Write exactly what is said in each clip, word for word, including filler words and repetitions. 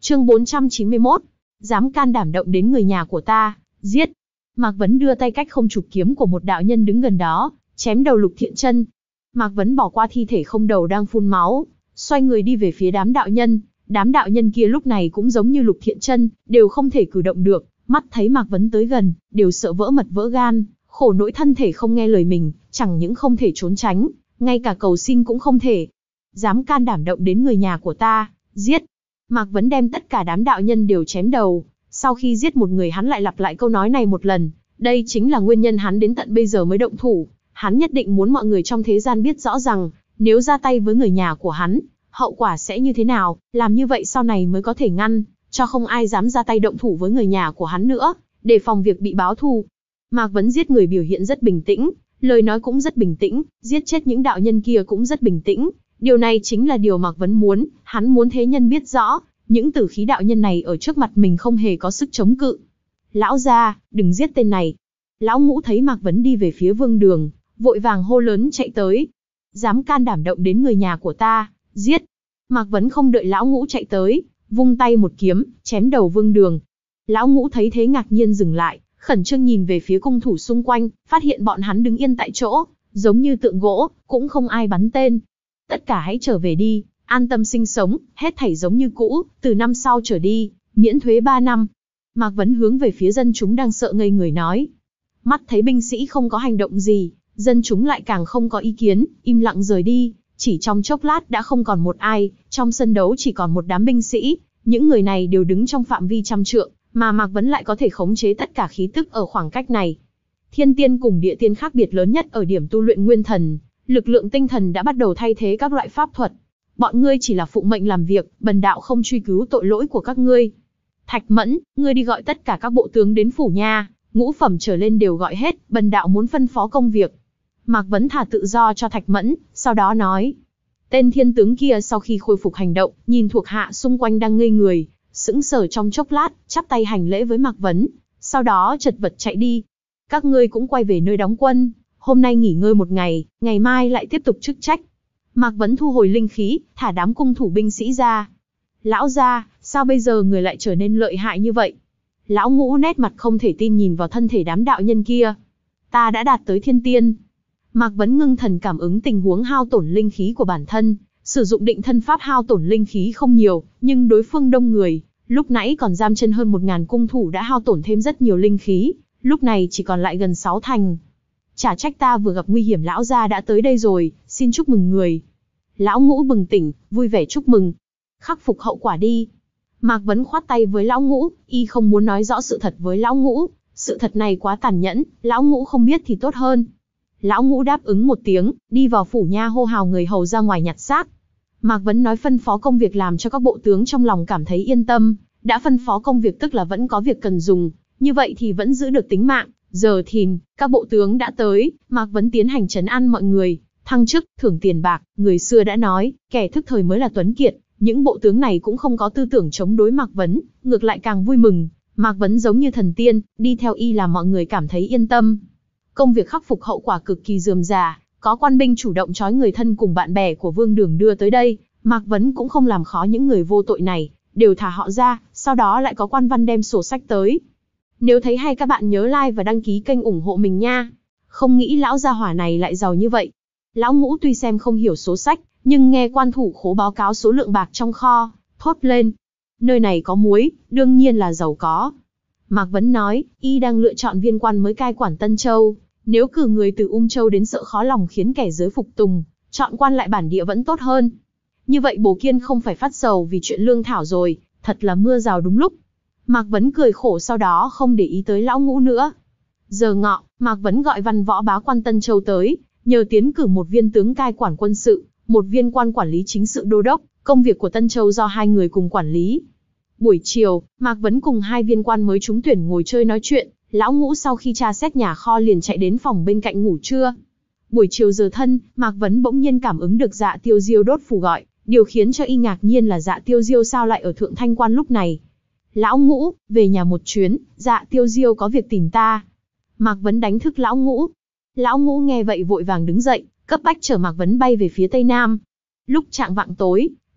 Chương bốn trăm chín mươi mốt. Dám can đảm động đến người nhà của ta, giết. Mạc Vấn đưa tay cách không chụp kiếm của một đạo nhân đứng gần đó, chém đầu Lục Thiện Chân. Mạc Vấn bỏ qua thi thể không đầu đang phun máu, xoay người đi về phía đám đạo nhân. Đám đạo nhân kia lúc này cũng giống như Lục Thiện Chân, đều không thể cử động được, mắt thấy Mạc Vấn tới gần, đều sợ vỡ mật vỡ gan, khổ nỗi thân thể không nghe lời mình, chẳng những không thể trốn tránh, ngay cả cầu xin cũng không thể. Dám can đảm động đến người nhà của ta, giết. Mạc Vấn đem tất cả đám đạo nhân đều chém đầu. Sau khi giết một người hắn lại lặp lại câu nói này một lần, đây chính là nguyên nhân hắn đến tận bây giờ mới động thủ. Hắn nhất định muốn mọi người trong thế gian biết rõ rằng, nếu ra tay với người nhà của hắn, hậu quả sẽ như thế nào, làm như vậy sau này mới có thể ngăn, cho không ai dám ra tay động thủ với người nhà của hắn nữa, để phòng việc bị báo thù. Mạc Vấn giết người biểu hiện rất bình tĩnh, lời nói cũng rất bình tĩnh, giết chết những đạo nhân kia cũng rất bình tĩnh. Điều này chính là điều Mạc Vấn muốn, hắn muốn thế nhân biết rõ, những tử khí đạo nhân này ở trước mặt mình không hề có sức chống cự. Lão gia, đừng giết tên này. Lão Ngũ thấy Mạc Vấn đi về phía Vương Đường, vội vàng hô lớn chạy tới. Dám can đảm động đến người nhà của ta, giết. Mạc Vấn không đợi Lão Ngũ chạy tới, vung tay một kiếm, chém đầu Vương Đường. Lão Ngũ thấy thế ngạc nhiên dừng lại, khẩn trương nhìn về phía cung thủ xung quanh, phát hiện bọn hắn đứng yên tại chỗ, giống như tượng gỗ, cũng không ai bắn tên. Tất cả hãy trở về đi, an tâm sinh sống, hết thảy giống như cũ, từ năm sau trở đi, miễn thuế ba năm. Mạc Vấn hướng về phía dân chúng đang sợ ngây người nói. Mắt thấy binh sĩ không có hành động gì, dân chúng lại càng không có ý kiến, im lặng rời đi. Chỉ trong chốc lát đã không còn một ai, trong sân đấu chỉ còn một đám binh sĩ. Những người này đều đứng trong phạm vi trăm trượng, mà Mạc Vấn lại có thể khống chế tất cả khí tức ở khoảng cách này. Thiên tiên cùng địa tiên khác biệt lớn nhất ở điểm tu luyện nguyên thần, lực lượng tinh thần đã bắt đầu thay thế các loại pháp thuật. Bọn ngươi chỉ là phụ mệnh làm việc, bần đạo không truy cứu tội lỗi của các ngươi. Thạch Mẫn, ngươi đi gọi tất cả các bộ tướng đến phủ nha, ngũ phẩm trở lên đều gọi hết, bần đạo muốn phân phó công việc. Mạc Vấn thả tự do cho Thạch Mẫn, sau đó nói. Tên thiên tướng kia sau khi khôi phục hành động, nhìn thuộc hạ xung quanh đang ngây người, sững sờ trong chốc lát, chắp tay hành lễ với Mạc Vấn, sau đó chật vật chạy đi. Các ngươi cũng quay về nơi đóng quân, hôm nay nghỉ ngơi một ngày, ngày mai lại tiếp tục chức trách. Mạc Vấn thu hồi linh khí, thả đám cung thủ binh sĩ ra. Lão gia, sao bây giờ người lại trở nên lợi hại như vậy? Lão Ngũ nét mặt không thể tin nhìn vào thân thể đám đạo nhân kia. Ta đã đạt tới thiên tiên. Mạc Vấn ngưng thần cảm ứng tình huống hao tổn linh khí của bản thân, sử dụng định thân pháp hao tổn linh khí không nhiều, nhưng đối phương đông người, lúc nãy còn giam chân hơn một ngàn cung thủ đã hao tổn thêm rất nhiều linh khí, lúc này chỉ còn lại gần sáu thành. Chả trách ta vừa gặp nguy hiểm lão gia đã tới đây rồi, xin chúc mừng người. Lão Ngũ bừng tỉnh, vui vẻ chúc mừng. Khắc phục hậu quả đi. Mạc Vấn khoát tay với Lão Ngũ, y không muốn nói rõ sự thật với Lão Ngũ, sự thật này quá tàn nhẫn, Lão Ngũ không biết thì tốt hơn. Lão Ngũ đáp ứng một tiếng, đi vào phủ nha hô hào người hầu ra ngoài nhặt xác. Mạc Vấn nói phân phó công việc làm cho các bộ tướng trong lòng cảm thấy yên tâm, đã phân phó công việc tức là vẫn có việc cần dùng, như vậy thì vẫn giữ được tính mạng. Giờ thìn, các bộ tướng đã tới, Mạc Vấn tiến hành trấn an mọi người, thăng chức, thưởng tiền bạc, người xưa đã nói, kẻ thức thời mới là tuấn kiệt, những bộ tướng này cũng không có tư tưởng chống đối Mạc Vấn, ngược lại càng vui mừng, Mạc Vấn giống như thần tiên, đi theo y làm mọi người cảm thấy yên tâm. Công việc khắc phục hậu quả cực kỳ rườm rà, có quan binh chủ động trói người thân cùng bạn bè của Vương Đường đưa tới đây, Mạc Vấn cũng không làm khó những người vô tội này, đều thả họ ra, sau đó lại có quan văn đem sổ sách tới. Nếu thấy hay các bạn nhớ like và đăng ký kênh ủng hộ mình nha. Không nghĩ lão gia hỏa này lại giàu như vậy. Lão Ngũ tuy xem không hiểu số sách, nhưng nghe quan thủ khố báo cáo số lượng bạc trong kho, thốt lên. Nơi này có muối, đương nhiên là giàu có. Mạc Vấn nói, y đang lựa chọn viên quan mới cai quản Tân Châu. Nếu cử người từ Ung Châu đến sợ khó lòng khiến kẻ dưới phục tùng, chọn quan lại bản địa vẫn tốt hơn. Như vậy Bồ Kiên không phải phát sầu vì chuyện lương thảo rồi, thật là mưa rào đúng lúc. Mạc Vấn cười khổ sau đó không để ý tới Lão Ngũ nữa. Giờ ngọ, Mạc Vấn gọi văn võ bá quan Tân Châu tới, nhờ tiến cử một viên tướng cai quản quân sự, một viên quan quản lý chính sự đô đốc, công việc của Tân Châu do hai người cùng quản lý. Buổi chiều, Mạc Vấn cùng hai viên quan mới trúng tuyển ngồi chơi nói chuyện, Lão Ngũ sau khi tra xét nhà kho liền chạy đến phòng bên cạnh ngủ trưa. Buổi chiều giờ thân, Mạc Vấn bỗng nhiên cảm ứng được Dạ Tiêu Diêu đốt phù gọi, điều khiến cho y ngạc nhiên là Dạ Tiêu Diêu sao lại ở Thượng Thanh Quan lúc này. Lão Ngũ, về nhà một chuyến, Dạ Tiêu Diêu có việc tìm ta. Mạc Vấn đánh thức Lão Ngũ. Lão Ngũ nghe vậy vội vàng đứng dậy, cấp bách chở Mạc Vấn bay về phía tây nam. Lúc chạng vạng tối,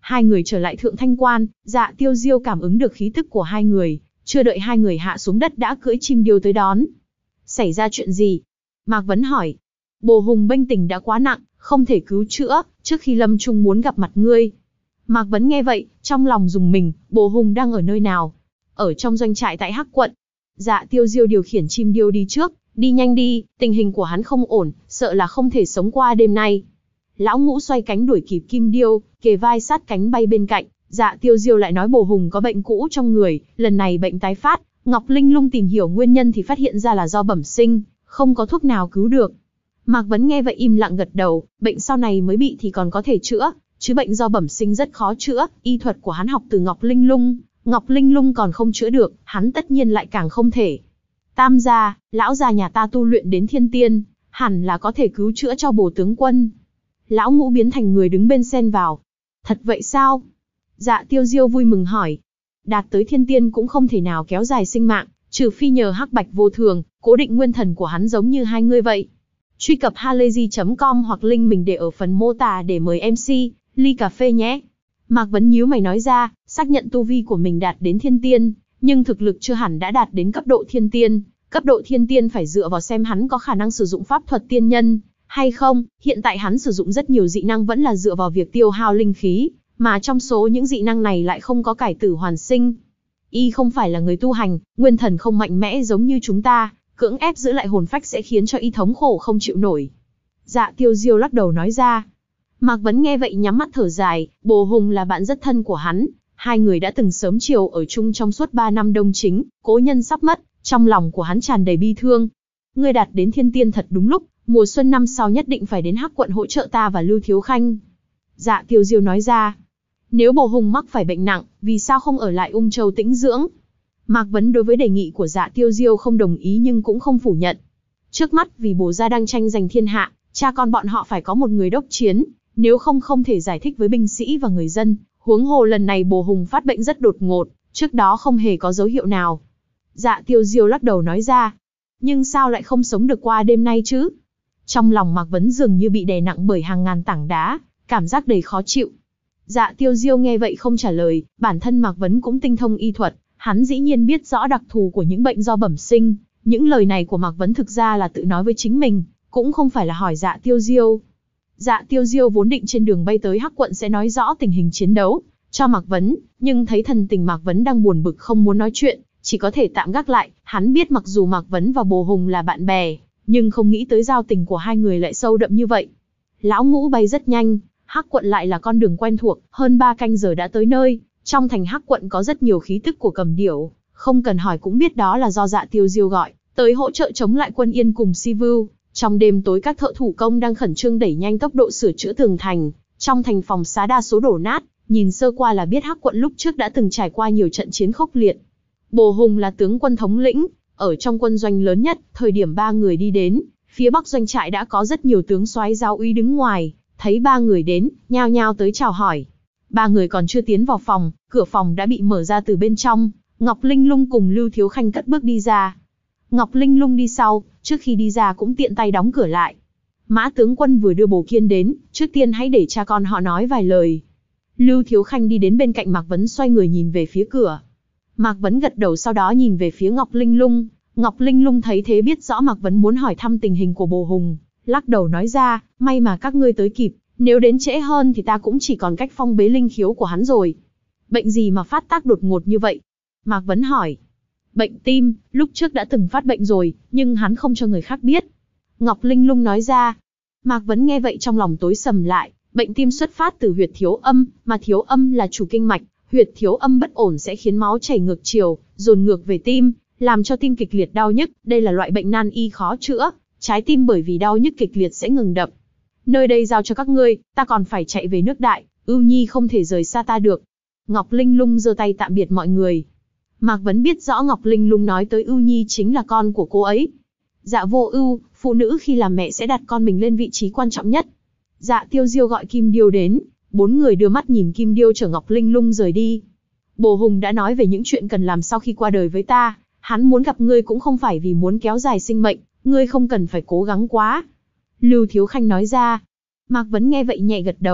Hai người trở lại Thượng Thanh Quan, Dạ Tiêu Diêu cảm ứng được khí tức của hai người, chưa đợi hai người hạ xuống đất đã cưỡi chim điêu tới đón. Xảy ra chuyện gì? Mạc Vấn hỏi. Bồ Hùng bênh tình đã quá nặng, không thể cứu chữa, trước khi lâm chung muốn gặp mặt ngươi. Mạc Vấn nghe vậy, trong lòng rùng mình, Bồ Hùng đang ở nơi nào? Ở trong doanh trại tại Hắc Quận. Dạ Tiêu Diêu điều khiển chim điêu đi trước, đi nhanh đi, tình hình của hắn không ổn, sợ là không thể sống qua đêm nay. Lão Ngũ xoay cánh đuổi kịp kim điêu, kề vai sát cánh bay bên cạnh. Dạ Tiêu Diêu lại nói Bồ Hùng có bệnh cũ trong người, lần này bệnh tái phát. Ngọc Linh Lung tìm hiểu nguyên nhân thì phát hiện ra là do bẩm sinh, không có thuốc nào cứu được. Mạc Vấn nghe vậy im lặng gật đầu, bệnh sau này mới bị thì còn có thể chữa, chứ bệnh do bẩm sinh rất khó chữa, y thuật của hắn học từ Ngọc Linh Lung, Ngọc Linh Lung còn không chữa được, hắn tất nhiên lại càng không thể. Tam gia, lão gia nhà ta tu luyện đến thiên tiên, hẳn là có thể cứu chữa cho Bồ tướng quân. Lão Ngũ biến thành người đứng bên xen vào. Thật vậy sao? Dạ Tiêu Diêu vui mừng hỏi. Đạt tới thiên tiên cũng không thể nào kéo dài sinh mạng, trừ phi nhờ hắc bạch vô thường, cố định nguyên thần của hắn giống như hai người vậy. Truy cập halayzi chấm com hoặc link mình để ở phần mô tả để mời em xê, ly cà phê nhé. Mạc Vấn nhíu mày nói ra, xác nhận tu vi của mình đạt đến thiên tiên, nhưng thực lực chưa hẳn đã đạt đến cấp độ thiên tiên. Cấp độ thiên tiên phải dựa vào xem hắn có khả năng sử dụng pháp thuật tiên nhân, hay không. Hiện tại hắn sử dụng rất nhiều dị năng vẫn là dựa vào việc tiêu hao linh khí, mà trong số những dị năng này lại không có cải tử hoàn sinh. Y không phải là người tu hành, nguyên thần không mạnh mẽ giống như chúng ta, cưỡng ép giữ lại hồn phách sẽ khiến cho y thống khổ không chịu nổi. Dạ Tiêu Diêu lắc đầu nói ra. Mạc Vấn nghe vậy nhắm mắt thở dài, Bồ Hùng là bạn rất thân của hắn, hai người đã từng sớm chiều ở chung trong suốt ba năm đông chính, cố nhân sắp mất, trong lòng của hắn tràn đầy bi thương. Ngươi đạt đến thiên tiên thật đúng lúc, mùa xuân năm sau nhất định phải đến Hắc Quận hỗ trợ ta và Lưu Thiếu Khanh. Dạ Tiêu Diêu nói ra. Nếu Bồ Hùng mắc phải bệnh nặng, vì sao không ở lại Ung Châu tĩnh dưỡng? Mạc Vấn đối với đề nghị của Dạ Tiêu Diêu không đồng ý nhưng cũng không phủ nhận. Trước mắt vì Bồ gia đang tranh giành thiên hạ, cha con bọn họ phải có một người đốc chiến, nếu không không thể giải thích với binh sĩ và người dân. Huống hồ lần này Bồ Hùng phát bệnh rất đột ngột, trước đó không hề có dấu hiệu nào. Dạ Tiêu Diêu lắc đầu nói ra. Nhưng sao lại không sống được qua đêm nay chứ? Trong lòng Mạc Vấn dường như bị đè nặng bởi hàng ngàn tảng đá, cảm giác đầy khó chịu. Dạ Tiêu Diêu nghe vậy không trả lời, bản thân Mạc Vấn cũng tinh thông y thuật, hắn dĩ nhiên biết rõ đặc thù của những bệnh do bẩm sinh. Những lời này của Mạc Vấn thực ra là tự nói với chính mình, cũng không phải là hỏi Dạ Tiêu Diêu. Dạ Tiêu Diêu vốn định trên đường bay tới Hắc Quận sẽ nói rõ tình hình chiến đấu cho Mạc Vấn, nhưng thấy thần tình Mạc Vấn đang buồn bực không muốn nói chuyện, chỉ có thể tạm gác lại. Hắn biết mặc dù Mạc Vấn và Bồ Hùng là bạn bè, nhưng không nghĩ tới giao tình của hai người lại sâu đậm như vậy. Lão Ngũ bay rất nhanh, Hắc Quận lại là con đường quen thuộc, hơn ba canh giờ đã tới nơi. Trong thành Hắc Quận có rất nhiều khí tức của Cầm Điểu, không cần hỏi cũng biết đó là do Dạ Tiêu Diêu gọi tới hỗ trợ chống lại Quân Yên cùng Si Vưu. Trong đêm tối các thợ thủ công đang khẩn trương đẩy nhanh tốc độ sửa chữa tường thành. Trong thành phòng xá đa số đổ nát, nhìn sơ qua là biết Hắc Quận lúc trước đã từng trải qua nhiều trận chiến khốc liệt. Bồ Hùng là tướng quân thống lĩnh, ở trong quân doanh lớn nhất. Thời điểm ba người đi đến, phía bắc doanh trại đã có rất nhiều tướng soái giáo úy đứng ngoài, thấy ba người đến, nhao nhao tới chào hỏi. Ba người còn chưa tiến vào phòng, cửa phòng đã bị mở ra từ bên trong. Ngọc Linh Lung cùng Lưu Thiếu Khanh cất bước đi ra. Ngọc Linh Lung đi sau, trước khi đi ra cũng tiện tay đóng cửa lại. Mã tướng quân vừa đưa Bồ Kiên đến, trước tiên hãy để cha con họ nói vài lời. Lưu Thiếu Khanh đi đến bên cạnh Mạc Vấn, xoay người nhìn về phía cửa. Mạc Vấn gật đầu, sau đó nhìn về phía Ngọc Linh Lung. Ngọc Linh Lung thấy thế biết rõ Mạc Vấn muốn hỏi thăm tình hình của Bồ Hùng, lắc đầu nói ra, may mà các ngươi tới kịp, nếu đến trễ hơn thì ta cũng chỉ còn cách phong bế linh khiếu của hắn rồi. Bệnh gì mà phát tác đột ngột như vậy? Mạc Vấn hỏi. Bệnh tim, lúc trước đã từng phát bệnh rồi, nhưng hắn không cho người khác biết. Ngọc Linh Lung nói ra. Mạc Vấn nghe vậy trong lòng tối sầm lại, bệnh tim xuất phát từ huyệt thiếu âm, mà thiếu âm là chủ kinh mạch, huyệt thiếu âm bất ổn sẽ khiến máu chảy ngược chiều, dồn ngược về tim, làm cho tim kịch liệt đau nhức, đây là loại bệnh nan y khó chữa, trái tim bởi vì đau nhức kịch liệt sẽ ngừng đập. Nơi đây giao cho các ngươi, ta còn phải chạy về nước Đại, Ưu Nhi không thể rời xa ta được. Ngọc Linh Lung giơ tay tạm biệt mọi người. Mạc Vấn biết rõ Ngọc Linh Lung nói tới Ưu Nhi chính là con của cô ấy. Dạ Vô Ưu, phụ nữ khi làm mẹ sẽ đặt con mình lên vị trí quan trọng nhất. Dạ Tiêu Diêu gọi Kim Điêu đến, bốn người đưa mắt nhìn Kim Điêu chở Ngọc Linh Lung rời đi. Bồ Hùng đã nói về những chuyện cần làm sau khi qua đời với ta, hắn muốn gặp ngươi cũng không phải vì muốn kéo dài sinh mệnh, ngươi không cần phải cố gắng quá. Lưu Thiếu Khanh nói ra. Mạc Vấn nghe vậy nhẹ gật đầu,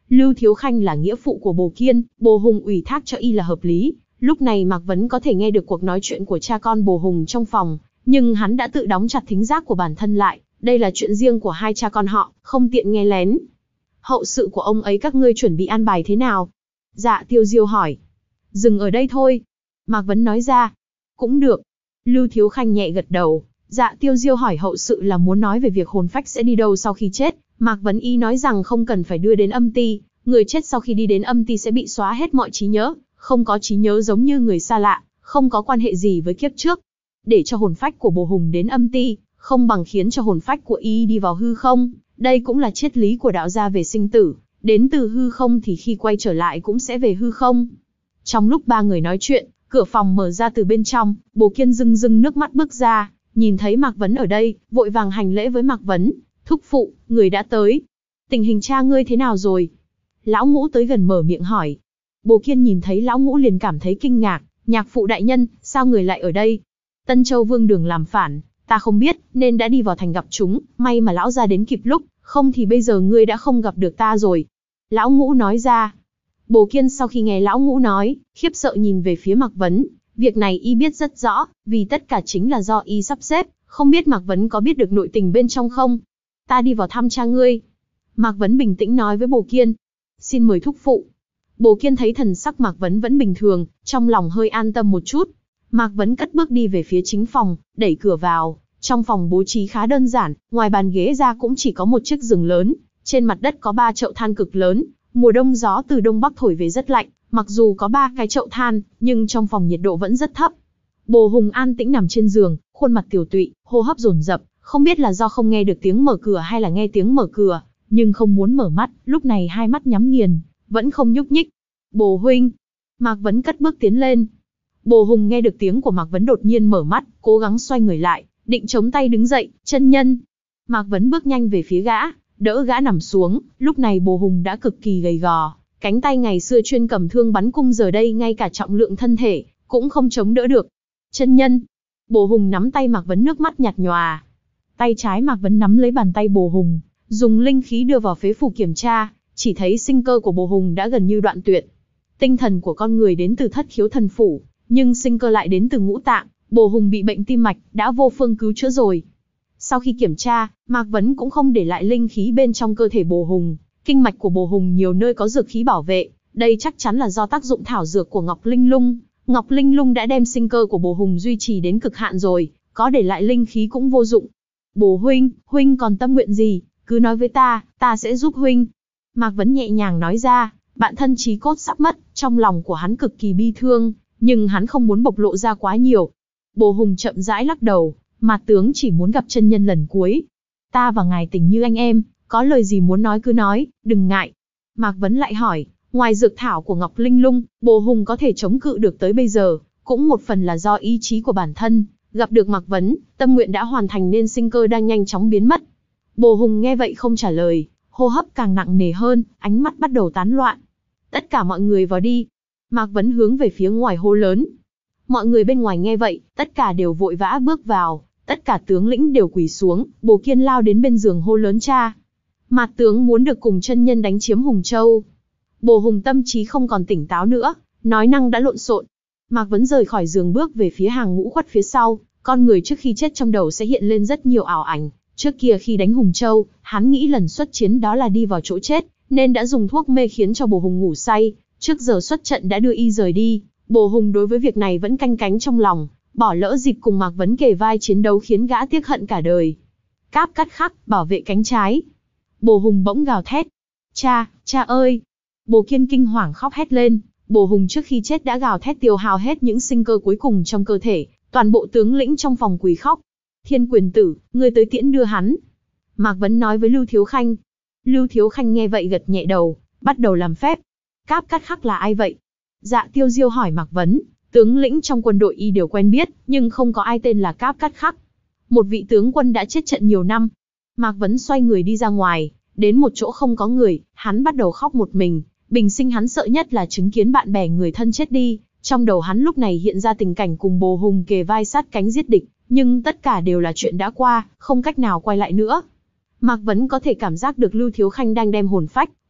Lưu Thiếu Khanh là nghĩa phụ của Bồ Kiên, Bồ Hùng ủy thác cho y là hợp lý. Lúc này Mạc Vấn có thể nghe được cuộc nói chuyện của cha con Bồ Hùng trong phòng, nhưng hắn đã tự đóng chặt thính giác của bản thân lại, đây là chuyện riêng của hai cha con họ, không tiện nghe lén. Hậu sự của ông ấy các ngươi chuẩn bị an bài thế nào? Dạ Tiêu Diêu hỏi. Dừng ở đây thôi. Mạc Vấn nói ra. Cũng được. Lưu Thiếu Khanh nhẹ gật đầu. Dạ Tiêu Diêu hỏi hậu sự là muốn nói về việc hồn phách sẽ đi đâu sau khi chết. Mạc Vấn y nói rằng không cần phải đưa đến âm ti, người chết sau khi đi đến âm ti sẽ bị xóa hết mọi trí nhớ, không có trí nhớ giống như người xa lạ, không có quan hệ gì với kiếp trước. Để cho hồn phách của Bồ Hùng đến âm ti, không bằng khiến cho hồn phách của y đi vào hư không, đây cũng là triết lý của đạo gia về sinh tử, đến từ hư không thì khi quay trở lại cũng sẽ về hư không. Trong lúc ba người nói chuyện, cửa phòng mở ra từ bên trong, Bồ Kiên rưng rưng nước mắt bước ra, nhìn thấy Mạc Vấn ở đây, vội vàng hành lễ với Mạc Vấn. Thúc phụ, người đã tới. Tình hình cha ngươi thế nào rồi? Lão Ngũ tới gần mở miệng hỏi. Bồ Kiên nhìn thấy Lão Ngũ liền cảm thấy kinh ngạc. Nhạc phụ đại nhân, sao người lại ở đây? Tân Châu Vương Đường làm phản, ta không biết, nên đã đi vào thành gặp chúng, may mà lão ra đến kịp lúc, không thì bây giờ ngươi đã không gặp được ta rồi. Lão Ngũ nói ra. Bồ Kiên sau khi nghe Lão Ngũ nói, khiếp sợ nhìn về phía Mạc Vấn. Việc này y biết rất rõ, vì tất cả chính là do y sắp xếp, không biết Mạc Vấn có biết được nội tình bên trong không? Ta đi vào thăm cha ngươi. Mạc Vấn bình tĩnh nói với Bồ Kiên. Xin mời thúc phụ. Bồ Kiên thấy thần sắc Mạc Vấn vẫn bình thường, trong lòng hơi an tâm một chút. Mạc Vấn cất bước đi về phía chính phòng, đẩy cửa vào. Trong phòng bố trí khá đơn giản, ngoài bàn ghế ra cũng chỉ có một chiếc giường lớn. Trên mặt đất có ba chậu than cực lớn. Mùa đông gió từ đông bắc thổi về rất lạnh, mặc dù có ba cái chậu than, nhưng trong phòng nhiệt độ vẫn rất thấp. Bồ Hùng an tĩnh nằm trên giường, khuôn mặt tiều tụy, hô hấp dồn dập, không biết là do không nghe được tiếng mở cửa hay là nghe tiếng mở cửa, nhưng không muốn mở mắt, lúc này hai mắt nhắm nghiền, vẫn không nhúc nhích. Bồ huynh. Mạc Vấn cất bước tiến lên. Bồ Hùng nghe được tiếng của Mạc Vấn đột nhiên mở mắt, cố gắng xoay người lại, định chống tay đứng dậy, chân nhân. Mạc Vấn bước nhanh về phía gã, đỡ gã nằm xuống, lúc này Bồ Hùng đã cực kỳ gầy gò, cánh tay ngày xưa chuyên cầm thương bắn cung giờ đây ngay cả trọng lượng thân thể, cũng không chống đỡ được. Chân nhân. Bồ Hùng nắm tay Mạc Vấn nước mắt nhạt nhòa. Tay trái Mạc Vấn nắm lấy bàn tay Bồ Hùng, dùng linh khí đưa vào phế phủ kiểm tra, chỉ thấy sinh cơ của Bồ Hùng đã gần như đoạn tuyệt. Tinh thần của con người đến từ thất khiếu thần phủ, nhưng sinh cơ lại đến từ ngũ tạng, Bồ Hùng bị bệnh tim mạch, đã vô phương cứu chữa rồi. Sau khi kiểm tra, Mạc Vấn cũng không để lại linh khí bên trong cơ thể Bồ Hùng, kinh mạch của Bồ Hùng nhiều nơi có dược khí bảo vệ, đây chắc chắn là do tác dụng thảo dược của Ngọc Linh Lung. Ngọc Linh Lung đã đem sinh cơ của Bồ Hùng duy trì đến cực hạn rồi, có để lại linh khí cũng vô dụng. Bồ huynh, huynh còn tâm nguyện gì, cứ nói với ta, ta sẽ giúp huynh. Mạc Vấn nhẹ nhàng nói ra, bạn thân chí cốt sắp mất, trong lòng của hắn cực kỳ bi thương, nhưng hắn không muốn bộc lộ ra quá nhiều. Bồ Hùng chậm rãi lắc đầu, Mạt tướng chỉ muốn gặp chân nhân lần cuối. Ta và ngài tình như anh em, có lời gì muốn nói cứ nói, đừng ngại. Mạc Vấn lại hỏi, ngoài dược thảo của Ngọc Linh Lung, Bồ Hùng có thể chống cự được tới bây giờ, cũng một phần là do ý chí của bản thân. Gặp được Mạc Vấn, tâm nguyện đã hoàn thành nên sinh cơ đang nhanh chóng biến mất. Bồ Hùng nghe vậy không trả lời, hô hấp càng nặng nề hơn, ánh mắt bắt đầu tán loạn. Tất cả mọi người vào đi. Mạc Vấn hướng về phía ngoài hô lớn. Mọi người bên ngoài nghe vậy, tất cả đều vội vã bước vào, tất cả tướng lĩnh đều quỳ xuống, Bồ Kiên lao đến bên giường hô lớn cha. Mạt tướng muốn được cùng chân nhân đánh chiếm Hùng Châu. Bồ Hùng tâm trí không còn tỉnh táo nữa, nói năng đã lộn xộn. Mạc Vấn rời khỏi giường bước về phía hàng ngũ khuất phía sau, con người trước khi chết trong đầu sẽ hiện lên rất nhiều ảo ảnh. Trước kia khi đánh Hùng Châu, hắn nghĩ lần xuất chiến đó là đi vào chỗ chết, nên đã dùng thuốc mê khiến cho Bồ Hùng ngủ say, trước giờ xuất trận đã đưa y rời đi. Bồ Hùng đối với việc này vẫn canh cánh trong lòng, bỏ lỡ dịp cùng Mạc Vấn kề vai chiến đấu khiến gã tiếc hận cả đời. Cáp cắt khắc, bảo vệ cánh trái. Bồ Hùng bỗng gào thét. Cha, cha ơi! Bồ Kiên kinh hoàng khóc hét lên. Bồ Hùng trước khi chết đã gào thét tiêu hao hết những sinh cơ cuối cùng trong cơ thể, toàn bộ tướng lĩnh trong phòng quỳ khóc. Thiên Quyền tử, ngươi tới tiễn đưa hắn. Mạc Vấn nói với Lưu Thiếu Khanh. Lưu Thiếu Khanh nghe vậy gật nhẹ đầu, bắt đầu làm phép. Cáp cắt khắc là ai vậy? Dạ Tiêu Diêu hỏi Mạc Vấn. Tướng lĩnh trong quân đội y đều quen biết, nhưng không có ai tên là Cáp cắt khắc. Một vị tướng quân đã chết trận nhiều năm. Mạc Vấn xoay người đi ra ngoài, đến một chỗ không có người, hắn bắt đầu khóc một mình. Bình sinh hắn sợ nhất là chứng kiến bạn bè người thân chết đi. Trong đầu hắn lúc này hiện ra tình cảnh cùng Bồ Hùng kề vai sát cánh giết địch, nhưng tất cả đều là chuyện đã qua, không cách nào quay lại nữa. Mạc Vấn có thể cảm giác được Lưu Thiếu Khanh đang đem hồn phách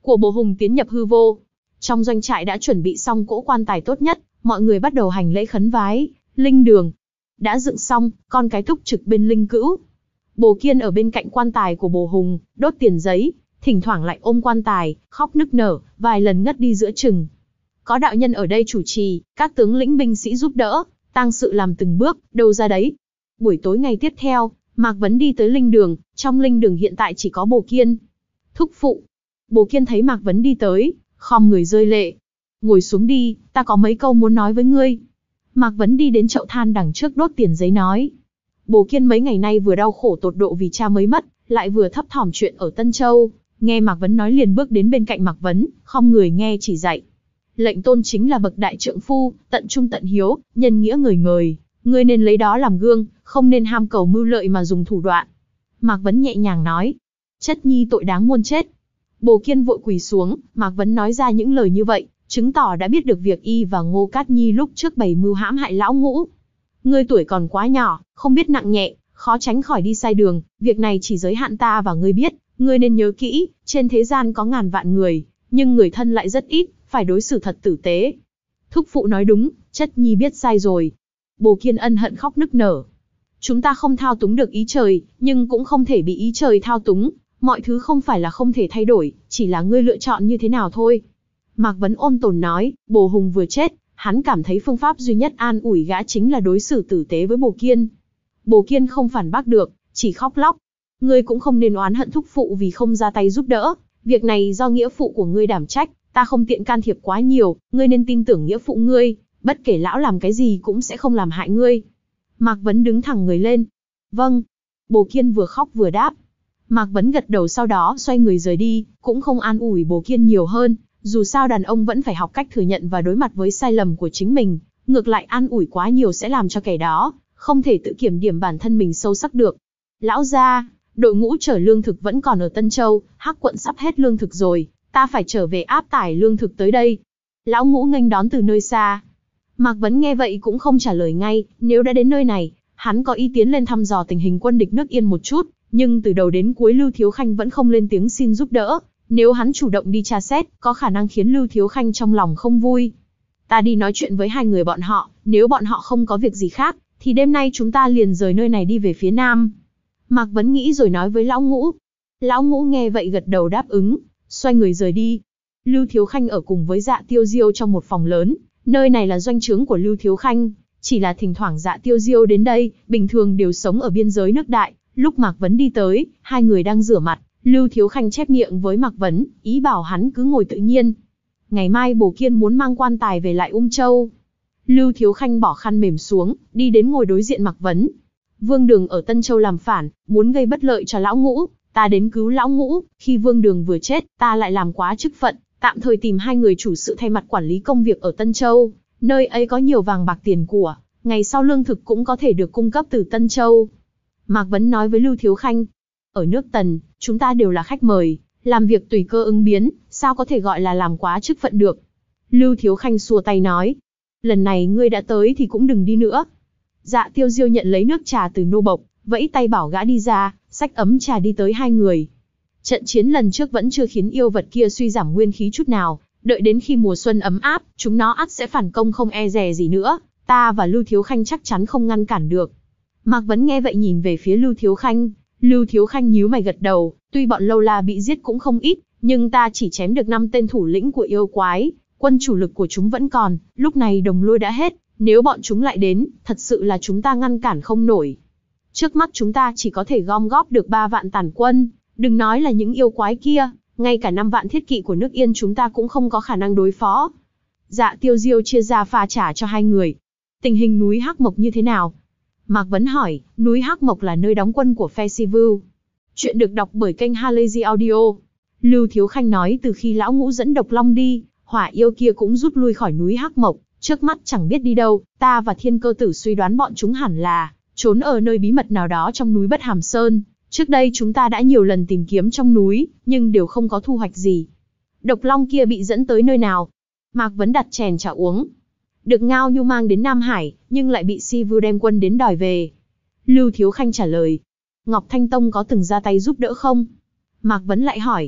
của Bồ Hùng tiến nhập hư vô. Trong doanh trại đã chuẩn bị xong cỗ quan tài tốt nhất, mọi người bắt đầu hành lễ khấn vái. Linh đường đã dựng xong, con cái túc trực bên linh cữu. Bồ Kiên ở bên cạnh quan tài của Bồ Hùng, đốt tiền giấy, thỉnh thoảng lại ôm quan tài, khóc nức nở, vài lần ngất đi giữa chừng. Có đạo nhân ở đây chủ trì, các tướng lĩnh binh sĩ giúp đỡ, tang sự làm từng bước, đâu ra đấy. Buổi tối ngày tiếp theo, Mạc Vấn đi tới linh đường, trong linh đường hiện tại chỉ có Bồ Kiên. Thúc phụ. Bồ Kiên thấy Mạc Vấn đi tới, khom người rơi lệ. Ngồi xuống đi, ta có mấy câu muốn nói với ngươi. Mạc Vấn đi đến chậu than đằng trước đốt tiền giấy nói. Bồ Kiên mấy ngày nay vừa đau khổ tột độ vì cha mới mất, lại vừa thấp thỏm chuyện ở Tân Châu. Nghe Mạc Vấn nói liền bước đến bên cạnh Mạc Vấn, khom người nghe chỉ dạy. Lệnh tôn chính là bậc đại trượng phu, tận trung tận hiếu, nhân nghĩa người người. Ngươi nên lấy đó làm gương, không nên ham cầu mưu lợi mà dùng thủ đoạn. Mạc Vấn nhẹ nhàng nói. Chất nhi tội đáng muôn chết. Bồ Kiên vội quỳ xuống, Mạc Vấn nói ra những lời như vậy, chứng tỏ đã biết được việc y và Ngô Cát Nhi lúc trước bày mưu hãm hại lão Ngũ. Ngươi tuổi còn quá nhỏ, không biết nặng nhẹ, khó tránh khỏi đi sai đường, việc này chỉ giới hạn ta và ngươi biết, ngươi nên nhớ kỹ, trên thế gian có ngàn vạn người, nhưng người thân lại rất ít, phải đối xử thật tử tế. Thúc phụ nói đúng, chất nhi biết sai rồi. Bồ Kiên ân hận khóc nức nở. Chúng ta không thao túng được ý trời, nhưng cũng không thể bị ý trời thao túng, mọi thứ không phải là không thể thay đổi, chỉ là ngươi lựa chọn như thế nào thôi. Mạc Vấn ôn tồn nói, Bồ Hùng vừa chết, hắn cảm thấy phương pháp duy nhất an ủi gã chính là đối xử tử tế với Bồ Kiên. Bồ Kiên không phản bác được, chỉ khóc lóc. Ngươi cũng không nên oán hận thúc phụ vì không ra tay giúp đỡ, việc này do nghĩa phụ của ngươi đảm trách, ta không tiện can thiệp quá nhiều, ngươi nên tin tưởng nghĩa phụ ngươi, bất kể lão làm cái gì cũng sẽ không làm hại ngươi. Mạc Vấn đứng thẳng người lên. Vâng. Bồ Kiên vừa khóc vừa đáp. Mạc Vấn gật đầu sau đó xoay người rời đi, cũng không an ủi Bồ Kiên nhiều hơn, dù sao đàn ông vẫn phải học cách thừa nhận và đối mặt với sai lầm của chính mình, ngược lại an ủi quá nhiều sẽ làm cho kẻ đó không thể tự kiểm điểm bản thân mình sâu sắc được. Lão gia, đội ngũ chở lương thực vẫn còn ở Tân Châu, Hắc quận sắp hết lương thực rồi, ta phải trở về áp tải lương thực tới đây. Lão Ngũ nghênh đón từ nơi xa. Mạc Vấn nghe vậy cũng không trả lời ngay, nếu đã đến nơi này, hắn có ý tiến lên thăm dò tình hình quân địch nước Yên một chút, nhưng từ đầu đến cuối Lưu Thiếu Khanh vẫn không lên tiếng xin giúp đỡ. Nếu hắn chủ động đi tra xét, có khả năng khiến Lưu Thiếu Khanh trong lòng không vui. Ta đi nói chuyện với hai người bọn họ, nếu bọn họ không có việc gì khác, thì đêm nay chúng ta liền rời nơi này đi về phía nam. Mạc Vấn nghĩ rồi nói với Lão Ngũ. Lão Ngũ nghe vậy gật đầu đáp ứng, xoay người rời đi. Lưu Thiếu Khanh ở cùng với Dạ Tiêu Diêu trong một phòng lớn, nơi này là doanh trướng của Lưu Thiếu Khanh, chỉ là thỉnh thoảng Dạ Tiêu Diêu đến đây, bình thường đều sống ở biên giới nước Đại. Lúc Mạc Vấn đi tới, hai người đang rửa mặt, Lưu Thiếu Khanh chép miệng với Mạc Vấn, ý bảo hắn cứ ngồi tự nhiên. Ngày mai Bồ Kiên muốn mang quan tài về lại Ung Châu. Lưu Thiếu Khanh bỏ khăn mềm xuống, đi đến ngồi đối diện Mạc Vấn. Vương Đường ở Tân Châu làm phản, muốn gây bất lợi cho Lão Ngũ, ta đến cứu Lão Ngũ, khi Vương Đường vừa chết, ta lại làm quá chức phận, tạm thời tìm hai người chủ sự thay mặt quản lý công việc ở Tân Châu, nơi ấy có nhiều vàng bạc tiền của, ngày sau lương thực cũng có thể được cung cấp từ Tân Châu. Mạc Vấn nói với Lưu Thiếu Khanh, ở nước Tần, chúng ta đều là khách mời, làm việc tùy cơ ứng biến, sao có thể gọi là làm quá chức phận được. Lưu Thiếu Khanh xua tay nói, lần này ngươi đã tới thì cũng đừng đi nữa. Dạ Tiêu Diêu nhận lấy nước trà từ nô bộc, vẫy tay bảo gã đi ra, xách ấm trà đi tới hai người. Trận chiến lần trước vẫn chưa khiến yêu vật kia suy giảm nguyên khí chút nào, đợi đến khi mùa xuân ấm áp, chúng nó ắt sẽ phản công không e dè gì nữa, ta và Lưu Thiếu Khanh chắc chắn không ngăn cản được. Mạc Vấn nghe vậy nhìn về phía Lưu Thiếu Khanh, Lưu Thiếu Khanh nhíu mày gật đầu, tuy bọn lâu la bị giết cũng không ít, nhưng ta chỉ chém được năm tên thủ lĩnh của yêu quái, quân chủ lực của chúng vẫn còn, lúc này đồng lôi đã hết, nếu bọn chúng lại đến, thật sự là chúng ta ngăn cản không nổi. Trước mắt chúng ta chỉ có thể gom góp được ba vạn tàn quân, đừng nói là những yêu quái kia, ngay cả năm vạn thiết kỵ của nước Yên chúng ta cũng không có khả năng đối phó. Dạ Tiêu Diêu chia ra pha trả cho hai người. Tình hình núi Hắc Mộc như thế nào? Mạc Vấn hỏi, núi Hắc Mộc là nơi đóng quân của phe Si Vu. Chuyện được đọc bởi kênh Halazy Audio. Lưu Thiếu Khanh nói từ khi Lão Ngũ dẫn Độc Long đi, hỏa yêu kia cũng rút lui khỏi núi Hắc Mộc, trước mắt chẳng biết đi đâu, ta và Thiên Cơ Tử suy đoán bọn chúng hẳn là trốn ở nơi bí mật nào đó trong núi Bất Hàm Sơn. Trước đây chúng ta đã nhiều lần tìm kiếm trong núi, nhưng đều không có thu hoạch gì. Độc Long kia bị dẫn tới nơi nào? Mạc Vấn đặt chèn trà uống. Được Ngao Nhu mang đến Nam Hải, nhưng lại bị Si Vu đem quân đến đòi về. Lưu Thiếu Khanh trả lời. Ngọc Thanh Tông có từng ra tay giúp đỡ không? Mạc Vấn lại hỏi.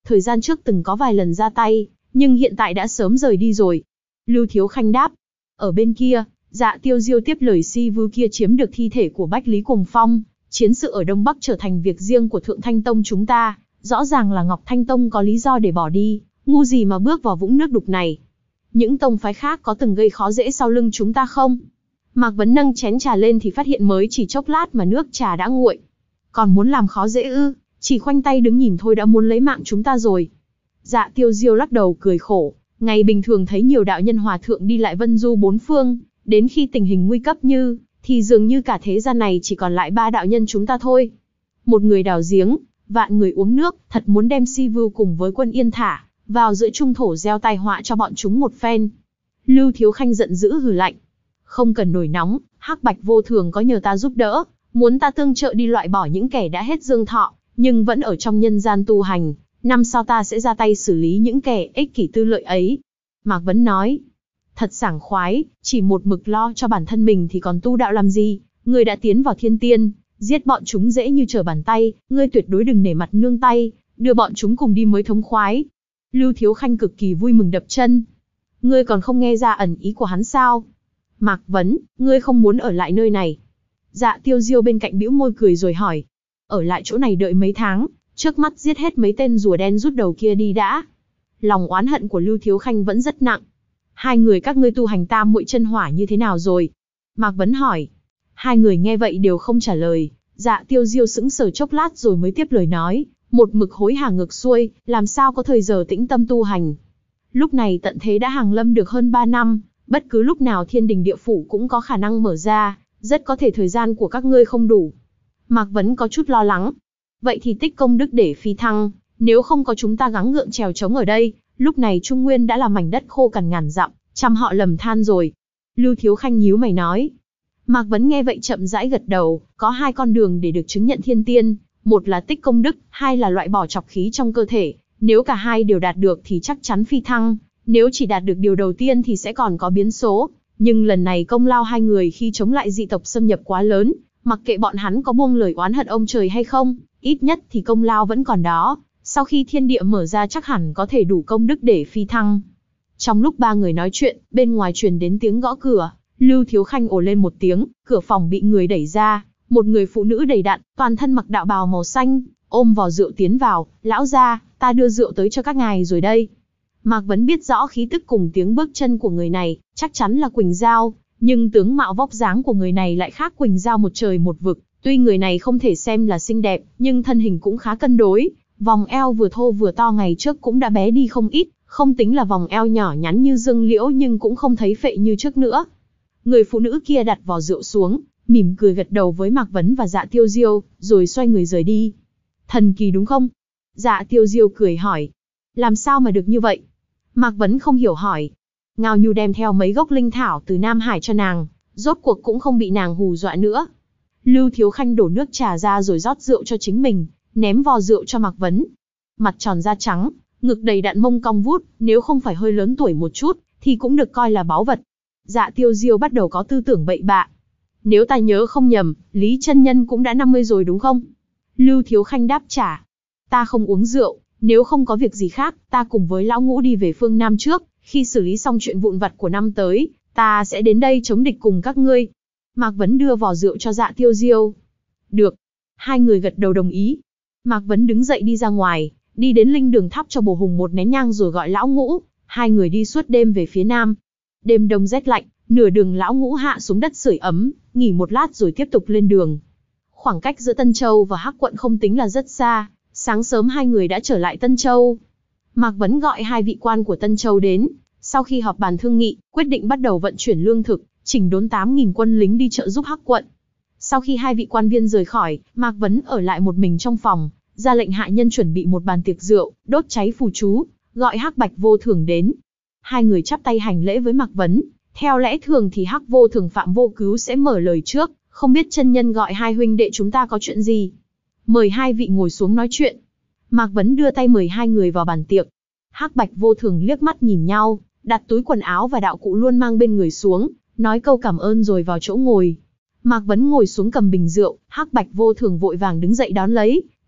thời gian trước từng có vài lần ra tay, nhưng hiện tại đã sớm rời đi rồi. Lưu Thiếu Khanh đáp. Ở bên kia, Dạ Tiêu Diêu tiếp lời si vưu kia chiếm được thi thể của Bách Lý Cuồng Phong, chiến sự ở Đông Bắc trở thành việc riêng của Thượng Thanh Tông chúng ta, rõ ràng là Ngọc Thanh Tông có lý do để bỏ đi, ngu gì mà bước vào vũng nước đục này. Những tông phái khác có từng gây khó dễ sau lưng chúng ta không? Mạc Vấn nâng chén trà lên thì phát hiện mới chỉ chốc lát mà nước trà đã nguội. Còn muốn làm khó dễ ư? Chỉ khoanh tay đứng nhìn thôi đã muốn lấy mạng chúng ta rồi. Dạ Tiêu Diêu lắc đầu cười khổ, ngày bình thường thấy nhiều đạo nhân hòa thượng đi lại vân du bốn phương, đến khi tình hình nguy cấp như, thì dường như cả thế gian này chỉ còn lại ba đạo nhân chúng ta thôi. Một người đào giếng, vạn người uống nước, thật muốn đem si vưu cùng với Quân Yên thả vào giữa trung thổ gieo tai họa cho bọn chúng một phen. Lưu Thiếu Khanh giận dữ hừ lạnh. Không cần nổi nóng, Hắc Bạch Vô Thường có nhờ ta giúp đỡ, muốn ta tương trợ đi loại bỏ những kẻ đã hết dương thọ, nhưng vẫn ở trong nhân gian tu hành, năm sau ta sẽ ra tay xử lý những kẻ ích kỷ tư lợi ấy. Mạc Vấn nói, thật sảng khoái, chỉ một mực lo cho bản thân mình thì còn tu đạo làm gì, ngươi đã tiến vào thiên tiên, giết bọn chúng dễ như trở bàn tay, ngươi tuyệt đối đừng nể mặt nương tay, đưa bọn chúng cùng đi mới thống khoái. Lưu Thiếu Khanh cực kỳ vui mừng đập chân. Ngươi còn không nghe ra ẩn ý của hắn sao? Mạc Vấn, ngươi không muốn ở lại nơi này. Dạ Tiêu Diêu bên cạnh bĩu môi cười rồi hỏi. Ở lại chỗ này đợi mấy tháng, trước mắt giết hết mấy tên rùa đen rút đầu kia đi đã. Lòng oán hận của Lưu Thiếu Khanh vẫn rất nặng. Hai người các ngươi tu hành tam muội chân hỏa như thế nào rồi? Mạc Vấn hỏi. Hai người nghe vậy đều không trả lời. Dạ Tiêu Diêu sững sờ chốc lát rồi mới tiếp lời nói. Một mực hối hả ngược xuôi, làm sao có thời giờ tĩnh tâm tu hành. Lúc này tận thế đã hàng lâm được hơn ba năm, bất cứ lúc nào thiên đình địa phủ cũng có khả năng mở ra, rất có thể thời gian của các ngươi không đủ. Mạc Vấn có chút lo lắng. Vậy thì tích công đức để phi thăng, nếu không có chúng ta gắng gượng trèo trống ở đây, lúc này Trung Nguyên đã là mảnh đất khô cằn ngàn dặm, trăm họ lầm than rồi. Lưu Thiếu Khanh nhíu mày nói. Mạc Vấn nghe vậy chậm rãi gật đầu, có hai con đường để được chứng nhận thiên tiên, một là tích công đức, hai là loại bỏ trọc khí trong cơ thể, nếu cả hai đều đạt được thì chắc chắn phi thăng, nếu chỉ đạt được điều đầu tiên thì sẽ còn có biến số, nhưng lần này công lao hai người khi chống lại dị tộc xâm nhập quá lớn, mặc kệ bọn hắn có buông lời oán hận ông trời hay không, ít nhất thì công lao vẫn còn đó, sau khi thiên địa mở ra chắc hẳn có thể đủ công đức để phi thăng. Trong lúc ba người nói chuyện, bên ngoài truyền đến tiếng gõ cửa, Lưu Thiếu Khanh ồ lên một tiếng, cửa phòng bị người đẩy ra, một người phụ nữ đầy đặn, toàn thân mặc đạo bào màu xanh, ôm vò rượu tiến vào. Lão gia, ta đưa rượu tới cho các ngài rồi đây. Mạc Vấn biết rõ khí tức cùng tiếng bước chân của người này, chắc chắn là Quỳnh Giao, nhưng tướng mạo vóc dáng của người này lại khác Quỳnh Giao một trời một vực. Tuy người này không thể xem là xinh đẹp, nhưng thân hình cũng khá cân đối, vòng eo vừa thô vừa to ngày trước cũng đã bé đi không ít, không tính là vòng eo nhỏ nhắn như dương liễu nhưng cũng không thấy phệ như trước nữa. Người phụ nữ kia đặt vò rượu xuống, mỉm cười gật đầu với Mạc Vấn và Dạ Tiêu Diêu, rồi xoay người rời đi. Thần kỳ đúng không? Dạ Tiêu Diêu cười hỏi. Làm sao mà được như vậy? Mạc Vấn không hiểu hỏi. Ngao Nhu đem theo mấy gốc linh thảo từ Nam Hải cho nàng, rốt cuộc cũng không bị nàng hù dọa nữa. Lưu Thiếu Khanh đổ nước trà ra rồi rót rượu cho chính mình, ném vò rượu cho Mạc Vấn. Mặt tròn da trắng, ngực đầy đặn mông cong vút, nếu không phải hơi lớn tuổi một chút, thì cũng được coi là báu vật. Dạ Tiêu Diêu bắt đầu có tư tưởng bậy bạ. Nếu ta nhớ không nhầm, Lý chân nhân cũng đã năm mươi rồi đúng không? Lưu Thiếu Khanh đáp trả. Ta không uống rượu, nếu không có việc gì khác, ta cùng với lão ngũ đi về phương Nam trước, khi xử lý xong chuyện vụn vặt của năm tới, ta sẽ đến đây chống địch cùng các ngươi. Mạc Vấn đưa vò rượu cho Dạ Tiêu Diêu. Được. Hai người gật đầu đồng ý. Mạc Vấn đứng dậy đi ra ngoài, đi đến linh đường thắp cho Bồ Hùng một nén nhang rồi gọi lão ngũ. Hai người đi suốt đêm về phía Nam. Đêm đông rét lạnh, nửa đường lão ngũ hạ xuống đất sưởi ấm, nghỉ một lát rồi tiếp tục lên đường. Khoảng cách giữa Tân Châu và Hắc Quận không tính là rất xa, sáng sớm hai người đã trở lại Tân Châu. Mạc Vấn gọi hai vị quan của Tân Châu đến, sau khi họp bàn thương nghị, quyết định bắt đầu vận chuyển lương thực, chỉnh đốn tám nghìn quân lính đi trợ giúp Hắc Quận. Sau khi hai vị quan viên rời khỏi, Mạc Vấn ở lại một mình trong phòng, ra lệnh hạ nhân chuẩn bị một bàn tiệc rượu, đốt cháy phù chú, gọi Hắc Bạch Vô Thường đến. Hai người chắp tay hành lễ với Mạc Vấn. Theo lẽ thường thì Hắc Vô Thường Phạm Vô Cứu sẽ mở lời trước, không biết chân nhân gọi hai huynh đệ chúng ta có chuyện gì. Mời hai vị ngồi xuống nói chuyện. Mạc Vấn đưa tay mời hai người vào bàn tiệc. Hắc Bạch Vô Thường liếc mắt nhìn nhau, đặt túi quần áo và đạo cụ luôn mang bên người xuống, nói câu cảm ơn rồi vào chỗ ngồi. Mạc Vấn ngồi xuống cầm bình rượu, Hắc Bạch Vô Thường vội vàng đứng dậy đón lấy,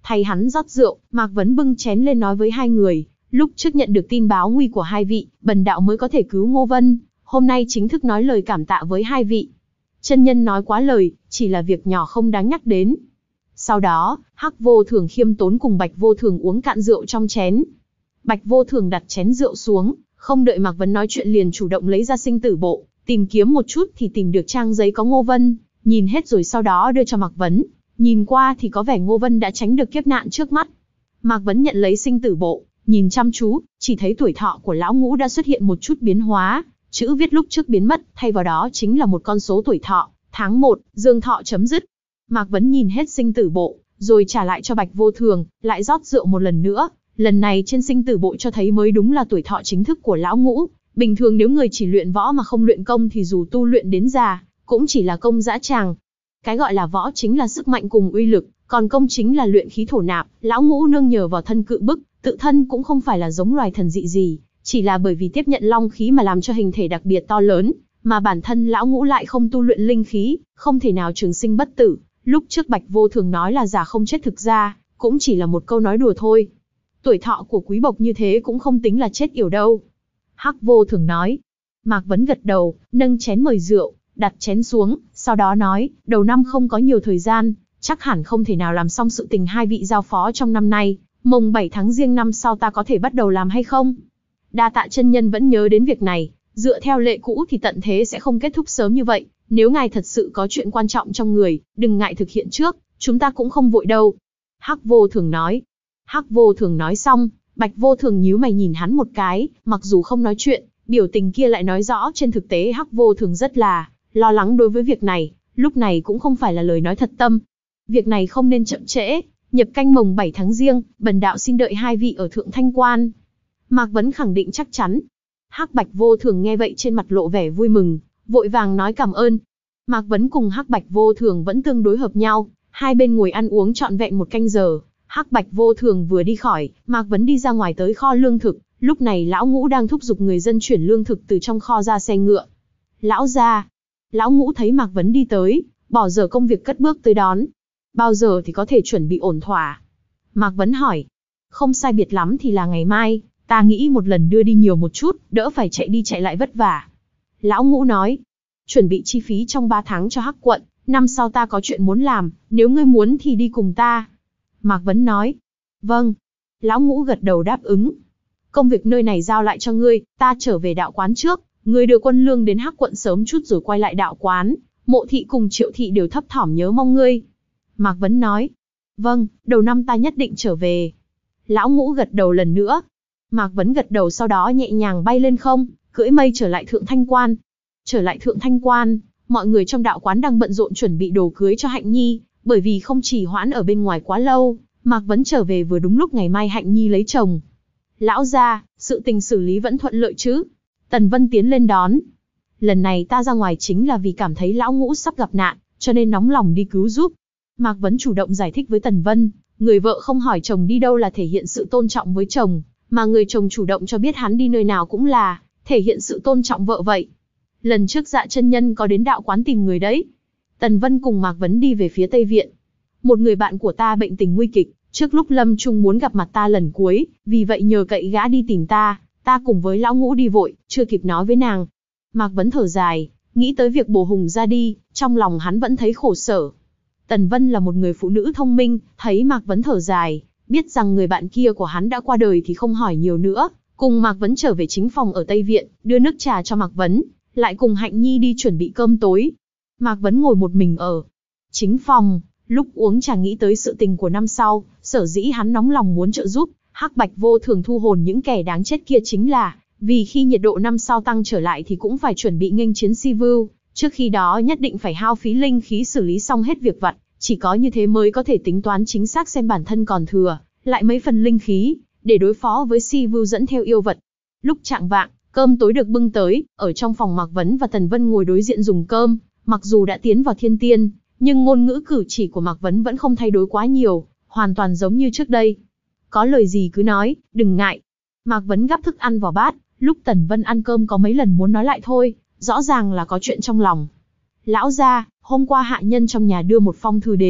Thay hắn rót rượu, Mạc Vấn bưng chén lên nói với hai người, lúc trước nhận được tin báo nguy của hai vị, bần đạo mới có thể cứu Ngô Vân, hôm nay chính thức nói lời cảm tạ với hai vị. Chân nhân nói quá lời, chỉ là việc nhỏ không đáng nhắc đến. Sau đó, Hắc Vô Thường khiêm tốn cùng Bạch Vô Thường uống cạn rượu trong chén. Bạch Vô Thường đặt chén rượu xuống, không đợi Mạc Vấn nói chuyện liền chủ động lấy ra sinh tử bộ, tìm kiếm một chút thì tìm được trang giấy có Ngô Vân, nhìn hết rồi sau đó đưa cho Mạc Vấn. Nhìn qua thì có vẻ Ngô Vân đã tránh được kiếp nạn trước mắt. Mạc Vấn nhận lấy sinh tử bộ, nhìn chăm chú, chỉ thấy tuổi thọ của lão ngũ đã xuất hiện một chút biến hóa, chữ viết lúc trước biến mất, thay vào đó chính là một con số tuổi thọ, tháng một, dương thọ chấm dứt. Mạc Vấn nhìn hết sinh tử bộ, rồi trả lại cho Bạch Vô Thường, lại rót rượu một lần nữa. Lần này trên sinh tử bộ cho thấy mới đúng là tuổi thọ chính thức của lão ngũ. Bình thường nếu người chỉ luyện võ mà không luyện công thì dù tu luyện đến già, cũng chỉ là công dã tràng. Cái gọi là võ chính là sức mạnh cùng uy lực, còn công chính là luyện khí thổ nạp. Lão ngũ nương nhờ vào thân cự bức, tự thân cũng không phải là giống loài thần dị gì, chỉ là bởi vì tiếp nhận long khí mà làm cho hình thể đặc biệt to lớn, mà bản thân lão ngũ lại không tu luyện linh khí, không thể nào trường sinh bất tử. Lúc trước Bạch Vô Thường nói là già không chết, thực ra cũng chỉ là một câu nói đùa thôi. Tuổi thọ của quý bộc như thế cũng không tính là chết yểu đâu. Hắc Vô Thường nói. Mạc Vấn gật đầu, nâng chén mời rượu, đặt chén xuống, sau đó nói, đầu năm không có nhiều thời gian, chắc hẳn không thể nào làm xong sự tình hai vị giao phó trong năm nay, mồng bảy tháng Giêng năm sau ta có thể bắt đầu làm hay không? Đa tạ chân nhân vẫn nhớ đến việc này, dựa theo lệ cũ thì tận thế sẽ không kết thúc sớm như vậy, nếu ngài thật sự có chuyện quan trọng trong người, đừng ngại thực hiện trước, chúng ta cũng không vội đâu. Hắc Vô Thường nói. Hắc Vô Thường nói xong, Bạch Vô Thường nhíu mày nhìn hắn một cái, mặc dù không nói chuyện, biểu tình kia lại nói rõ trên thực tế Hắc Vô Thường rất là lo lắng đối với việc này, lúc này cũng không phải là lời nói thật tâm. Việc này không nên chậm trễ, nhập canh mồng bảy tháng Giêng, bần đạo xin đợi hai vị ở Thượng Thanh Quan. Mạc Vấn khẳng định chắc chắn. Hắc Bạch Vô Thường nghe vậy trên mặt lộ vẻ vui mừng, vội vàng nói cảm ơn. Mạc Vấn cùng Hắc Bạch Vô Thường vẫn tương đối hợp nhau, hai bên ngồi ăn uống trọn vẹn một canh giờ. Hắc Bạch Vô Thường vừa đi khỏi, Mạc Vấn đi ra ngoài tới kho lương thực, lúc này lão ngũ đang thúc giục người dân chuyển lương thực từ trong kho ra xe ngựa. Lão gia. Lão ngũ thấy Mạc Vấn đi tới, bỏ dở công việc cất bước tới đón. Bao giờ thì có thể chuẩn bị ổn thỏa? Mạc Vấn hỏi. Không sai biệt lắm thì là ngày mai, ta nghĩ một lần đưa đi nhiều một chút, đỡ phải chạy đi chạy lại vất vả. Lão ngũ nói. Chuẩn bị chi phí trong ba tháng cho Hắc quận, năm sau ta có chuyện muốn làm, nếu ngươi muốn thì đi cùng ta. Mạc Vấn nói. Vâng. Lão ngũ gật đầu đáp ứng. Công việc nơi này giao lại cho ngươi, ta trở về đạo quán trước, ngươi đưa quân lương đến Hắc quận sớm chút rồi quay lại đạo quán. Mộ thị cùng Triệu thị đều thấp thỏm nhớ mong ngươi. Mạc Vấn nói. Vâng, đầu năm ta nhất định trở về. Lão ngũ gật đầu lần nữa. Mạc Vấn gật đầu sau đó nhẹ nhàng bay lên không, cưỡi mây trở lại Thượng Thanh Quan. Trở lại Thượng Thanh Quan, mọi người trong đạo quán đang bận rộn chuẩn bị đồ cưới cho Hạnh Nhi, bởi vì không trì hoãn ở bên ngoài quá lâu, Mạc Vấn trở về vừa đúng lúc ngày mai Hạnh Nhi lấy chồng. Lão gia, sự tình xử lý vẫn thuận lợi chứ? Tần Vân tiến lên đón. Lần này ta ra ngoài chính là vì cảm thấy lão ngũ sắp gặp nạn, cho nên nóng lòng đi cứu giúp. Mạc Vấn chủ động giải thích với Tần Vân, người vợ không hỏi chồng đi đâu là thể hiện sự tôn trọng với chồng, mà người chồng chủ động cho biết hắn đi nơi nào cũng là thể hiện sự tôn trọng vợ vậy. Lần trước Dạ chân nhân có đến đạo quán tìm người đấy. Tần Vân cùng Mạc Vấn đi về phía Tây Viện. Một người bạn của ta bệnh tình nguy kịch, trước lúc lâm chung muốn gặp mặt ta lần cuối, vì vậy nhờ cậy gã đi tìm ta, ta cùng với lão ngũ đi vội, chưa kịp nói với nàng. Mạc Vấn thở dài, nghĩ tới việc Bồ Hùng ra đi, trong lòng hắn vẫn thấy khổ sở. Tần Vân là một người phụ nữ thông minh, thấy Mạc Vấn thở dài, biết rằng người bạn kia của hắn đã qua đời thì không hỏi nhiều nữa, cùng Mạc Vấn trở về chính phòng ở Tây Viện, đưa nước trà cho Mạc Vấn, lại cùng Hạnh Nhi đi chuẩn bị cơm tối. Mạc Vấn ngồi một mình ở chính phòng, lúc uống trà nghĩ tới sự tình của năm sau, sở dĩ hắn nóng lòng muốn trợ giúp Hắc Bạch Vô Thường thu hồn những kẻ đáng chết kia chính là vì khi nhiệt độ năm sau tăng trở lại thì cũng phải chuẩn bị nghênh chiến Si Vưu, trước khi đó nhất định phải hao phí linh khí xử lý xong hết việc vặt, chỉ có như thế mới có thể tính toán chính xác xem bản thân còn thừa lại mấy phần linh khí để đối phó với Si Vưu dẫn theo yêu vật. Lúc chạng vạng, cơm tối được bưng tới, ở trong phòng Mạc Vấn và Tần Vân ngồi đối diện dùng cơm, mặc dù đã tiến vào thiên tiên, nhưng ngôn ngữ cử chỉ của Mạc Vấn vẫn không thay đổi quá nhiều, hoàn toàn giống như trước đây. Có lời gì cứ nói, đừng ngại. Mạc Vấn gắp thức ăn vào bát, lúc Tần Vân ăn cơm có mấy lần muốn nói lại thôi, rõ ràng là có chuyện trong lòng. Lão gia, hôm qua hạ nhân trong nhà đưa một phong thư đến,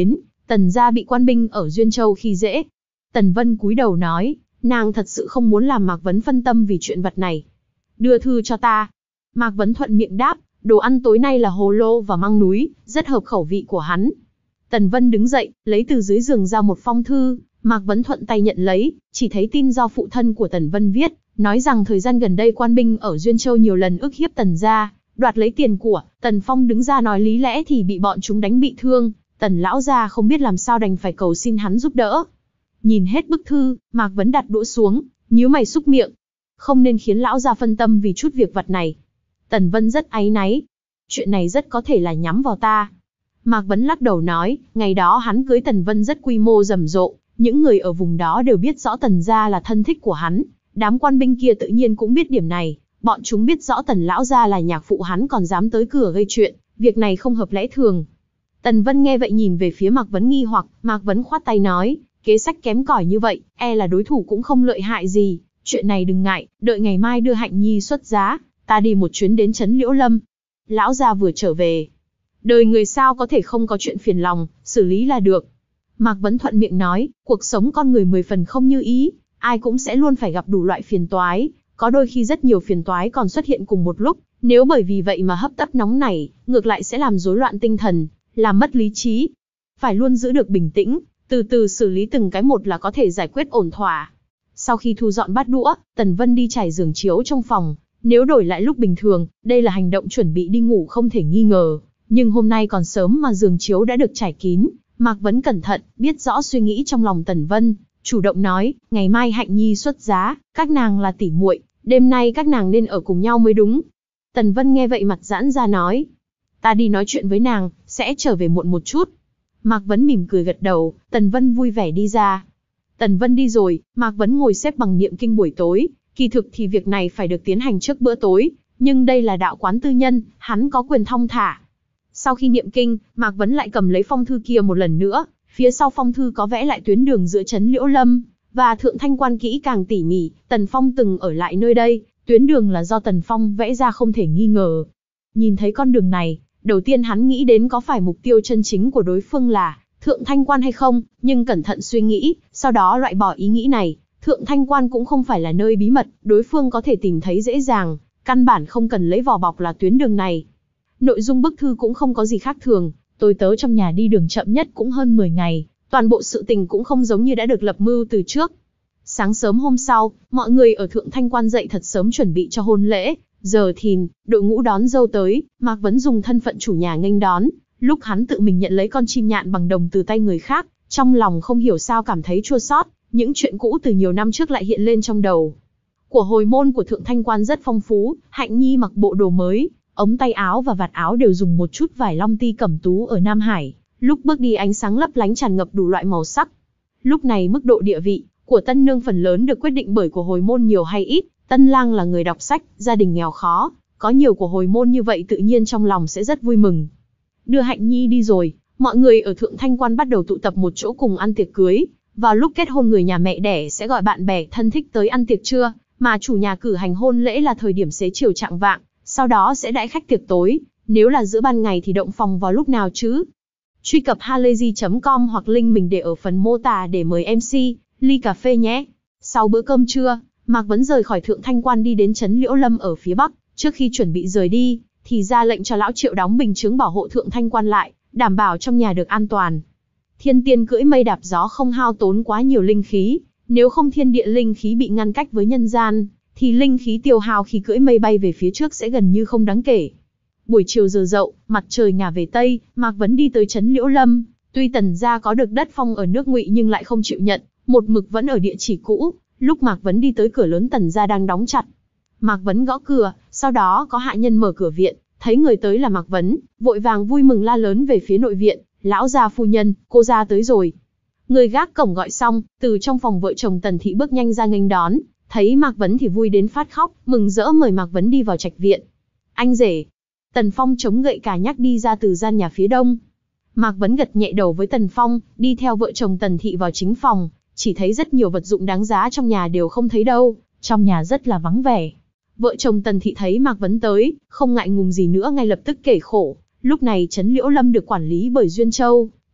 Tần gia bị quan binh ở Duyên Châu khi dễ. Tần Vân cúi đầu nói, nàng thật sự không muốn làm Mạc Vấn phân tâm vì chuyện vật này. Đưa thư cho ta. Mạc Vấn thuận miệng đáp, đồ ăn tối nay là hồ lô và măng núi, rất hợp khẩu vị của hắn. Tần Vân đứng dậy, lấy từ dưới giường ra một phong thư, Mạc Vấn thuận tay nhận lấy, chỉ thấy tin do phụ thân của Tần Vân viết, nói rằng thời gian gần đây quan binh ở Duyên Châu nhiều lần ức hiếp Tần gia, đoạt lấy tiền của. Tần Phong đứng ra nói lý lẽ thì bị bọn chúng đánh bị thương, Tần lão gia không biết làm sao đành phải cầu xin hắn giúp đỡ. Nhìn hết bức thư, Mạc Vấn đặt đũa xuống, nhíu mày xúc miệng. Không nên khiến lão gia phân tâm vì chút việc vặt này. Tần Vân rất áy náy. Chuyện này rất có thể là nhắm vào ta. Mạc Vấn lắc đầu nói, ngày đó hắn cưới Tần Vân rất quy mô rầm rộ, những người ở vùng đó đều biết rõ Tần gia là thân thích của hắn. Đám quan binh kia tự nhiên cũng biết điểm này, bọn chúng biết rõ Tần lão gia là nhạc phụ hắn còn dám tới cửa gây chuyện, việc này không hợp lẽ thường. Tần Vân nghe vậy nhìn về phía Mạc Vấn nghi hoặc, Mạc Vấn khoát tay nói, kế sách kém cỏi như vậy, e là đối thủ cũng không lợi hại gì, chuyện này đừng ngại, đợi ngày mai đưa Hạnh Nhi xuất giá, ta đi một chuyến đến trấn Liễu Lâm. Lão gia vừa trở về. Đời người sao có thể không có chuyện phiền lòng, xử lý là được. Mạc Vấn thuận miệng nói, cuộc sống con người mười phần không như ý, ai cũng sẽ luôn phải gặp đủ loại phiền toái, có đôi khi rất nhiều phiền toái còn xuất hiện cùng một lúc, nếu bởi vì vậy mà hấp tấp nóng nảy, ngược lại sẽ làm rối loạn tinh thần, làm mất lý trí. Phải luôn giữ được bình tĩnh, từ từ xử lý từng cái một là có thể giải quyết ổn thỏa. Sau khi thu dọn bát đũa, Tần Vân đi trải giường chiếu trong phòng, nếu đổi lại lúc bình thường, đây là hành động chuẩn bị đi ngủ không thể nghi ngờ, nhưng hôm nay còn sớm mà giường chiếu đã được trải kín. Mạc Vấn cẩn thận, biết rõ suy nghĩ trong lòng Tần Vân, chủ động nói, ngày mai Hạnh Nhi xuất giá, các nàng là tỉ muội, đêm nay các nàng nên ở cùng nhau mới đúng. Tần Vân nghe vậy mặt giãn ra nói, ta đi nói chuyện với nàng, sẽ trở về muộn một chút. Mạc Vấn mỉm cười gật đầu, Tần Vân vui vẻ đi ra. Tần Vân đi rồi, Mạc Vấn ngồi xếp bằng niệm kinh buổi tối, kỳ thực thì việc này phải được tiến hành trước bữa tối, nhưng đây là đạo quán tư nhân, hắn có quyền thong thả. Sau khi niệm kinh, Mạc Vấn lại cầm lấy phong thư kia một lần nữa, phía sau phong thư có vẽ lại tuyến đường giữa trấn Liễu Lâm và Thượng Thanh Quan kỹ càng tỉ mỉ, Tần Phong từng ở lại nơi đây, tuyến đường là do Tần Phong vẽ ra không thể nghi ngờ. Nhìn thấy con đường này, đầu tiên hắn nghĩ đến có phải mục tiêu chân chính của đối phương là Thượng Thanh Quan hay không, nhưng cẩn thận suy nghĩ, sau đó loại bỏ ý nghĩ này, Thượng Thanh Quan cũng không phải là nơi bí mật, đối phương có thể tìm thấy dễ dàng, căn bản không cần lấy vỏ bọc là tuyến đường này. Nội dung bức thư cũng không có gì khác thường, tôi tớ trong nhà đi đường chậm nhất cũng hơn mười ngày, toàn bộ sự tình cũng không giống như đã được lập mưu từ trước. Sáng sớm hôm sau, mọi người ở Thượng Thanh Quan dậy thật sớm chuẩn bị cho hôn lễ, giờ thìn, đội ngũ đón dâu tới, Mạc Vấn dùng thân phận chủ nhà nghênh đón, lúc hắn tự mình nhận lấy con chim nhạn bằng đồng từ tay người khác, trong lòng không hiểu sao cảm thấy chua xót, những chuyện cũ từ nhiều năm trước lại hiện lên trong đầu. Của hồi môn của Thượng Thanh Quan rất phong phú, Hạnh Nhi mặc bộ đồ mới, ống tay áo và vạt áo đều dùng một chút vải long ti cẩm tú ở Nam Hải, lúc bước đi ánh sáng lấp lánh tràn ngập đủ loại màu sắc. Lúc này mức độ địa vị của tân nương phần lớn được quyết định bởi của hồi môn nhiều hay ít, tân lang là người đọc sách, gia đình nghèo khó, có nhiều của hồi môn như vậy tự nhiên trong lòng sẽ rất vui mừng. Đưa Hạnh Nhi đi rồi, mọi người ở Thượng Thanh Quan bắt đầu tụ tập một chỗ cùng ăn tiệc cưới, vào lúc kết hôn người nhà mẹ đẻ sẽ gọi bạn bè thân thích tới ăn tiệc trưa, mà chủ nhà cử hành hôn lễ là thời điểm xế chiều chạng vạng, sau đó sẽ đãi khách tiệc tối, nếu là giữa ban ngày thì động phòng vào lúc nào chứ? Truy cập halayzi chấm com hoặc link mình để ở phần mô tả để mời em xê, ly cà phê nhé. Sau bữa cơm trưa, Mạc Vấn rời khỏi Thượng Thanh Quan đi đến trấn Liễu Lâm ở phía bắc, trước khi chuẩn bị rời đi, thì ra lệnh cho lão Triệu đóng bình chướng bảo hộ Thượng Thanh Quan lại, đảm bảo trong nhà được an toàn. Thiên tiên cưỡi mây đạp gió không hao tốn quá nhiều linh khí, nếu không thiên địa linh khí bị ngăn cách với nhân gian, thì linh khí tiêu hao khi cưỡi mây bay về phía trước sẽ gần như không đáng kể. Buổi chiều giờ dậu, mặt trời ngả về tây, Mạc Vấn đi tới trấn Liễu Lâm, tuy Tần gia có được đất phong ở nước Ngụy nhưng lại không chịu nhận, một mực vẫn ở địa chỉ cũ. Lúc Mạc Vấn đi tới cửa lớn Tần gia đang đóng chặt, Mạc Vấn gõ cửa, sau đó có hạ nhân mở cửa viện, thấy người tới là Mạc Vấn, vội vàng vui mừng la lớn về phía nội viện, lão gia phu nhân, cô gia tới rồi. Người gác cổng gọi xong, từ trong phòng vợ chồng Tần thị bước nhanh ra nghênh đón, thấy Mạc Vấn thì vui đến phát khóc, mừng rỡ mời Mạc Vấn đi vào trạch viện. Anh rể. Tần Phong chống gậy cà nhắc đi ra từ gian nhà phía đông. Mạc Vấn gật nhẹ đầu với Tần Phong, đi theo vợ chồng Tần thị vào chính phòng, chỉ thấy rất nhiều vật dụng đáng giá trong nhà đều không thấy đâu, trong nhà rất là vắng vẻ. Vợ chồng Tần thị thấy Mạc Vấn tới, không ngại ngùng gì nữa ngay lập tức kể khổ. Lúc này trấn Liễu Lâm được quản lý bởi Duyên Châu,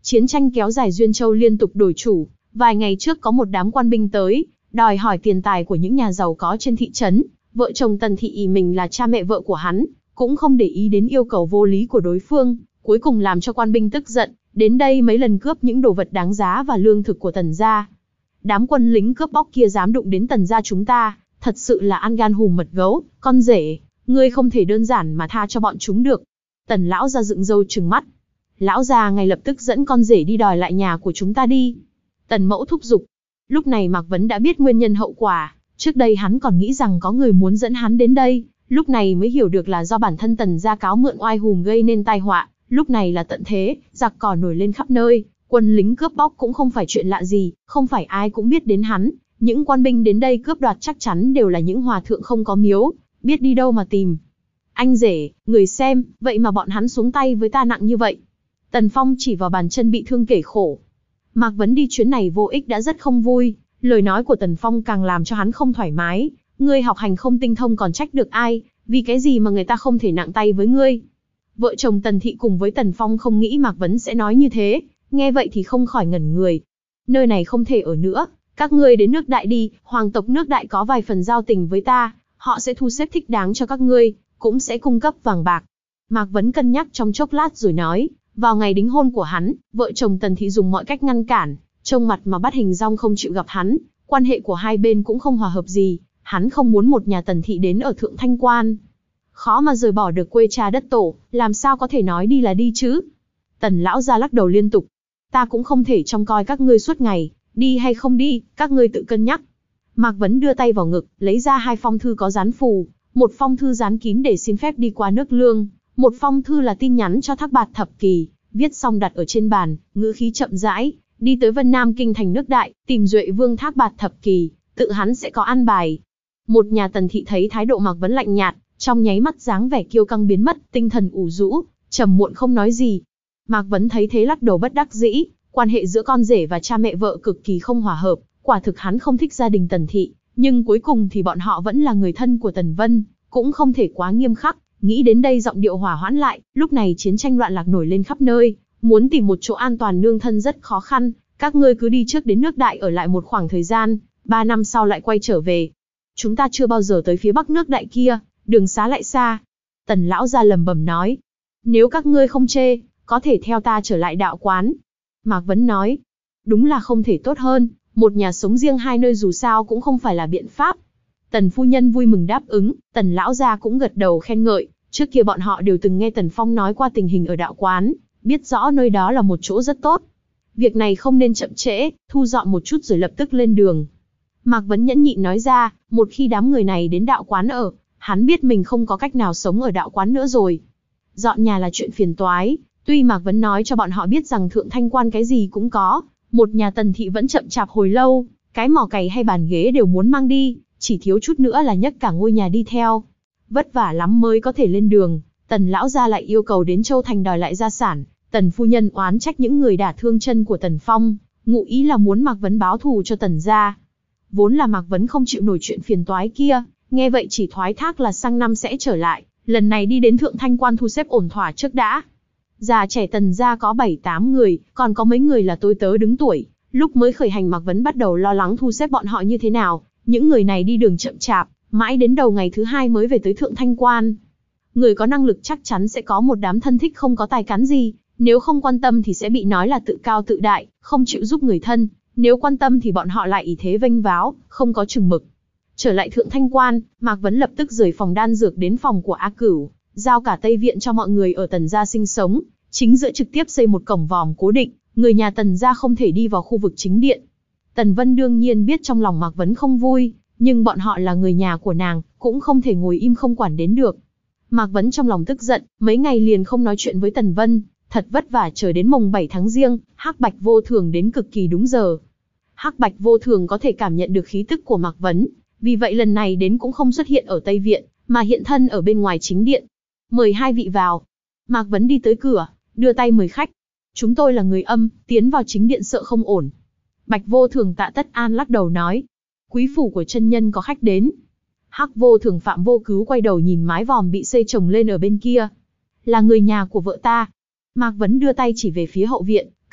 Chiến tranh kéo dài Duyên Châu liên tục đổi chủ, vài ngày trước có một đám quan binh tới, đòi hỏi tiền tài của những nhà giàu có trên thị trấn. Vợ chồng Tần Thị ỷ mình là cha mẹ vợ của hắn, cũng không để ý đến yêu cầu vô lý của đối phương, cuối cùng làm cho quan binh tức giận, đến đây mấy lần cướp những đồ vật đáng giá và lương thực của Tần gia. Đám quân lính cướp bóc kia dám đụng đến Tần gia chúng ta, thật sự là ăn gan hùm mật gấu, con rể, ngươi không thể đơn giản mà tha cho bọn chúng được. Tần lão gia dựng râu trừng mắt. Lão gia ngay lập tức dẫn con rể đi đòi lại nhà của chúng ta đi. Tần mẫu thúc giục. Lúc này Mạc Vấn đã biết nguyên nhân hậu quả, trước đây hắn còn nghĩ rằng có người muốn dẫn hắn đến đây, lúc này mới hiểu được là do bản thân Tần gia cáo mượn oai hùm gây nên tai họa, lúc này là tận thế, giặc cỏ nổi lên khắp nơi, quân lính cướp bóc cũng không phải chuyện lạ gì, không phải ai cũng biết đến hắn, những quan binh đến đây cướp đoạt chắc chắn đều là những hòa thượng không có miếu, biết đi đâu mà tìm. Anh rể, người xem, vậy mà bọn hắn xuống tay với ta nặng như vậy. Tần Phong chỉ vào bàn chân bị thương kể khổ. Mạc Vấn đi chuyến này vô ích đã rất không vui, lời nói của Tần Phong càng làm cho hắn không thoải mái. Ngươi học hành không tinh thông còn trách được ai, vì cái gì mà người ta không thể nặng tay với ngươi. Vợ chồng Tần Thị cùng với Tần Phong không nghĩ Mạc Vấn sẽ nói như thế, nghe vậy thì không khỏi ngẩn người. Nơi này không thể ở nữa, các ngươi đến nước Đại đi, hoàng tộc nước Đại có vài phần giao tình với ta, họ sẽ thu xếp thích đáng cho các ngươi, cũng sẽ cung cấp vàng bạc. Mạc Vấn cân nhắc trong chốc lát rồi nói, vào ngày đính hôn của hắn, vợ chồng Tần Thị dùng mọi cách ngăn cản, trông mặt mà bắt hình dong không chịu gặp hắn, quan hệ của hai bên cũng không hòa hợp gì, hắn không muốn một nhà Tần Thị đến ở Thượng Thanh Quan. Khó mà rời bỏ được quê cha đất tổ, làm sao có thể nói đi là đi chứ? Tần lão gia lắc đầu liên tục. Ta cũng không thể trông coi các ngươi suốt ngày, đi hay không đi, các ngươi tự cân nhắc. Mạc Vấn đưa tay vào ngực, lấy ra hai phong thư có dán phù, một phong thư dán kín để xin phép đi qua nước Lương, một phong thư là tin nhắn cho Thác Bạt Thập Kỳ, viết xong đặt ở trên bàn, ngữ khí chậm rãi, đi tới Vân Nam kinh thành nước Đại, tìm Duệ Vương Thác Bạt Thập Kỳ, tự hắn sẽ có an bài. Một nhà Tần Thị thấy thái độ Mạc Vấn lạnh nhạt, trong nháy mắt dáng vẻ kiêu căng biến mất, tinh thần ủ rũ, trầm muộn không nói gì. Mạc Vấn thấy thế lắc đầu bất đắc dĩ, quan hệ giữa con rể và cha mẹ vợ cực kỳ không hòa hợp, quả thực hắn không thích gia đình Tần Thị, nhưng cuối cùng thì bọn họ vẫn là người thân của Tần Vân, cũng không thể quá nghiêm khắc. Nghĩ đến đây giọng điệu hòa hoãn lại, lúc này chiến tranh loạn lạc nổi lên khắp nơi, muốn tìm một chỗ an toàn nương thân rất khó khăn, các ngươi cứ đi trước đến nước Đại ở lại một khoảng thời gian, ba năm sau lại quay trở về. Chúng ta chưa bao giờ tới phía bắc nước Đại kia, đường xá lại xa. Tần lão gia lẩm bẩm nói, nếu các ngươi không chê, có thể theo ta trở lại đạo quán. Mạc Vấn nói, đúng là không thể tốt hơn, một nhà sống riêng hai nơi dù sao cũng không phải là biện pháp. Tần phu nhân vui mừng đáp ứng, Tần lão gia cũng gật đầu khen ngợi, trước kia bọn họ đều từng nghe Tần Phong nói qua tình hình ở đạo quán, biết rõ nơi đó là một chỗ rất tốt. Việc này không nên chậm trễ, thu dọn một chút rồi lập tức lên đường. Mạc Vấn nhẫn nhịn nói ra, một khi đám người này đến đạo quán ở, hắn biết mình không có cách nào sống ở đạo quán nữa rồi. Dọn nhà là chuyện phiền toái, tuy Mạc Vấn nói cho bọn họ biết rằng Thượng Thanh Quan cái gì cũng có, một nhà Tần Thị vẫn chậm chạp hồi lâu, cái mỏ cày hay bàn ghế đều muốn mang đi, chỉ thiếu chút nữa là nhấc cả ngôi nhà đi theo. Vất vả lắm mới có thể lên đường, Tần lão gia lại yêu cầu đến Châu Thành đòi lại gia sản, Tần phu nhân oán trách những người đả thương chân của Tần Phong, ngụ ý là muốn Mạc Vấn báo thù cho Tần gia. Vốn là Mạc Vấn không chịu nổi chuyện phiền toái kia, nghe vậy chỉ thoái thác là sang năm sẽ trở lại, lần này đi đến Thượng Thanh Quan thu xếp ổn thỏa trước đã. Già trẻ Tần gia có bảy tám người, còn có mấy người là tôi tớ đứng tuổi, lúc mới khởi hành Mạc Vấn bắt đầu lo lắng thu xếp bọn họ như thế nào, những người này đi đường chậm chạp, mãi đến đầu ngày thứ hai mới về tới Thượng Thanh Quan. Người có năng lực chắc chắn sẽ có một đám thân thích không có tài cán gì, nếu không quan tâm thì sẽ bị nói là tự cao tự đại, không chịu giúp người thân, nếu quan tâm thì bọn họ lại ỷ thế vênh váo, không có chừng mực. Trở lại Thượng Thanh Quan, Mạc Vấn lập tức rời phòng đan dược đến phòng của A Cửu, giao cả Tây Viện cho mọi người ở Tần gia sinh sống, chính giữa trực tiếp xây một cổng vòm cố định, người nhà Tần gia không thể đi vào khu vực chính điện. Tần Vân đương nhiên biết trong lòng Mạc Vấn không vui, nhưng bọn họ là người nhà của nàng, cũng không thể ngồi im không quản đến được. Mạc Vấn trong lòng tức giận, mấy ngày liền không nói chuyện với Tần Vân, thật vất vả chờ đến mồng bảy tháng Giêng, Hắc Bạch Vô Thường đến cực kỳ đúng giờ. Hắc Bạch Vô Thường có thể cảm nhận được khí tức của Mạc Vấn, vì vậy lần này đến cũng không xuất hiện ở Tây Viện, mà hiện thân ở bên ngoài chính điện. Mời hai vị vào. Mạc Vấn đi tới cửa, đưa tay mời khách. Chúng tôi là người âm, tiến vào chính điện sợ không ổn. Bạch Vô Thường Tạ Tất An lắc đầu nói, quý phủ của chân nhân có khách đến. Hắc Vô Thường Phạm Vô Cứu quay đầu nhìn mái vòm bị xây chồng lên ở bên kia. Là người nhà của vợ ta. Mạc Vấn đưa tay chỉ về phía hậu viện,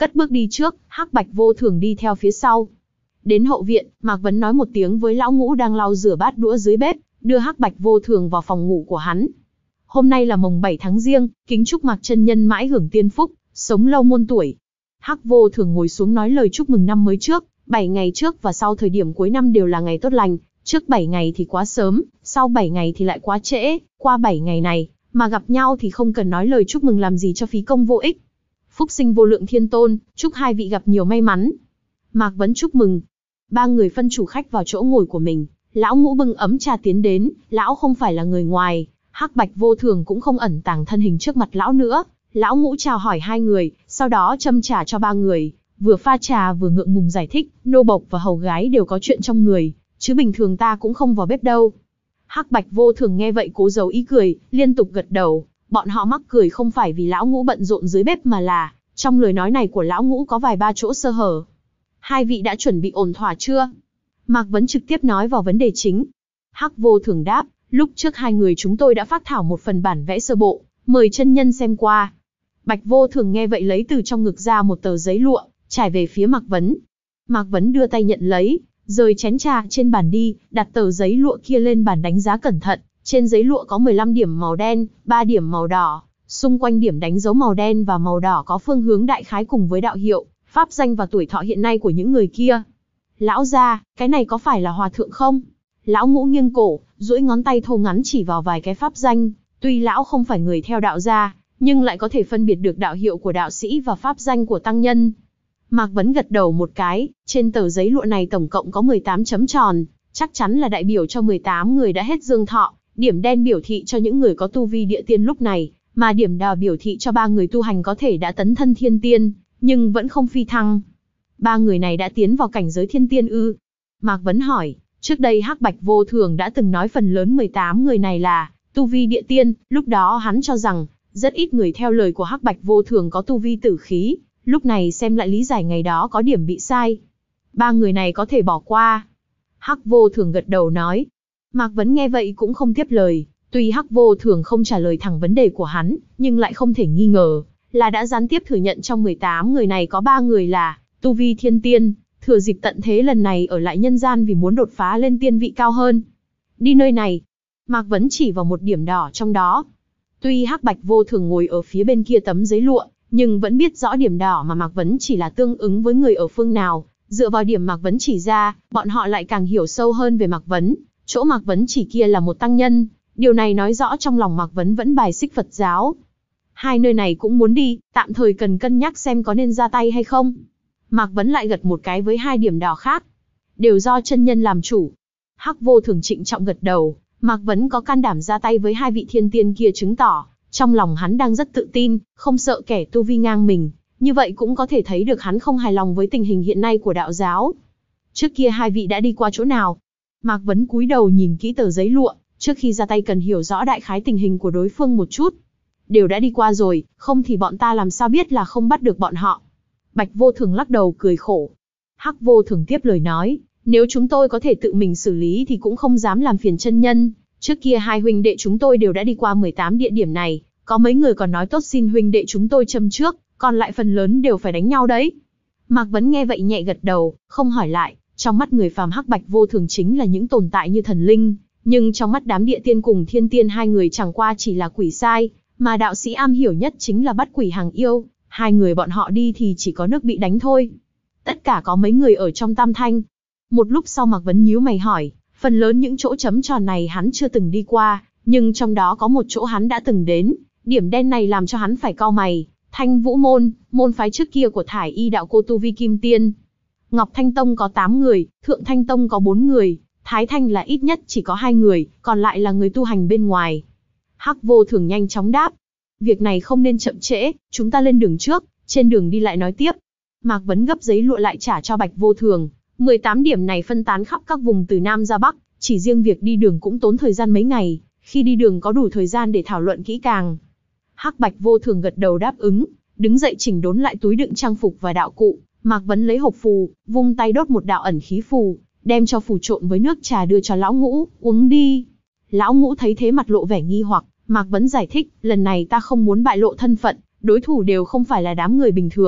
cất bước đi trước, Hắc Bạch Vô Thường đi theo phía sau. Đến hậu viện, Mạc Vấn nói một tiếng với lão ngũ đang lau rửa bát đũa dưới bếp, đưa Hắc Bạch Vô Thường vào phòng ngủ của hắn. Hôm nay là mồng bảy tháng Giêng, kính chúc Mạc chân nhân mãi hưởng tiên phúc, sống lâu muôn tuổi. Hắc Vô Thường ngồi xuống nói lời chúc mừng năm mới trước, bảy ngày trước và sau thời điểm cuối năm đều là ngày tốt lành, trước bảy ngày thì quá sớm, sau bảy ngày thì lại quá trễ, qua bảy ngày này mà gặp nhau thì không cần nói lời chúc mừng làm gì cho phí công vô ích. Phúc sinh vô lượng thiên tôn, chúc hai vị gặp nhiều may mắn. Mạc Vấn chúc mừng. Ba người phân chủ khách vào chỗ ngồi của mình, lão ngũ bưng ấm trà tiến đến, lão không phải là người ngoài, Hắc Bạch Vô Thường cũng không ẩn tàng thân hình trước mặt lão nữa. Lão ngũ chào hỏi hai người, sau đó châm trà cho ba người, vừa pha trà vừa ngượng ngùng giải thích, nô bộc và hầu gái đều có chuyện trong người, chứ bình thường ta cũng không vào bếp đâu. Hắc Bạch Vô Thường nghe vậy cố giấu ý cười, liên tục gật đầu, bọn họ mắc cười không phải vì lão ngũ bận rộn dưới bếp mà là, trong lời nói này của lão ngũ có vài ba chỗ sơ hở. Hai vị đã chuẩn bị ổn thỏa chưa? Mạc Vấn trực tiếp nói vào vấn đề chính. Hắc Vô Thường đáp, lúc trước hai người chúng tôi đã phát thảo một phần bản vẽ sơ bộ, mời chân nhân xem qua. Bạch Vô Thường nghe vậy lấy từ trong ngực ra một tờ giấy lụa, trải về phía Mạc Vấn. Mạc Vấn đưa tay nhận lấy, rời chén trà trên bàn đi, đặt tờ giấy lụa kia lên bàn đánh giá cẩn thận. Trên giấy lụa có mười lăm điểm màu đen, ba điểm màu đỏ, xung quanh điểm đánh dấu màu đen và màu đỏ có phương hướng đại khái cùng với đạo hiệu, pháp danh và tuổi thọ hiện nay của những người kia. Lão gia, cái này có phải là hòa thượng không? Lão ngũ nghiêng cổ, duỗi ngón tay thô ngắn chỉ vào vài cái pháp danh, tuy lão không phải người theo đạo gia, nhưng lại có thể phân biệt được đạo hiệu của đạo sĩ và pháp danh của tăng nhân. Mạc Vấn gật đầu một cái, trên tờ giấy lụa này tổng cộng có mười tám chấm tròn, chắc chắn là đại biểu cho mười tám người đã hết dương thọ, điểm đen biểu thị cho những người có tu vi địa tiên lúc này, mà điểm đỏ biểu thị cho ba người tu hành có thể đã tấn thân thiên tiên, nhưng vẫn không phi thăng. Ba người này đã tiến vào cảnh giới thiên tiên ư? Mạc Vấn hỏi, trước đây Hắc Bạch Vô Thường đã từng nói phần lớn mười tám người này là tu vi địa tiên, lúc đó hắn cho rằng rất ít người theo lời của Hắc Bạch Vô Thường có tu vi tử khí, lúc này xem lại lý giải ngày đó có điểm bị sai. Ba người này có thể bỏ qua. Hắc Vô Thường gật đầu nói. Mạc Vấn nghe vậy cũng không tiếp lời, tuy Hắc Vô Thường không trả lời thẳng vấn đề của hắn, nhưng lại không thể nghi ngờ là đã gián tiếp thừa nhận trong mười tám người này có ba người là tu vi thiên tiên, thừa dịp tận thế lần này ở lại nhân gian vì muốn đột phá lên tiên vị cao hơn. Đi nơi này. Mạc Vấn chỉ vào một điểm đỏ trong đó. Tuy Hắc Bạch Vô Thường ngồi ở phía bên kia tấm giấy lụa, nhưng vẫn biết rõ điểm đỏ mà Mạc Vấn chỉ là tương ứng với người ở phương nào. Dựa vào điểm Mạc Vấn chỉ ra, bọn họ lại càng hiểu sâu hơn về Mạc Vấn. Chỗ Mạc Vấn chỉ kia là một tăng nhân, điều này nói rõ trong lòng Mạc Vấn vẫn bài xích Phật giáo. Hai nơi này cũng muốn đi, tạm thời cần cân nhắc xem có nên ra tay hay không. Mạc Vấn lại gật một cái với hai điểm đỏ khác. Đều do chân nhân làm chủ. Hắc Vô Thường trịnh trọng gật đầu, Mạc Vấn có can đảm ra tay với hai vị thiên tiên kia chứng tỏ, trong lòng hắn đang rất tự tin, không sợ kẻ tu vi ngang mình. Như vậy cũng có thể thấy được hắn không hài lòng với tình hình hiện nay của đạo giáo. Trước kia hai vị đã đi qua chỗ nào? Mạc Vấn cúi đầu nhìn kỹ tờ giấy lụa, trước khi ra tay cần hiểu rõ đại khái tình hình của đối phương một chút. Đều đã đi qua rồi, không thì bọn ta làm sao biết là không bắt được bọn họ. Bạch Vô Thường lắc đầu cười khổ. Hắc Vô Thường tiếp lời nói, nếu chúng tôi có thể tự mình xử lý thì cũng không dám làm phiền chân nhân. Trước kia hai huynh đệ chúng tôi đều đã đi qua mười tám địa điểm này, có mấy người còn nói tốt xin huynh đệ chúng tôi châm trước, còn lại phần lớn đều phải đánh nhau đấy. Mạc Vấn nghe vậy nhẹ gật đầu, không hỏi lại. Trong mắt người phàm Hắc Bạch Vô Thường chính là những tồn tại như thần linh, nhưng trong mắt đám địa tiên cùng thiên tiên hai người chẳng qua chỉ là quỷ sai, mà đạo sĩ am hiểu nhất chính là bắt quỷ hàng yêu. Hai người bọn họ đi thì chỉ có nước bị đánh thôi. Tất cả có mấy người ở trong Tam Thanh. Một lúc sau Mạc Vấn nhíu mày hỏi, phần lớn những chỗ chấm tròn này hắn chưa từng đi qua, nhưng trong đó có một chỗ hắn đã từng đến. Điểm đen này làm cho hắn phải cau mày. Thanh Vũ Môn, môn phái trước kia của Thải Y đạo cô tu vi kim tiên. Ngọc Thanh Tông có tám người, Thượng Thanh Tông có bốn người, Thái Thanh là ít nhất chỉ có hai người, còn lại là người tu hành bên ngoài. Hắc Vô Thường nhanh chóng đáp. Việc này không nên chậm trễ, chúng ta lên đường trước, trên đường đi lại nói tiếp. Mạc Vấn gấp giấy lụa lại trả cho Bạch Vô Thường. mười tám điểm này phân tán khắp các vùng từ Nam ra Bắc, chỉ riêng việc đi đường cũng tốn thời gian mấy ngày, khi đi đường có đủ thời gian để thảo luận kỹ càng. Hắc Bạch Vô Thường gật đầu đáp ứng, đứng dậy chỉnh đốn lại túi đựng trang phục và đạo cụ. Mạc Vấn lấy hộp phù, vung tay đốt một đạo ẩn khí phù, đem cho phù trộn với nước trà đưa cho lão ngũ, uống đi. Lão ngũ thấy thế mặt lộ vẻ nghi hoặc, Mạc Vấn giải thích, lần này ta không muốn bại lộ thân phận, đối thủ đều không phải là đám người bình thường,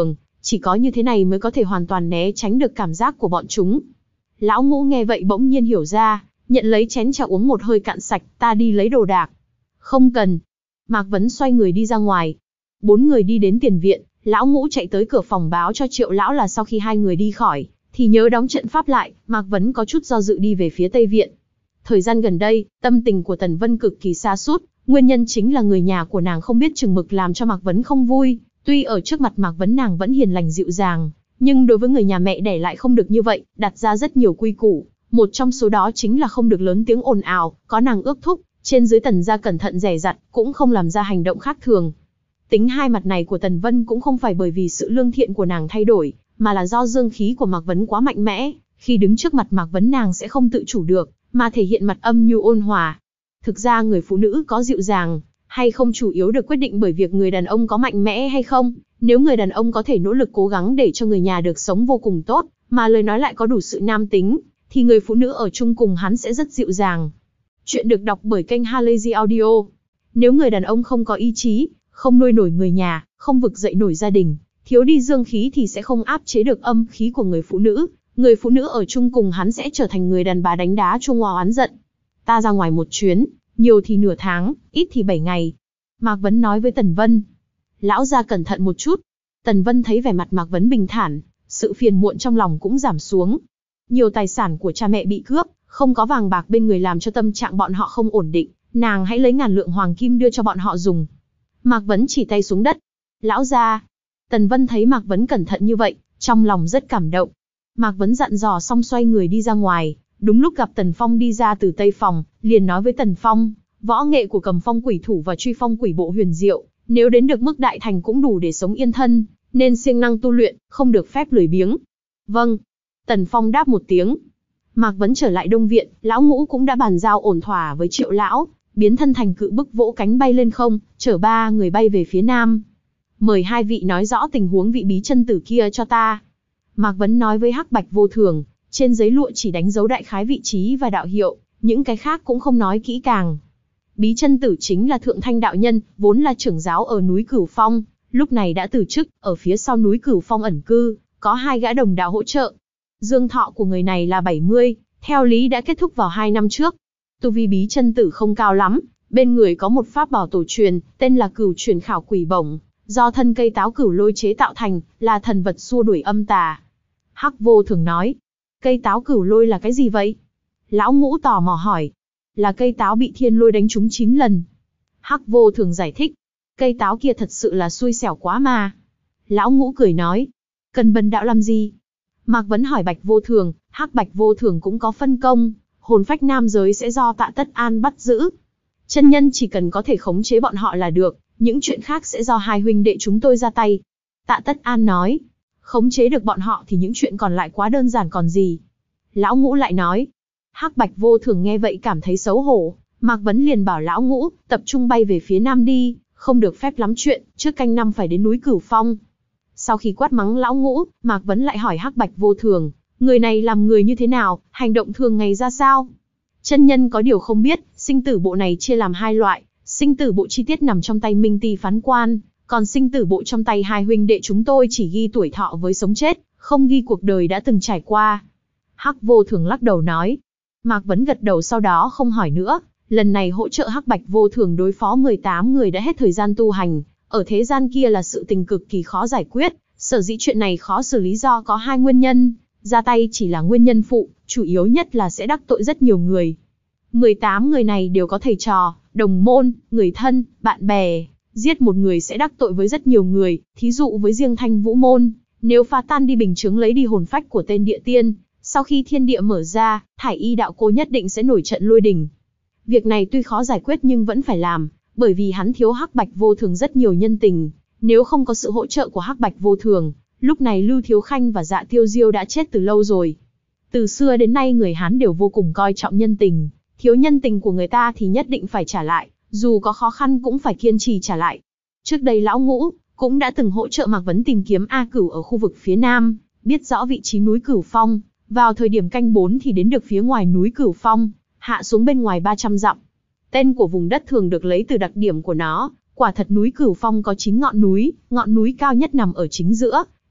chỉ có như thế này mới có thể hoàn toàn né tránh được cảm giác của bọn chúng. Lão Ngũ nghe vậy bỗng nhiên hiểu ra, nhận lấy chén trà uống một hơi cạn sạch, ta đi lấy đồ đạc. Không cần. Mạc Vấn xoay người đi ra ngoài. Bốn người đi đến tiền viện, Lão Ngũ chạy tới cửa phòng báo cho Triệu lão là sau khi hai người đi khỏi, thì nhớ đóng trận pháp lại. Mạc Vấn có chút do dự đi về phía Tây Viện. Thời gian gần đây, tâm tình của Tần Vân cực kỳ sa sút, nguyên nhân chính là người nhà của nàng không biết chừng mực làm cho Mạc Vấn không vui. Tuy ở trước mặt Mạc Vấn nàng vẫn hiền lành dịu dàng, nhưng đối với người nhà mẹ đẻ lại không được như vậy, đặt ra rất nhiều quy củ. Một trong số đó chính là không được lớn tiếng ồn ào, có nàng ước thúc, trên dưới Tần gia cẩn thận dè dặt, cũng không làm ra hành động khác thường. Tính hai mặt này của Tần Vân cũng không phải bởi vì sự lương thiện của nàng thay đổi, mà là do dương khí của Mạc Vấn quá mạnh mẽ, khi đứng trước mặt Mạc Vấn nàng sẽ không tự chủ được, mà thể hiện mặt âm nhu ôn hòa. Thực ra người phụ nữ có dịu dàng hay không chủ yếu được quyết định bởi việc người đàn ông có mạnh mẽ hay không. Nếu người đàn ông có thể nỗ lực cố gắng để cho người nhà được sống vô cùng tốt, mà lời nói lại có đủ sự nam tính, thì người phụ nữ ở chung cùng hắn sẽ rất dịu dàng. Chuyện được đọc bởi kênh Halazy Audio. Nếu người đàn ông không có ý chí, không nuôi nổi người nhà, không vực dậy nổi gia đình, thiếu đi dương khí thì sẽ không áp chế được âm khí của người phụ nữ. Người phụ nữ ở chung cùng hắn sẽ trở thành người đàn bà đánh đá chuông hoa oán giận. Ta ra ngoài một chuyến, nhiều thì nửa tháng, ít thì bảy ngày. Mạc Vấn nói với Tần Vân. Lão gia cẩn thận một chút. Tần Vân thấy vẻ mặt Mạc Vấn bình thản, sự phiền muộn trong lòng cũng giảm xuống. Nhiều tài sản của cha mẹ bị cướp, không có vàng bạc bên người làm cho tâm trạng bọn họ không ổn định, nàng hãy lấy ngàn lượng hoàng kim đưa cho bọn họ dùng. Mạc Vấn chỉ tay xuống đất. Lão gia. Tần Vân thấy Mạc Vấn cẩn thận như vậy, trong lòng rất cảm động. Mạc Vấn dặn dò xong xoay người đi ra ngoài, đúng lúc gặp Tần Phong đi ra từ tây phòng, liền nói với Tần Phong, võ nghệ của Cầm Phong Quỷ Thủ và Truy Phong Quỷ Bộ huyền diệu, nếu đến được mức đại thành cũng đủ để sống yên thân, nên siêng năng tu luyện, không được phép lười biếng. Vâng. Tần Phong đáp một tiếng. Mạc Vấn trở lại Đông Viện, Lão Ngũ cũng đã bàn giao ổn thỏa với Triệu lão, biến thân thành cự bức vỗ cánh bay lên không, chở ba người bay về phía nam. Mời hai vị nói rõ tình huống vị bí chân tử kia cho ta. Mạc Vấn nói với Hắc Bạch Vô Thường, trên giấy lụa chỉ đánh dấu đại khái vị trí và đạo hiệu, những cái khác cũng không nói kỹ càng. Bí chân tử chính là Thượng Thanh đạo nhân, vốn là trưởng giáo ở núi Cửu Phong, lúc này đã từ chức, ở phía sau núi Cửu Phong ẩn cư, có hai gã đồng đạo hỗ trợ. Dương thọ của người này là bảy mươi, theo lý đã kết thúc vào hai năm trước. Tu vi bí chân tử không cao lắm, bên người có một pháp bảo tổ truyền, tên là Cửu Truyền Khảo Quỷ Bổng, do thân cây táo cửu lôi chế tạo thành, là thần vật xua đuổi âm tà. Hắc Vô Thường nói, cây táo cửu lôi là cái gì vậy? Lão Ngũ tò mò hỏi. Là cây táo bị thiên lôi đánh trúng chín lần. Hắc Vô Thường giải thích, cây táo kia thật sự là xui xẻo quá mà. Lão Ngũ cười nói, cần bần đạo làm gì? Mạc Vấn hỏi Bạch Vô Thường, Hắc Bạch Vô Thường cũng có phân công, hồn phách nam giới sẽ do Tạ Tất An bắt giữ. Chân nhân chỉ cần có thể khống chế bọn họ là được, những chuyện khác sẽ do hai huynh đệ chúng tôi ra tay. Tạ Tất An nói, khống chế được bọn họ thì những chuyện còn lại quá đơn giản còn gì. Lão Ngũ lại nói, Hắc Bạch Vô Thường nghe vậy cảm thấy xấu hổ, Mạc Vấn liền bảo Lão Ngũ, tập trung bay về phía nam đi, không được phép lắm chuyện, trước canh năm phải đến núi Cửu Phong. Sau khi quát mắng Lão Ngũ, Mạc Vấn lại hỏi Hắc Bạch Vô Thường, người này làm người như thế nào, hành động thường ngày ra sao? Chân nhân có điều không biết, sinh tử bộ này chia làm hai loại, sinh tử bộ chi tiết nằm trong tay Minh Ti phán quan, còn sinh tử bộ trong tay hai huynh đệ chúng tôi chỉ ghi tuổi thọ với sống chết, không ghi cuộc đời đã từng trải qua. Hắc Vô Thường lắc đầu nói. Mạc Vấn gật đầu sau đó không hỏi nữa, lần này hỗ trợ Hắc Bạch Vô Thường đối phó mười tám người đã hết thời gian tu hành, ở thế gian kia là sự tình cực kỳ khó giải quyết, sở dĩ chuyện này khó xử lý do có hai nguyên nhân, ra tay chỉ là nguyên nhân phụ, chủ yếu nhất là sẽ đắc tội rất nhiều người. mười tám người này đều có thầy trò, đồng môn, người thân, bạn bè, giết một người sẽ đắc tội với rất nhiều người, thí dụ với riêng Thanh Vũ Môn, nếu phá tan đi bình chướng lấy đi hồn phách của tên địa tiên, sau khi thiên địa mở ra, Thải Y đạo cô nhất định sẽ nổi trận lôi đình. Việc này tuy khó giải quyết nhưng vẫn phải làm, bởi vì hắn thiếu Hắc Bạch Vô Thường rất nhiều nhân tình, nếu không có sự hỗ trợ của Hắc Bạch Vô Thường, lúc này Lưu Thiếu Khanh và Dạ Tiêu Diêu đã chết từ lâu rồi. Từ xưa đến nay người Hán đều vô cùng coi trọng nhân tình, thiếu nhân tình của người ta thì nhất định phải trả lại, dù có khó khăn cũng phải kiên trì trả lại. Trước đây Lão Ngũ cũng đã từng hỗ trợ Mạc Vấn tìm kiếm A Cửu ở khu vực phía nam, biết rõ vị trí núi Cửu Phong, vào thời điểm canh bốn thì đến được phía ngoài núi Cửu Phong, hạ xuống bên ngoài ba trăm dặm. Tên của vùng đất thường được lấy từ đặc điểm của nó, quả thật núi Cửu Phong có chín ngọn núi, ngọn núi cao nhất nằm ở chính giữa,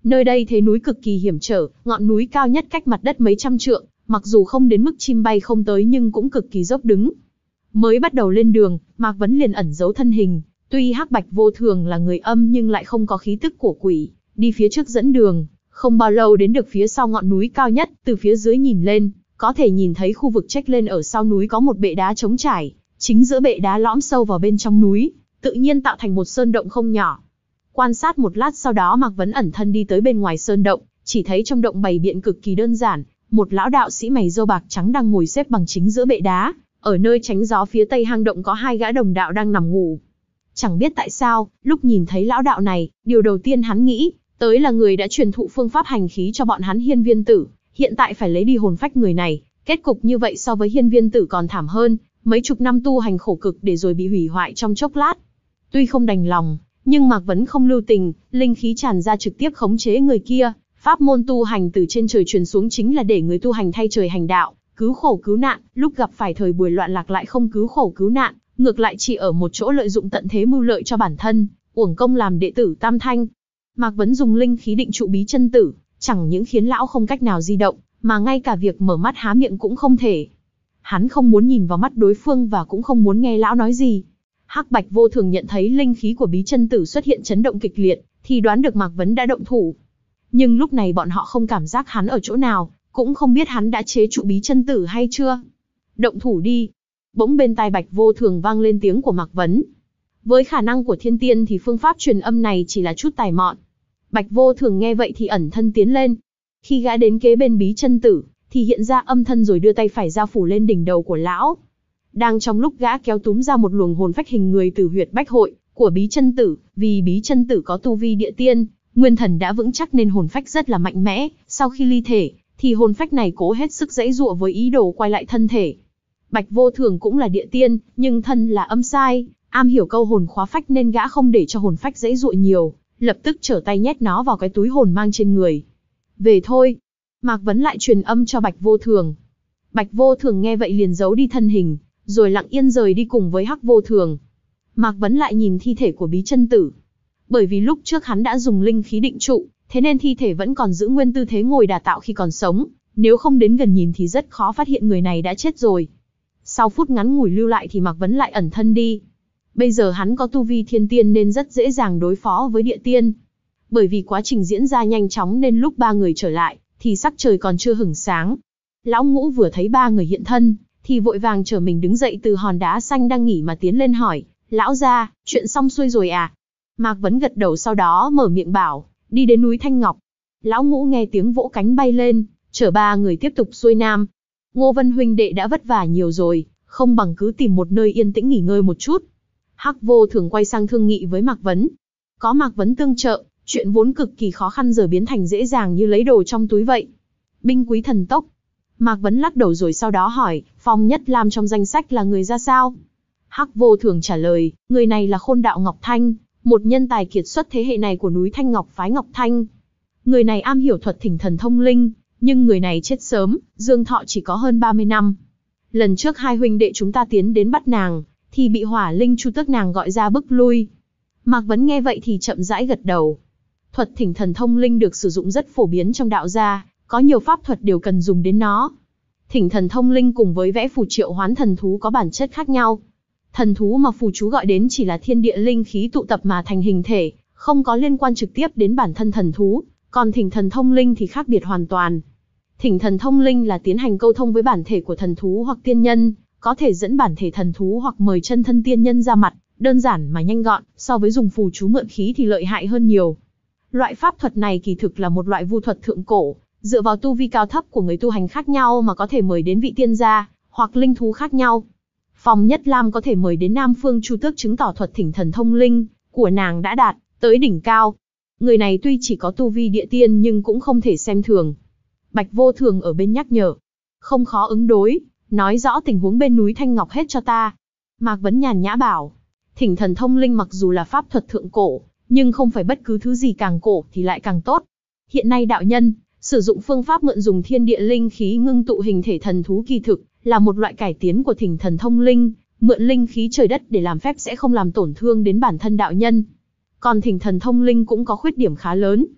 Nơi đây thế núi cực kỳ hiểm trở, ngọn núi cao nhất cách mặt đất mấy trăm trượng, mặc dù không đến mức chim bay không tới nhưng cũng cực kỳ dốc đứng. Mới bắt đầu lên đường, Mạc Vấn liền ẩn giấu thân hình, tuy Hắc Bạch Vô Thường là người âm nhưng lại không có khí tức của quỷ, đi phía trước dẫn đường, không bao lâu đến được phía sau ngọn núi cao nhất, từ phía dưới nhìn lên, có thể nhìn thấy khu vực chếch lên ở sau núi có một bệ đá trống trải, chính giữa bệ đá lõm sâu vào bên trong núi, tự nhiên tạo thành một sơn động không nhỏ. Quan sát một lát sau đó Mạc Vấn ẩn thân đi tới bên ngoài sơn động, chỉ thấy trong động bày biện cực kỳ đơn giản, một lão đạo sĩ mày râu bạc trắng đang ngồi xếp bằng chính giữa bệ đá, ở nơi tránh gió phía tây hang động có hai gã đồng đạo đang nằm ngủ. Chẳng biết tại sao, lúc nhìn thấy lão đạo này, điều đầu tiên hắn nghĩ tới là người đã truyền thụ phương pháp hành khí cho bọn hắn Hiên Viên Tử, hiện tại phải lấy đi hồn phách người này, kết cục như vậy so với Hiên Viên Tử còn thảm hơn, mấy chục năm tu hành khổ cực để rồi bị hủy hoại trong chốc lát. Tuy không đành lòng, nhưng Mạc Vấn không lưu tình, linh khí tràn ra trực tiếp khống chế người kia, pháp môn tu hành từ trên trời truyền xuống chính là để người tu hành thay trời hành đạo, cứu khổ cứu nạn, lúc gặp phải thời buổi loạn lạc lại không cứu khổ cứu nạn, ngược lại chỉ ở một chỗ lợi dụng tận thế mưu lợi cho bản thân, uổng công làm đệ tử Tam Thanh. Mạc Vấn dùng linh khí định trụ Bí Chân Tử, chẳng những khiến lão không cách nào di động, mà ngay cả việc mở mắt há miệng cũng không thể. Hắn không muốn nhìn vào mắt đối phương và cũng không muốn nghe lão nói gì. Hắc Bạch Vô Thường nhận thấy linh khí của Bí Chân Tử xuất hiện chấn động kịch liệt, thì đoán được Mạc Vấn đã động thủ. Nhưng lúc này bọn họ không cảm giác hắn ở chỗ nào, cũng không biết hắn đã chế trụ Bí Chân Tử hay chưa. Động thủ đi. Bỗng bên tai Bạch Vô Thường vang lên tiếng của Mạc Vấn. Với khả năng của thiên tiên thì phương pháp truyền âm này chỉ là chút tài mọn. Bạch Vô Thường nghe vậy thì ẩn thân tiến lên. Khi gã đến kế bên Bí Chân Tử, thì hiện ra âm thân rồi đưa tay phải ra phủ lên đỉnh đầu của lão. Đang trong lúc gã kéo túm ra một luồng hồn phách hình người từ huyệt bách hội của Bí Chân Tử, vì Bí Chân Tử có tu vi địa tiên, nguyên thần đã vững chắc nên hồn phách rất là mạnh mẽ, sau khi ly thể, thì hồn phách này cố hết sức giãy giụa với ý đồ quay lại thân thể. Bạch Vô Thường cũng là địa tiên, nhưng thân là âm sai, am hiểu câu hồn khóa phách nên gã không để cho hồn phách giãy giụa nhiều, lập tức trở tay nhét nó vào cái túi hồn mang trên người. Về thôi. Mạc Vấn lại truyền âm cho Bạch Vô Thường. Bạch Vô Thường nghe vậy liền giấu đi thân hình, rồi lặng yên rời đi cùng với Hắc Vô Thường. Mạc Vấn lại nhìn thi thể của Bí Chân Tử. Bởi vì lúc trước hắn đã dùng linh khí định trụ, thế nên thi thể vẫn còn giữ nguyên tư thế ngồi đả tạo khi còn sống, nếu không đến gần nhìn thì rất khó phát hiện người này đã chết rồi. Sau phút ngắn ngủi lưu lại thì Mạc Vấn lại ẩn thân đi. Bây giờ hắn có tu vi thiên tiên nên rất dễ dàng đối phó với địa tiên. Bởi vì quá trình diễn ra nhanh chóng nên lúc ba người trở lại, thì sắc trời còn chưa hửng sáng. Lão Ngũ vừa thấy ba người hiện thân, thì vội vàng trở mình đứng dậy từ hòn đá xanh đang nghỉ mà tiến lên hỏi, lão gia, chuyện xong xuôi rồi à? Mạc Vấn gật đầu sau đó mở miệng bảo, đi đến núi Thanh Ngọc. Lão Ngũ nghe tiếng vỗ cánh bay lên, chở ba người tiếp tục xuôi nam. Ngô Vân huynh đệ đã vất vả nhiều rồi, không bằng cứ tìm một nơi yên tĩnh nghỉ ngơi một chút. Hắc Vô Thường quay sang thương nghị với Mạc Vấn. Có Mạc Vấn tương trợ, chuyện vốn cực kỳ khó khăn giờ biến thành dễ dàng như lấy đồ trong túi vậy. Binh quý thần tốc. Mạc Vấn lắc đầu rồi sau đó hỏi, Phong Nhất Lam trong danh sách là người ra sao? Hắc Vô Thường trả lời, người này là Khôn Đạo Ngọc Thanh, một nhân tài kiệt xuất thế hệ này của núi Thanh Ngọc phái Ngọc Thanh. Người này am hiểu thuật thỉnh thần thông linh, nhưng người này chết sớm, dương thọ chỉ có hơn ba mươi năm. Lần trước hai huynh đệ chúng ta tiến đến bắt nàng, thì bị Hỏa Linh Chu Tước nàng gọi ra bức lui. Mạc Vấn nghe vậy thì chậm rãi gật đầu. Thuật thỉnh thần thông linh được sử dụng rất phổ biến trong đạo gia, có nhiều pháp thuật đều cần dùng đến nó. Thỉnh thần thông linh cùng với vẽ phù triệu hoán thần thú có bản chất khác nhau. Thần thú mà phù chú gọi đến chỉ là thiên địa linh khí tụ tập mà thành hình thể, không có liên quan trực tiếp đến bản thân thần thú, còn thỉnh thần thông linh thì khác biệt hoàn toàn. Thỉnh thần thông linh là tiến hành câu thông với bản thể của thần thú hoặc tiên nhân, có thể dẫn bản thể thần thú hoặc mời chân thân tiên nhân ra mặt, đơn giản mà nhanh gọn, so với dùng phù chú mượn khí thì lợi hại hơn nhiều. Loại pháp thuật này kỳ thực là một loại vu thuật thượng cổ, dựa vào tu vi cao thấp của người tu hành khác nhau mà có thể mời đến vị tiên gia, hoặc linh thú khác nhau. Phong Nhất Lam có thể mời đến Nam Phương Chu Tước chứng tỏ thuật thỉnh thần thông linh của nàng đã đạt tới đỉnh cao. Người này tuy chỉ có tu vi địa tiên nhưng cũng không thể xem thường. Bạch Vô Thường ở bên nhắc nhở, không khó ứng đối, nói rõ tình huống bên núi Thanh Ngọc hết cho ta. Mạc Vấn nhàn nhã bảo, thỉnh thần thông linh mặc dù là pháp thuật thượng cổ, nhưng không phải bất cứ thứ gì càng cổ thì lại càng tốt. Hiện nay đạo nhân sử dụng phương pháp mượn dùng thiên địa linh khí ngưng tụ hình thể thần thú kỳ thực là một loại cải tiến của thỉnh thần thông linh, mượn linh khí trời đất để làm phép sẽ không làm tổn thương đến bản thân đạo nhân. Còn thỉnh thần thông linh cũng có khuyết điểm khá lớn.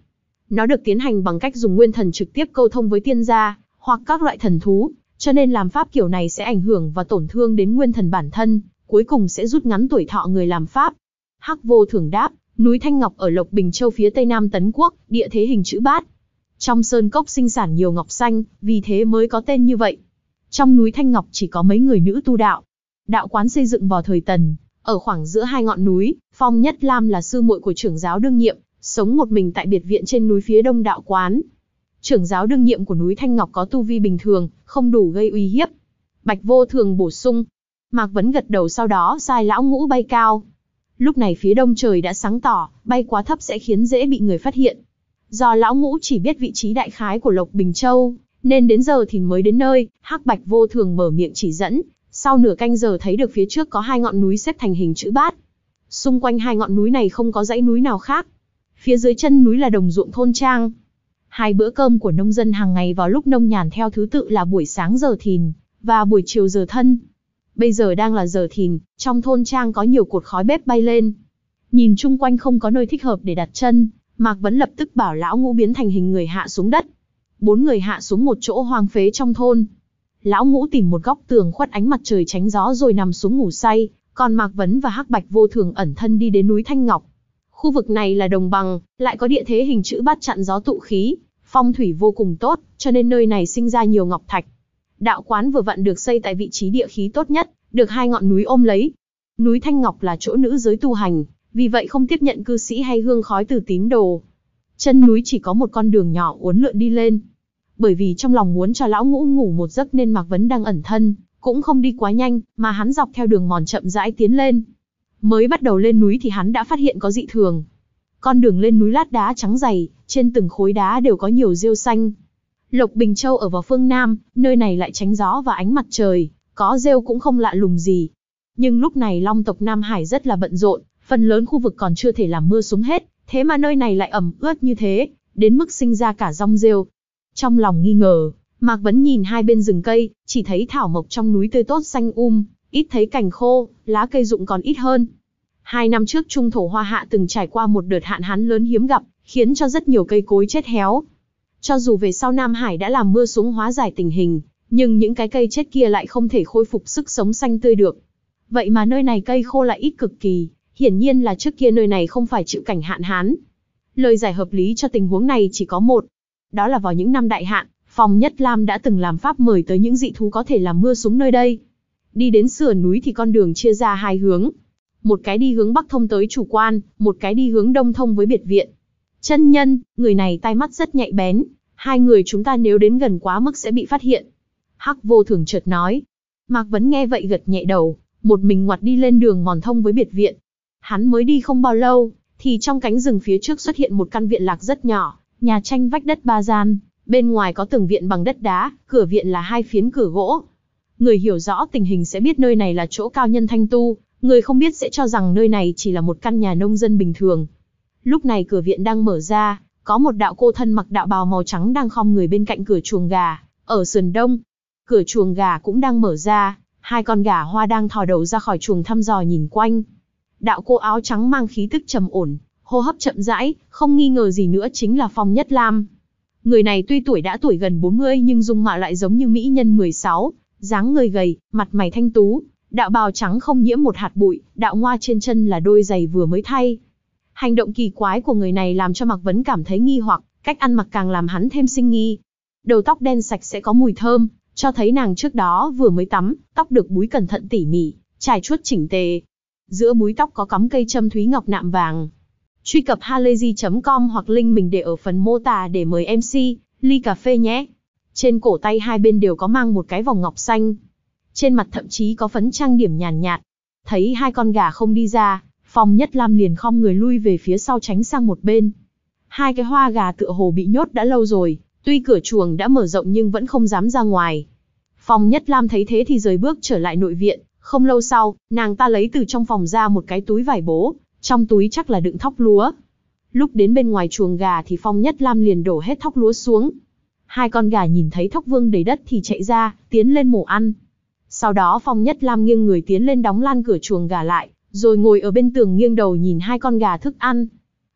Nó được tiến hành bằng cách dùng nguyên thần trực tiếp câu thông với tiên gia, hoặc các loại thần thú, cho nên làm pháp kiểu này sẽ ảnh hưởng và tổn thương đến nguyên thần bản thân, cuối cùng sẽ rút ngắn tuổi thọ người làm pháp. Hắc Vô Thường đáp, núi Thanh Ngọc ở Lộc Bình Châu phía tây nam Tấn Quốc, địa thế hình chữ bát. Trong sơn cốc sinh sản nhiều ngọc xanh, vì thế mới có tên như vậy. Trong núi Thanh Ngọc chỉ có mấy người nữ tu đạo. Đạo quán xây dựng vào thời Tần, ở khoảng giữa hai ngọn núi. Phong Nhất Lam là sư muội của trưởng giáo đương nhiệm, sống một mình tại biệt viện trên núi phía đông đạo quán. Trưởng giáo đương nhiệm của núi Thanh Ngọc có tu vi bình thường, không đủ gây uy hiếp. Bạch Vô Thường bổ sung. Mạc Vấn gật đầu, sau đó sai lão ngũ bay cao. Lúc này phía đông trời đã sáng tỏ, bay quá thấp sẽ khiến dễ bị người phát hiện. Do lão ngũ chỉ biết vị trí đại khái của Lộc Bình Châu, nên đến giờ thì mới đến nơi. Hắc Bạch Vô Thường mở miệng chỉ dẫn, sau nửa canh giờ thấy được phía trước có hai ngọn núi xếp thành hình chữ bát. Xung quanh hai ngọn núi này không có dãy núi nào khác. Phía dưới chân núi là đồng ruộng thôn trang. Hai bữa cơm của nông dân hàng ngày vào lúc nông nhàn theo thứ tự là buổi sáng giờ thìn và buổi chiều giờ thân. Bây giờ đang là giờ thìn, trong thôn trang có nhiều cột khói bếp bay lên. Nhìn chung quanh không có nơi thích hợp để đặt chân, Mạc Vấn lập tức bảo lão ngũ biến thành hình người hạ xuống đất. Bốn người hạ xuống một chỗ hoang phế trong thôn. Lão ngũ tìm một góc tường khuất ánh mặt trời tránh gió rồi nằm xuống ngủ say, còn Mạc Vấn và Hắc Bạch Vô Thường ẩn thân đi đến núi Thanh Ngọc. Khu vực này là đồng bằng, lại có địa thế hình chữ bát chặn gió tụ khí, phong thủy vô cùng tốt, cho nên nơi này sinh ra nhiều ngọc thạch. Đạo quán vừa vặn được xây tại vị trí địa khí tốt nhất, được hai ngọn núi ôm lấy. Núi Thanh Ngọc là chỗ nữ giới tu hành, vì vậy không tiếp nhận cư sĩ hay hương khói từ tín đồ. Chân núi chỉ có một con đường nhỏ uốn lượn đi lên. Bởi vì trong lòng muốn cho lão ngũ ngủ một giấc nên Mạc Vấn đang ẩn thân, cũng không đi quá nhanh, mà hắn dọc theo đường mòn chậm rãi tiến lên. Mới bắt đầu lên núi thì hắn đã phát hiện có dị thường. Con đường lên núi lát đá trắng dày, trên từng khối đá đều có nhiều rêu xanh. Lộc Bình Châu ở vào phương Nam, nơi này lại tránh gió và ánh mặt trời, có rêu cũng không lạ lùng gì. Nhưng lúc này Long tộc Nam Hải rất là bận rộn, phần lớn khu vực còn chưa thể làm mưa xuống hết, thế mà nơi này lại ẩm ướt như thế, đến mức sinh ra cả rong rêu. Trong lòng nghi ngờ, Mạc Vấn nhìn hai bên rừng cây, chỉ thấy thảo mộc trong núi tươi tốt xanh um, ít thấy cành khô, lá cây rụng còn ít hơn. Hai năm trước Trung Thổ Hoa Hạ từng trải qua một đợt hạn hán lớn hiếm gặp, khiến cho rất nhiều cây cối chết héo. Cho dù về sau Nam Hải đã làm mưa xuống hóa giải tình hình, nhưng những cái cây chết kia lại không thể khôi phục sức sống xanh tươi được. Vậy mà nơi này cây khô lại ít cực kỳ, hiển nhiên là trước kia nơi này không phải chịu cảnh hạn hán. Lời giải hợp lý cho tình huống này chỉ có một. Đó là vào những năm đại hạn, Phong Nhất Lam đã từng làm pháp mời tới những dị thú có thể làm mưa xuống nơi đây. Đi đến sườn núi thì con đường chia ra hai hướng. Một cái đi hướng bắc thông tới chủ quan, một cái đi hướng đông thông với biệt viện. Chân nhân, người này tai mắt rất nhạy bén, hai người chúng ta nếu đến gần quá mức sẽ bị phát hiện. Hắc Vô Thường chợt nói. Mạc Vấn nghe vậy gật nhẹ đầu, một mình ngoặt đi lên đường mòn thông với biệt viện. Hắn mới đi không bao lâu, thì trong cánh rừng phía trước xuất hiện một căn viện lạc rất nhỏ, nhà tranh vách đất ba gian, bên ngoài có tường viện bằng đất đá, cửa viện là hai phiến cửa gỗ. Người hiểu rõ tình hình sẽ biết nơi này là chỗ cao nhân thanh tu, người không biết sẽ cho rằng nơi này chỉ là một căn nhà nông dân bình thường. Lúc này cửa viện đang mở ra, có một đạo cô thân mặc đạo bào màu trắng đang khom người bên cạnh cửa chuồng gà, ở sườn đông. Cửa chuồng gà cũng đang mở ra, hai con gà hoa đang thò đầu ra khỏi chuồng thăm dò nhìn quanh. Đạo cô áo trắng mang khí tức trầm ổn, hô hấp chậm rãi, không nghi ngờ gì nữa chính là Phong Nhất Lam. Người này tuy tuổi đã tuổi gần bốn mươi nhưng dung mạo lại giống như mỹ nhân mười sáu, dáng người gầy, mặt mày thanh tú, đạo bào trắng không nhiễm một hạt bụi, đạo ngoa trên chân là đôi giày vừa mới thay. Hành động kỳ quái của người này làm cho Mạc Vấn cảm thấy nghi hoặc, cách ăn mặc càng làm hắn thêm sinh nghi. Đầu tóc đen sạch sẽ có mùi thơm, cho thấy nàng trước đó vừa mới tắm, tóc được búi cẩn thận tỉ mỉ, trải chuốt chỉnh tề. Giữa búi tóc có cắm cây châm thúy ngọc nạm vàng. Truy cập halayzi chấm com hoặc link mình để ở phần mô tả để mời em xê, ly cà phê nhé. Trên cổ tay hai bên đều có mang một cái vòng ngọc xanh. Trên mặt thậm chí có phấn trang điểm nhàn nhạt. Thấy hai con gà không đi ra, Phong Nhất Lam liền khom người lui về phía sau tránh sang một bên. Hai cái hoa gà tựa hồ bị nhốt đã lâu rồi, tuy cửa chuồng đã mở rộng nhưng vẫn không dám ra ngoài. Phong Nhất Lam thấy thế thì rời bước trở lại nội viện, không lâu sau, nàng ta lấy từ trong phòng ra một cái túi vải bố, trong túi chắc là đựng thóc lúa. Lúc đến bên ngoài chuồng gà thì Phong Nhất Lam liền đổ hết thóc lúa xuống. Hai con gà nhìn thấy thóc vương đầy đất thì chạy ra, tiến lên mổ ăn. Sau đó Phong Nhất Lam nghiêng người tiến lên đóng lan cửa chuồng gà lại, rồi ngồi ở bên tường nghiêng đầu nhìn hai con gà thức ăn.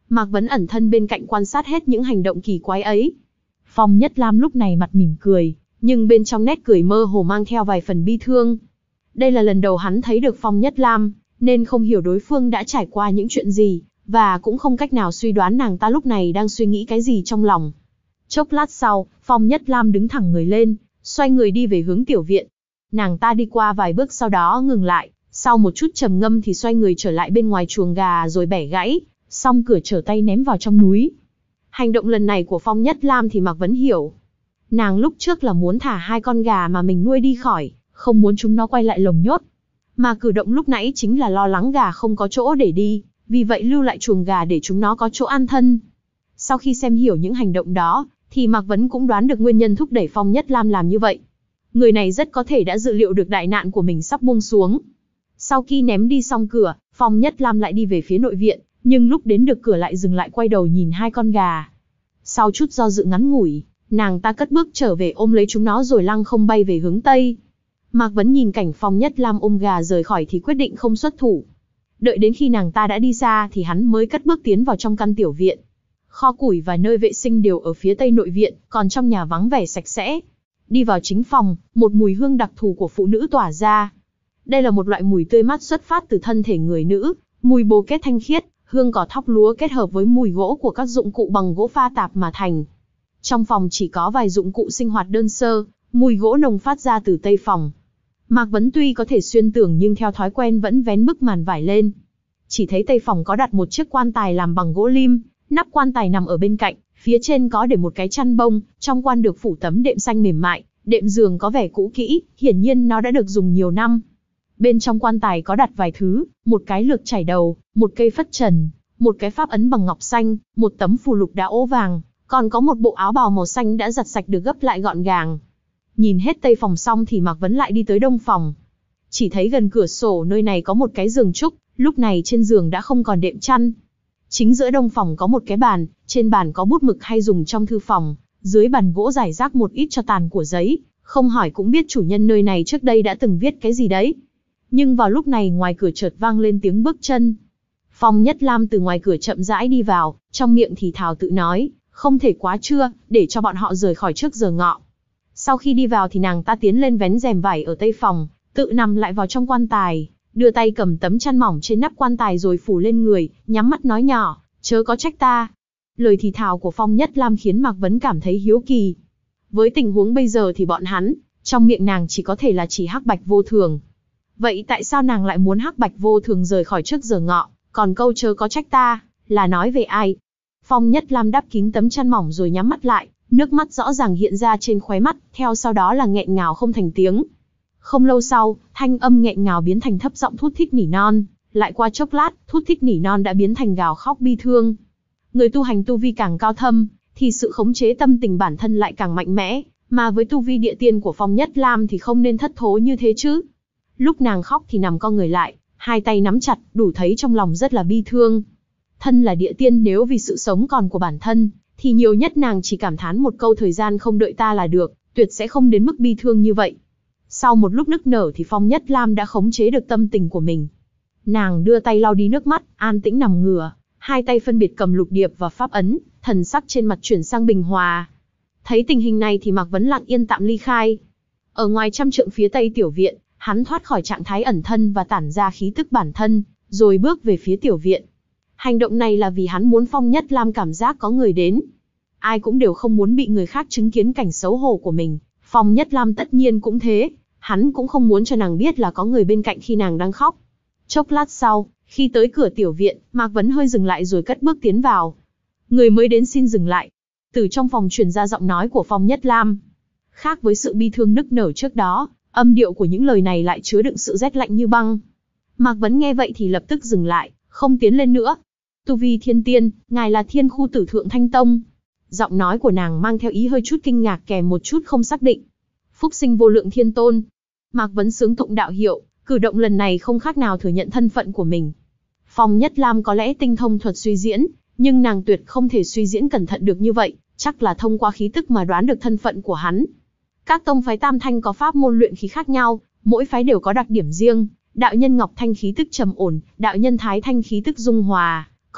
Mạc Vấn ẩn thân bên cạnh quan sát hết những hành động kỳ quái ấy. Phong Nhất Lam lúc này mặt mỉm cười, nhưng bên trong nét cười mơ hồ mang theo vài phần bi thương. Đây là lần đầu hắn thấy được Phong Nhất Lam, nên không hiểu đối phương đã trải qua những chuyện gì, và cũng không cách nào suy đoán nàng ta lúc này đang suy nghĩ cái gì trong lòng. Chốc lát sau, Phong Nhất Lam đứng thẳng người lên, xoay người đi về hướng tiểu viện. Nàng ta đi qua vài bước sau đó ngừng lại, sau một chút trầm ngâm thì xoay người trở lại bên ngoài chuồng gà rồi bẻ gãy, xong cửa trở tay ném vào trong núi. Hành động lần này của Phong Nhất Lam thì Mạc Vấn hiểu. Nàng lúc trước là muốn thả hai con gà mà mình nuôi đi khỏi, không muốn chúng nó quay lại lồng nhốt. Mà cử động lúc nãy chính là lo lắng gà không có chỗ để đi, vì vậy lưu lại chuồng gà để chúng nó có chỗ an thân. Sau khi xem hiểu những hành động đó, thì Mạc Vấn cũng đoán được nguyên nhân thúc đẩy Phong Nhất Lam làm như vậy. Người này rất có thể đã dự liệu được đại nạn của mình sắp buông xuống. Sau khi ném đi xong cửa, Phong Nhất Lam lại đi về phía nội viện, nhưng lúc đến được cửa lại dừng lại quay đầu nhìn hai con gà. Sau chút do dự ngắn ngủi, nàng ta cất bước trở về ôm lấy chúng nó rồi lăng không bay về hướng Tây. Mạc Vấn nhìn cảnh Phong Nhất Lam ôm gà rời khỏi thì quyết định không xuất thủ. Đợi đến khi nàng ta đã đi xa thì hắn mới cất bước tiến vào trong căn tiểu viện. Kho củi và nơi vệ sinh đều ở phía tây nội viện, còn trong nhà vắng vẻ sạch sẽ. Đi vào chính phòng, một mùi hương đặc thù của phụ nữ tỏa ra. Đây là một loại mùi tươi mát xuất phát từ thân thể người nữ, mùi bồ kết thanh khiết, hương cỏ thóc lúa kết hợp với mùi gỗ của các dụng cụ bằng gỗ pha tạp mà thành. Trong phòng chỉ có vài dụng cụ sinh hoạt đơn sơ, mùi gỗ nồng phát ra từ tây phòng. Mạc Vấn tuy có thể xuyên tưởng nhưng theo thói quen vẫn vén bức màn vải lên. Chỉ thấy tây phòng có đặt một chiếc quan tài làm bằng gỗ lim, nắp quan tài nằm ở bên cạnh, phía trên có để một cái chăn bông, trong quan được phủ tấm đệm xanh mềm mại, đệm giường có vẻ cũ kỹ, hiển nhiên nó đã được dùng nhiều năm. Bên trong quan tài có đặt vài thứ, một cái lược chải đầu, một cây phất trần, một cái pháp ấn bằng ngọc xanh, một tấm phù lục đá ố vàng, còn có một bộ áo bào màu xanh đã giặt sạch được gấp lại gọn gàng. Nhìn hết tây phòng xong thì Mạc Vấn lại đi tới đông phòng. Chỉ thấy gần cửa sổ nơi này có một cái giường trúc, lúc này trên giường đã không còn đệm chăn. Chính giữa đông phòng có một cái bàn, trên bàn có bút mực hay dùng trong thư phòng, dưới bàn gỗ rải rác một ít tro tàn của giấy, không hỏi cũng biết chủ nhân nơi này trước đây đã từng viết cái gì đấy. Nhưng vào lúc này ngoài cửa chợt vang lên tiếng bước chân. Phong Nhất Lam từ ngoài cửa chậm rãi đi vào, trong miệng thì thào tự nói, không thể quá trưa, để cho bọn họ rời khỏi trước giờ ngọ. Sau khi đi vào thì nàng ta tiến lên vén rèm vải ở tây phòng, tự nằm lại vào trong quan tài, đưa tay cầm tấm chăn mỏng trên nắp quan tài rồi phủ lên người, nhắm mắt nói nhỏ, chớ có trách ta. Lời thì thào của Phong Nhất Lam khiến Mạc Vấn cảm thấy hiếu kỳ. Với tình huống bây giờ thì bọn hắn, trong miệng nàng chỉ có thể là chỉ Hắc Bạch Vô Thường. Vậy tại sao nàng lại muốn Hắc Bạch Vô Thường rời khỏi trước giờ ngọ, còn câu chớ có trách ta, là nói về ai? Phong Nhất Lam đắp kín tấm chăn mỏng rồi nhắm mắt lại, nước mắt rõ ràng hiện ra trên khóe mắt, theo sau đó là nghẹn ngào không thành tiếng. Không lâu sau, thanh âm nghẹn ngào biến thành thấp giọng thút thít nỉ non, lại qua chốc lát, thút thít nỉ non đã biến thành gào khóc bi thương. Người tu hành tu vi càng cao thâm, thì sự khống chế tâm tình bản thân lại càng mạnh mẽ, mà với tu vi địa tiên của Phong Nhất Lam thì không nên thất thố như thế chứ. Lúc nàng khóc thì nằm co người lại, hai tay nắm chặt, đủ thấy trong lòng rất là bi thương. Thân là địa tiên, nếu vì sự sống còn của bản thân, thì nhiều nhất nàng chỉ cảm thán một câu thời gian không đợi ta là được, tuyệt sẽ không đến mức bi thương như vậy. Sau một lúc nức nở thì Phong Nhất Lam đã khống chế được tâm tình của mình. Nàng đưa tay lau đi nước mắt, an tĩnh nằm ngửa, hai tay phân biệt cầm lục điệp và pháp ấn, thần sắc trên mặt chuyển sang bình hòa. Thấy tình hình này thì Mạc Vấn lặng yên tạm ly khai. Ở ngoài trăm trượng phía tây tiểu viện, hắn thoát khỏi trạng thái ẩn thân và tản ra khí tức bản thân, rồi bước về phía tiểu viện. Hành động này là vì hắn muốn Phong Nhất Lam cảm giác có người đến. Ai cũng đều không muốn bị người khác chứng kiến cảnh xấu hổ của mình. Phong Nhất Lam tất nhiên cũng thế, hắn cũng không muốn cho nàng biết là có người bên cạnh khi nàng đang khóc. Chốc lát sau, khi tới cửa tiểu viện, Mạc Vấn hơi dừng lại rồi cất bước tiến vào. Người mới đến xin dừng lại. Từ trong phòng truyền ra giọng nói của Phong Nhất Lam. Khác với sự bi thương nức nở trước đó, âm điệu của những lời này lại chứa đựng sự rét lạnh như băng. Mạc Vấn nghe vậy thì lập tức dừng lại, không tiến lên nữa. Tu vi thiên tiên, ngài là Thiên Khu Tử Thượng Thanh Tông. Giọng nói của nàng mang theo ý hơi chút kinh ngạc kèm một chút không xác định. Phúc sinh vô lượng thiên tôn. Mạc Vấn sướng tụng đạo hiệu, cử động lần này không khác nào thừa nhận thân phận của mình. Phong Nhất Lam có lẽ tinh thông thuật suy diễn, nhưng nàng tuyệt không thể suy diễn cẩn thận được như vậy, chắc là thông qua khí tức mà đoán được thân phận của hắn. Các tông phái Tam Thanh có pháp môn luyện khí khác nhau, mỗi phái đều có đặc điểm riêng. Đạo nhân Ngọc Thanh khí tức trầm ổn, đạo nhân Thái Thanh khí tức dung hòa,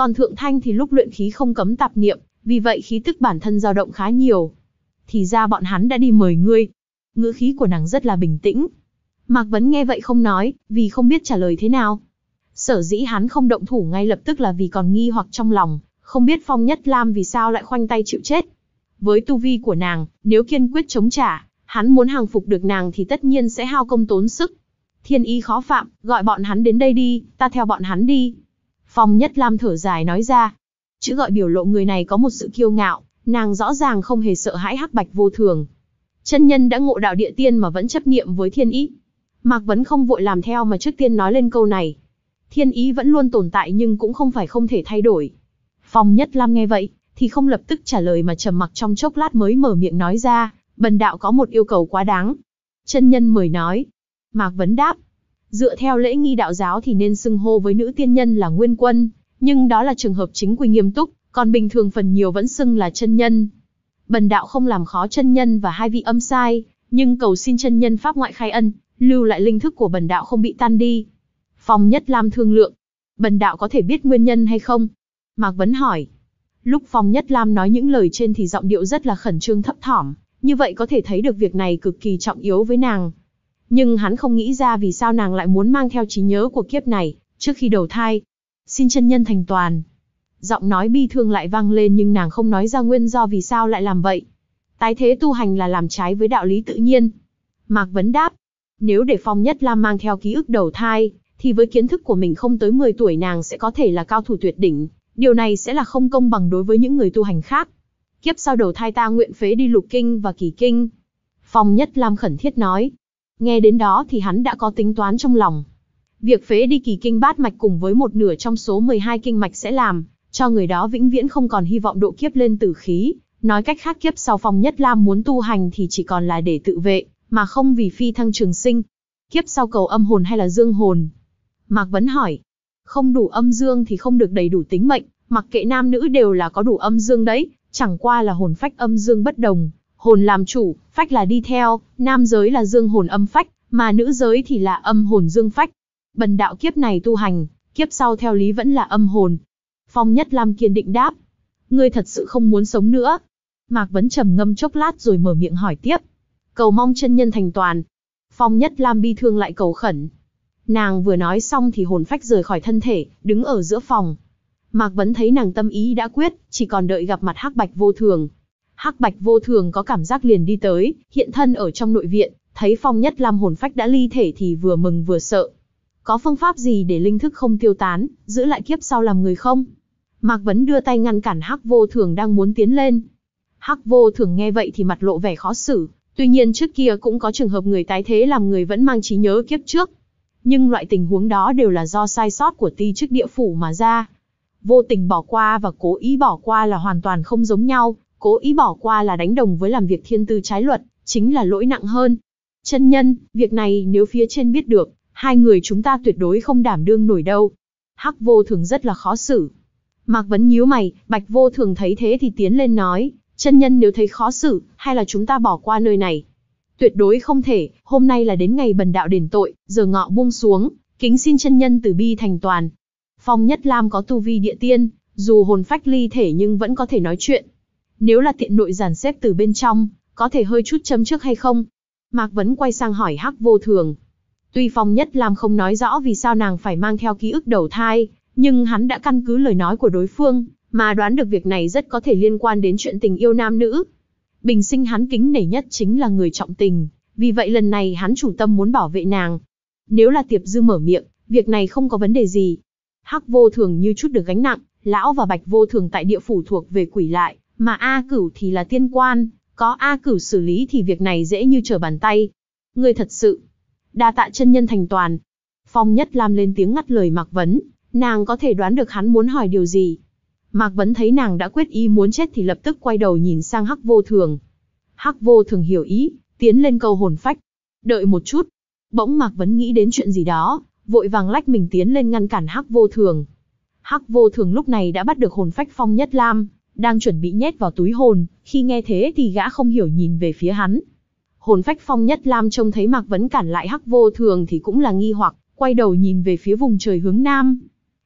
Còn Thượng Thanh thì lúc luyện khí không cấm tạp niệm, vì vậy khí tức bản thân dao động khá nhiều. Thì ra bọn hắn đã đi mời ngươi. Ngữ khí của nàng rất là bình tĩnh. Mạc Vấn nghe vậy không nói, vì không biết trả lời thế nào. Sở dĩ hắn không động thủ ngay lập tức là vì còn nghi hoặc trong lòng, không biết Phong Nhất Lam vì sao lại khoanh tay chịu chết. Với tu vi của nàng, nếu kiên quyết chống trả, hắn muốn hàng phục được nàng thì tất nhiên sẽ hao công tốn sức. Thiên ý khó phạm, gọi bọn hắn đến đây đi, ta theo bọn hắn đi. Phong Nhất Lam thở dài nói ra. Chữ gọi biểu lộ người này có một sự kiêu ngạo, nàng rõ ràng không hề sợ hãi Hắc Bạch Vô Thường. Chân nhân đã ngộ đạo địa tiên mà vẫn chấp niệm với thiên ý. Mạc Vấn không vội làm theo mà trước tiên nói lên câu này. Thiên ý vẫn luôn tồn tại nhưng cũng không phải không thể thay đổi. Phong Nhất Lam nghe vậy, thì không lập tức trả lời mà trầm mặc trong chốc lát mới mở miệng nói ra, bần đạo có một yêu cầu quá đáng. Chân nhân mời nói. Mạc Vấn đáp. Dựa theo lễ nghi đạo giáo thì nên xưng hô với nữ tiên nhân là Nguyên Quân, nhưng đó là trường hợp chính quy nghiêm túc, còn bình thường phần nhiều vẫn xưng là chân nhân. Bần đạo không làm khó chân nhân và hai vị âm sai, nhưng cầu xin chân nhân pháp ngoại khai ân, lưu lại linh thức của bần đạo không bị tan đi. Phong Nhất Lam thương lượng. Bần đạo có thể biết nguyên nhân hay không? Mạc Vấn hỏi. Lúc Phong Nhất Lam nói những lời trên thì giọng điệu rất là khẩn trương thấp thỏm, như vậy có thể thấy được việc này cực kỳ trọng yếu với nàng. Nhưng hắn không nghĩ ra vì sao nàng lại muốn mang theo trí nhớ của kiếp này, trước khi đầu thai. Xin chân nhân thành toàn. Giọng nói bi thương lại vang lên nhưng nàng không nói ra nguyên do vì sao lại làm vậy. Tái thế tu hành là làm trái với đạo lý tự nhiên. Mạc Vấn đáp. Nếu để Phong Nhất Lam mang theo ký ức đầu thai, thì với kiến thức của mình không tới mười tuổi nàng sẽ có thể là cao thủ tuyệt đỉnh. Điều này sẽ là không công bằng đối với những người tu hành khác. Kiếp sau đầu thai ta nguyện phế đi lục kinh và kỳ kinh. Phong Nhất Lam khẩn thiết nói. Nghe đến đó thì hắn đã có tính toán trong lòng. Việc phế đi kỳ kinh bát mạch cùng với một nửa trong số mười hai kinh mạch sẽ làm cho người đó vĩnh viễn không còn hy vọng độ kiếp lên tử khí. Nói cách khác kiếp sau Phong Nhất Lam muốn tu hành thì chỉ còn là để tự vệ, mà không vì phi thăng trường sinh. Kiếp sau cầu âm hồn hay là dương hồn? Mạc Vấn hỏi. Không đủ âm dương thì không được đầy đủ tính mệnh, mặc kệ nam nữ đều là có đủ âm dương đấy, chẳng qua là hồn phách âm dương bất đồng. Hồn làm chủ, phách là đi theo, nam giới là dương hồn âm phách, mà nữ giới thì là âm hồn dương phách. Bần đạo kiếp này tu hành, kiếp sau theo lý vẫn là âm hồn. Phong Nhất Lam kiên định đáp. Ngươi thật sự không muốn sống nữa? Mạc Vấn trầm ngâm chốc lát rồi mở miệng hỏi tiếp. Cầu mong chân nhân thành toàn. Phong Nhất Lam bi thương lại cầu khẩn. Nàng vừa nói xong thì hồn phách rời khỏi thân thể, đứng ở giữa phòng. Mạc Vấn thấy nàng tâm ý đã quyết, chỉ còn đợi gặp mặt Hắc Bạch Vô Thường. Hắc Bạch Vô Thường có cảm giác liền đi tới, hiện thân ở trong nội viện, thấy Phong Nhất Lam hồn phách đã ly thể thì vừa mừng vừa sợ. Có phương pháp gì để linh thức không tiêu tán, giữ lại kiếp sau làm người không? Mạc Vấn đưa tay ngăn cản Hắc Vô Thường đang muốn tiến lên. Hắc Vô Thường nghe vậy thì mặt lộ vẻ khó xử, tuy nhiên trước kia cũng có trường hợp người tái thế làm người vẫn mang trí nhớ kiếp trước. Nhưng loại tình huống đó đều là do sai sót của ti chức địa phủ mà ra. Vô tình bỏ qua và cố ý bỏ qua là hoàn toàn không giống nhau, cố ý bỏ qua là đánh đồng với làm việc thiên tư trái luật, chính là lỗi nặng hơn. Chân nhân, việc này nếu phía trên biết được, hai người chúng ta tuyệt đối không đảm đương nổi đâu. Hắc Vô Thường rất là khó xử. Mạc Vấn nhíu mày, Bạch Vô Thường thấy thế thì tiến lên nói, chân nhân nếu thấy khó xử, hay là chúng ta bỏ qua nơi này? Tuyệt đối không thể, hôm nay là đến ngày bần đạo đền tội, giờ ngọ buông xuống, kính xin chân nhân từ bi thành toàn. Phong Nhất Lam có tu vi địa tiên, dù hồn phách ly thể nhưng vẫn có thể nói chuyện. Nếu là tiện nội giản xếp từ bên trong, có thể hơi chút châm trước hay không? Mạc Vấn quay sang hỏi Hắc Vô Thường. Tuy Phong Nhất Lam không nói rõ vì sao nàng phải mang theo ký ức đầu thai, nhưng hắn đã căn cứ lời nói của đối phương, mà đoán được việc này rất có thể liên quan đến chuyện tình yêu nam nữ. Bình sinh hắn kính nể nhất chính là người trọng tình, vì vậy lần này hắn chủ tâm muốn bảo vệ nàng. Nếu là Tiệp Dư mở miệng, việc này không có vấn đề gì. Hắc Vô Thường như chút được gánh nặng, lão và Bạch Vô Thường tại địa phủ thuộc về quỷ lại, mà A Cửu thì là tiên quan, có A Cửu xử lý thì việc này dễ như trở bàn tay. Ngươi thật sự đa tạ chân nhân thành toàn. Phong Nhất Lam lên tiếng ngắt lời Mạc Vấn, nàng có thể đoán được hắn muốn hỏi điều gì. Mạc Vấn thấy nàng đã quyết ý muốn chết thì lập tức quay đầu nhìn sang Hắc Vô Thường. Hắc Vô Thường hiểu ý, tiến lên câu hồn phách. Đợi một chút. Bỗng Mạc Vấn nghĩ đến chuyện gì đó, vội vàng lách mình tiến lên ngăn cản Hắc Vô Thường. Hắc Vô Thường lúc này đã bắt được hồn phách Phong Nhất Lam, đang chuẩn bị nhét vào túi hồn, khi nghe thế thì gã không hiểu nhìn về phía hắn. Hồn phách Phong Nhất Lam trông thấy Mạc Vấn cản lại Hắc Vô Thường thì cũng là nghi hoặc, quay đầu nhìn về phía vùng trời hướng nam.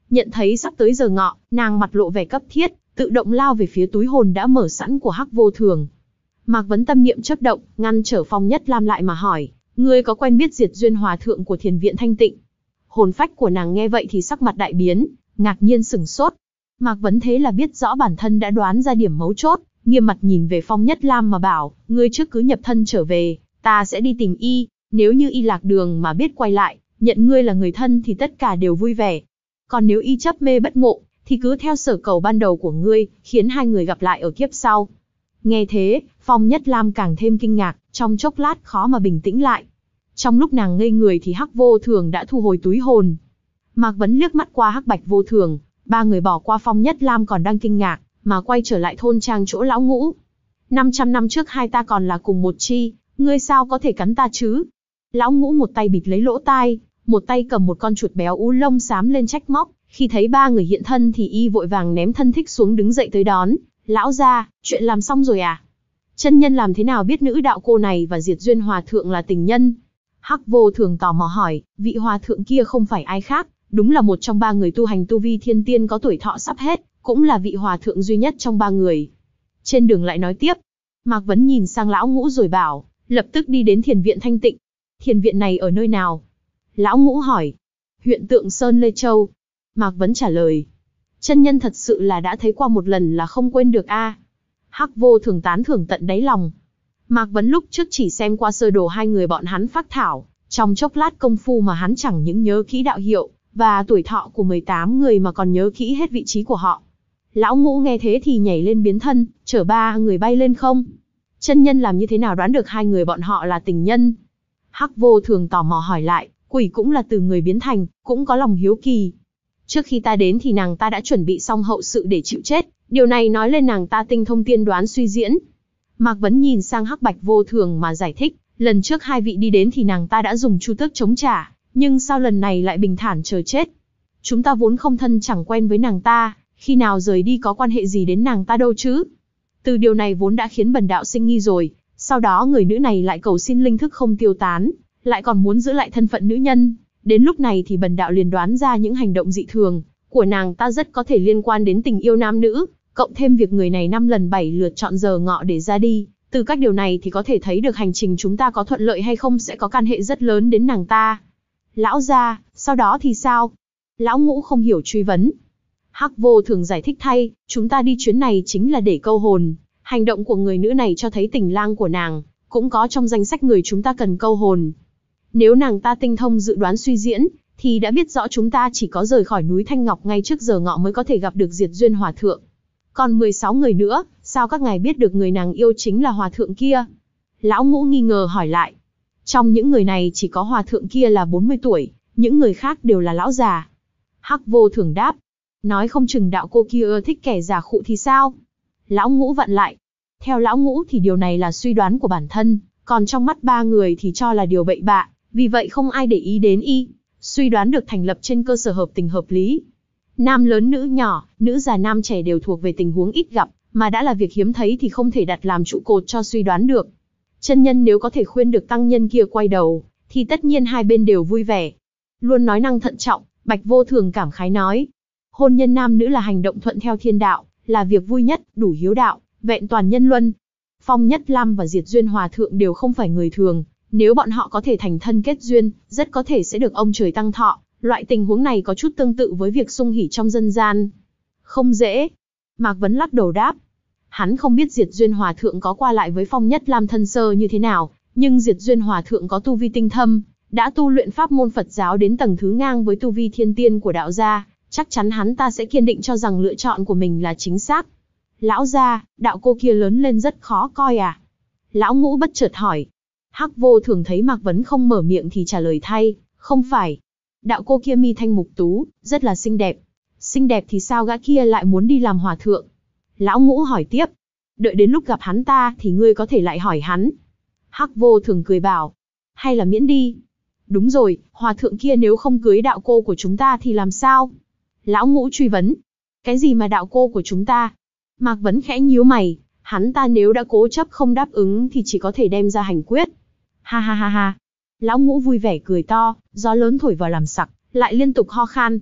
Nhận thấy sắp tới giờ ngọ, nàng mặt lộ vẻ cấp thiết, tự động lao về phía túi hồn đã mở sẵn của Hắc Vô Thường. Mạc Vấn tâm niệm chớp động, ngăn trở Phong Nhất Lam lại mà hỏi, ngươi có quen biết Diệt Duyên Hòa Thượng của Thiền viện Thanh Tịnh? Hồn phách của nàng nghe vậy thì sắc mặt đại biến, ngạc nhiên sửng sốt. Mạc Vấn thế là biết rõ bản thân đã đoán ra điểm mấu chốt, nghiêm mặt nhìn về Phong Nhất Lam mà bảo, ngươi trước cứ nhập thân trở về, ta sẽ đi tìm y, nếu như y lạc đường mà biết quay lại, nhận ngươi là người thân thì tất cả đều vui vẻ. Còn nếu y chấp mê bất ngộ, thì cứ theo sở cầu ban đầu của ngươi, khiến hai người gặp lại ở kiếp sau. Nghe thế, Phong Nhất Lam càng thêm kinh ngạc, trong chốc lát khó mà bình tĩnh lại. Trong lúc nàng ngây người thì Hắc Vô Thường đã thu hồi túi hồn. Mạc Vấn liếc mắt qua Hắc Bạch Vô Thường, ba người bỏ qua Phong Nhất Lam còn đang kinh ngạc, mà quay trở lại thôn trang chỗ lão ngũ. năm trăm năm trước hai ta còn là cùng một chi, ngươi sao có thể cắn ta chứ? Lão ngũ một tay bịt lấy lỗ tai, một tay cầm một con chuột béo ú lông xám lên trách móc. Khi thấy ba người hiện thân thì y vội vàng ném thân thích xuống đứng dậy tới đón. Lão gia, chuyện làm xong rồi à? Chân nhân làm thế nào biết nữ đạo cô này và Diệt Duyên Hòa Thượng là tình nhân? Hắc Vô Thường tò mò hỏi, vị hòa thượng kia không phải ai khác, đúng là một trong ba người tu hành tu vi thiên tiên có tuổi thọ sắp hết, cũng là vị hòa thượng duy nhất trong ba người. Trên đường lại nói tiếp, Mạc Vấn nhìn sang lão ngũ rồi bảo, lập tức đi đến Thiền viện Thanh Tịnh. Thiền viện này ở nơi nào? Lão ngũ hỏi. Huyện Tượng Sơn Lê Châu. Mạc Vấn trả lời. Chân nhân thật sự là đã thấy qua một lần là không quên được a. À. Hắc Vô Thường tán thưởng tận đáy lòng. Mạc Vấn lúc trước chỉ xem qua sơ đồ hai người bọn hắn phác thảo, trong chốc lát công phu mà hắn chẳng những nhớ kỹ đạo hiệu và tuổi thọ của mười tám người mà còn nhớ kỹ hết vị trí của họ. Lão ngũ nghe thế thì nhảy lên biến thân, chở ba người bay lên không. Chân nhân làm như thế nào đoán được hai người bọn họ là tình nhân? Hắc Vô Thường tò mò hỏi lại, quỷ cũng là từ người biến thành, cũng có lòng hiếu kỳ. Trước khi ta đến thì nàng ta đã chuẩn bị xong hậu sự để chịu chết, điều này nói lên nàng ta tinh thông tiên đoán suy diễn. Mạc Vấn nhìn sang Hắc Bạch Vô Thường mà giải thích, lần trước hai vị đi đến thì nàng ta đã dùng chu tước chống trả, nhưng sao lần này lại bình thản chờ chết? Chúng ta vốn không thân chẳng quen với nàng ta, khi nào rời đi có quan hệ gì đến nàng ta đâu chứ? Từ điều này vốn đã khiến bần đạo sinh nghi rồi, sau đó người nữ này lại cầu xin linh thức không tiêu tán, lại còn muốn giữ lại thân phận nữ nhân. Đến lúc này thì bần đạo liền đoán ra những hành động dị thường của nàng ta rất có thể liên quan đến tình yêu nam nữ, cộng thêm việc người này năm lần bảy lượt chọn giờ ngọ để ra đi. Từ các điều này thì có thể thấy được hành trình chúng ta có thuận lợi hay không sẽ có can hệ rất lớn đến nàng ta. Lão gia, sau đó thì sao? Lão ngũ không hiểu truy vấn. Hắc Vô Thường giải thích thay, chúng ta đi chuyến này chính là để câu hồn. Hành động của người nữ này cho thấy tình lang của nàng cũng có trong danh sách người chúng ta cần câu hồn. Nếu nàng ta tinh thông dự đoán suy diễn, thì đã biết rõ chúng ta chỉ có rời khỏi núi Thanh Ngọc ngay trước giờ ngọ mới có thể gặp được Diệt Duyên Hòa Thượng. Còn mười sáu người nữa, sao các ngài biết được người nàng yêu chính là Hòa Thượng kia? Lão ngũ nghi ngờ hỏi lại. Trong những người này chỉ có Hòa Thượng kia là bốn mươi tuổi, những người khác đều là lão già. Hắc Vô Thường đáp. Nói không chừng đạo cô kia ưa thích kẻ già khụ thì sao? Lão ngũ vặn lại. Theo lão ngũ thì điều này là suy đoán của bản thân, còn trong mắt ba người thì cho là điều bậy bạ, vì vậy không ai để ý đến y. Suy đoán được thành lập trên cơ sở hợp tình hợp lý. Nam lớn nữ nhỏ, nữ già nam trẻ đều thuộc về tình huống ít gặp, mà đã là việc hiếm thấy thì không thể đặt làm trụ cột cho suy đoán được. Chân nhân nếu có thể khuyên được tăng nhân kia quay đầu, thì tất nhiên hai bên đều vui vẻ. Luôn nói năng thận trọng, Bạch Vô Thường cảm khái nói. Hôn nhân nam nữ là hành động thuận theo thiên đạo, là việc vui nhất, đủ hiếu đạo, vẹn toàn nhân luân. Phong Nhất Lam và Diệt Duyên Hòa Thượng đều không phải người thường, nếu bọn họ có thể thành thân kết duyên, rất có thể sẽ được ông trời tăng thọ. Loại tình huống này có chút tương tự với việc xung hỉ trong dân gian. Không dễ. Mạc Vấn lắc đầu đáp. Hắn không biết Diệt Duyên Hòa Thượng có qua lại với Phong Nhất Lam thân sơ như thế nào, nhưng Diệt Duyên Hòa Thượng có tu vi tinh thâm, đã tu luyện pháp môn Phật giáo đến tầng thứ ngang với tu vi thiên tiên của đạo gia, chắc chắn hắn ta sẽ kiên định cho rằng lựa chọn của mình là chính xác. Lão gia, đạo cô kia lớn lên rất khó coi à? Lão ngũ bất chợt hỏi. Hắc Vô Thường thấy Mạc Vấn không mở miệng thì trả lời thay, không phải. Đạo cô kia mi thanh mục tú, rất là xinh đẹp. Xinh đẹp thì sao gã kia lại muốn đi làm hòa thượng? Lão ngũ hỏi tiếp. Đợi đến lúc gặp hắn ta thì ngươi có thể lại hỏi hắn. Hắc Vô Thường cười bảo. Hay là miễn đi? Đúng rồi, hòa thượng kia nếu không cưới đạo cô của chúng ta thì làm sao? Lão ngũ truy vấn. Cái gì mà đạo cô của chúng ta? Mạc Vấn khẽ nhíu mày. Hắn ta nếu đã cố chấp không đáp ứng thì chỉ có thể đem ra hành quyết. Ha ha ha ha. Lão ngũ vui vẻ cười to, gió lớn thổi vào làm sặc, lại liên tục ho khan.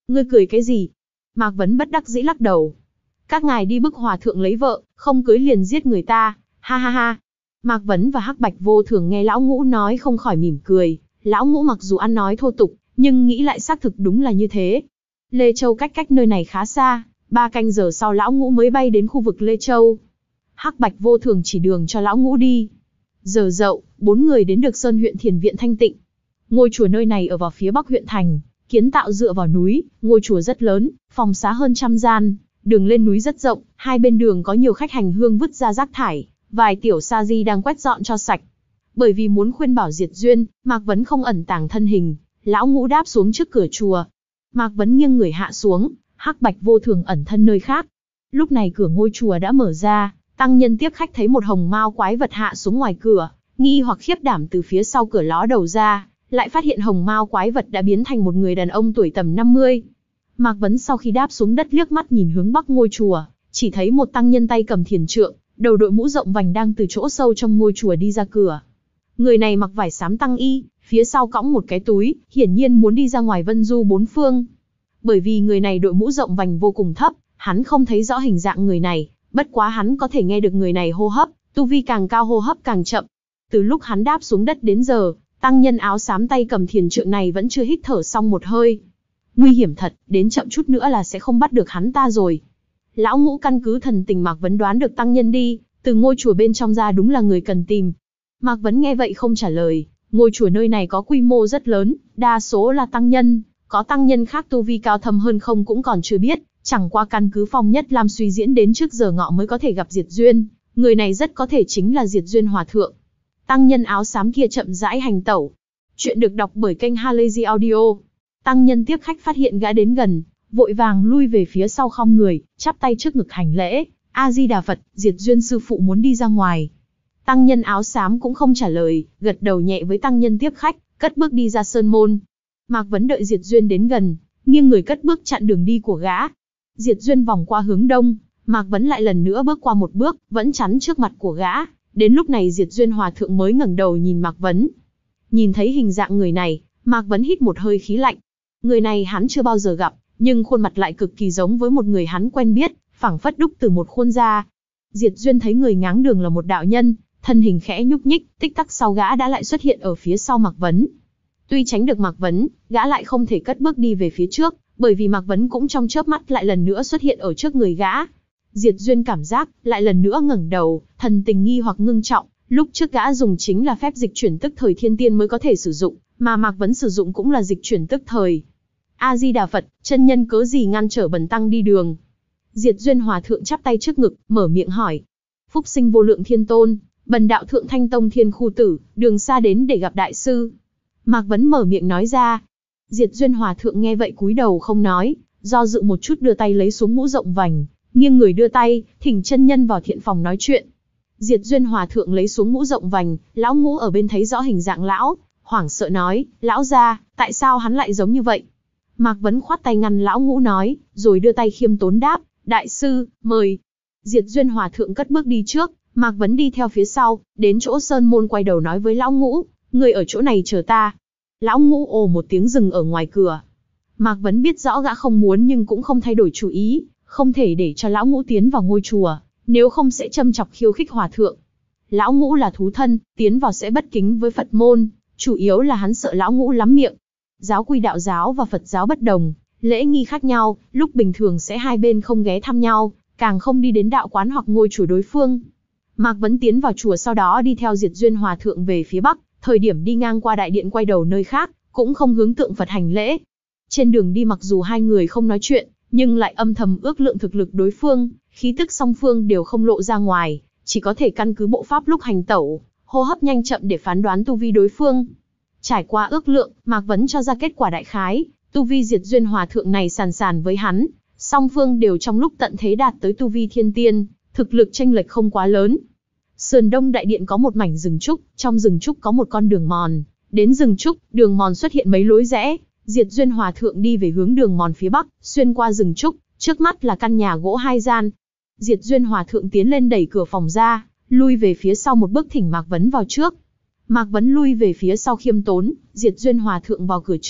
Ngươi cười cái gì? Mạc Vấn bất đắc dĩ lắc đầu. Các ngài đi bức hòa thượng lấy vợ, không cưới liền giết người ta, ha ha ha. Mạc Vấn và Hắc Bạch Vô Thường nghe lão ngũ nói không khỏi mỉm cười. Lão ngũ mặc dù ăn nói thô tục, nhưng nghĩ lại xác thực đúng là như thế. Lê Châu cách cách nơi này khá xa, ba canh giờ sau lão ngũ mới bay đến khu vực Lê Châu. Hắc Bạch Vô Thường chỉ đường cho lão ngũ đi. Giờ dậu, bốn người đến được Sơn huyện Thiền Viện thanh tịnh. Ngôi chùa nơi này ở vào phía bắc huyện thành, kiến tạo dựa vào núi, ngôi chùa rất lớn, phòng xá hơn trăm gian, đường lên núi rất rộng, hai bên đường có nhiều khách hành hương vứt ra rác thải, vài tiểu sa di đang quét dọn cho sạch. Bởi vì muốn khuyên bảo diệt duyên, Mạc Vấn không ẩn tàng thân hình, lão ngũ đáp xuống trước cửa chùa. Mạc Vấn nghiêng người hạ xuống, Hắc Bạch Vô Thường ẩn thân nơi khác. Lúc này cửa ngôi chùa đã mở ra, tăng nhân tiếp khách thấy một hồng mao quái vật hạ xuống ngoài cửa, nghi hoặc khiếp đảm từ phía sau cửa ló đầu ra, lại phát hiện hồng mao quái vật đã biến thành một người đàn ông tuổi tầm năm mươi. Mạc Vấn sau khi đáp xuống đất liếc mắt nhìn hướng bắc ngôi chùa, chỉ thấy một tăng nhân tay cầm thiền trượng, đầu đội mũ rộng vành đang từ chỗ sâu trong ngôi chùa đi ra cửa. Người này mặc vải xám tăng y, phía sau cõng một cái túi, hiển nhiên muốn đi ra ngoài vân du bốn phương. Bởi vì người này đội mũ rộng vành vô cùng thấp, hắn không thấy rõ hình dạng người này, bất quá hắn có thể nghe được người này hô hấp, tu vi càng cao hô hấp càng chậm. Từ lúc hắn đáp xuống đất đến giờ, tăng nhân áo xám tay cầm thiền trượng này vẫn chưa hít thở xong một hơi. Nguy hiểm thật, đến chậm chút nữa là sẽ không bắt được hắn ta rồi. Lão ngũ căn cứ thần tình Mạc Vấn đoán được tăng nhân đi, từ ngôi chùa bên trong ra đúng là người cần tìm. Mạc Vấn nghe vậy không trả lời, ngôi chùa nơi này có quy mô rất lớn, đa số là tăng nhân, có tăng nhân khác tu vi cao thâm hơn không cũng còn chưa biết, chẳng qua căn cứ Phong Nhất Lam suy diễn đến trước giờ ngọ mới có thể gặp Diệt Duyên, người này rất có thể chính là Diệt Duyên Hòa Thượng. Tăng nhân áo xám kia chậm rãi hành tẩu. Chuyện được đọc bởi kênh Halazy Audio. Tăng nhân tiếp khách phát hiện gã đến gần, vội vàng lui về phía sau khom người, chắp tay trước ngực hành lễ. A Di Đà Phật, Diệt Duyên sư phụ muốn đi ra ngoài. Tăng nhân áo xám cũng không trả lời, gật đầu nhẹ với tăng nhân tiếp khách, cất bước đi ra sơn môn. Mạc Vấn đợi Diệt Duyên đến gần, nghiêng người cất bước chặn đường đi của gã. Diệt Duyên vòng qua hướng đông, Mạc Vấn lại lần nữa bước qua một bước, vẫn chắn trước mặt của gã. Đến lúc này Diệt Duyên Hòa Thượng mới ngẩng đầu nhìn Mạc Vấn. Nhìn thấy hình dạng người này, Mạc Vấn hít một hơi khí lạnh. Người này hắn chưa bao giờ gặp, nhưng khuôn mặt lại cực kỳ giống với một người hắn quen biết, phảng phất đúc từ một khuôn ra. Diệt Duyên thấy người ngáng đường là một đạo nhân, thân hình khẽ nhúc nhích, tích tắc sau gã đã lại xuất hiện ở phía sau Mạc Vấn. Tuy tránh được Mạc Vấn, gã lại không thể cất bước đi về phía trước, bởi vì Mạc Vấn cũng trong chớp mắt lại lần nữa xuất hiện ở trước người gã. Diệt Duyên cảm giác, lại lần nữa ngẩng đầu, thần tình nghi hoặc ngưng trọng, lúc trước gã dùng chính là phép dịch chuyển tức thời thiên tiên mới có thể sử dụng, mà Mạc Vấn sử dụng cũng là dịch chuyển tức thời. A Di Đà Phật, chân nhân cớ gì ngăn trở bần tăng đi đường? Diệt Duyên Hòa Thượng chắp tay trước ngực, mở miệng hỏi. Phúc sinh vô lượng thiên tôn, bần đạo Thượng Thanh Tông Thiên Khu Tử, đường xa đến để gặp đại sư. Mạc Vấn mở miệng nói ra. Diệt Duyên Hòa Thượng nghe vậy cúi đầu không nói, do dự một chút đưa tay lấy xuống mũ rộng vành, nghiêng người đưa tay, thỉnh chân nhân vào thiện phòng nói chuyện. Diệt Duyên Hòa Thượng lấy xuống mũ rộng vành, lão ngũ ở bên thấy rõ hình dạng lão, hoảng sợ nói, lão gia, tại sao hắn lại giống như vậy? Mạc Vấn khoát tay ngăn lão ngũ nói, rồi đưa tay khiêm tốn đáp, đại sư, mời. Diệt Duyên Hòa Thượng cất bước đi trước, Mạc Vấn đi theo phía sau, đến chỗ sơn môn quay đầu nói với lão ngũ, người ở chỗ này chờ ta. Lão ngũ ồ một tiếng dừng ở ngoài cửa. Mạc Vấn biết rõ gã không muốn nhưng cũng không thay đổi chủ ý, không thể để cho lão ngũ tiến vào ngôi chùa, nếu không sẽ châm chọc khiêu khích hòa thượng. Lão ngũ là thú thân, tiến vào sẽ bất kính với Phật môn, chủ yếu là hắn sợ lão ngũ lắm miệng. Giáo quy đạo giáo và Phật giáo bất đồng, lễ nghi khác nhau, lúc bình thường sẽ hai bên không ghé thăm nhau, càng không đi đến đạo quán hoặc ngôi chùa đối phương. Mạc Vấn tiến vào chùa sau đó đi theo Diệt Duyên Hòa Thượng về phía bắc, thời điểm đi ngang qua đại điện quay đầu nơi khác, cũng không hướng tượng Phật hành lễ. Trên đường đi mặc dù hai người không nói chuyện, nhưng lại âm thầm ước lượng thực lực đối phương, khí tức song phương đều không lộ ra ngoài, chỉ có thể căn cứ bộ pháp lúc hành tẩu, hô hấp nhanh chậm để phán đoán tu vi đối phương. Trải qua ước lượng, Mạc Vấn cho ra kết quả đại khái, tu vi Diệt Duyên Hòa Thượng này sàn sàn với hắn, song phương đều trong lúc tận thế đạt tới tu vi thiên tiên, thực lực chênh lệch không quá lớn. Sườn đông đại điện có một mảnh rừng trúc, trong rừng trúc có một con đường mòn, đến rừng trúc, đường mòn xuất hiện mấy lối rẽ, Diệt Duyên Hòa Thượng đi về hướng đường mòn phía bắc, xuyên qua rừng trúc, trước mắt là căn nhà gỗ hai gian. Diệt Duyên Hòa Thượng tiến lên đẩy cửa phòng ra, lui về phía sau một bước thỉnh Mạc Vấn vào trước. Mạc Vấn lui về phía sau khiêm tốn, Diệt Duyên Hòa Thượng vào cửa trước,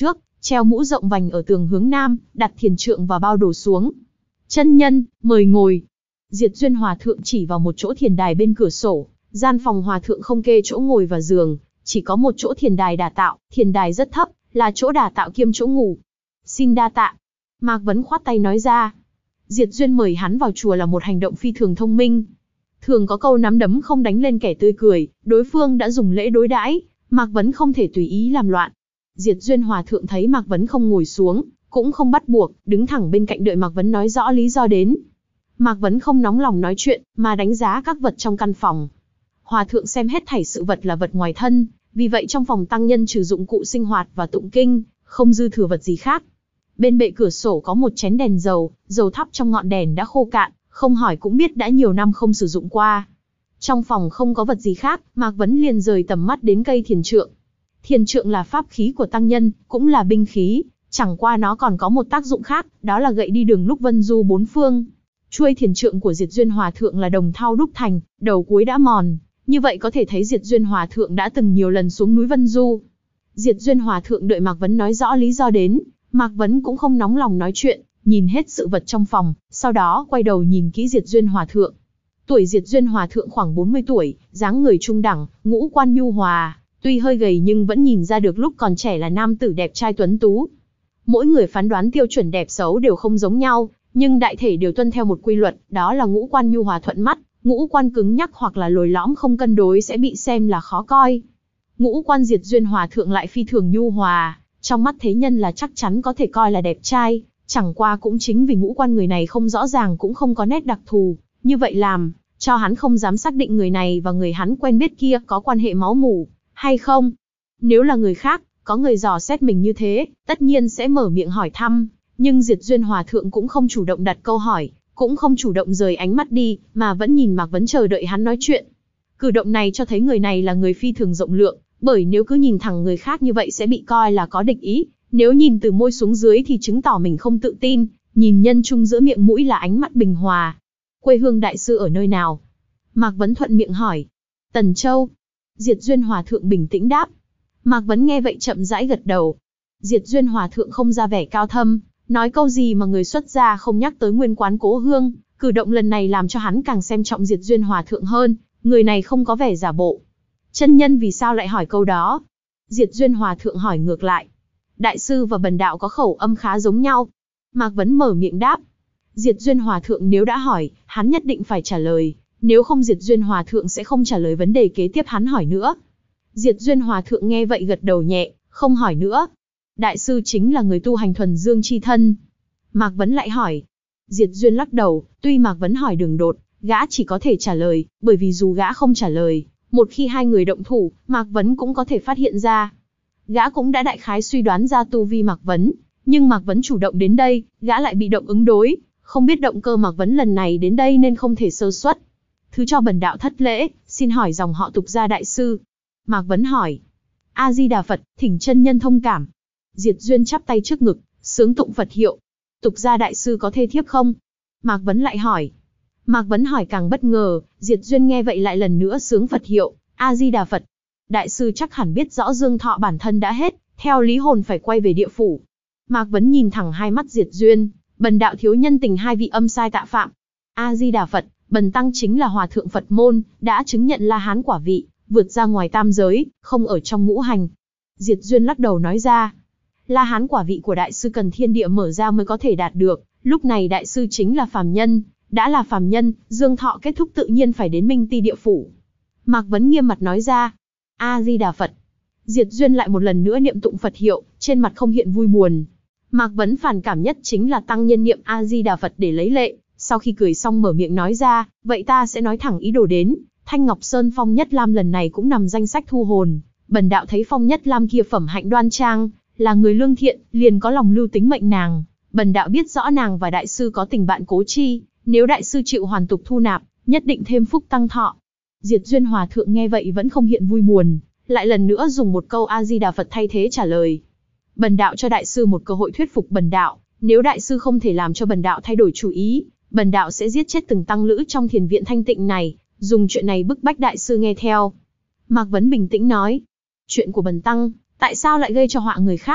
treo mũ rộng vành ở tường hướng nam, đặt thiền trượng và bao đồ xuống. Chân nhân, mời ngồi. Diệt Duyên Hòa Thượng chỉ vào một chỗ thiền đài bên cửa sổ. Gian phòng Hòa Thượng không kê chỗ ngồi và giường, chỉ có một chỗ thiền đài đả tạo, thiền đài rất thấp, là chỗ đả tạo kiêm chỗ ngủ. Xin đa tạ. Mạc Vấn khoát tay nói ra. Diệt Duyên mời hắn vào chùa là một hành động phi thường thông minh. Thường có câu nắm đấm không đánh lên kẻ tươi cười, đối phương đã dùng lễ đối đãi, Mạc Vấn không thể tùy ý làm loạn. Diệt Duyên Hòa Thượng thấy Mạc Vấn không ngồi xuống, cũng không bắt buộc, đứng thẳng bên cạnh đợi Mạc Vấn nói rõ lý do đến. Mạc Vấn không nóng lòng nói chuyện, mà đánh giá các vật trong căn phòng. Hòa Thượng xem hết thảy sự vật là vật ngoài thân, vì vậy trong phòng tăng nhân trừ dụng cụ sinh hoạt và tụng kinh, không dư thừa vật gì khác. Bên bệ cửa sổ có một chén đèn dầu, dầu thắp trong ngọn đèn đã khô cạn, không hỏi cũng biết đã nhiều năm không sử dụng qua. Trong phòng không có vật gì khác, Mạc Vấn liền rời tầm mắt đến cây thiền trượng. Thiền trượng là pháp khí của tăng nhân, cũng là binh khí, chẳng qua nó còn có một tác dụng khác, đó là gậy đi đường lúc vân du bốn phương. Chuôi thiền trượng của Diệt Duyên Hòa Thượng là đồng thau đúc thành, đầu cuối đã mòn, như vậy có thể thấy Diệt Duyên Hòa Thượng đã từng nhiều lần xuống núi vân du. Diệt Duyên Hòa Thượng đợi Mạc Vấn nói rõ lý do đến, Mạc Vấn cũng không nóng lòng nói chuyện, nhìn hết sự vật trong phòng, sau đó quay đầu nhìn kỹ Diệt Duyên Hòa Thượng. Tuổi Diệt Duyên Hòa Thượng khoảng bốn mươi tuổi, dáng người trung đẳng, ngũ quan nhu hòa, tuy hơi gầy nhưng vẫn nhìn ra được lúc còn trẻ là nam tử đẹp trai tuấn tú. Mỗi người phán đoán tiêu chuẩn đẹp xấu đều không giống nhau, nhưng đại thể đều tuân theo một quy luật, đó là ngũ quan nhu hòa thuận mắt, ngũ quan cứng nhắc hoặc là lồi lõm không cân đối sẽ bị xem là khó coi. Ngũ quan Diệt Duyên Hòa Thượng lại phi thường nhu hòa, trong mắt thế nhân là chắc chắn có thể coi là đẹp trai, chẳng qua cũng chính vì ngũ quan người này không rõ ràng cũng không có nét đặc thù, như vậy làm cho hắn không dám xác định người này và người hắn quen biết kia có quan hệ máu mủ hay không. Nếu là người khác, có người dò xét mình như thế, tất nhiên sẽ mở miệng hỏi thăm, nhưng Diệt Duyên Hòa Thượng cũng không chủ động đặt câu hỏi, cũng không chủ động rời ánh mắt đi, mà vẫn nhìn Mạc Vấn chờ đợi hắn nói chuyện. Cử động này cho thấy người này là người phi thường rộng lượng, bởi nếu cứ nhìn thẳng người khác như vậy sẽ bị coi là có địch ý, nếu nhìn từ môi xuống dưới thì chứng tỏ mình không tự tin, nhìn nhân trung giữa miệng mũi là ánh mắt bình hòa. Quê hương đại sư ở nơi nào? Mạc Vấn thuận miệng hỏi. Tần Châu. Diệt Duyên Hòa Thượng bình tĩnh đáp. Mạc Vấn nghe vậy chậm rãi gật đầu. Diệt Duyên Hòa Thượng không ra vẻ cao thâm, nói câu gì mà người xuất gia không nhắc tới nguyên quán cố hương, cử động lần này làm cho hắn càng xem trọng Diệt Duyên Hòa Thượng hơn, người này không có vẻ giả bộ. Chân nhân vì sao lại hỏi câu đó? Diệt Duyên Hòa Thượng hỏi ngược lại. Đại sư và bần đạo có khẩu âm khá giống nhau. Mạc Vấn mở miệng đáp. Diệt Duyên Hòa Thượng nếu đã hỏi, hắn nhất định phải trả lời, nếu không Diệt Duyên Hòa Thượng sẽ không trả lời vấn đề kế tiếp hắn hỏi nữa. Diệt Duyên Hòa Thượng nghe vậy gật đầu nhẹ, không hỏi nữa. Đại sư chính là người tu hành thuần dương chi thân. Mạc Vấn lại hỏi. Diệt Duyên lắc đầu, tuy Mạc Vấn hỏi đường đột, gã chỉ có thể trả lời, bởi vì dù gã không trả lời, một khi hai người động thủ, Mạc Vấn cũng có thể phát hiện ra. Gã cũng đã đại khái suy đoán ra tu vi Mạc Vấn, nhưng Mạc Vấn chủ động đến đây, gã lại bị động ứng đối, không biết động cơ Mạc Vấn lần này đến đây nên không thể sơ suất. Thứ cho bần đạo thất lễ, xin hỏi dòng họ Tục gia đại sư. Mạc Vấn hỏi. A Di Đà Phật, thỉnh chân nhân thông cảm. Diệt Duyên chắp tay trước ngực, sướng tụng Phật hiệu. Tục gia đại sư có thê thiếp không? Mạc Vấn lại hỏi. Mạc Vấn hỏi càng bất ngờ, Diệt Duyên nghe vậy lại lần nữa sướng Phật hiệu, A Di Đà Phật. Đại sư chắc hẳn biết rõ dương thọ bản thân đã hết, theo lý hồn phải quay về địa phủ. Mạc Vấn nhìn thẳng hai mắt Diệt Duyên, bần đạo thiếu nhân tình hai vị âm sai tạ phạm. A Di Đà Phật, bần tăng chính là hòa thượng Phật môn, đã chứng nhận La Hán quả vị, vượt ra ngoài tam giới, không ở trong ngũ hành. Diệt Duyên lắc đầu nói ra. La Hán quả vị của đại sư cần thiên địa mở ra mới có thể đạt được, lúc này đại sư chính là phàm nhân, đã là phàm nhân, dương thọ kết thúc tự nhiên phải đến Minh Ti địa phủ. Mạc Vấn nghiêm mặt nói ra. A Di Đà Phật. Diệt Duyên lại một lần nữa niệm tụng Phật hiệu, trên mặt không hiện vui buồn. Mạc Vấn phản cảm nhất chính là tăng nhân niệm A Di Đà Phật để lấy lệ, sau khi cười xong mở miệng nói ra, vậy ta sẽ nói thẳng ý đồ đến. Thanh Ngọc Sơn Phong Nhất Lam lần này cũng nằm danh sách thu hồn, bần đạo thấy Phong Nhất Lam kia phẩm hạnh đoan trang, là người lương thiện, liền có lòng lưu tính mệnh nàng. Bần đạo biết rõ nàng và đại sư có tình bạn cố chi, nếu đại sư chịu hoàn tục thu nạp, nhất định thêm phúc tăng thọ. Diệt Duyên Hòa Thượng nghe vậy vẫn không hiện vui buồn, lại lần nữa dùng một câu A Di Đà Phật thay thế trả lời. Bần đạo cho đại sư một cơ hội thuyết phục bần đạo, nếu đại sư không thể làm cho bần đạo thay đổi chủ ý, bần đạo sẽ giết chết từng tăng lữ trong thiền viện thanh tịnh này, dùng chuyện này bức bách đại sư nghe theo. Mạc Vấn bình tĩnh nói, chuyện của bần tăng, tại sao lại gây cho họa người khác?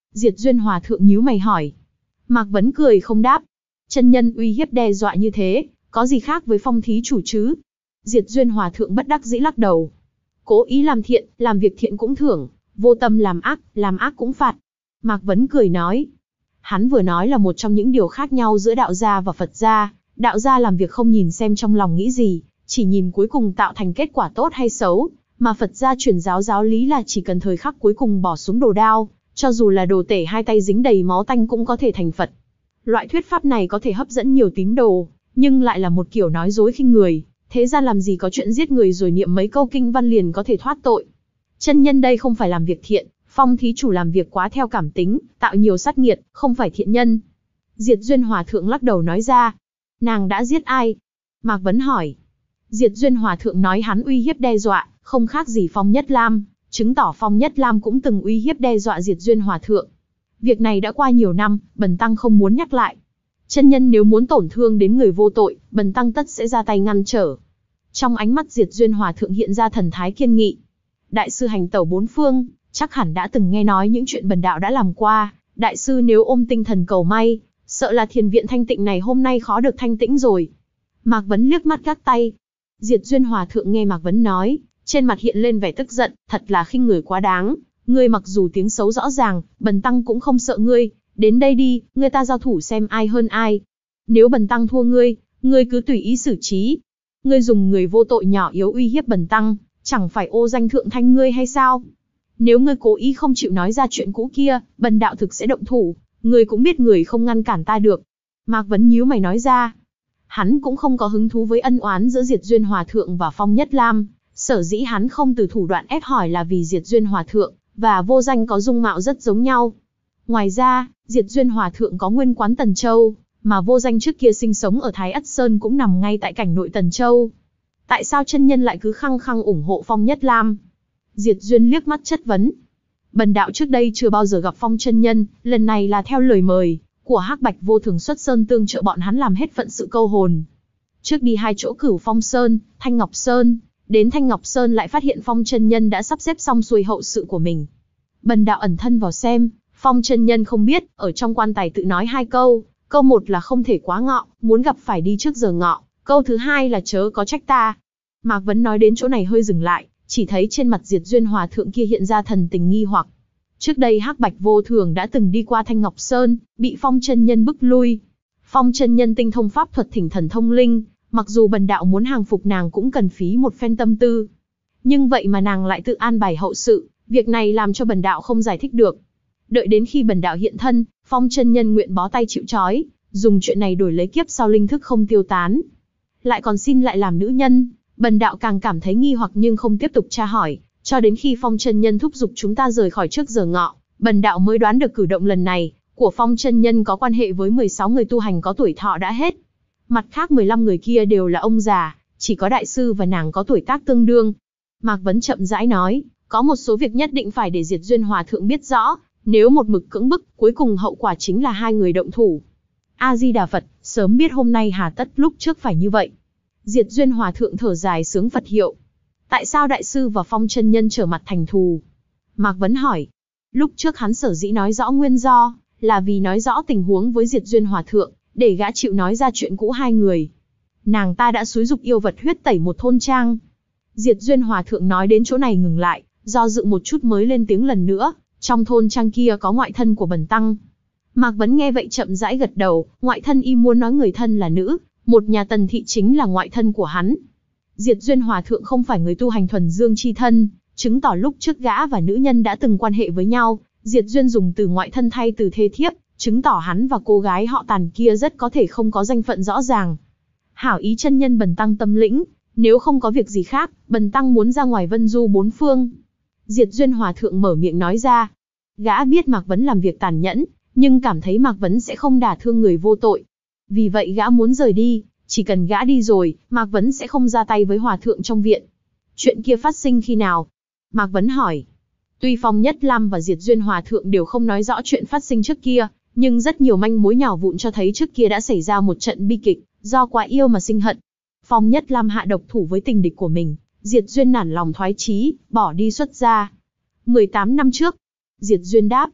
Diệt Duyên Hòa Thượng nhíu mày hỏi. Mạc Vấn cười không đáp. Chân nhân uy hiếp đe dọa như thế, có gì khác với Phong thí chủ chứ? Diệt Duyên Hòa Thượng bất đắc dĩ lắc đầu. Cố ý làm thiện, làm việc thiện cũng thưởng, vô tâm làm ác, làm ác cũng phạt. Mạc Vấn cười nói. Hắn vừa nói là một trong những điều khác nhau giữa đạo gia và Phật gia. Đạo gia làm việc không nhìn xem trong lòng nghĩ gì, chỉ nhìn cuối cùng tạo thành kết quả tốt hay xấu, mà Phật gia truyền giáo giáo lý là chỉ cần thời khắc cuối cùng bỏ xuống đồ đao, cho dù là đồ tể hai tay dính đầy máu tanh cũng có thể thành Phật. Loại thuyết pháp này có thể hấp dẫn nhiều tín đồ, nhưng lại là một kiểu nói dối khinh người, thế gian làm gì có chuyện giết người rồi niệm mấy câu kinh văn liền có thể thoát tội. Chân nhân đây không phải làm việc thiện, Phong thí chủ làm việc quá theo cảm tính, tạo nhiều sát nghiệt, không phải thiện nhân. Diệt Duyên Hòa Thượng lắc đầu nói ra. Nàng đã giết ai? Mạc Vấn hỏi. Diệt Duyên Hòa Thượng nói hắn uy hiếp đe dọa, không khác gì Phong Nhất Lam, chứng tỏ Phong Nhất Lam cũng từng uy hiếp đe dọa Diệt Duyên Hòa Thượng. Việc này đã qua nhiều năm, bần tăng không muốn nhắc lại. Chân nhân nếu muốn tổn thương đến người vô tội, bần tăng tất sẽ ra tay ngăn trở. Trong ánh mắt Diệt Duyên Hòa Thượng hiện ra thần thái kiên nghị. Đại sư hành tẩu bốn phương, chắc hẳn đã từng nghe nói những chuyện bần đạo đã làm qua. Đại sư nếu ôm tinh thần cầu may, sợ là thiền viện thanh tịnh này hôm nay khó được thanh tĩnh rồi. Mạc Vấn liếc mắt gác tay. Diệt Duyên Hòa Thượng nghe Mạc Vấn nói, trên mặt hiện lên vẻ tức giận, thật là khinh người quá đáng. Ngươi mặc dù tiếng xấu rõ ràng, bần tăng cũng không sợ ngươi. Đến đây đi, ngươi ta giao thủ xem ai hơn ai. Nếu bần tăng thua ngươi, ngươi cứ tùy ý xử trí. Ngươi dùng người vô tội nhỏ yếu uy hiếp bần tăng, chẳng phải ô danh thượng thanh ngươi hay sao? Nếu ngươi cố ý không chịu nói ra chuyện cũ kia, bần đạo thực sẽ động thủ. Ngươi cũng biết người không ngăn cản ta được. Mạc Vấn nhíu mày nói ra. Hắn cũng không có hứng thú với ân oán giữa Diệt Duyên Hòa Thượng và Phong Nhất Lam. Sở dĩ hắn không từ thủ đoạn ép hỏi là vì Diệt Duyên Hòa Thượng và Vô Danh có dung mạo rất giống nhau. Ngoài ra, Diệt Duyên Hòa Thượng có nguyên quán Tần Châu, mà Vô Danh trước kia sinh sống ở Thái Ất Sơn cũng nằm ngay tại cảnh nội Tần Châu. Tại sao chân nhân lại cứ khăng khăng ủng hộ Phong Nhất Lam? Diệt Duyên liếc mắt chất vấn. Bần đạo trước đây chưa bao giờ gặp Phong chân nhân, lần này là theo lời mời của Hắc Bạch Vô Thường xuất sơn tương trợ bọn hắn làm hết phận sự câu hồn. Trước đi hai chỗ Cửu Phong Sơn, Thanh Ngọc Sơn, đến Thanh Ngọc Sơn lại phát hiện Phong chân nhân đã sắp xếp xong xuôi hậu sự của mình. Bần đạo ẩn thân vào xem, Phong chân nhân không biết, ở trong quan tài tự nói hai câu, câu một là không thể quá ngọ, muốn gặp phải đi trước giờ ngọ, câu thứ hai là chớ có trách ta. Mạc Vấn nói đến chỗ này hơi dừng lại, chỉ thấy trên mặt Diệt Duyên Hòa Thượng kia hiện ra thần tình nghi hoặc. Trước đây Hắc Bạch Vô Thường đã từng đi qua Thanh Ngọc Sơn, bị Phong chân nhân bức lui. Phong chân nhân tinh thông pháp thuật thỉnh thần thông linh, mặc dù bần đạo muốn hàng phục nàng cũng cần phí một phen tâm tư. Nhưng vậy mà nàng lại tự an bài hậu sự, việc này làm cho bần đạo không giải thích được. Đợi đến khi bần đạo hiện thân, Phong chân nhân nguyện bó tay chịu trói, dùng chuyện này đổi lấy kiếp sau linh thức không tiêu tán. Lại còn xin lại làm nữ nhân, bần đạo càng cảm thấy nghi hoặc nhưng không tiếp tục tra hỏi, cho đến khi Phong chân nhân thúc giục chúng ta rời khỏi trước giờ ngọ, bần đạo mới đoán được cử động lần này của Phong chân nhân có quan hệ với mười sáu người tu hành có tuổi thọ đã hết. Mặt khác mười lăm người kia đều là ông già, chỉ có đại sư và nàng có tuổi tác tương đương. Mạc Vấn chậm rãi nói, có một số việc nhất định phải để Diệt Duyên Hòa Thượng biết rõ, nếu một mực cưỡng bức, cuối cùng hậu quả chính là hai người động thủ. A-di-đà Phật, sớm biết hôm nay hà tất lúc trước phải như vậy. Diệt Duyên Hòa Thượng thở dài sướng Phật hiệu. Tại sao đại sư và Phong chân nhân trở mặt thành thù? Mạc Vấn hỏi. Lúc trước hắn sở dĩ nói rõ nguyên do, là vì nói rõ tình huống với Diệt Duyên Hòa Thượng, để gã chịu nói ra chuyện cũ hai người. Nàng ta đã xúi dục yêu vật huyết tẩy một thôn trang. Diệt Duyên Hòa Thượng nói đến chỗ này ngừng lại, do dự một chút mới lên tiếng lần nữa. Trong thôn trang kia có ngoại thân của bần tăng. Mạc Vấn nghe vậy chậm rãi gật đầu, ngoại thân y muốn nói người thân là nữ, một nhà Tần thị chính là ngoại thân của hắn. Diệt Duyên Hòa Thượng không phải người tu hành thuần dương chi thân, chứng tỏ lúc trước gã và nữ nhân đã từng quan hệ với nhau. Diệt Duyên dùng từ ngoại thân thay từ thê thiếp, chứng tỏ hắn và cô gái họ Tàn kia rất có thể không có danh phận rõ ràng. Hảo ý chân nhân bần tăng tâm lĩnh, nếu không có việc gì khác, bần tăng muốn ra ngoài vân du bốn phương. Diệt Duyên Hòa Thượng mở miệng nói ra. Gã biết Mạc Vấn làm việc tàn nhẫn, nhưng cảm thấy Mạc Vấn sẽ không đả thương người vô tội. Vì vậy gã muốn rời đi, chỉ cần gã đi rồi, Mạc Vấn sẽ không ra tay với Hòa Thượng trong viện. Chuyện kia phát sinh khi nào? Mạc Vấn hỏi. Tuy Phong Nhất Lam và Diệt Duyên Hòa Thượng đều không nói rõ chuyện phát sinh trước kia, nhưng rất nhiều manh mối nhỏ vụn cho thấy trước kia đã xảy ra một trận bi kịch, do quá yêu mà sinh hận. Phong Nhất Lam hạ độc thủ với tình địch của mình, Diệt Duyên nản lòng thoái chí, bỏ đi xuất gia. mười tám năm trước. Diệt Duyên đáp.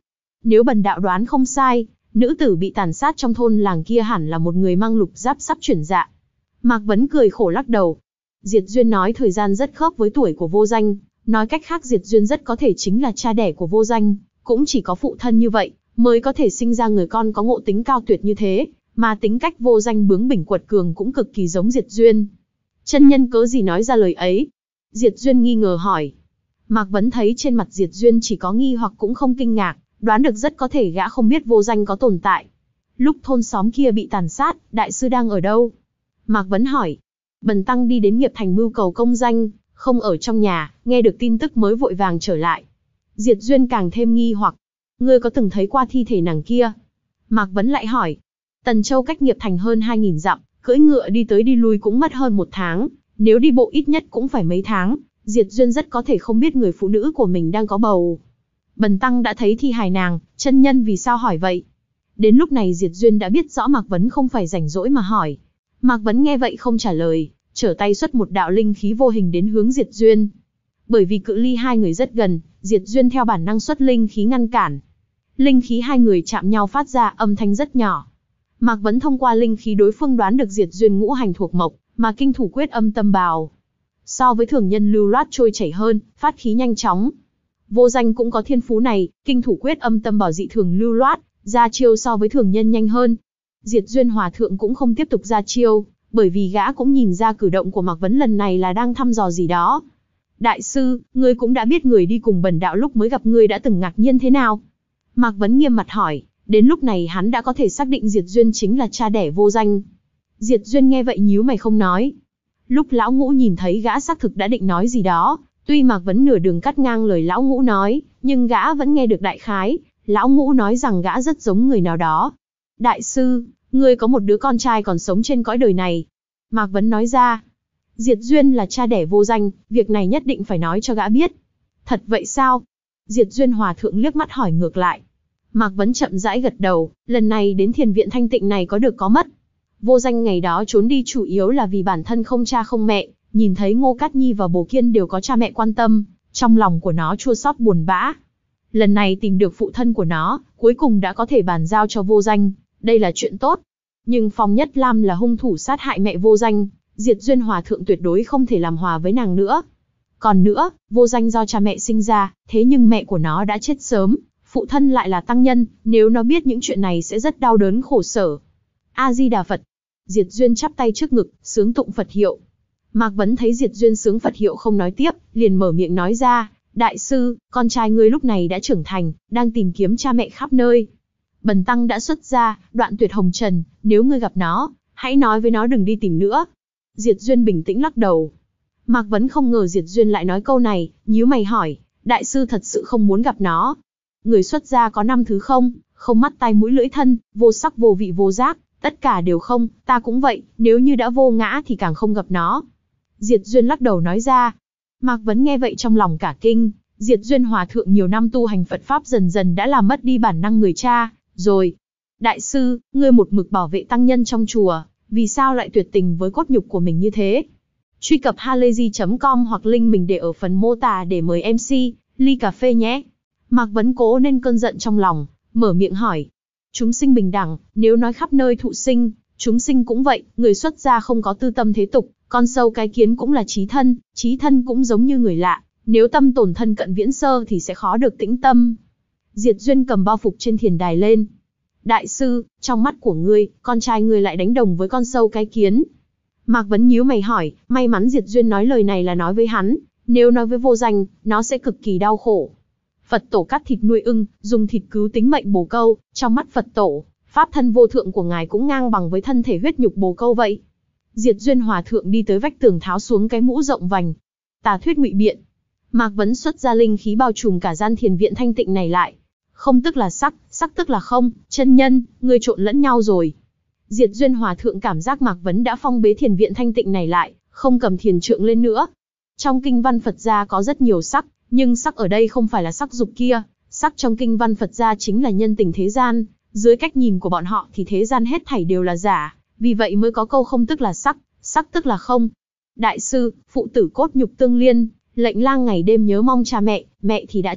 Nếu bần đạo đoán không sai, nữ tử bị tàn sát trong thôn làng kia hẳn là một người mang lục giáp sắp chuyển dạ. Mạc Vấn cười khổ lắc đầu. Diệt Duyên nói thời gian rất khớp với tuổi của Vô Danh, nói cách khác Diệt Duyên rất có thể chính là cha đẻ của Vô Danh, cũng chỉ có phụ thân như vậy mới có thể sinh ra người con có ngộ tính cao tuyệt như thế, mà tính cách Vô Danh bướng bỉnh quật cường cũng cực kỳ giống Diệt Duyên. Chân nhân cớ gì nói ra lời ấy? Diệt Duyên nghi ngờ hỏi. Mạc Vấn thấy trên mặt Diệt Duyên chỉ có nghi hoặc cũng không kinh ngạc, đoán được rất có thể gã không biết Vô Danh có tồn tại. Lúc thôn xóm kia bị tàn sát, đại sư đang ở đâu? Mạc Vấn hỏi. Bần tăng đi đến Nghiệp Thành mưu cầu công danh, không ở trong nhà, nghe được tin tức mới vội vàng trở lại. Diệt Duyên càng thêm nghi hoặc. Ngươi có từng thấy qua thi thể nàng kia? Mạc Vấn lại hỏi. Tần Châu cách Nghiệp Thành hơn hai nghìn dặm, cưỡi ngựa đi tới đi lui cũng mất hơn một tháng, nếu đi bộ ít nhất cũng phải mấy tháng. Diệt Duyên rất có thể không biết người phụ nữ của mình đang có bầu. Bần tăng đã thấy thi hài nàng, chân nhân vì sao hỏi vậy? Đến lúc này Diệt Duyên đã biết rõ Mạc Vấn không phải rảnh rỗi mà hỏi. Mạc Vấn nghe vậy không trả lời, trở tay xuất một đạo linh khí vô hình đến hướng Diệt Duyên. Bởi vì cự ly hai người rất gần, Diệt Duyên theo bản năng xuất linh khí ngăn cản. Linh khí hai người chạm nhau phát ra âm thanh rất nhỏ. Mạc Vấn thông qua linh khí đối phương đoán được Diệt Duyên ngũ hành thuộc mộc, mà kinh thủ quyết âm tâm bào. So với thường nhân lưu loát trôi chảy hơn, phát khí nhanh chóng. Vô Danh cũng có thiên phú này, kinh thủ quyết âm tâm bào dị thường lưu loát, ra chiêu so với thường nhân nhanh hơn. Diệt Duyên Hòa Thượng cũng không tiếp tục ra chiêu, bởi vì gã cũng nhìn ra cử động của Mạc Vấn lần này là đang thăm dò gì đó. Đại sư, ngươi cũng đã biết người đi cùng bần đạo lúc mới gặp ngươi đã từng ngạc nhiên thế nào? Mạc Vấn nghiêm mặt hỏi, đến lúc này hắn đã có thể xác định Diệt Duyên chính là cha đẻ Vô Danh. Diệt Duyên nghe vậy nhíu mày không nói. Lúc Lão Ngũ nhìn thấy gã xác thực đã định nói gì đó, tuy Mạc Vấn nửa đường cắt ngang lời Lão Ngũ nói, nhưng gã vẫn nghe được đại khái. Lão Ngũ nói rằng gã rất giống người nào đó. Đại sư, ngươi có một đứa con trai còn sống trên cõi đời này. Mạc Vấn nói ra. Diệt Duyên là cha đẻ Vô Danh, việc này nhất định phải nói cho gã biết. Thật vậy sao? Diệt Duyên Hòa Thượng liếc mắt hỏi ngược lại. Mạc Vấn chậm rãi gật đầu, lần này đến thiền viện thanh tịnh này có được có mất. Vô Danh ngày đó trốn đi chủ yếu là vì bản thân không cha không mẹ, nhìn thấy Ngô Cát Nhi và Bồ Kiên đều có cha mẹ quan tâm, trong lòng của nó chua xót buồn bã. Lần này tìm được phụ thân của nó, cuối cùng đã có thể bàn giao cho Vô Danh, đây là chuyện tốt. Nhưng Phong Nhất Lam là hung thủ sát hại mẹ Vô Danh, Diệt Duyên Hòa Thượng tuyệt đối không thể làm hòa với nàng nữa. Còn nữa, Vô Danh do cha mẹ sinh ra, thế nhưng mẹ của nó đã chết sớm, phụ thân lại là tăng nhân, nếu nó biết những chuyện này sẽ rất đau đớn khổ sở. A-di-đà Phật. Diệt Duyên chắp tay trước ngực, sướng tụng Phật hiệu. Mạc Vấn thấy Diệt Duyên sướng Phật hiệu không nói tiếp, liền mở miệng nói ra, đại sư, con trai ngươi lúc này đã trưởng thành, đang tìm kiếm cha mẹ khắp nơi. Bần tăng đã xuất gia, đoạn tuyệt hồng trần, nếu ngươi gặp nó, hãy nói với nó đừng đi tìm nữa. Diệt Duyên bình tĩnh lắc đầu. Mạc Vấn không ngờ Diệt Duyên lại nói câu này, nhíu mày hỏi, đại sư thật sự không muốn gặp nó. Người xuất gia có năm thứ không, không mắt tai mũi lưỡi thân, vô sắc vô vị vô giác, tất cả đều không, ta cũng vậy, nếu như đã vô ngã thì càng không gặp nó. Diệt Duyên lắc đầu nói ra. Mạc Vấn nghe vậy trong lòng cả kinh, Diệt Duyên Hòa Thượng nhiều năm tu hành Phật Pháp dần dần đã làm mất đi bản năng người cha, rồi. Đại sư, ngươi một mực bảo vệ tăng nhân trong chùa, vì sao lại tuyệt tình với cốt nhục của mình như thế? Truy cập halayzi chấm com hoặc link mình để ở phần mô tả để mời em xê, ly cà phê nhé. Mạc Vấn cố nên cơn giận trong lòng, mở miệng hỏi. Chúng sinh bình đẳng, nếu nói khắp nơi thụ sinh, chúng sinh cũng vậy, người xuất gia không có tư tâm thế tục, con sâu cái kiến cũng là trí thân, trí thân cũng giống như người lạ, nếu tâm tổn thân cận viễn sơ thì sẽ khó được tĩnh tâm. Diệt Duyên cầm bao phục trên thiền đài lên. Đại sư, trong mắt của ngươi, con trai ngươi lại đánh đồng với con sâu cái kiến. Mạc Vấn nhíu mày hỏi, may mắn Diệt Duyên nói lời này là nói với hắn, nếu nói với Vô Danh, nó sẽ cực kỳ đau khổ. Phật tổ cắt thịt nuôi ưng, dùng thịt cứu tính mệnh bồ câu, trong mắt Phật tổ, pháp thân vô thượng của ngài cũng ngang bằng với thân thể huyết nhục bồ câu vậy. Diệt Duyên Hòa Thượng đi tới vách tường tháo xuống cái mũ rộng vành. Tà thuyết ngụy biện. Mạc Vấn xuất ra linh khí bao trùm cả gian thiền viện thanh tịnh này lại. Không tức là sắc, sắc tức là không, chân nhân, ngươi trộn lẫn nhau rồi. Diệt Duyên Hòa Thượng cảm giác Mạc Vấn đã phong bế thiền viện thanh tịnh này lại, không cầm thiền trượng lên nữa. Trong kinh văn Phật gia có rất nhiều sắc, nhưng sắc ở đây không phải là sắc dục kia, sắc trong kinh văn Phật gia chính là nhân tình thế gian, dưới cách nhìn của bọn họ thì thế gian hết thảy đều là giả, vì vậy mới có câu không tức là sắc, sắc tức là không. Đại sư, phụ tử cốt nhục tương liên, lệnh lang ngày đêm nhớ mong cha mẹ, mẹ thì đã chết,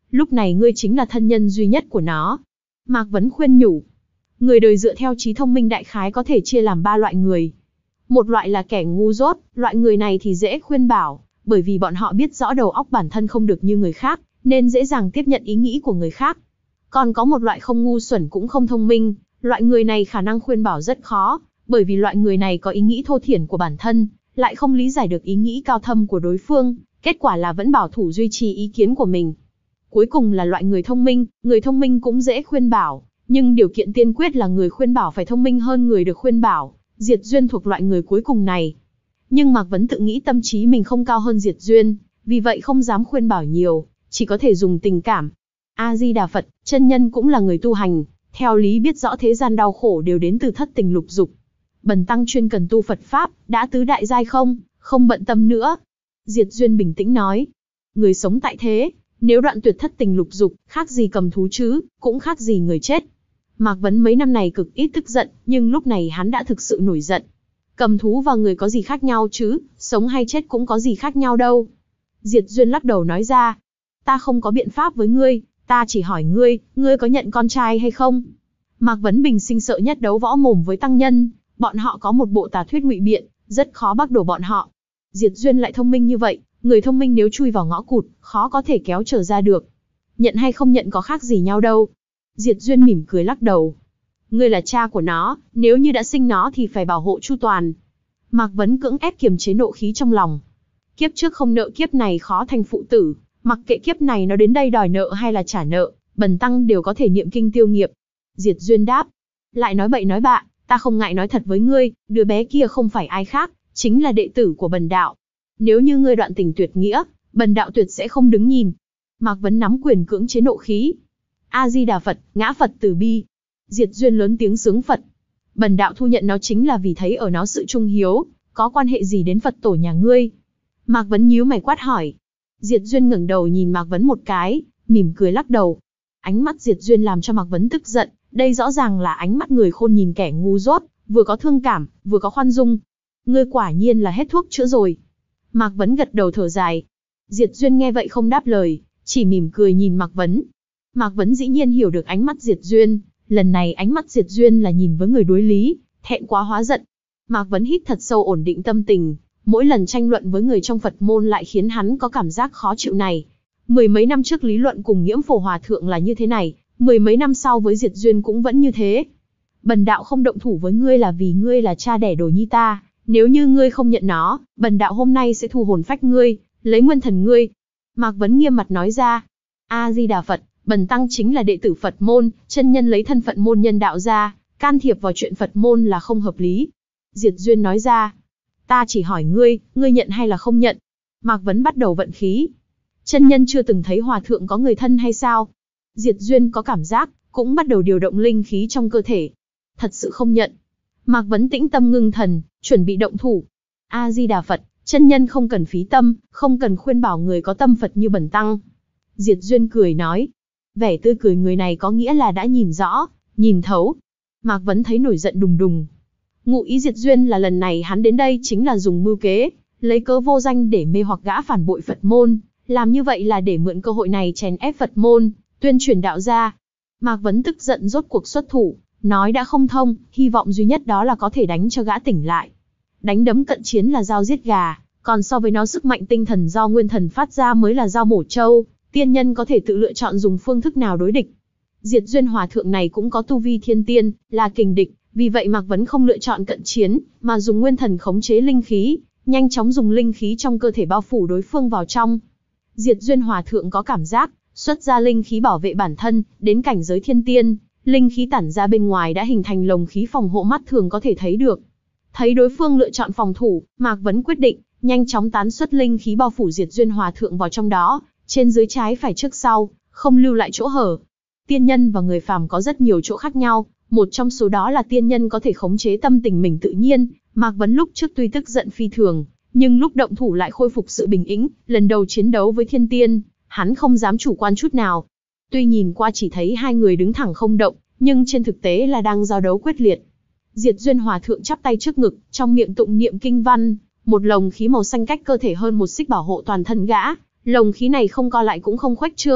Lúc này ngươi chính là thân nhân duy nhất của nó. Mạc Vấn khuyên nhủ. Người đời dựa theo trí thông minh đại khái có thể chia làm ba loại người. Một loại là kẻ ngu dốt, loại người này thì dễ khuyên bảo, bởi vì bọn họ biết rõ đầu óc bản thân không được như người khác, nên dễ dàng tiếp nhận ý nghĩ của người khác. Còn có một loại không ngu xuẩn cũng không thông minh, loại người này khả năng khuyên bảo rất khó, bởi vì loại người này có ý nghĩ thô thiển của bản thân, lại không lý giải được ý nghĩ cao thâm của đối phương, kết quả là vẫn bảo thủ duy trì ý kiến của mình. Cuối cùng là loại người thông minh, người thông minh cũng dễ khuyên bảo, nhưng điều kiện tiên quyết là người khuyên bảo phải thông minh hơn người được khuyên bảo. Diệt Duyên thuộc loại người cuối cùng này. Nhưng Mạc Vấn tự nghĩ tâm trí mình không cao hơn Diệt Duyên, vì vậy không dám khuyên bảo nhiều, chỉ có thể dùng tình cảm. A-di-đà Phật, chân nhân cũng là người tu hành, theo lý biết rõ thế gian đau khổ đều đến từ thất tình lục dục. Bần tăng chuyên cần tu Phật Pháp, đã tứ đại giai không, không bận tâm nữa. Diệt Duyên bình tĩnh nói, người sống tại thế, nếu đoạn tuyệt thất tình lục dục, khác gì cầm thú chứ, cũng khác gì người chết. Mạc Vấn mấy năm này cực ít tức giận, nhưng lúc này hắn đã thực sự nổi giận. Cầm thú và người có gì khác nhau chứ, sống hay chết cũng có gì khác nhau đâu. Diệt Duyên lắc đầu nói ra, ta không có biện pháp với ngươi, ta chỉ hỏi ngươi, ngươi có nhận con trai hay không? Mạc Vấn bình sinh sợ nhất đấu võ mồm với tăng nhân, bọn họ có một bộ tà thuyết ngụy biện, rất khó bác đổ bọn họ. Diệt Duyên lại thông minh như vậy, người thông minh nếu chui vào ngõ cụt, khó có thể kéo trở ra được. Nhận hay không nhận có khác gì nhau đâu. Diệt Duyên mỉm cười lắc đầu. Ngươi là cha của nó, nếu như đã sinh nó thì phải bảo hộ chu toàn. Mạc Vấn cưỡng ép kiềm chế nộ khí trong lòng. Kiếp trước không nợ kiếp này khó thành phụ tử, mặc kệ kiếp này nó đến đây đòi nợ hay là trả nợ, bần tăng đều có thể niệm kinh tiêu nghiệp. Diệt Duyên đáp. Lại nói bậy nói bạ, ta không ngại nói thật với ngươi, đứa bé kia không phải ai khác, chính là đệ tử của bần đạo. Nếu như ngươi đoạn tình tuyệt nghĩa, bần đạo tuyệt sẽ không đứng nhìn. Mạc Vấn nắm quyền cưỡng chế nộ khí. A-di-đà Phật, ngã Phật từ bi. Diệt Duyên lớn tiếng sướng Phật. Bần đạo thu nhận nó chính là vì thấy ở nó sự trung hiếu, có quan hệ gì đến Phật tổ nhà ngươi? Mạc Vấn nhíu mày quát hỏi. Diệt Duyên ngẩng đầu nhìn Mạc Vấn một cái, mỉm cười lắc đầu. Ánh mắt Diệt Duyên làm cho Mạc Vấn tức giận, đây rõ ràng là ánh mắt người khôn nhìn kẻ ngu dốt, vừa có thương cảm, vừa có khoan dung. Ngươi quả nhiên là hết thuốc chữa rồi. Mạc Vấn gật đầu thở dài. Diệt Duyên nghe vậy không đáp lời, chỉ mỉm cười nhìn Mạc Vấn. Mạc Vấn dĩ nhiên hiểu được ánh mắt Diệt Duyên, lần này ánh mắt Diệt Duyên là nhìn với người đối lý, thẹn quá hóa giận. Mạc Vấn hít thật sâu ổn định tâm tình, mỗi lần tranh luận với người trong Phật môn lại khiến hắn có cảm giác khó chịu này. Mười mấy năm trước lý luận cùng Nghiễm Phổ Hòa Thượng là như thế này, mười mấy năm sau với Diệt Duyên cũng vẫn như thế. Bần đạo không động thủ với ngươi là vì ngươi là cha đẻ đồ nhi ta, nếu như ngươi không nhận nó, bần đạo hôm nay sẽ thu hồn phách ngươi, lấy nguyên thần ngươi. Mạc Vấn nghiêm mặt nói ra. A-di-đà Phật, bần tăng chính là đệ tử Phật môn, chân nhân lấy thân phận môn nhân đạo ra, can thiệp vào chuyện Phật môn là không hợp lý. Diệt Duyên nói ra. Ta chỉ hỏi ngươi, ngươi nhận hay là không nhận? Mạc Vấn bắt đầu vận khí. Chân nhân chưa từng thấy hòa thượng có người thân hay sao? Diệt Duyên có cảm giác, cũng bắt đầu điều động linh khí trong cơ thể. Thật sự không nhận. Mạc Vấn tĩnh tâm ngưng thần, chuẩn bị động thủ. A-di-đà Phật, chân nhân không cần phí tâm, không cần khuyên bảo người có tâm Phật như bần tăng. Diệt Duyên cười nói. Vẻ tươi cười người này có nghĩa là đã nhìn rõ, nhìn thấu. Mạc Vấn thấy nổi giận đùng đùng. Ngụ ý Diệt Duyên là lần này hắn đến đây chính là dùng mưu kế, lấy cớ vô danh để mê hoặc gã phản bội Phật môn, làm như vậy là để mượn cơ hội này chèn ép Phật môn, tuyên truyền đạo gia. Mạc Vấn tức giận rốt cuộc xuất thủ, nói đã không thông, hy vọng duy nhất đó là có thể đánh cho gã tỉnh lại. Đánh đấm cận chiến là dao giết gà, còn so với nó sức mạnh tinh thần do nguyên thần phát ra mới là dao mổ trâu, tiên nhân có thể tự lựa chọn dùng phương thức nào đối địch. Diệt Duyên hòa thượng này cũng có tu vi thiên tiên, là kình địch, vì vậy Mạc Vấn không lựa chọn cận chiến, mà dùng nguyên thần khống chế linh khí, nhanh chóng dùng linh khí trong cơ thể bao phủ đối phương vào trong. Diệt Duyên hòa thượng có cảm giác, xuất ra linh khí bảo vệ bản thân, đến cảnh giới thiên tiên, linh khí tản ra bên ngoài đã hình thành lồng khí phòng hộ mắt thường có thể thấy được. Thấy đối phương lựa chọn phòng thủ, Mạc Vấn quyết định, nhanh chóng tán xuất linh khí bao phủ Diệt Duyên hòa thượng vào trong đó, trên dưới trái phải trước sau, không lưu lại chỗ hở. Tiên nhân và người phàm có rất nhiều chỗ khác nhau, một trong số đó là tiên nhân có thể khống chế tâm tình mình tự nhiên. Mạc Vấn lúc trước tuy tức giận phi thường, nhưng lúc động thủ lại khôi phục sự bình tĩnh, lần đầu chiến đấu với thiên tiên, hắn không dám chủ quan chút nào. Tuy nhìn qua chỉ thấy hai người đứng thẳng không động, nhưng trên thực tế là đang giao đấu quyết liệt. Diệt Duyên hòa thượng chắp tay trước ngực, trong miệng tụng niệm kinh văn, một lồng khí màu xanh cách cơ thể hơn một xích bảo hộ toàn thân gã. Lồng khí này không co lại cũng không khuếch trương,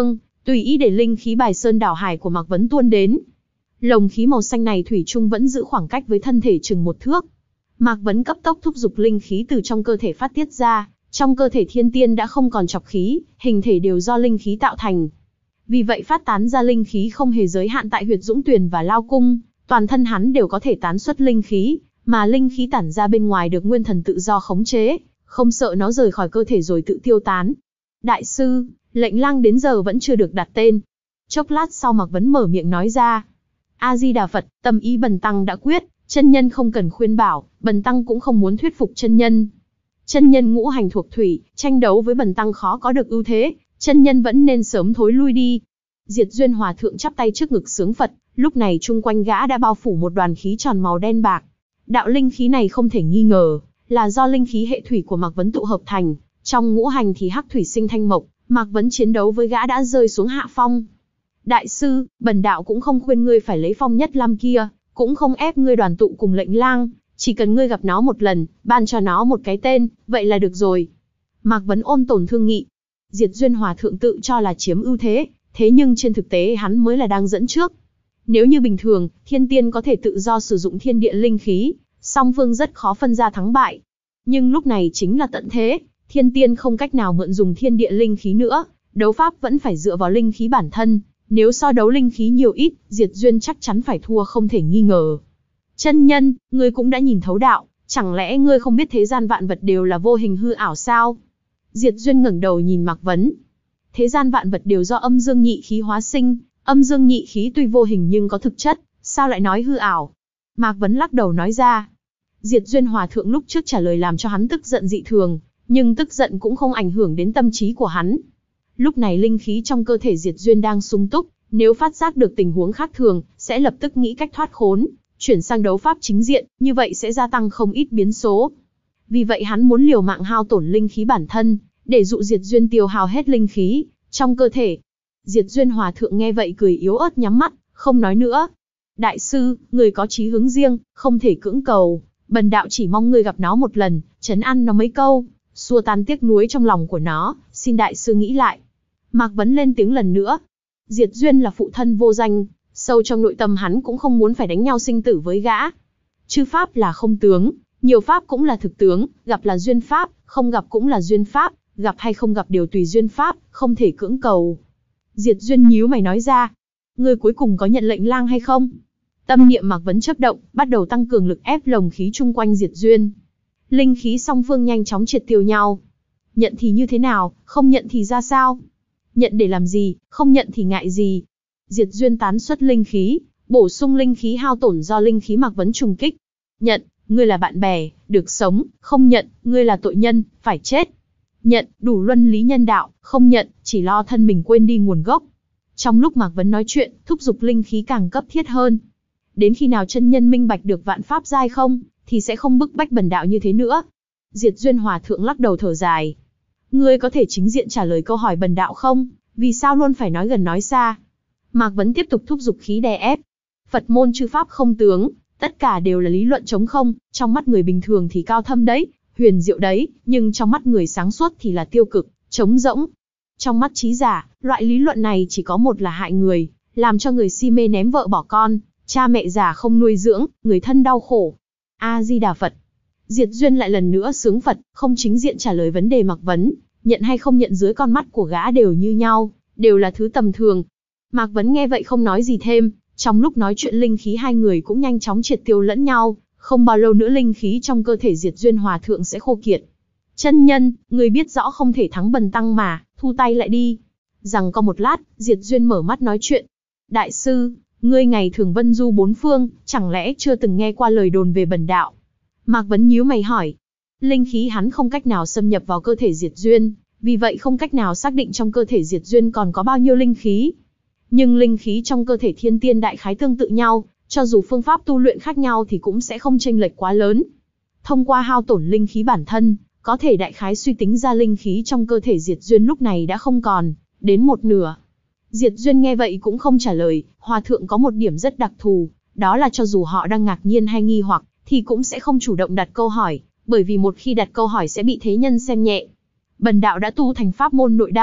tùy ý để linh khí bài sơn đảo hải của Mạc Vấn tuôn đến. Lồng khí màu xanh này thủy chung vẫn giữ khoảng cách với thân thể chừng một thước. Mạc Vấn cấp tốc thúc giục linh khí từ trong cơ thể phát tiết ra, trong cơ thể thiên tiên đã không còn trọc khí, hình thể đều do linh khí tạo thành. Vì vậy phát tán ra linh khí không hề giới hạn tại huyệt Dũng Tuyền và Lao Cung, toàn thân hắn đều có thể tán xuất linh khí, mà linh khí tản ra bên ngoài được nguyên thần tự do khống chế, không sợ nó rời khỏi cơ thể rồi tự tiêu tán. Đại sư, lệnh lang đến giờ vẫn chưa được đặt tên. Chốc lát sau Mạc Vấn mở miệng nói ra. A-di-đà Phật, tâm ý bần tăng đã quyết, chân nhân không cần khuyên bảo, bần tăng cũng không muốn thuyết phục chân nhân. Chân nhân ngũ hành thuộc thủy, tranh đấu với bần tăng khó có được ưu thế, chân nhân vẫn nên sớm thối lui đi. Diệt Duyên Hòa Thượng chắp tay trước ngực sướng Phật, lúc này chung quanh gã đã bao phủ một đoàn khí tròn màu đen bạc. Đạo linh khí này không thể nghi ngờ, là do linh khí hệ thủy của Mạc Vấn tụ hợp thành, trong ngũ hành thì hắc thủy sinh thanh mộc, Mạc Vấn chiến đấu với gã đã rơi xuống hạ phong. Đại sư, bần đạo cũng không khuyên ngươi phải lấy phong nhất lam kia, cũng không ép ngươi đoàn tụ cùng lệnh lang, chỉ cần ngươi gặp nó một lần, ban cho nó một cái tên, vậy là được rồi. Mạc Vấn ôn tồn thương nghị. Diệt Duyên Hòa Thượng tự cho là chiếm ưu thế, thế nhưng trên thực tế hắn mới là đang dẫn trước. Nếu như bình thường, thiên tiên có thể tự do sử dụng thiên địa linh khí, song phương rất khó phân ra thắng bại. Nhưng lúc này chính là tận thế, thiên tiên không cách nào mượn dùng thiên địa linh khí nữa, đấu pháp vẫn phải dựa vào linh khí bản thân. Nếu so đấu linh khí nhiều ít, Diệt Duyên chắc chắn phải thua không thể nghi ngờ. Chân nhân, ngươi cũng đã nhìn thấu đạo, chẳng lẽ ngươi không biết thế gian vạn vật đều là vô hình hư ảo sao? Diệt Duyên ngẩng đầu nhìn Mạc Vấn. Thế gian vạn vật đều do âm dương nhị khí hóa sinh, âm dương nhị khí tuy vô hình nhưng có thực chất, sao lại nói hư ảo? Mạc Vấn lắc đầu nói ra. Diệt Duyên Hòa Thượng lúc trước trả lời làm cho hắn tức giận dị thường, nhưng tức giận cũng không ảnh hưởng đến tâm trí của hắn. Lúc này linh khí trong cơ thể Diệt Duyên đang sung túc, nếu phát giác được tình huống khác thường, sẽ lập tức nghĩ cách thoát khốn, chuyển sang đấu pháp chính diện, như vậy sẽ gia tăng không ít biến số. Vì vậy hắn muốn liều mạng hao tổn linh khí bản thân, để dụ Diệt Duyên tiêu hao hết linh khí trong cơ thể. Diệt Duyên Hòa Thượng nghe vậy cười yếu ớt nhắm mắt, không nói nữa. Đại sư, người có chí hướng riêng, không thể cưỡng cầu, bần đạo chỉ mong người gặp nó một lần, trấn an nó mấy câu, xua tan tiếc nuối trong lòng của nó, xin đại sư nghĩ lại. Mạc Vấn lên tiếng lần nữa. Diệt Duyên là phụ thân vô danh, sâu trong nội tâm hắn cũng không muốn phải đánh nhau sinh tử với gã. Chư pháp là không tướng, nhiều pháp cũng là thực tướng, gặp là duyên pháp, không gặp cũng là duyên pháp, gặp hay không gặp đều tùy duyên pháp, không thể cưỡng cầu. Diệt Duyên nhíu mày nói ra, ngươi cuối cùng có nhận lệnh lang hay không? Tâm niệm Mạc Vấn chớp động, bắt đầu tăng cường lực ép lồng khí chung quanh Diệt Duyên. Linh khí song phương nhanh chóng triệt tiêu nhau. Nhận thì như thế nào, không nhận thì ra sao? Nhận để làm gì, không nhận thì ngại gì? Diệt Duyên tán xuất linh khí, bổ sung linh khí hao tổn do linh khí Mạc Vấn trùng kích. Nhận, ngươi là bạn bè, được sống, không nhận, ngươi là tội nhân, phải chết. Nhận, đủ luân lý nhân đạo, không nhận, chỉ lo thân mình quên đi nguồn gốc. Trong lúc Mạc Vấn nói chuyện, thúc giục linh khí càng cấp thiết hơn. Đến khi nào chân nhân minh bạch được vạn pháp giai không, thì sẽ không bức bách bần đạo như thế nữa. Diệt Duyên Hòa Thượng lắc đầu thở dài. Ngươi có thể chính diện trả lời câu hỏi bần đạo không? Vì sao luôn phải nói gần nói xa? Mạc Vấn tiếp tục thúc giục khí đè ép. Phật môn chư pháp không tướng, tất cả đều là lý luận trống không, trong mắt người bình thường thì cao thâm đấy, huyền diệu đấy, nhưng trong mắt người sáng suốt thì là tiêu cực, trống rỗng. Trong mắt trí giả, loại lý luận này chỉ có một là hại người, làm cho người si mê ném vợ bỏ con, cha mẹ già không nuôi dưỡng, người thân đau khổ. A-di-đà Phật. Diệt Duyên lại lần nữa sướng Phật, không chính diện trả lời vấn đề Mạc Vấn, nhận hay không nhận dưới con mắt của gã đều như nhau, đều là thứ tầm thường. Mạc Vấn nghe vậy không nói gì thêm, trong lúc nói chuyện linh khí hai người cũng nhanh chóng triệt tiêu lẫn nhau, không bao lâu nữa linh khí trong cơ thể Diệt Duyên Hòa Thượng sẽ khô kiệt. Chân nhân, người biết rõ không thể thắng bần tăng mà, thu tay lại đi. Rằng có một lát, Diệt Duyên mở mắt nói chuyện. Đại sư, ngươi ngày thường vân du bốn phương, chẳng lẽ chưa từng nghe qua lời đồn về bần đạo? Mạc Vấn nhíu mày hỏi. Linh khí hắn không cách nào xâm nhập vào cơ thể Diệt Duyên, vì vậy không cách nào xác định trong cơ thể Diệt Duyên còn có bao nhiêu linh khí. Nhưng linh khí trong cơ thể thiên tiên đại khái tương tự nhau, cho dù phương pháp tu luyện khác nhau thì cũng sẽ không chênh lệch quá lớn. Thông qua hao tổn linh khí bản thân, có thể đại khái suy tính ra linh khí trong cơ thể Diệt Duyên lúc này đã không còn, đến một nửa. Diệt Duyên nghe vậy cũng không trả lời, Hòa Thượng có một điểm rất đặc thù, đó là cho dù họ đang ngạc nhiên hay nghi hoặc, thì cũng sẽ không chủ động đặt câu hỏi, bởi vì một khi đặt câu hỏi sẽ bị thế nhân xem nhẹ. Bần đạo đã tu thành pháp môn nội đan,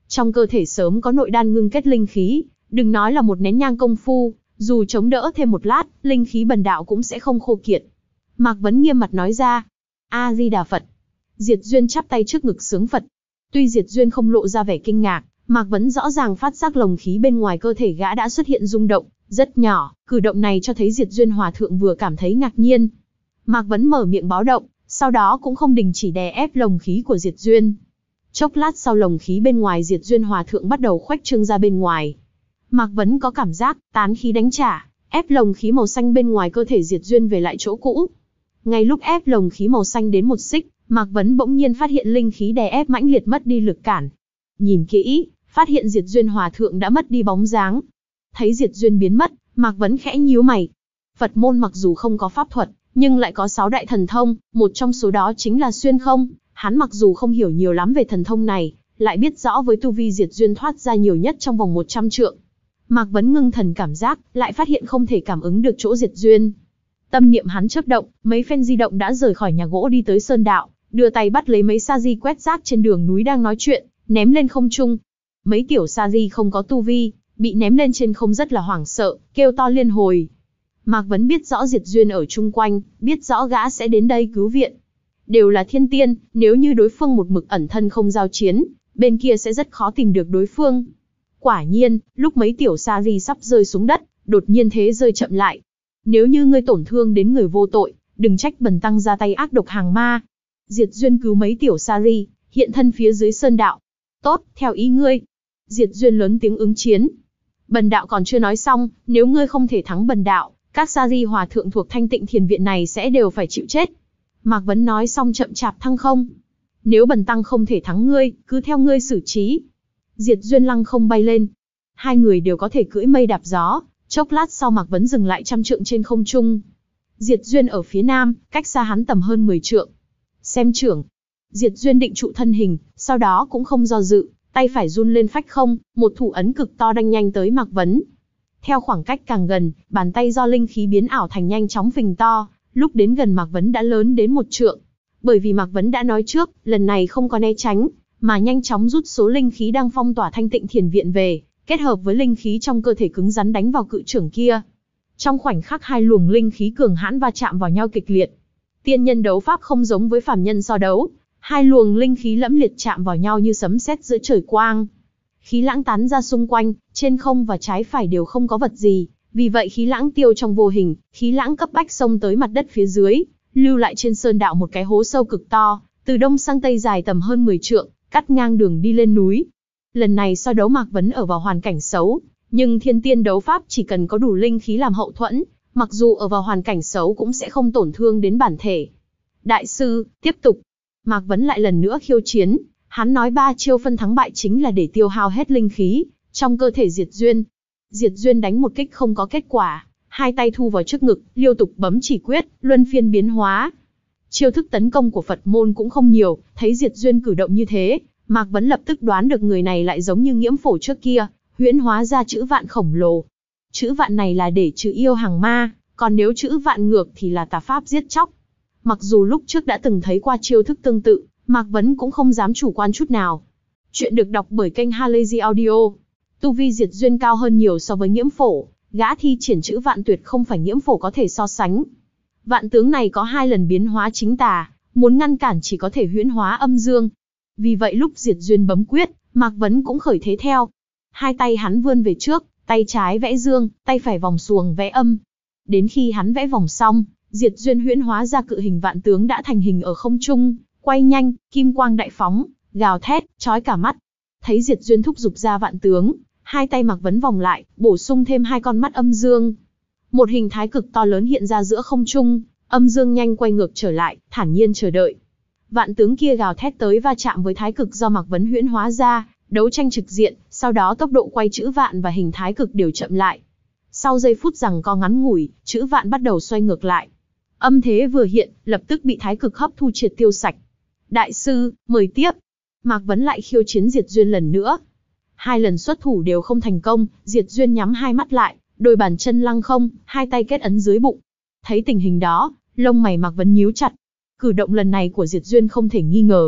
Trong cơ thể sớm có nội đan ngưng kết linh khí, đừng nói là một nén nhang công phu, dù chống đỡ thêm một lát, linh khí bần đạo cũng sẽ không khô kiệt. Mạc Vấn nghiêm mặt nói ra. A-di-đà Phật. Diệt Duyên chắp tay trước ngực sướng Phật. Tuy Diệt Duyên không lộ ra vẻ kinh ngạc, Mạc Vấn rõ ràng phát giác lồng khí bên ngoài cơ thể gã đã xuất hiện rung động, rất nhỏ, cử động này cho thấy Diệt Duyên Hòa Thượng vừa cảm thấy ngạc nhiên. Mạc Vấn mở miệng báo động, sau đó cũng không đình chỉ đè ép lồng khí của Diệt Duyên. Chốc lát sau lồng khí bên ngoài Diệt Duyên Hòa Thượng bắt đầu khuếch trương ra bên ngoài. Mạc Vấn có cảm giác tán khí đánh trả, ép lồng khí màu xanh bên ngoài cơ thể Diệt Duyên về lại chỗ cũ. Ngay lúc ép lồng khí màu xanh đến một xích, Mạc Vấn bỗng nhiên phát hiện linh khí đè ép mãnh liệt mất đi lực cản. Nhìn kỹ, phát hiện Diệt Duyên Hòa Thượng đã mất đi bóng dáng. Thấy Diệt Duyên biến mất, Mạc Vấn khẽ nhíu mày. Phật môn mặc dù không có pháp thuật, nhưng lại có sáu đại thần thông, một trong số đó chính là xuyên không. Hắn mặc dù không hiểu nhiều lắm về thần thông này, lại biết rõ với tu vi Diệt Duyên thoát ra nhiều nhất trong vòng một trăm trượng. Mạc Vấn ngưng thần cảm giác, lại phát hiện không thể cảm ứng được chỗ Diệt Duyên. Tâm niệm hắn chớp động, mấy phen di động đã rời khỏi nhà gỗ đi tới sơn đạo, đưa tay bắt lấy mấy sa di quét rác trên đường núi đang nói chuyện, ném lên không trung. Mấy tiểu sa di không có tu vi, bị ném lên trên không rất là hoảng sợ, kêu to liên hồi. Mạc Vấn biết rõ Diệt Duyên ở chung quanh, biết rõ gã sẽ đến đây cứu viện. Đều là thiên tiên, nếu như đối phương một mực ẩn thân không giao chiến, bên kia sẽ rất khó tìm được đối phương. Quả nhiên, lúc mấy tiểu sa di sắp rơi xuống đất, đột nhiên thế rơi chậm lại. Nếu như ngươi tổn thương đến người vô tội, đừng trách bần tăng ra tay ác độc hàng ma. Diệt Duyên cứu mấy tiểu sa di, hiện thân phía dưới sơn đạo. Tốt, theo ý ngươi. Diệt Duyên lớn tiếng ứng chiến. Bần đạo còn chưa nói xong, nếu ngươi không thể thắng bần đạo, các sa di hòa thượng thuộc Thanh Tịnh Thiền Viện này sẽ đều phải chịu chết. Mạc Vấn nói xong chậm chạp thăng không. Nếu bần tăng không thể thắng ngươi, cứ theo ngươi xử trí. Diệt Duyên lăng không bay lên. Hai người đều có thể cưỡi mây đạp gió, chốc lát sau Mạc Vấn dừng lại trăm trượng trên không trung. Diệt Duyên ở phía nam, cách xa hắn tầm hơn mười trượng. Xem trưởng. Diệt Duyên định trụ thân hình, sau đó cũng không do dự, tay phải run lên phách không, một thủ ấn cực to đanh nhanh tới Mạc Vấn. Theo khoảng cách càng gần, bàn tay do linh khí biến ảo thành nhanh chóng phình to, lúc đến gần Mạc Vấn đã lớn đến một trượng. Bởi vì Mạc Vấn đã nói trước, lần này không có né tránh, mà nhanh chóng rút số linh khí đang phong tỏa Thanh Tịnh Thiền Viện về, kết hợp với linh khí trong cơ thể cứng rắn đánh vào cự trưởng kia. Trong khoảnh khắc hai luồng linh khí cường hãn va chạm vào nhau kịch liệt. Tiên nhân đấu pháp không giống với phàm nhân so đấu, hai luồng linh khí lẫm liệt chạm vào nhau như sấm sét giữa trời quang. Khí lãng tán ra xung quanh, trên không và trái phải đều không có vật gì, vì vậy khí lãng tiêu trong vô hình, khí lãng cấp bách xông tới mặt đất phía dưới, lưu lại trên sơn đạo một cái hố sâu cực to, từ đông sang tây dài tầm hơn mười trượng, cắt ngang đường đi lên núi. Lần này so đấu Mạc Vấn ở vào hoàn cảnh xấu, nhưng thiên tiên đấu pháp chỉ cần có đủ linh khí làm hậu thuẫn, mặc dù ở vào hoàn cảnh xấu cũng sẽ không tổn thương đến bản thể. Đại sư, tiếp tục. Mạc Vấn lại lần nữa khiêu chiến, hắn nói ba chiêu phân thắng bại chính là để tiêu hao hết linh khí trong cơ thể Diệt Duyên. Diệt Duyên đánh một kích không có kết quả, hai tay thu vào trước ngực, liên tục bấm chỉ quyết, luân phiên biến hóa. Chiêu thức tấn công của Phật môn cũng không nhiều, thấy Diệt Duyên cử động như thế, Mạc Vấn lập tức đoán được người này lại giống như Nghiễm Phổ trước kia, huyễn hóa ra chữ vạn khổng lồ. Chữ vạn này là để trừ yêu hàng ma, còn nếu chữ vạn ngược thì là tà pháp giết chóc. Mặc dù lúc trước đã từng thấy qua chiêu thức tương tự, Mạc Vấn cũng không dám chủ quan chút nào. Chuyện được đọc bởi kênh Halazy Audio. Tu vi Diệt Duyên cao hơn nhiều so với Nghiễm Phổ, gã thi triển chữ vạn tuyệt không phải Nghiễm Phổ có thể so sánh. Vạn tướng này có hai lần biến hóa chính tà, muốn ngăn cản chỉ có thể huyễn hóa âm dương. Vì vậy lúc Diệt Duyên bấm quyết, Mạc Vấn cũng khởi thế theo. Hai tay hắn vươn về trước, tay trái vẽ dương, tay phải vòng xuồng vẽ âm. Đến khi hắn vẽ vòng xong, Diệt Duyên huyễn hóa ra cự hình vạn tướng đã thành hình ở không trung, quay nhanh, kim quang đại phóng, gào thét, chói cả mắt. Thấy Diệt Duyên thúc giục ra vạn tướng, hai tay Mạc Vấn vòng lại, bổ sung thêm hai con mắt âm dương. Một hình thái cực to lớn hiện ra giữa không trung, âm dương nhanh quay ngược trở lại, thản nhiên chờ đợi. Vạn tướng kia gào thét tới va chạm với thái cực do Mạc Vấn huyễn hóa ra, đấu tranh trực diện, sau đó tốc độ quay chữ vạn và hình thái cực đều chậm lại. Sau giây phút giằng co ngắn ngủi, chữ vạn bắt đầu xoay ngược lại. Âm thế vừa hiện, lập tức bị thái cực hấp thu triệt tiêu sạch. Đại sư, mời tiếp. Mạc Vấn lại khiêu chiến Diệt Duyên lần nữa. Hai lần xuất thủ đều không thành công, Diệt Duyên nhắm hai mắt lại, đôi bàn chân lăng không, hai tay kết ấn dưới bụng. Thấy tình hình đó, lông mày Mạc Vấn nhíu chặt. Cử động lần này của Diệt Duyên không thể nghi ngờ,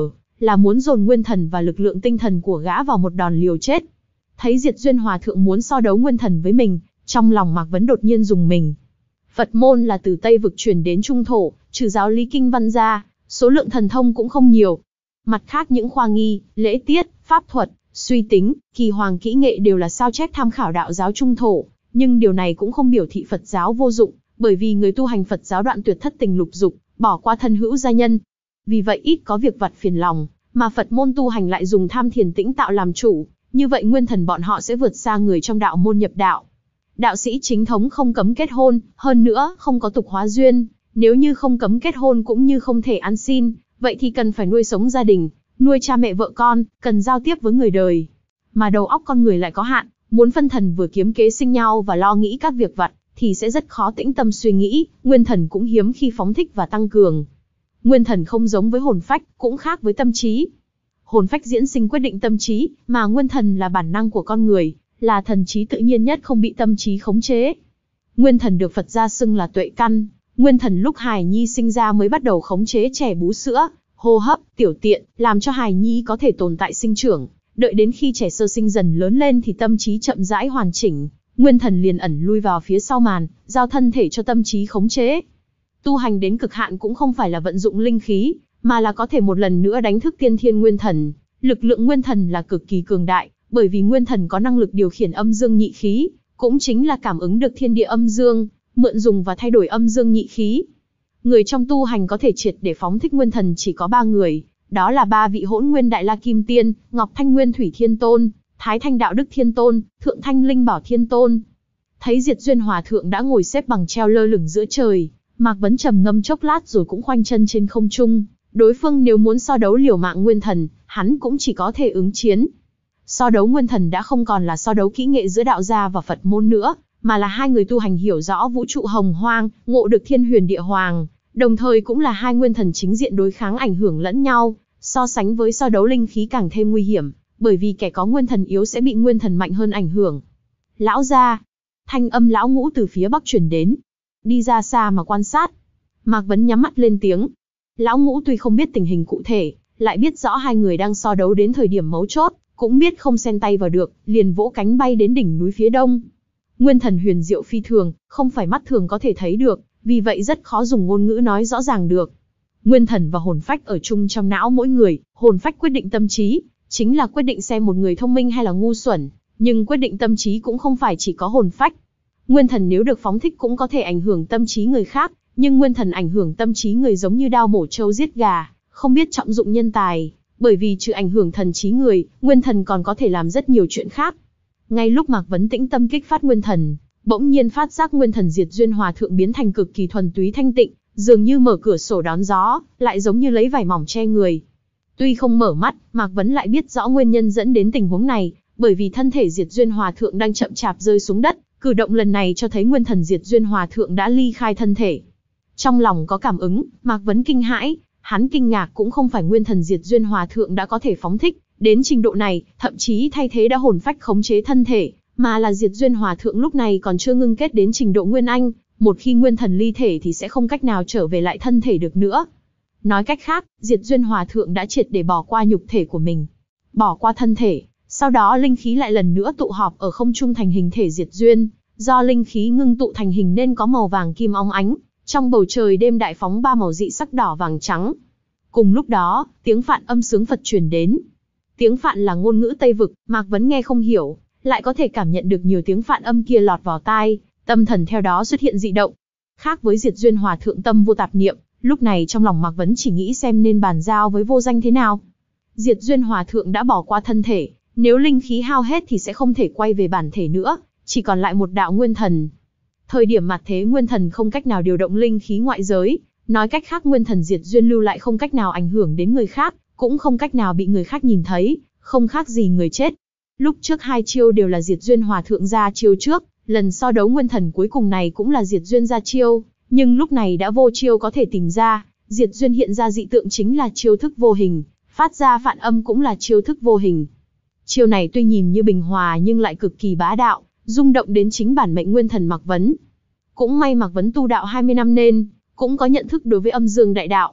là muốn dồn nguyên thần và lực lượng tinh thần của gã vào một đòn liều chết. Thấy Diệt Duyên Hòa Thượng muốn so đấu nguyên thần với mình, trong lòng Mạc Vấn đột nhiên rùng mình. Phật môn là từ Tây Vực truyền đến Trung Thổ, trừ giáo lý kinh văn ra, số lượng thần thông cũng không nhiều. Mặt khác những khoa nghi, lễ tiết, pháp thuật, suy tính, kỳ hoàng kỹ nghệ đều là sao chép tham khảo đạo giáo Trung Thổ, nhưng điều này cũng không biểu thị Phật giáo vô dụng, bởi vì người tu hành Phật giáo đoạn tuyệt thất tình lục dục, bỏ qua thân hữu gia nhân. Vì vậy ít có việc vặt phiền lòng, mà Phật môn tu hành lại dùng tham thiền tĩnh tạo làm chủ, như vậy nguyên thần bọn họ sẽ vượt xa người trong đạo môn nhập đạo. Đạo sĩ chính thống không cấm kết hôn, hơn nữa không có tục hóa duyên, nếu như không cấm kết hôn cũng như không thể ăn xin, vậy thì cần phải nuôi sống gia đình, nuôi cha mẹ vợ con, cần giao tiếp với người đời. Mà đầu óc con người lại có hạn, muốn phân thần vừa kiếm kế sinh nhau và lo nghĩ các việc vặt, thì sẽ rất khó tĩnh tâm suy nghĩ, nguyên thần cũng hiếm khi phóng thích và tăng cường. Nguyên thần không giống với hồn phách, cũng khác với tâm trí. Hồn phách diễn sinh quyết định tâm trí, mà nguyên thần là bản năng của con người, là thần trí tự nhiên nhất không bị tâm trí khống chế. Nguyên thần được Phật gia xưng là tuệ căn, nguyên thần lúc hài nhi sinh ra mới bắt đầu khống chế trẻ bú sữa, hô hấp, tiểu tiện, làm cho hài nhi có thể tồn tại sinh trưởng. Đợi đến khi trẻ sơ sinh dần lớn lên thì tâm trí chậm rãi hoàn chỉnh, nguyên thần liền ẩn lui vào phía sau màn, giao thân thể cho tâm trí khống chế. Tu hành đến cực hạn cũng không phải là vận dụng linh khí, mà là có thể một lần nữa đánh thức tiên thiên nguyên thần. Lực lượng nguyên thần là cực kỳ cường đại, bởi vì nguyên thần có năng lực điều khiển âm dương nhị khí, cũng chính là cảm ứng được thiên địa âm dương, mượn dùng và thay đổi âm dương nhị khí. Người trong tu hành có thể triệt để phóng thích nguyên thần chỉ có ba người, đó là ba vị Hỗn Nguyên Đại La Kim Tiên, Ngọc Thanh Nguyên Thủy Thiên Tôn, Thái Thanh Đạo Đức Thiên Tôn, Thượng Thanh Linh Bảo Thiên Tôn. Thấy Diệt Duyên Hòa Thượng đã ngồi xếp bằng treo lơ lửng giữa trời, Mạc Vấn trầm ngâm chốc lát rồi cũng khoanh chân trên không trung. Đối phương nếu muốn so đấu liều mạng nguyên thần, hắn cũng chỉ có thể ứng chiến. So đấu nguyên thần đã không còn là so đấu kỹ nghệ giữa đạo gia và Phật môn nữa, mà là hai người tu hành hiểu rõ vũ trụ hồng hoang, ngộ được thiên huyền địa hoàng, đồng thời cũng là hai nguyên thần chính diện đối kháng ảnh hưởng lẫn nhau. So sánh với so đấu linh khí càng thêm nguy hiểm, bởi vì kẻ có nguyên thần yếu sẽ bị nguyên thần mạnh hơn ảnh hưởng. Lão gia, thanh âm lão ngũ từ phía bắc truyền đến. Đi ra xa mà quan sát. Mạc Vấn nhắm mắt lên tiếng. Lão ngũ tuy không biết tình hình cụ thể, lại biết rõ hai người đang so đấu đến thời điểm mấu chốt, cũng biết không xen tay vào được, liền vỗ cánh bay đến đỉnh núi phía đông. Nguyên thần huyền diệu phi thường, không phải mắt thường có thể thấy được, vì vậy rất khó dùng ngôn ngữ nói rõ ràng được. Nguyên thần và hồn phách ở chung trong não mỗi người, hồn phách quyết định tâm trí, chính là quyết định xem một người thông minh hay là ngu xuẩn, nhưng quyết định tâm trí cũng không phải chỉ có hồn phách. Nguyên thần nếu được phóng thích cũng có thể ảnh hưởng tâm trí người khác, nhưng nguyên thần ảnh hưởng tâm trí người giống như đao mổ trâu giết gà, không biết trọng dụng nhân tài, bởi vì trừ ảnh hưởng thần trí người, nguyên thần còn có thể làm rất nhiều chuyện khác. Ngay lúc Mạc Vấn tĩnh tâm kích phát nguyên thần, bỗng nhiên phát giác nguyên thần Diệt Duyên Hòa Thượng biến thành cực kỳ thuần túy thanh tịnh, dường như mở cửa sổ đón gió, lại giống như lấy vải mỏng che người. Tuy không mở mắt, Mạc Vấn lại biết rõ nguyên nhân dẫn đến tình huống này, bởi vì thân thể Diệt Duyên Hòa Thượng đang chậm chạp rơi xuống đất, cử động lần này cho thấy nguyên thần Diệt Duyên Hòa Thượng đã ly khai thân thể. Trong lòng có cảm ứng, Mạc Vấn kinh hãi, hắn kinh ngạc cũng không phải nguyên thần Diệt Duyên Hòa Thượng đã có thể phóng thích đến trình độ này, thậm chí thay thế đã hồn phách khống chế thân thể, mà là Diệt Duyên Hòa Thượng lúc này còn chưa ngưng kết đến trình độ nguyên anh, một khi nguyên thần ly thể thì sẽ không cách nào trở về lại thân thể được nữa. Nói cách khác, Diệt Duyên Hòa Thượng đã triệt để bỏ qua nhục thể của mình, bỏ qua thân thể, sau đó linh khí lại lần nữa tụ họp ở không trung thành hình thể Diệt Duyên, do linh khí ngưng tụ thành hình nên có màu vàng kim óng ánh, trong bầu trời đêm đại phóng ba màu dị sắc đỏ vàng trắng. Cùng lúc đó, tiếng phạn âm sướng Phật truyền đến. Tiếng phạn là ngôn ngữ Tây Vực, Mạc Vấn nghe không hiểu, lại có thể cảm nhận được nhiều tiếng phạn âm kia lọt vào tai, tâm thần theo đó xuất hiện dị động. Khác với Diệt Duyên Hòa Thượng tâm vô tạp niệm, lúc này trong lòng Mạc Vấn chỉ nghĩ xem nên bàn giao với vô danh thế nào. Diệt Duyên Hòa Thượng đã bỏ qua thân thể, nếu linh khí hao hết thì sẽ không thể quay về bản thể nữa, chỉ còn lại một đạo nguyên thần. Thời điểm mạt thế nguyên thần không cách nào điều động linh khí ngoại giới, nói cách khác nguyên thần Diệt Duyên lưu lại không cách nào ảnh hưởng đến người khác, cũng không cách nào bị người khác nhìn thấy, không khác gì người chết. Lúc trước hai chiêu đều là Diệt Duyên Hòa Thượng ra chiêu trước, lần so đấu nguyên thần cuối cùng này cũng là Diệt Duyên ra chiêu, nhưng lúc này đã vô chiêu có thể tìm ra, Diệt Duyên hiện ra dị tượng chính là chiêu thức vô hình, phát ra phạn âm cũng là chiêu thức vô hình. Chiêu này tuy nhìn như bình hòa nhưng lại cực kỳ bá đạo, rung động đến chính bản mệnh nguyên thần Mạc Vấn. Cũng may Mạc Vấn tu đạo hai mươi năm nên cũng có nhận thức đối với âm dương đại đạo.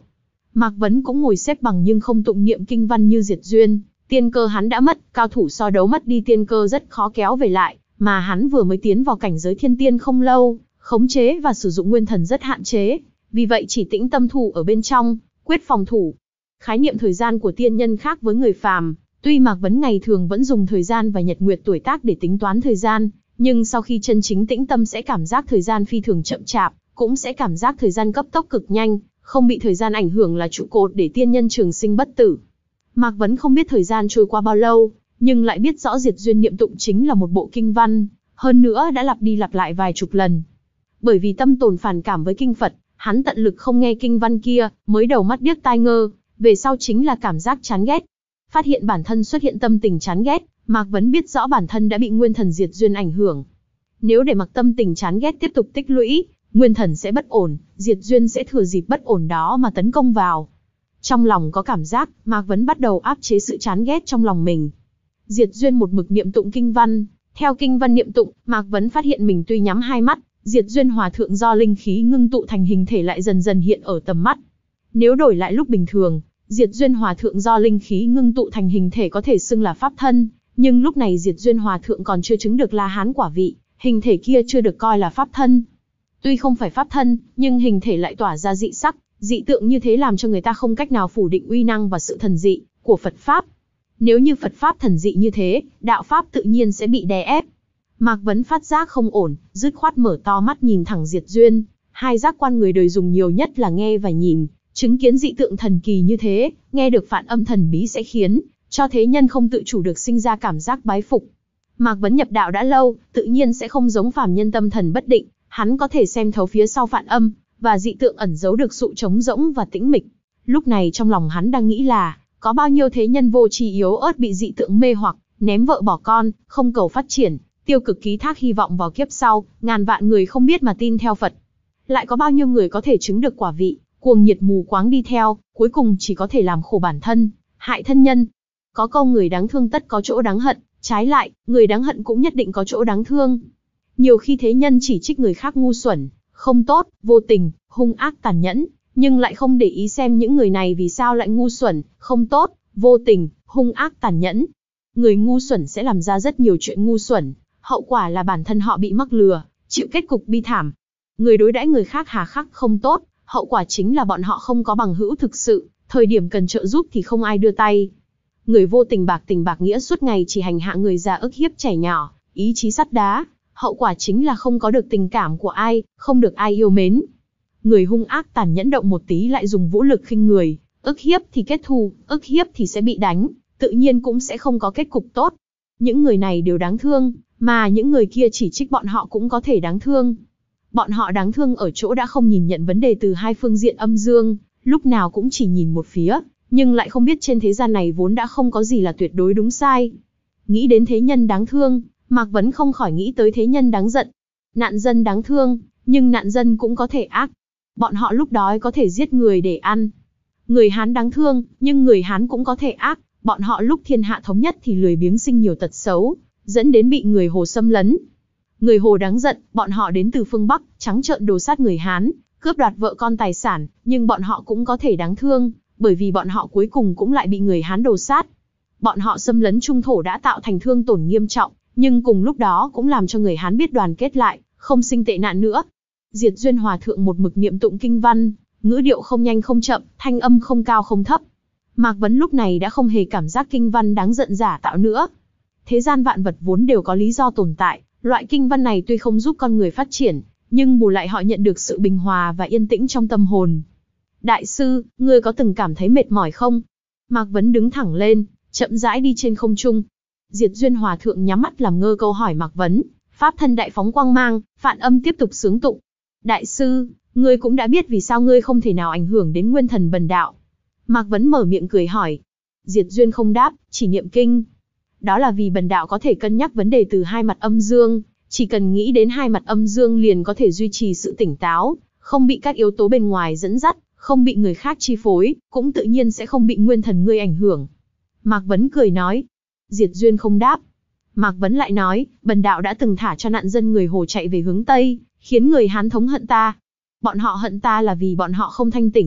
Mạc Vấn cũng ngồi xếp bằng nhưng không tụng niệm kinh văn như Diệt Duyên. Tiên cơ hắn đã mất, cao thủ so đấu mất đi tiên cơ rất khó kéo về lại, mà hắn vừa mới tiến vào cảnh giới thiên tiên không lâu, khống chế và sử dụng nguyên thần rất hạn chế, vì vậy chỉ tĩnh tâm thủ ở bên trong, quyết phòng thủ. Khái niệm thời gian của tiên nhân khác với người phàm, tuy Mạc Vấn ngày thường vẫn dùng thời gian và nhật nguyệt tuổi tác để tính toán thời gian, nhưng sau khi chân chính tĩnh tâm sẽ cảm giác thời gian phi thường chậm chạp, cũng sẽ cảm giác thời gian cấp tốc cực nhanh, không bị thời gian ảnh hưởng là trụ cột để tiên nhân trường sinh bất tử. Mạc Vấn không biết thời gian trôi qua bao lâu, nhưng lại biết rõ Diệt Duyên niệm tụng chính là một bộ kinh văn, hơn nữa đã lặp đi lặp lại vài chục lần. Bởi vì tâm tồn phản cảm với kinh Phật, hắn tận lực không nghe kinh văn kia, mới đầu mắt điếc tai ngơ, về sau chính là cảm giác chán ghét. Phát hiện bản thân xuất hiện tâm tình chán ghét, Mạc Vấn biết rõ bản thân đã bị nguyên thần Diệt Duyên ảnh hưởng. Nếu để mặc tâm tình chán ghét tiếp tục tích lũy, nguyên thần sẽ bất ổn, Diệt Duyên sẽ thừa dịp bất ổn đó mà tấn công vào. Trong lòng có cảm giác, Mạc Vấn bắt đầu áp chế sự chán ghét trong lòng mình. Diệt Duyên một mực niệm tụng kinh văn, theo kinh văn niệm tụng, Mạc Vấn phát hiện mình tuy nhắm hai mắt, Diệt Duyên hòa thượng do linh khí ngưng tụ thành hình thể lại dần dần hiện ở tầm mắt. Nếu đổi lại lúc bình thường, Diệt Duyên hòa thượng do linh khí ngưng tụ thành hình thể có thể xưng là pháp thân, nhưng lúc này Diệt Duyên hòa thượng còn chưa chứng được La Hán quả vị, hình thể kia chưa được coi là pháp thân. Tuy không phải pháp thân, nhưng hình thể lại tỏa ra dị sắc, dị tượng như thế làm cho người ta không cách nào phủ định uy năng và sự thần dị của Phật Pháp. Nếu như Phật Pháp thần dị như thế, đạo Pháp tự nhiên sẽ bị đè ép. Mạc Vấn phát giác không ổn, dứt khoát mở to mắt nhìn thẳng Diệt Duyên. Hai giác quan người đời dùng nhiều nhất là nghe và nhìn, chứng kiến dị tượng thần kỳ như thế, nghe được phản âm thần bí sẽ khiến cho thế nhân không tự chủ được sinh ra cảm giác bái phục. Mạc Vấn nhập đạo đã lâu, tự nhiên sẽ không giống phàm nhân tâm thần bất định, hắn có thể xem thấu phía sau phản âm, và dị tượng ẩn giấu được sự trống rỗng và tĩnh mịch. Lúc này trong lòng hắn đang nghĩ là, có bao nhiêu thế nhân vô tri yếu ớt bị dị tượng mê hoặc, ném vợ bỏ con, không cầu phát triển, tiêu cực ký thác hy vọng vào kiếp sau, ngàn vạn người không biết mà tin theo Phật. Lại có bao nhiêu người có thể chứng được quả vị, cuồng nhiệt mù quáng đi theo, cuối cùng chỉ có thể làm khổ bản thân, hại thân nhân. Có câu người đáng thương tất có chỗ đáng hận, trái lại, người đáng hận cũng nhất định có chỗ đáng thương. Nhiều khi thế nhân chỉ trích người khác ngu xuẩn, không tốt, vô tình, hung ác tàn nhẫn, nhưng lại không để ý xem những người này vì sao lại ngu xuẩn, không tốt, vô tình, hung ác tàn nhẫn. Người ngu xuẩn sẽ làm ra rất nhiều chuyện ngu xuẩn, hậu quả là bản thân họ bị mắc lừa, chịu kết cục bi thảm. Người đối đãi người khác hà khắc không tốt, hậu quả chính là bọn họ không có bằng hữu thực sự, thời điểm cần trợ giúp thì không ai đưa tay. Người vô tình bạc tình bạc nghĩa suốt ngày chỉ hành hạ người già ức hiếp trẻ nhỏ, ý chí sắt đá, hậu quả chính là không có được tình cảm của ai, không được ai yêu mến. Người hung ác tàn nhẫn động một tí lại dùng vũ lực khinh người, ức hiếp thì kết thù, ức hiếp thì sẽ bị đánh, tự nhiên cũng sẽ không có kết cục tốt. Những người này đều đáng thương, mà những người kia chỉ trích bọn họ cũng có thể đáng thương. Bọn họ đáng thương ở chỗ đã không nhìn nhận vấn đề từ hai phương diện âm dương, lúc nào cũng chỉ nhìn một phía, nhưng lại không biết trên thế gian này vốn đã không có gì là tuyệt đối đúng sai. Nghĩ đến thế nhân đáng thương, Mạc Vấn không khỏi nghĩ tới thế nhân đáng giận. Nạn dân đáng thương, nhưng nạn dân cũng có thể ác. Bọn họ lúc đói có thể giết người để ăn. Người Hán đáng thương, nhưng người Hán cũng có thể ác. Bọn họ lúc thiên hạ thống nhất thì lười biếng sinh nhiều tật xấu, dẫn đến bị người Hồ xâm lấn. Người Hồ đáng giận, bọn họ đến từ phương Bắc, trắng trợn đồ sát người Hán, cướp đoạt vợ con tài sản, nhưng bọn họ cũng có thể đáng thương, bởi vì bọn họ cuối cùng cũng lại bị người Hán đồ sát. Bọn họ xâm lấn trung thổ đã tạo thành thương tổn nghiêm trọng, nhưng cùng lúc đó cũng làm cho người Hán biết đoàn kết lại, không sinh tệ nạn nữa. Diệt Duyên hòa thượng một mực niệm tụng kinh văn, ngữ điệu không nhanh không chậm, thanh âm không cao không thấp. Mạc Vấn lúc này đã không hề cảm giác kinh văn đáng giận giả tạo nữa. Thế gian vạn vật vốn đều có lý do tồn tại, loại kinh văn này tuy không giúp con người phát triển, nhưng bù lại họ nhận được sự bình hòa và yên tĩnh trong tâm hồn. Đại sư, ngươi có từng cảm thấy mệt mỏi không? Mạc Vấn đứng thẳng lên, chậm rãi đi trên không trung. Diệt Duyên hòa thượng nhắm mắt làm ngơ câu hỏi Mạc Vấn, pháp thân đại phóng quang mang, phạn âm tiếp tục sướng tụng. Đại sư, ngươi cũng đã biết vì sao ngươi không thể nào ảnh hưởng đến nguyên thần bần đạo. Mạc Vấn mở miệng cười hỏi. Diệt Duyên không đáp, chỉ niệm kinh. Đó là vì bần đạo có thể cân nhắc vấn đề từ hai mặt âm dương, chỉ cần nghĩ đến hai mặt âm dương liền có thể duy trì sự tỉnh táo, không bị các yếu tố bên ngoài dẫn dắt, không bị người khác chi phối, cũng tự nhiên sẽ không bị nguyên thần ngươi ảnh hưởng. Mạc Vấn cười nói. Diệt Duyên không đáp. Mạc Vấn lại nói, bần đạo đã từng thả cho nạn dân người Hồ chạy về hướng Tây, khiến người Hán thống hận ta. Bọn họ hận ta là vì bọn họ không thanh tỉnh,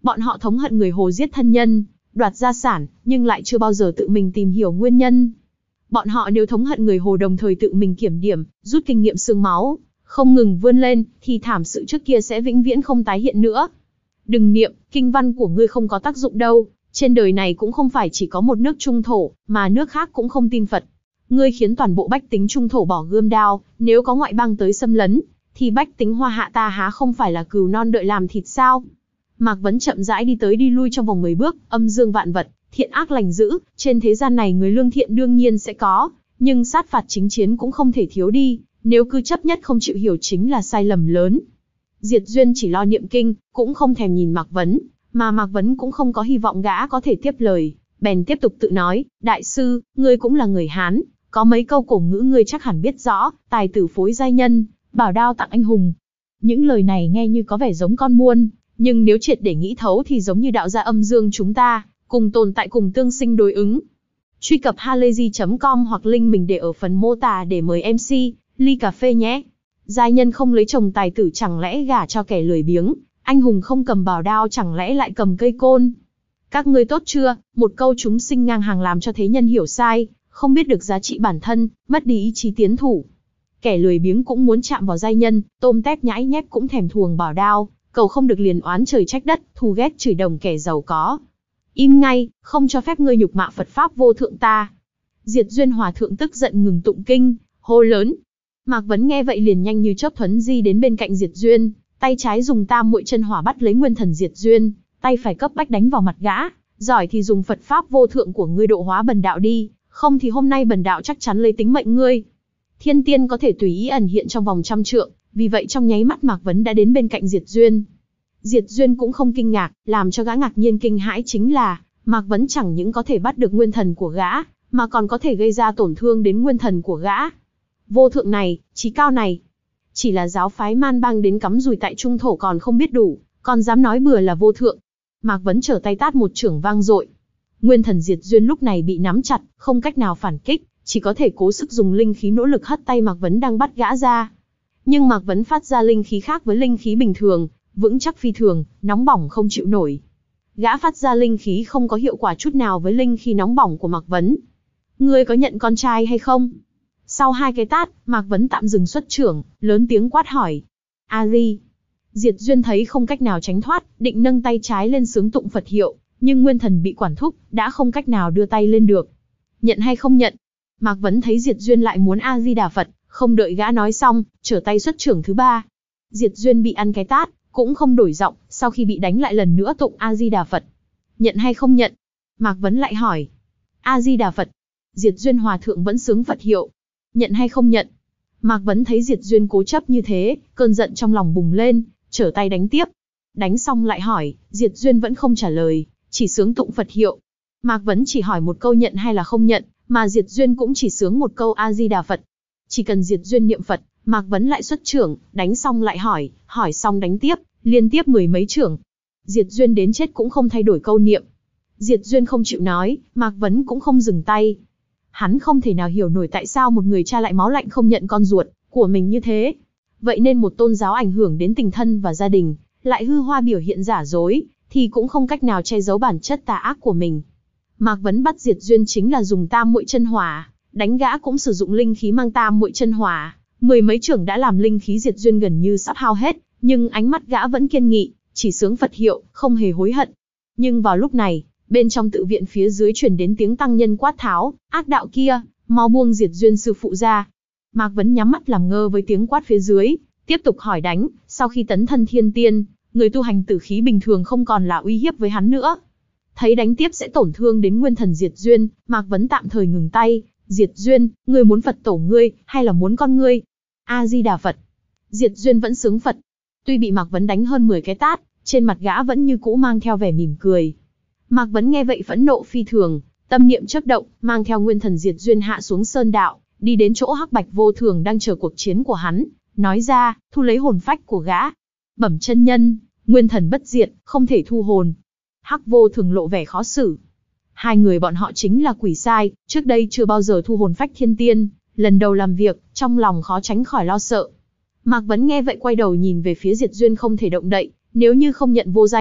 Bọn họ thống hận người Hồ giết thân nhân, đoạt gia sản, nhưng lại chưa bao giờ tự mình tìm hiểu nguyên nhân. Bọn họ nếu thống hận người Hồ đồng thời tự mình kiểm điểm, rút kinh nghiệm xương máu, không ngừng vươn lên, thì thảm sự trước kia sẽ vĩnh viễn không tái hiện nữa. Đừng niệm, kinh văn của ngươi không có tác dụng đâu, trên đời này cũng không phải chỉ có một nước Trung Thổ, mà nước khác cũng không tin Phật. Ngươi khiến toàn bộ bách tính Trung Thổ bỏ gươm đao, nếu có ngoại bang tới xâm lấn, thì bách tính Hoa Hạ ta há không phải là cừu non đợi làm thịt sao? Mạc Vấn chậm rãi đi tới đi lui trong vòng mười bước, âm dương vạn vật, thiện ác lành dữ, trên thế gian này người lương thiện đương nhiên sẽ có, nhưng sát phạt chính chiến cũng không thể thiếu đi, nếu cứ chấp nhất không chịu hiểu chính là sai lầm lớn. Diệt Duyên chỉ lo niệm kinh, cũng không thèm nhìn Mạc Vấn, mà Mạc Vấn cũng không có hy vọng gã có thể tiếp lời, bèn tiếp tục tự nói, đại sư, ngươi cũng là người Hán, có mấy câu cổ ngữ ngươi chắc hẳn biết rõ, tài tử phối giai nhân, bảo đao tặng anh hùng. Những lời này nghe như có vẻ giống con muôn, nhưng nếu triệt để nghĩ thấu thì giống như đạo gia âm dương chúng ta, cùng tồn tại cùng tương sinh đối ứng. Truy cập halayzi chấm com hoặc link mình để ở phần mô tả để mời em xê, ly cà phê nhé. Giai nhân không lấy chồng tài tử chẳng lẽ gả cho kẻ lười biếng, anh hùng không cầm bảo đao chẳng lẽ lại cầm cây côn. Các ngươi tốt chưa, một câu chúng sinh ngang hàng làm cho thế nhân hiểu sai, không biết được giá trị bản thân, mất đi ý chí tiến thủ. Kẻ lười biếng cũng muốn chạm vào giai nhân, tôm tép nhãi nhép cũng thèm thuồng bảo đao, cầu không được liền oán trời trách đất, thù ghét chửi đồng kẻ giàu có. Im ngay, không cho phép ngươi nhục mạ Phật Pháp vô thượng ta. Diệt Duyên Hòa Thượng tức giận ngừng tụng kinh, hô lớn. Mạc Vấn nghe vậy liền nhanh như chớp thuấn di đến bên cạnh Diệt Duyên, tay trái dùng tam muội chân hỏa bắt lấy nguyên thần Diệt Duyên, tay phải cấp bách đánh vào mặt gã, giỏi thì dùng Phật Pháp vô thượng của ngươi độ hóa bần đạo đi, không thì hôm nay bần đạo chắc chắn lấy tính mệnh ngươi. Thiên tiên có thể tùy ý ẩn hiện trong vòng trăm trượng, vì vậy trong nháy mắt Mạc Vấn đã đến bên cạnh Diệt Duyên. Diệt Duyên cũng không kinh ngạc, làm cho gã ngạc nhiên kinh hãi chính là, Mạc Vấn chẳng những có thể bắt được nguyên thần của gã, mà còn có thể gây ra tổn thương đến nguyên thần của gã. Vô thượng này, chí cao này, chỉ là giáo phái man bang đến cắm rùi tại Trung Thổ còn không biết đủ, còn dám nói bừa là vô thượng. Mạc Vấn trở tay tát một chưởng vang dội. Nguyên thần Diệt Duyên lúc này bị nắm chặt, không cách nào phản kích, chỉ có thể cố sức dùng linh khí nỗ lực hất tay Mạc Vấn đang bắt gã ra. Nhưng Mạc Vấn phát ra linh khí khác với linh khí bình thường, vững chắc phi thường, nóng bỏng không chịu nổi. Gã phát ra linh khí không có hiệu quả chút nào với linh khí nóng bỏng của Mạc Vấn. Ngươi có nhận con trai hay không? Sau hai cái tát, Mạc Vấn tạm dừng xuất chưởng, lớn tiếng quát hỏi. A-di. Diệt Duyên thấy không cách nào tránh thoát, định nâng tay trái lên xướng tụng Phật hiệu, nhưng nguyên thần bị quản thúc, đã không cách nào đưa tay lên được. Nhận hay không nhận? Mạc Vấn thấy Diệt Duyên lại muốn A-di-đà Phật, không đợi gã nói xong, trở tay xuất chưởng thứ ba. Diệt Duyên bị ăn cái tát, cũng không đổi giọng, sau khi bị đánh lại lần nữa tụng A-di-đà Phật. Nhận hay không nhận? Mạc Vấn lại hỏi. A-di-đà Phật. Diệt Duyên Hòa Thượng vẫn xướng Phật hiệu. Nhận hay không nhận? Mạc Vấn thấy Diệt Duyên cố chấp như thế, cơn giận trong lòng bùng lên, trở tay đánh tiếp. Đánh xong lại hỏi, Diệt Duyên vẫn không trả lời, chỉ xướng tụng Phật hiệu. Mạc Vấn chỉ hỏi một câu nhận hay là không nhận, mà Diệt Duyên cũng chỉ xướng một câu A-di-đà Phật. Chỉ cần Diệt Duyên niệm Phật, Mạc Vấn lại xuất chưởng, đánh xong lại hỏi, hỏi xong đánh tiếp, liên tiếp mười mấy chưởng. Diệt Duyên đến chết cũng không thay đổi câu niệm. Diệt Duyên không chịu nói, Mạc Vấn cũng không dừng tay. Hắn không thể nào hiểu nổi tại sao một người cha lại máu lạnh không nhận con ruột của mình như thế. Vậy nên một tôn giáo ảnh hưởng đến tình thân và gia đình, lại hư hoa biểu hiện giả dối, thì cũng không cách nào che giấu bản chất tà ác của mình. Mạc Vấn bắt Diệt Duyên chính là dùng tam muội chân hỏa, đánh gã cũng sử dụng linh khí mang tam muội chân hỏa. Mười mấy chưởng đã làm linh khí Diệt Duyên gần như sắp hao hết, nhưng ánh mắt gã vẫn kiên nghị, chỉ xướng Phật hiệu, không hề hối hận. Nhưng vào lúc này, bên trong tự viện phía dưới truyền đến tiếng tăng nhân quát tháo, ác đạo kia, mau buông Diệt Duyên sư phụ ra. Mạc Vấn nhắm mắt làm ngơ với tiếng quát phía dưới, tiếp tục hỏi đánh, sau khi tấn thân thiên tiên, người tu hành tử khí bình thường không còn là uy hiếp với hắn nữa. Thấy đánh tiếp sẽ tổn thương đến nguyên thần Diệt Duyên, Mạc Vấn tạm thời ngừng tay. Diệt Duyên, ngươi muốn Phật tổ ngươi, hay là muốn con ngươi? A-di-đà Phật. Diệt Duyên vẫn xướng Phật. Tuy bị Mạc Vấn đánh hơn mười cái tát, trên mặt gã vẫn như cũ mang theo vẻ mỉm cười. Mạc Vấn nghe vậy phẫn nộ phi thường, tâm niệm chớp động, mang theo nguyên thần Diệt Duyên hạ xuống sơn đạo, đi đến chỗ Hắc Bạch Vô Thường đang chờ cuộc chiến của hắn, nói ra, thu lấy hồn phách của gã. Bẩm chân nhân, nguyên thần bất diệt, không thể thu hồn. Hắc Vô Thường lộ vẻ khó xử. Hai người bọn họ chính là quỷ sai, trước đây chưa bao giờ thu hồn phách thiên tiên, lần đầu làm việc, trong lòng khó tránh khỏi lo sợ. Mạc Vấn nghe vậy quay đầu nhìn về phía Diệt Duyên không thể động đậy, nếu như không nhận vô danh,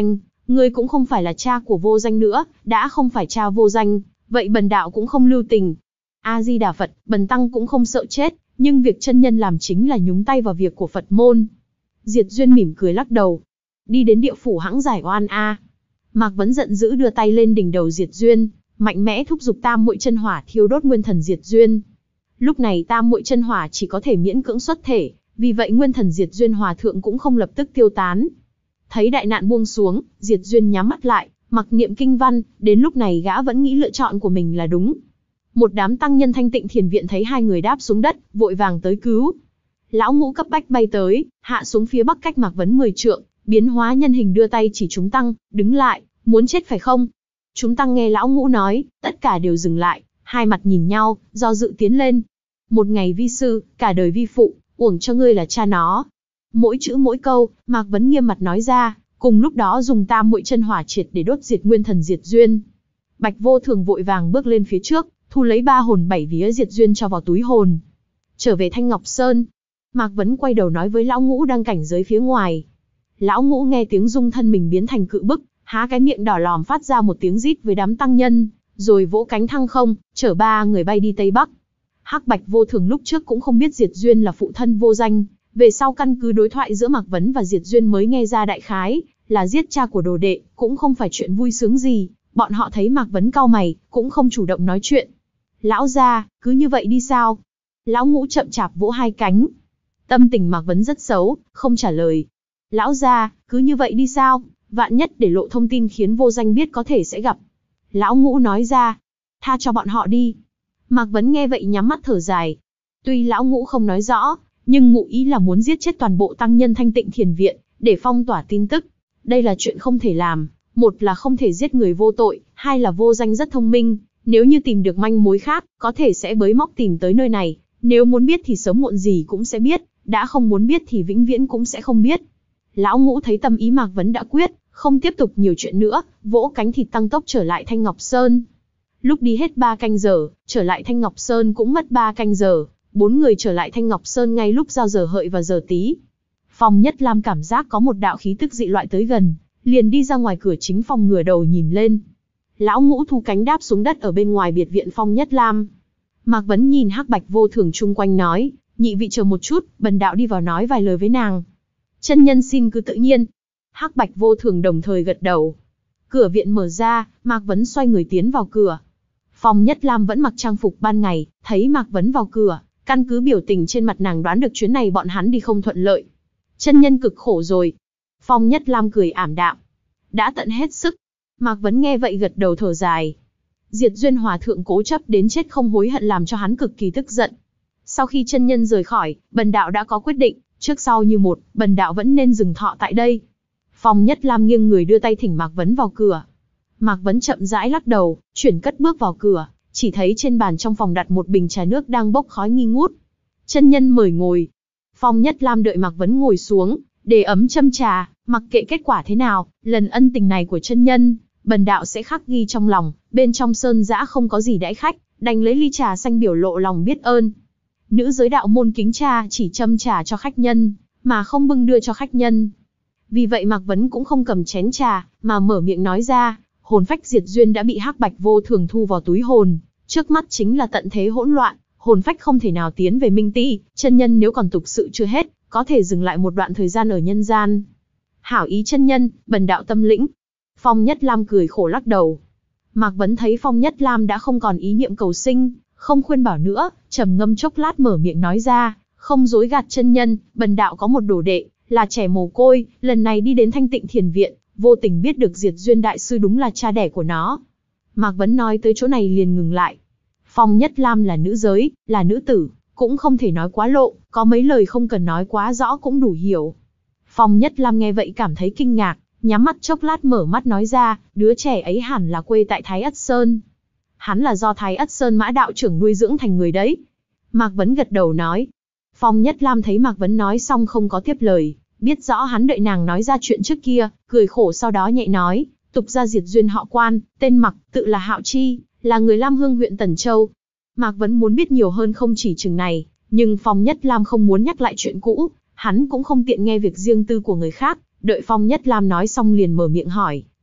Ngươi cũng không phải là cha của Vô Danh nữa, đã không phải cha Vô Danh, vậy bần đạo cũng không lưu tình. A-di-đà Phật, bần tăng cũng không sợ chết, nhưng việc chân nhân làm chính là nhúng tay vào việc của Phật môn. Diệt Duyên mỉm cười lắc đầu. Đi đến địa phủ hãng giải oan a. Mạc Vấn giận dữ đưa tay lên đỉnh đầu Diệt Duyên, mạnh mẽ thúc giục tam muội chân hỏa thiêu đốt nguyên thần Diệt Duyên. Lúc này tam muội chân hỏa chỉ có thể miễn cưỡng xuất thể, vì vậy nguyên thần Diệt Duyên hòa thượng cũng không lập tức tiêu tán. Thấy đại nạn buông xuống, Diệt Duyên nhắm mắt lại, mặc niệm kinh văn, đến lúc này gã vẫn nghĩ lựa chọn của mình là đúng. Một đám tăng nhân Thanh Tịnh Thiền Viện thấy hai người đáp xuống đất, vội vàng tới cứu. Lão Ngũ cấp bách bay tới, hạ xuống phía bắc cách Mạc Vấn mười trượng, biến hóa nhân hình đưa tay chỉ chúng tăng, đứng lại, muốn chết phải không? Chúng tăng nghe Lão Ngũ nói, tất cả đều dừng lại, hai mặt nhìn nhau, do dự tiến lên. Một ngày vi sư, cả đời vi phụ, uổng cho ngươi là cha nó. Mỗi chữ mỗi câu, Mạc Vấn nghiêm mặt nói ra, cùng lúc đó dùng tam muội chân hỏa triệt để đốt diệt nguyên thần Diệt Duyên. Bạch Vô Thường vội vàng bước lên phía trước, thu lấy ba hồn bảy vía Diệt Duyên cho vào túi hồn. Trở về Thanh Ngọc Sơn, Mạc Vấn quay đầu nói với Lão Ngũ đang cảnh giới phía ngoài. Lão Ngũ nghe tiếng rung thân mình biến thành cự bức, há cái miệng đỏ lòm phát ra một tiếng rít với đám tăng nhân, rồi vỗ cánh thăng không, chở ba người bay đi Tây Bắc. Hắc Bạch Vô Thường lúc trước cũng không biết Diệt Duyên là phụ thân Vô Danh, về sau căn cứ đối thoại giữa Mạc Vấn và Diệt Duyên mới nghe ra đại khái là giết cha của đồ đệ, cũng không phải chuyện vui sướng gì. Bọn họ thấy Mạc Vấn cau mày, cũng không chủ động nói chuyện. Lão gia, cứ như vậy đi sao? Lão Ngũ chậm chạp vỗ hai cánh. Tâm tình Mạc Vấn rất xấu, không trả lời. Lão gia, cứ như vậy đi sao? Vạn nhất để lộ thông tin khiến Vô Danh biết có thể sẽ gặp. Lão Ngũ nói ra, tha cho bọn họ đi. Mạc Vấn nghe vậy nhắm mắt thở dài. Tuy Lão Ngũ không nói rõ, nhưng ngụ ý là muốn giết chết toàn bộ tăng nhân Thanh Tịnh Thiền Viện, để phong tỏa tin tức. Đây là chuyện không thể làm. Một là không thể giết người vô tội, hai là Vô Danh rất thông minh. Nếu như tìm được manh mối khác, có thể sẽ bới móc tìm tới nơi này. Nếu muốn biết thì sớm muộn gì cũng sẽ biết, đã không muốn biết thì vĩnh viễn cũng sẽ không biết. Lão Ngũ thấy tâm ý Mạc Vấn đã quyết, không tiếp tục nhiều chuyện nữa, vỗ cánh thịt tăng tốc trở lại Thanh Ngọc Sơn. Lúc đi hết ba canh giờ, trở lại Thanh Ngọc Sơn cũng mất ba canh giờ, bốn người trở lại Thanh Ngọc Sơn ngay lúc giao giờ hợi và giờ tí. Phong Nhất Lam cảm giác có một đạo khí tức dị loại tới gần, liền đi ra ngoài cửa chính phòng ngửa đầu nhìn lên. Lão Ngũ thu cánh đáp xuống đất ở bên ngoài biệt viện Phong Nhất Lam. Mạc Vấn nhìn Hắc Bạch Vô Thường chung quanh nói, nhị vị chờ một chút, bần đạo đi vào nói vài lời với nàng. Chân nhân xin cứ tự nhiên. Hắc Bạch Vô Thường đồng thời gật đầu. Cửa viện mở ra, Mạc Vấn xoay người tiến vào cửa. Phong Nhất Lam vẫn mặc trang phục ban ngày, thấy Mạc Vấn vào cửa, căn cứ biểu tình trên mặt nàng đoán được chuyến này bọn hắn đi không thuận lợi. Chân nhân cực khổ rồi. Phong Nhất Lam cười ảm đạm. Đã tận hết sức. Mạc Vấn nghe vậy gật đầu thở dài. Diệt Duyên Hòa Thượng cố chấp đến chết không hối hận làm cho hắn cực kỳ tức giận. Sau khi chân nhân rời khỏi, bần đạo đã có quyết định, trước sau như một, bần đạo vẫn nên dừng thọ tại đây. Phong Nhất Lam nghiêng người đưa tay thỉnh Mạc Vấn vào cửa. Mạc Vấn chậm rãi lắc đầu, chuyển cất bước vào cửa, chỉ thấy trên bàn trong phòng đặt một bình trà nước đang bốc khói nghi ngút. Chân nhân mời ngồi. Phong Nhất Lam đợi Mạc Vấn ngồi xuống, để ấm châm trà, mặc kệ kết quả thế nào, lần ân tình này của chân nhân, bần đạo sẽ khắc ghi trong lòng. Bên trong sơn giã không có gì đãi khách, đành lấy ly trà xanh biểu lộ lòng biết ơn. Nữ giới đạo môn kính trà chỉ châm trà cho khách nhân, mà không bưng đưa cho khách nhân. Vì vậy Mạc Vấn cũng không cầm chén trà, mà mở miệng nói ra, hồn phách Diệt Duyên đã bị Hắc Bạch Vô Thường thu vào túi hồn, trước mắt chính là tận thế hỗn loạn, hồn phách không thể nào tiến về Minh Ti, chân nhân nếu còn tục sự chưa hết, có thể dừng lại một đoạn thời gian ở nhân gian. Hảo ý chân nhân, bần đạo tâm lĩnh. Phong Nhất Lam cười khổ lắc đầu. Mạc Vấn thấy Phong Nhất Lam đã không còn ý niệm cầu sinh, không khuyên bảo nữa, trầm ngâm chốc lát mở miệng nói ra, không dối gạt chân nhân, bần đạo có một đồ đệ, là trẻ mồ côi, lần này đi đến Thanh Tịnh Thiền Viện, vô tình biết được Diệt Duyên đại sư đúng là cha đẻ của nó. Mạc Vấn nói tới chỗ này liền ngừng lại. Phong Nhất Lam là nữ giới, là nữ tử, cũng không thể nói quá lộ, có mấy lời không cần nói quá rõ cũng đủ hiểu. Phong Nhất Lam nghe vậy cảm thấy kinh ngạc, nhắm mắt chốc lát mở mắt nói ra, đứa trẻ ấy hẳn là quê tại Thái Ất Sơn. Hắn là do Thái Ất Sơn Mã đạo trưởng nuôi dưỡng thành người đấy. Mạc Vấn gật đầu nói. Phong Nhất Lam thấy Mạc Vấn nói xong không có tiếp lời, biết rõ hắn đợi nàng nói ra chuyện trước kia, cười khổ sau đó nhẹ nói, tục gia Diệt Duyên họ Quan, tên Mặc, tự là Hạo Chi, là người Lam Hương huyện Tần Châu. Mạc Vấn muốn biết nhiều hơn không chỉ chừng này, nhưng Phong Nhất Lam không muốn nhắc lại chuyện cũ, hắn cũng không tiện nghe việc riêng tư của người khác, đợi Phong Nhất Lam nói xong liền mở miệng hỏi,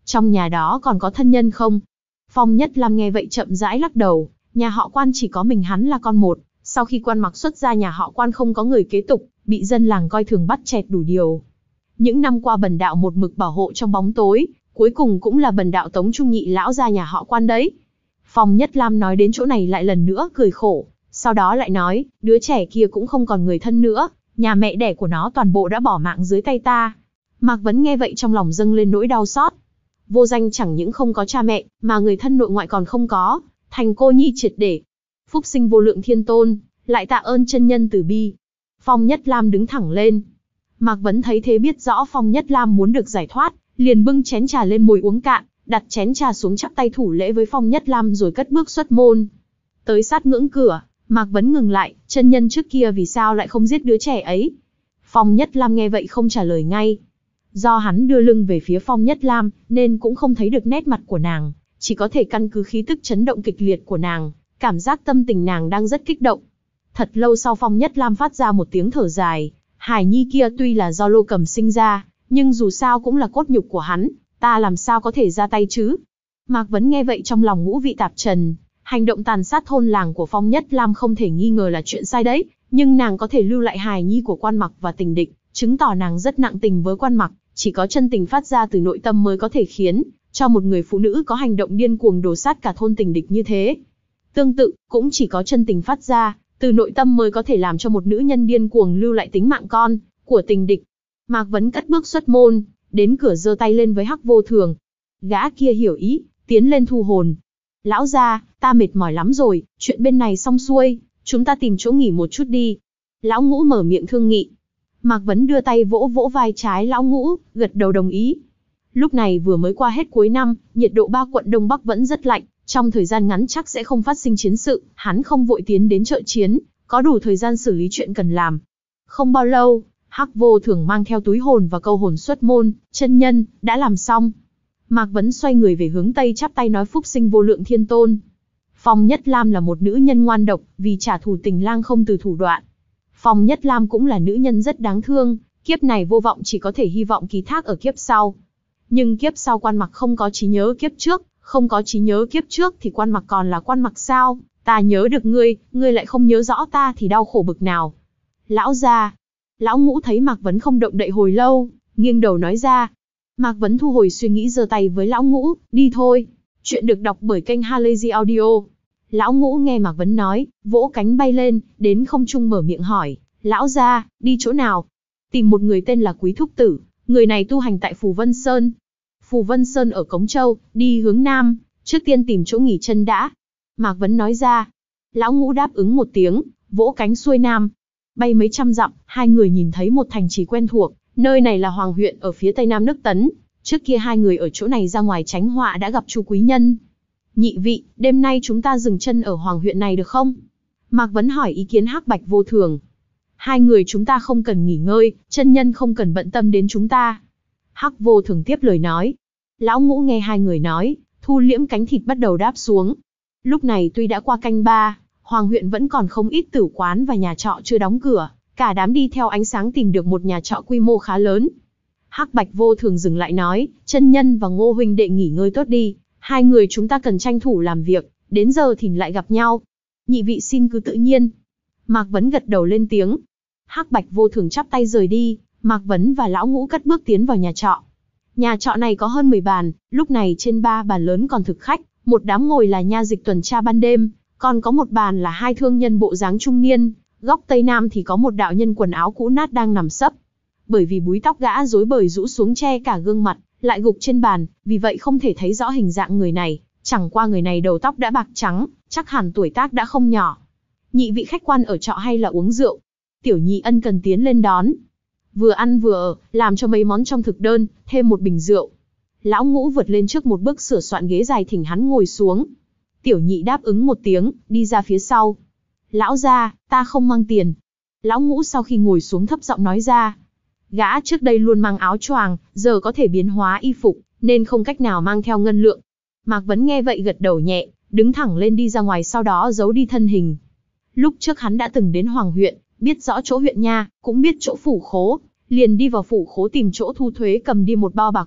Trong nhà đó còn có thân nhân không? Phong Nhất Lam nghe vậy chậm rãi lắc đầu, nhà họ Quan chỉ có mình hắn là con một, sau khi Quan Mặc xuất ra nhà họ Quan không có người kế tục, bị dân làng coi thường bắt chẹt đủ điều. Những năm qua bần đạo một mực bảo hộ trong bóng tối, cuối cùng cũng là bần đạo tống trung nhị lão ra nhà họ Quan đấy. Phong Nhất Lam nói đến chỗ này lại lần nữa cười khổ, sau đó lại nói, đứa trẻ kia cũng không còn người thân nữa, nhà mẹ đẻ của nó toàn bộ đã bỏ mạng dưới tay ta. Mạc Vấn nghe vậy trong lòng dâng lên nỗi đau xót. Vô Danh chẳng những không có cha mẹ, mà người thân nội ngoại còn không có, thành cô nhi triệt để. Phúc sinh vô lượng thiên tôn, lại tạ ơn chân nhân từ bi. Phong Nhất Lam đứng thẳng lên. Mạc Vấn thấy thế biết rõ Phong Nhất Lam muốn được giải thoát, liền bưng chén trà lên mồi uống cạn, đặt chén trà xuống chắp tay thủ lễ với Phong Nhất Lam rồi cất bước xuất môn. Tới sát ngưỡng cửa, Mạc Vấn ngừng lại, chân nhân trước kia vì sao lại không giết đứa trẻ ấy? Phong Nhất Lam nghe vậy không trả lời ngay. Do hắn đưa lưng về phía Phong Nhất Lam, nên cũng không thấy được nét mặt của nàng, chỉ có thể căn cứ khí tức chấn động kịch liệt của nàng, cảm giác tâm tình nàng đang rất kích động. Thật lâu sau Phong Nhất Lam phát ra một tiếng thở dài, hài nhi kia tuy là do Lô Cầm sinh ra, nhưng dù sao cũng là cốt nhục của hắn, ta làm sao có thể ra tay chứ? Mạc Vấn nghe vậy trong lòng ngũ vị tạp trần, hành động tàn sát thôn làng của Phong Nhất Lam không thể nghi ngờ là chuyện sai đấy, nhưng nàng có thể lưu lại hài nhi của Quan Mặc và tình địch, chứng tỏ nàng rất nặng tình với Quan Mặc, chỉ có chân tình phát ra từ nội tâm mới có thể khiến cho một người phụ nữ có hành động điên cuồng đổ sát cả thôn tình địch như thế. Tương tự, cũng chỉ có chân tình phát ra từ nội tâm mới có thể làm cho một nữ nhân điên cuồng lưu lại tính mạng con của tình địch. Mạc Vấn cất bước xuất môn, đến cửa giơ tay lên với Hắc Vô Thường. Gã kia hiểu ý, tiến lên thu hồn. Lão gia, ta mệt mỏi lắm rồi, chuyện bên này xong xuôi, chúng ta tìm chỗ nghỉ một chút đi. Lão Ngũ mở miệng thương nghị. Mạc Vấn đưa tay vỗ vỗ vai trái Lão Ngũ, gật đầu đồng ý. Lúc này vừa mới qua hết cuối năm, nhiệt độ ba quận Đông Bắc vẫn rất lạnh, trong thời gian ngắn chắc sẽ không phát sinh chiến sự, hắn không vội tiến đến trợ chiến, có đủ thời gian xử lý chuyện cần làm. Không bao lâu, Hắc Vô Thường mang theo túi hồn và câu hồn xuất môn, chân nhân, đã làm xong. Mạc Vấn xoay người về hướng Tây chắp tay nói phúc sinh vô lượng thiên tôn. Phong Nhất Lam là một nữ nhân ngoan độc, vì trả thù tình lang không từ thủ đoạn. Phong Nhất Lam cũng là nữ nhân rất đáng thương, kiếp này vô vọng chỉ có thể hy vọng ký thác ở kiếp sau. Nhưng kiếp sau Quan Mặc không có trí nhớ kiếp trước, không có trí nhớ kiếp trước thì Quan Mặc còn là Quan Mặc sao? Ta nhớ được ngươi, ngươi lại không nhớ rõ ta thì đau khổ bực nào. Lão gia. Lão Ngũ thấy Mạc Vấn không động đậy hồi lâu, nghiêng đầu nói ra. Mạc Vấn thu hồi suy nghĩ giơ tay với Lão Ngũ, đi thôi. Chuyện được đọc bởi kênh Halazy Audio. Lão Ngũ nghe Mạc Vấn nói, vỗ cánh bay lên, đến không trung mở miệng hỏi, lão gia, đi chỗ nào? Tìm một người tên là Quý Thúc Tử, người này tu hành tại Phù Vân Sơn. Phù Vân Sơn ở Cống Châu, đi hướng Nam, trước tiên tìm chỗ nghỉ chân đã. Mạc Vấn nói ra. Lão Ngũ đáp ứng một tiếng, vỗ cánh xuôi Nam. Bay mấy trăm dặm, hai người nhìn thấy một thành trì quen thuộc, nơi này là Hoàng huyện ở phía tây nam nước Tấn. Trước kia hai người ở chỗ này ra ngoài tránh họa đã gặp Chu quý nhân. Nhị vị, đêm nay chúng ta dừng chân ở Hoàng huyện này được không? Mạc Vấn hỏi ý kiến Hắc Bạch Vô Thường. Hai người chúng ta không cần nghỉ ngơi, chân nhân không cần bận tâm đến chúng ta. Hắc Vô Thường tiếp lời nói. Lão Ngũ nghe hai người nói, thu liễm cánh thịt bắt đầu đáp xuống. Lúc này tuy đã qua canh ba, Hoàng huyện vẫn còn không ít tử quán và nhà trọ chưa đóng cửa, cả đám đi theo ánh sáng tìm được một nhà trọ quy mô khá lớn. Hắc Bạch Vô Thường dừng lại nói, chân nhân và Ngô huynh đệ nghỉ ngơi tốt đi, hai người chúng ta cần tranh thủ làm việc, đến giờ thì lại gặp nhau. Nhị vị xin cứ tự nhiên. Mạc Vấn gật đầu lên tiếng. Hắc Bạch Vô Thường chắp tay rời đi, Mạc Vấn và Lão Ngũ cất bước tiến vào nhà trọ. Nhà trọ này có hơn mười bàn, lúc này trên ba bàn lớn còn thực khách, một đám ngồi là nha dịch tuần tra ban đêm, còn có một bàn là hai thương nhân bộ dáng trung niên, góc tây nam thì có một đạo nhân quần áo cũ nát đang nằm sấp. Bởi vì búi tóc gã rối bời rũ xuống che cả gương mặt, lại gục trên bàn, vì vậy không thể thấy rõ hình dạng người này, chẳng qua người này đầu tóc đã bạc trắng, chắc hẳn tuổi tác đã không nhỏ. Nhị vị khách quan ở trọ hay là uống rượu? Tiểu Nhị ân cần tiến lên đón. Vừa ăn vừa ở, làm cho mấy món trong thực đơn, thêm một bình rượu. Lão Ngũ vượt lên trước một bước sửa soạn ghế dài thỉnh hắn ngồi xuống. Tiểu Nhị đáp ứng một tiếng, đi ra phía sau. Lão gia, ta không mang tiền. Lão Ngũ sau khi ngồi xuống thấp giọng nói ra. Gã trước đây luôn mang áo choàng, giờ có thể biến hóa y phục, nên không cách nào mang theo ngân lượng. Mạc Vấn nghe vậy gật đầu nhẹ, đứng thẳng lên đi ra ngoài sau đó giấu đi thân hình. Lúc trước hắn đã từng đến Hoàng huyện, biết rõ chỗ huyện nha, cũng biết chỗ phủ khố, liền đi vào phủ khố tìm chỗ thu thuế cầm đi một bao bạc vụn,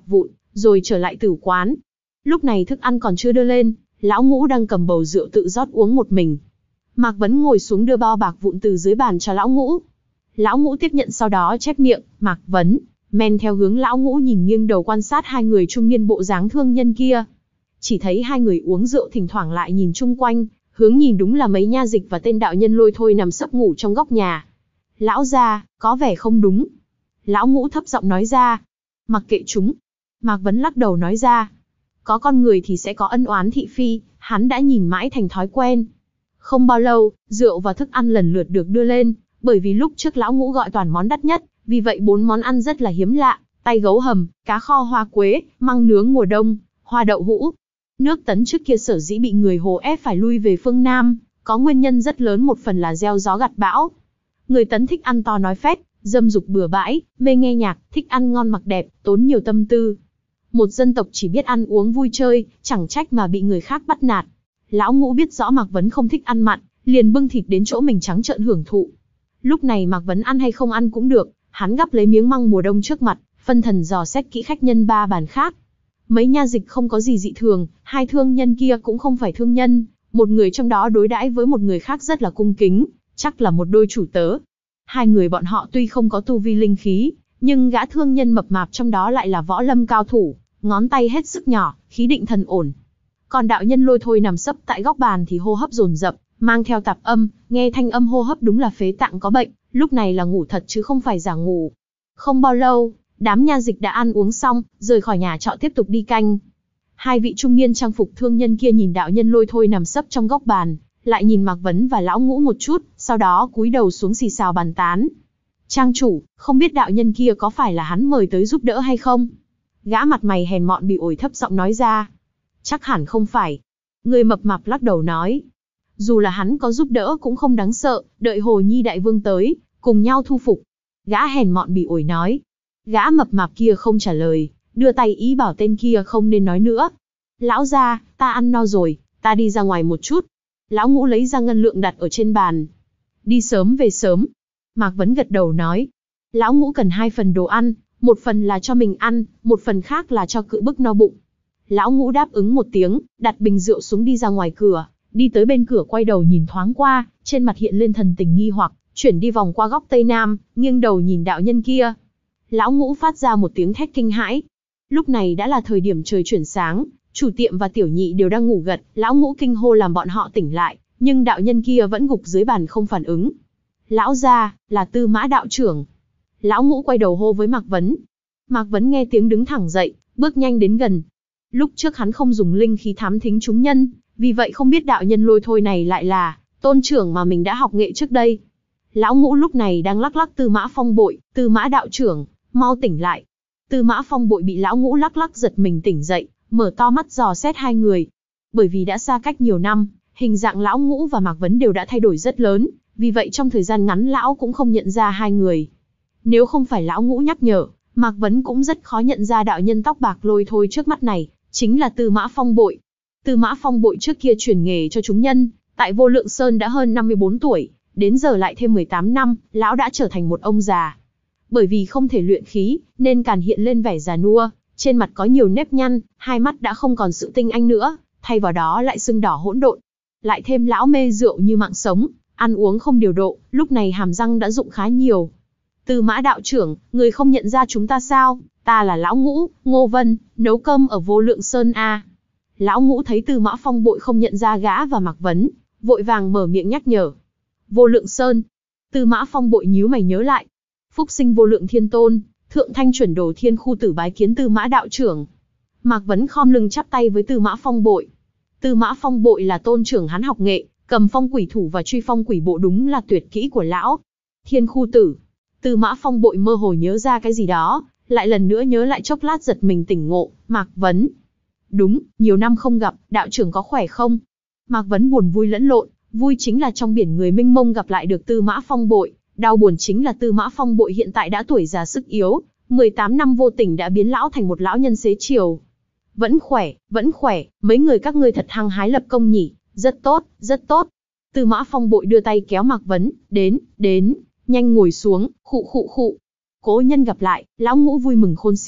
rồi trở lại tử quán. Lúc này thức ăn còn chưa đưa lên, lão Ngũ đang cầm bầu rượu tự rót uống một mình. Mạc Vấn ngồi xuống đưa bao bạc vụn từ dưới bàn cho lão Ngũ. Lão Ngũ tiếp nhận sau đó chép miệng, Mạc Vấn, men theo hướng lão Ngũ nhìn nghiêng đầu quan sát hai người trung niên bộ dáng thương nhân kia. Chỉ thấy hai người uống rượu thỉnh thoảng lại nhìn chung quanh, hướng nhìn đúng là mấy nha dịch và tên đạo nhân Lôi Thôi nằm sấp ngủ trong góc nhà. Lão gia, có vẻ không đúng. Lão Ngũ thấp giọng nói ra. Mặc kệ chúng. Mạc Vấn lắc đầu nói ra. Có con người thì sẽ có ân oán thị phi, hắn đã nhìn mãi thành thói quen. Không bao lâu, rượu và thức ăn lần lượt được đưa lên, bởi vì lúc trước lão Ngũ gọi toàn món đắt nhất, vì vậy bốn món ăn rất là hiếm lạ, tay gấu hầm, cá kho hoa quế, măng nướng mùa đông, hoa đậu hũ. Nước Tấn trước kia sở dĩ bị người Hồ ép phải lui về phương Nam, có nguyên nhân rất lớn, một phần là gieo gió gặt bão. Người Tấn thích ăn to nói phét, dâm dục bừa bãi, mê nghe nhạc, thích ăn ngon mặc đẹp, tốn nhiều tâm tư. Một dân tộc chỉ biết ăn uống vui chơi, chẳng trách mà bị người khác bắt nạt. Lão Ngũ biết rõ Mạc Vấn không thích ăn mặn, liền bưng thịt đến chỗ mình trắng trợn hưởng thụ. Lúc này Mạc Vấn ăn hay không ăn cũng được, hắn gắp lấy miếng măng mùa đông trước mặt, phân thần dò xét kỹ khách nhân ba bàn khác. Mấy nha dịch không có gì dị thường, hai thương nhân kia cũng không phải thương nhân, một người trong đó đối đãi với một người khác rất là cung kính, chắc là một đôi chủ tớ. Hai người bọn họ tuy không có tu vi linh khí, nhưng gã thương nhân mập mạp trong đó lại là võ lâm cao thủ, ngón tay hết sức nhỏ, khí định thần ổn. Còn đạo nhân Lôi Thôi nằm sấp tại góc bàn thì hô hấp dồn dập, mang theo tạp âm, nghe thanh âm hô hấp đúng là phế tạng có bệnh, lúc này là ngủ thật chứ không phải giả ngủ. Không bao lâu, đám nha dịch đã ăn uống xong, rời khỏi nhà trọ tiếp tục đi canh. Hai vị trung niên trang phục thương nhân kia nhìn đạo nhân Lôi Thôi nằm sấp trong góc bàn, lại nhìn Mạc Vấn và lão Ngũ một chút, sau đó cúi đầu xuống xì xào bàn tán. Trang chủ, không biết đạo nhân kia có phải là hắn mời tới giúp đỡ hay không? Gã mặt mày hèn mọn bị ổi thấp giọng nói ra. Chắc hẳn không phải. Người mập mạp lắc đầu nói. Dù là hắn có giúp đỡ cũng không đáng sợ, đợi Hồ Nhi đại vương tới, cùng nhau thu phục. Gã hèn mọn bị ổi nói. Gã mập mạp kia không trả lời, đưa tay ý bảo tên kia không nên nói nữa. Lão gia, ta ăn no rồi, ta đi ra ngoài một chút. Lão Ngũ lấy ra ngân lượng đặt ở trên bàn. Đi sớm về sớm. Mạc Vấn gật đầu nói. Lão Ngũ cần hai phần đồ ăn, một phần là cho mình ăn, một phần khác là cho cự bức no bụng. Lão Ngũ đáp ứng một tiếng, đặt bình rượu xuống đi ra ngoài cửa, đi tới bên cửa quay đầu nhìn thoáng qua, trên mặt hiện lên thần tình nghi hoặc, chuyển đi vòng qua góc tây nam, nghiêng đầu nhìn đạo nhân kia. Lão Ngũ phát ra một tiếng thét kinh hãi. Lúc này đã là thời điểm trời chuyển sáng, chủ tiệm và tiểu nhị đều đang ngủ gật, Lão Ngũ kinh hô làm bọn họ tỉnh lại, nhưng đạo nhân kia vẫn gục dưới bàn không phản ứng. Lão gia, là Tư Mã đạo trưởng. Lão Ngũ quay đầu hô với Mạc Vấn. Mạc Vấn nghe tiếng đứng thẳng dậy, bước nhanh đến gần. Lúc trước hắn không dùng linh khí thám thính chúng nhân, vì vậy không biết đạo nhân Lôi Thôi này lại là tôn trưởng mà mình đã học nghệ trước đây. Lão Ngũ lúc này đang lắc lắc Tư Mã Phong Bội, Tư Mã đạo trưởng, mau tỉnh lại. Tư Mã Phong Bội bị Lão Ngũ lắc lắc giật mình tỉnh dậy, mở to mắt dò xét hai người. Bởi vì đã xa cách nhiều năm, hình dạng Lão Ngũ và Mạc Vấn đều đã thay đổi rất lớn, vì vậy trong thời gian ngắn Lão cũng không nhận ra hai người. Nếu không phải Lão Ngũ nhắc nhở, Mạc Vấn cũng rất khó nhận ra đạo nhân tóc bạc Lôi Thôi trước mắt này, chính là Tư Mã Phong Bội. Tư Mã Phong Bội trước kia truyền nghề cho chúng nhân, tại Vô Lượng Sơn đã hơn năm mươi bốn tuổi, đến giờ lại thêm mười tám năm, lão đã trở thành một ông già. Bởi vì không thể luyện khí, nên càng hiện lên vẻ già nua, trên mặt có nhiều nếp nhăn, hai mắt đã không còn sự tinh anh nữa, thay vào đó lại sưng đỏ hỗn độn. Lại thêm lão mê rượu như mạng sống, ăn uống không điều độ, lúc này hàm răng đã rụng khá nhiều. Tư Mã đạo trưởng, người không nhận ra chúng ta sao? Ta là Lão Ngũ, Ngô Vân, nấu cơm ở Vô Lượng Sơn a. Lão Ngũ thấy Tư Mã Phong Bội không nhận ra gã và Mạc Vấn, vội vàng mở miệng nhắc nhở. Vô Lượng Sơn. Tư Mã Phong Bội nhíu mày nhớ lại. Phúc sinh Vô Lượng Thiên Tôn, Thượng Thanh chuẩn đồ Thiên Khu Tử bái kiến Tư Mã đạo trưởng. Mạc Vấn khom lưng chắp tay với Tư Mã Phong Bội. Tư Mã Phong Bội là tôn trưởng hắn học nghệ, cầm phong quỷ thủ và truy phong quỷ bộ đúng là tuyệt kỹ của lão. Thiên Khu Tử. Tư Mã Phong Bội mơ hồ nhớ ra cái gì đó, lại lần nữa nhớ lại chốc lát giật mình tỉnh ngộ. Mạc Vấn. Đúng, nhiều năm không gặp, đạo trưởng có khỏe không? Mạc Vấn buồn vui lẫn lộn, vui chính là trong biển người mênh mông gặp lại được Tư Mã Phong Bội, đau buồn chính là Tư Mã Phong Bội hiện tại đã tuổi già sức yếu, mười tám năm vô tình đã biến lão thành một lão nhân xế chiều. Vẫn khỏe, vẫn khỏe, mấy người các ngươi thật hăng hái lập công nhỉ, rất tốt, rất tốt. Tư Mã Phong Bội đưa tay kéo Mạc Vấn, đến, đến, nhanh ngồi xuống, khụ khụ khụ. Cố nhân gặp lại, Lão Ngũ vui mừng khôn xiết,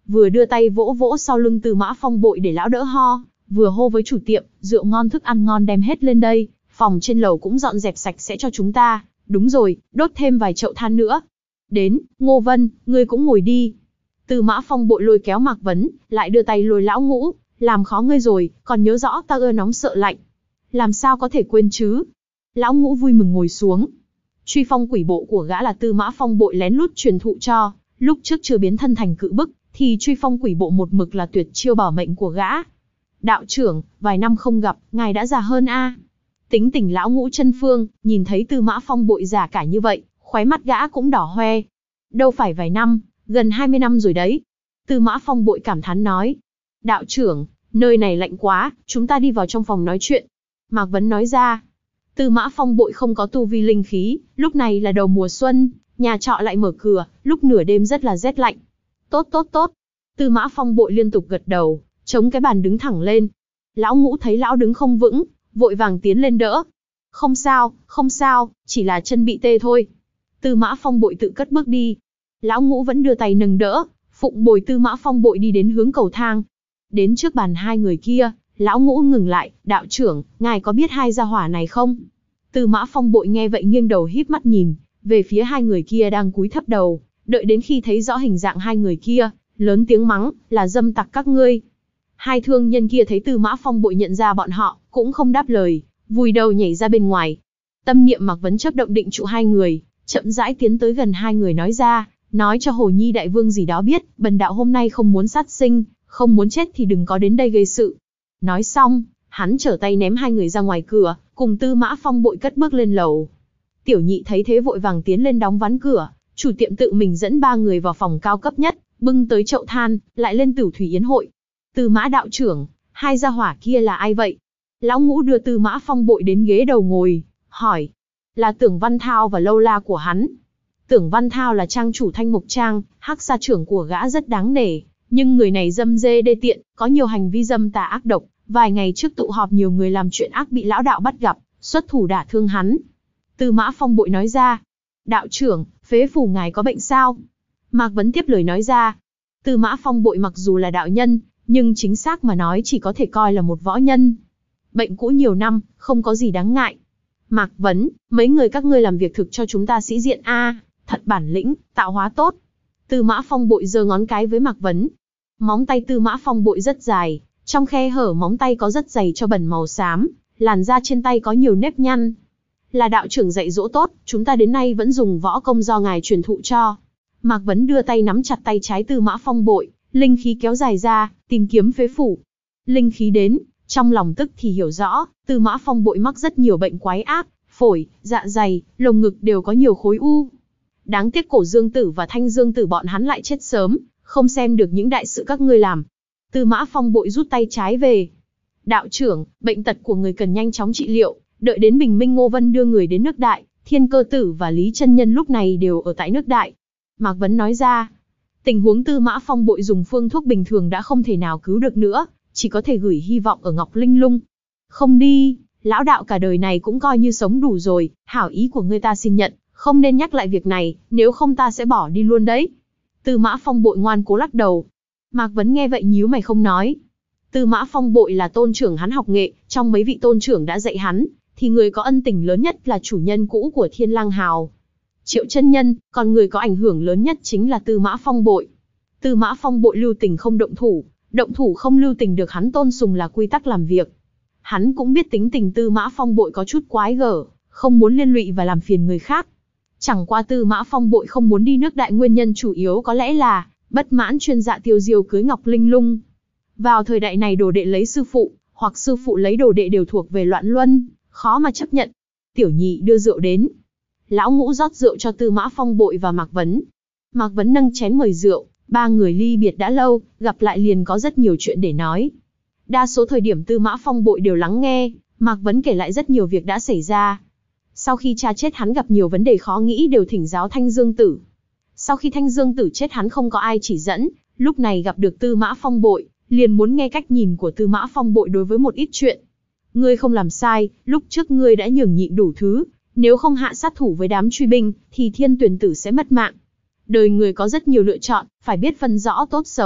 vừa đưa tay vỗ vỗ sau lưng Tư Mã Phong Bội để lão đỡ ho, vừa hô với chủ tiệm, rượu ngon thức ăn ngon đem hết lên đây, phòng trên lầu cũng dọn dẹp sạch sẽ cho chúng ta, đúng rồi, đốt thêm vài chậu than nữa. Đến, Ngô Vân, ngươi cũng ngồi đi. Tư Mã Phong Bội lôi kéo Mạc Vấn, lại đưa tay lôi lão Ngũ, làm khó ngươi rồi, còn nhớ rõ ta ưa nóng sợ lạnh. Làm sao có thể quên chứ? Lão Ngũ vui mừng ngồi xuống. Truy phong quỷ bộ của gã là Tư Mã Phong Bội lén lút truyền thụ cho, lúc trước chưa biến thân thành cự bức, thì truy phong quỷ bộ một mực là tuyệt chiêu bảo mệnh của gã. Đạo trưởng, vài năm không gặp, ngài đã già hơn a. Tính tình lão Ngũ chân phương, nhìn thấy Tư Mã Phong Bội già cả như vậy, khóe mắt gã cũng đỏ hoe. Đâu phải vài năm, gần hai mươi năm rồi đấy. Tư Mã Phong Bội cảm thán nói. Đạo trưởng, nơi này lạnh quá, chúng ta đi vào trong phòng nói chuyện. Mạc Vấn nói ra. Tư Mã Phong Bội không có tu vi linh khí, lúc này là đầu mùa xuân, nhà trọ lại mở cửa, lúc nửa đêm rất là rét lạnh. Tốt tốt tốt. Tư Mã Phong Bội liên tục gật đầu, chống cái bàn đứng thẳng lên. Lão Ngũ thấy lão đứng không vững, vội vàng tiến lên đỡ. Không sao, không sao, chỉ là chân bị tê thôi. Tư Mã Phong Bội tự cất bước đi. Lão Ngũ vẫn đưa tay nâng đỡ, phụng bồi Tư Mã Phong Bội đi đến hướng cầu thang. Đến trước bàn hai người kia, lão Ngũ ngừng lại, đạo trưởng, ngài có biết hai gia hỏa này không? Tư Mã Phong Bội nghe vậy nghiêng đầu híp mắt nhìn, về phía hai người kia đang cúi thấp đầu, đợi đến khi thấy rõ hình dạng hai người kia, lớn tiếng mắng, là dâm tặc các ngươi. Hai thương nhân kia thấy Tư Mã Phong Bội nhận ra bọn họ, cũng không đáp lời, vùi đầu nhảy ra bên ngoài. Tâm niệm Mạc Vấn chớp động định trụ hai người, chậm rãi tiến tới gần hai người nói ra, nói cho Hồ Nhi đại vương gì đó biết, bần đạo hôm nay không muốn sát sinh, không muốn chết thì đừng có đến đây gây sự. Nói xong, hắn trở tay ném hai người ra ngoài cửa, cùng Tư Mã Phong Bội cất bước lên lầu. Tiểu Nhị thấy thế vội vàng tiến lên đóng ván cửa, chủ tiệm tự mình dẫn ba người vào phòng cao cấp nhất, bưng tới chậu than, lại lên Tửu Thủy Yến hội. Tư Mã đạo trưởng, hai gia hỏa kia là ai vậy? Lão Ngũ đưa Tư Mã Phong Bội đến ghế đầu ngồi, hỏi. Là Tưởng Văn Thao và lâu la của hắn. Tưởng Văn Thao là trang chủ Thanh Mộc Trang, hắc gia trưởng của gã rất đáng nể, nhưng người này dâm dê đê tiện, có nhiều hành vi dâm tà ác độc. Vài ngày trước tụ họp nhiều người làm chuyện ác bị lão đạo bắt gặp, xuất thủ đả thương hắn. Tư Mã Phong Bội nói ra. Đạo trưởng, phế phủ ngài có bệnh sao? Mạc Vấn tiếp lời nói ra. Tư Mã Phong Bội mặc dù là đạo nhân, nhưng chính xác mà nói chỉ có thể coi là một võ nhân. Bệnh cũ nhiều năm, không có gì đáng ngại. Mạc Vấn, mấy người các ngươi làm việc thực cho chúng ta sĩ diện a, thật bản lĩnh, tạo hóa tốt. Tư Mã Phong Bội giơ ngón cái với Mạc Vấn. Móng tay Tư Mã Phong Bội rất dài, trong khe hở móng tay có rất dày cho bẩn màu xám, làn da trên tay có nhiều nếp nhăn. Là đạo trưởng dạy dỗ tốt, chúng ta đến nay vẫn dùng võ công do ngài truyền thụ cho. Mạc Vấn đưa tay nắm chặt tay trái Tư Mã Phong Bội, linh khí kéo dài ra, tìm kiếm phế phủ. Linh khí đến, trong lòng tức thì hiểu rõ, Tư Mã Phong Bội mắc rất nhiều bệnh quái ác, phổi, dạ dày, lồng ngực đều có nhiều khối u. Đáng tiếc Cổ Dương Tử và Thanh Dương Tử bọn hắn lại chết sớm, không xem được những đại sự các ngươi làm. Tư Mã Phong Bội rút tay trái về. Đạo trưởng, bệnh tật của người cần nhanh chóng trị liệu, đợi đến bình minh Ngô Vân đưa người đến nước Đại, Thiên Cơ Tử và Lý Chân Nhân lúc này đều ở tại nước Đại. Mạc Vấn nói ra, tình huống Tư Mã Phong Bội dùng phương thuốc bình thường đã không thể nào cứu được nữa, chỉ có thể gửi hy vọng ở Ngọc Linh Lung. Không đi, lão đạo cả đời này cũng coi như sống đủ rồi, hảo ý của ngươi ta xin nhận, không nên nhắc lại việc này, nếu không ta sẽ bỏ đi luôn đấy. Tư Mã Phong Bội ngoan cố lắc đầu. Mạc Vấn nghe vậy nhíu mày không nói. Tư Mã Phong Bội là tôn trưởng hắn học nghệ, trong mấy vị tôn trưởng đã dạy hắn, thì người có ân tình lớn nhất là chủ nhân cũ của Thiên Lang Hào, Triệu Chân Nhân, còn người có ảnh hưởng lớn nhất chính là Tư Mã Phong Bội. Tư Mã Phong Bội lưu tình không động thủ, động thủ không lưu tình được hắn tôn sùng là quy tắc làm việc. Hắn cũng biết tính tình Tư Mã Phong Bội có chút quái gở, không muốn liên lụy và làm phiền người khác. Chẳng qua Tư Mã Phong Bội không muốn đi nước Đại nguyên nhân chủ yếu có lẽ là bất mãn chuyên dạ Tiêu Diêu cưới Ngọc Linh Lung. Vào thời đại này đồ đệ lấy sư phụ, hoặc sư phụ lấy đồ đệ đều thuộc về loạn luân, khó mà chấp nhận. Tiểu Nhị đưa rượu đến. Lão Ngũ rót rượu cho Tư Mã Phong Bội và Mạc Vấn. Mạc Vấn nâng chén mời rượu, ba người ly biệt đã lâu, gặp lại liền có rất nhiều chuyện để nói. Đa số thời điểm Tư Mã Phong Bội đều lắng nghe, Mạc Vấn kể lại rất nhiều việc đã xảy ra. Sau khi cha chết hắn gặp nhiều vấn đề khó nghĩ đều thỉnh giáo Thanh Dương Tử. Sau khi Thanh Dương Tử chết hắn không có ai chỉ dẫn, lúc này gặp được Tư Mã Phong Bội, liền muốn nghe cách nhìn của Tư Mã Phong Bội đối với một ít chuyện. Ngươi không làm sai, lúc trước ngươi đã nhường nhịn đủ thứ, nếu không hạ sát thủ với đám truy binh, thì Thiên Tuyển Tử sẽ mất mạng. Đời người có rất nhiều lựa chọn, phải biết phân rõ tốt xấu,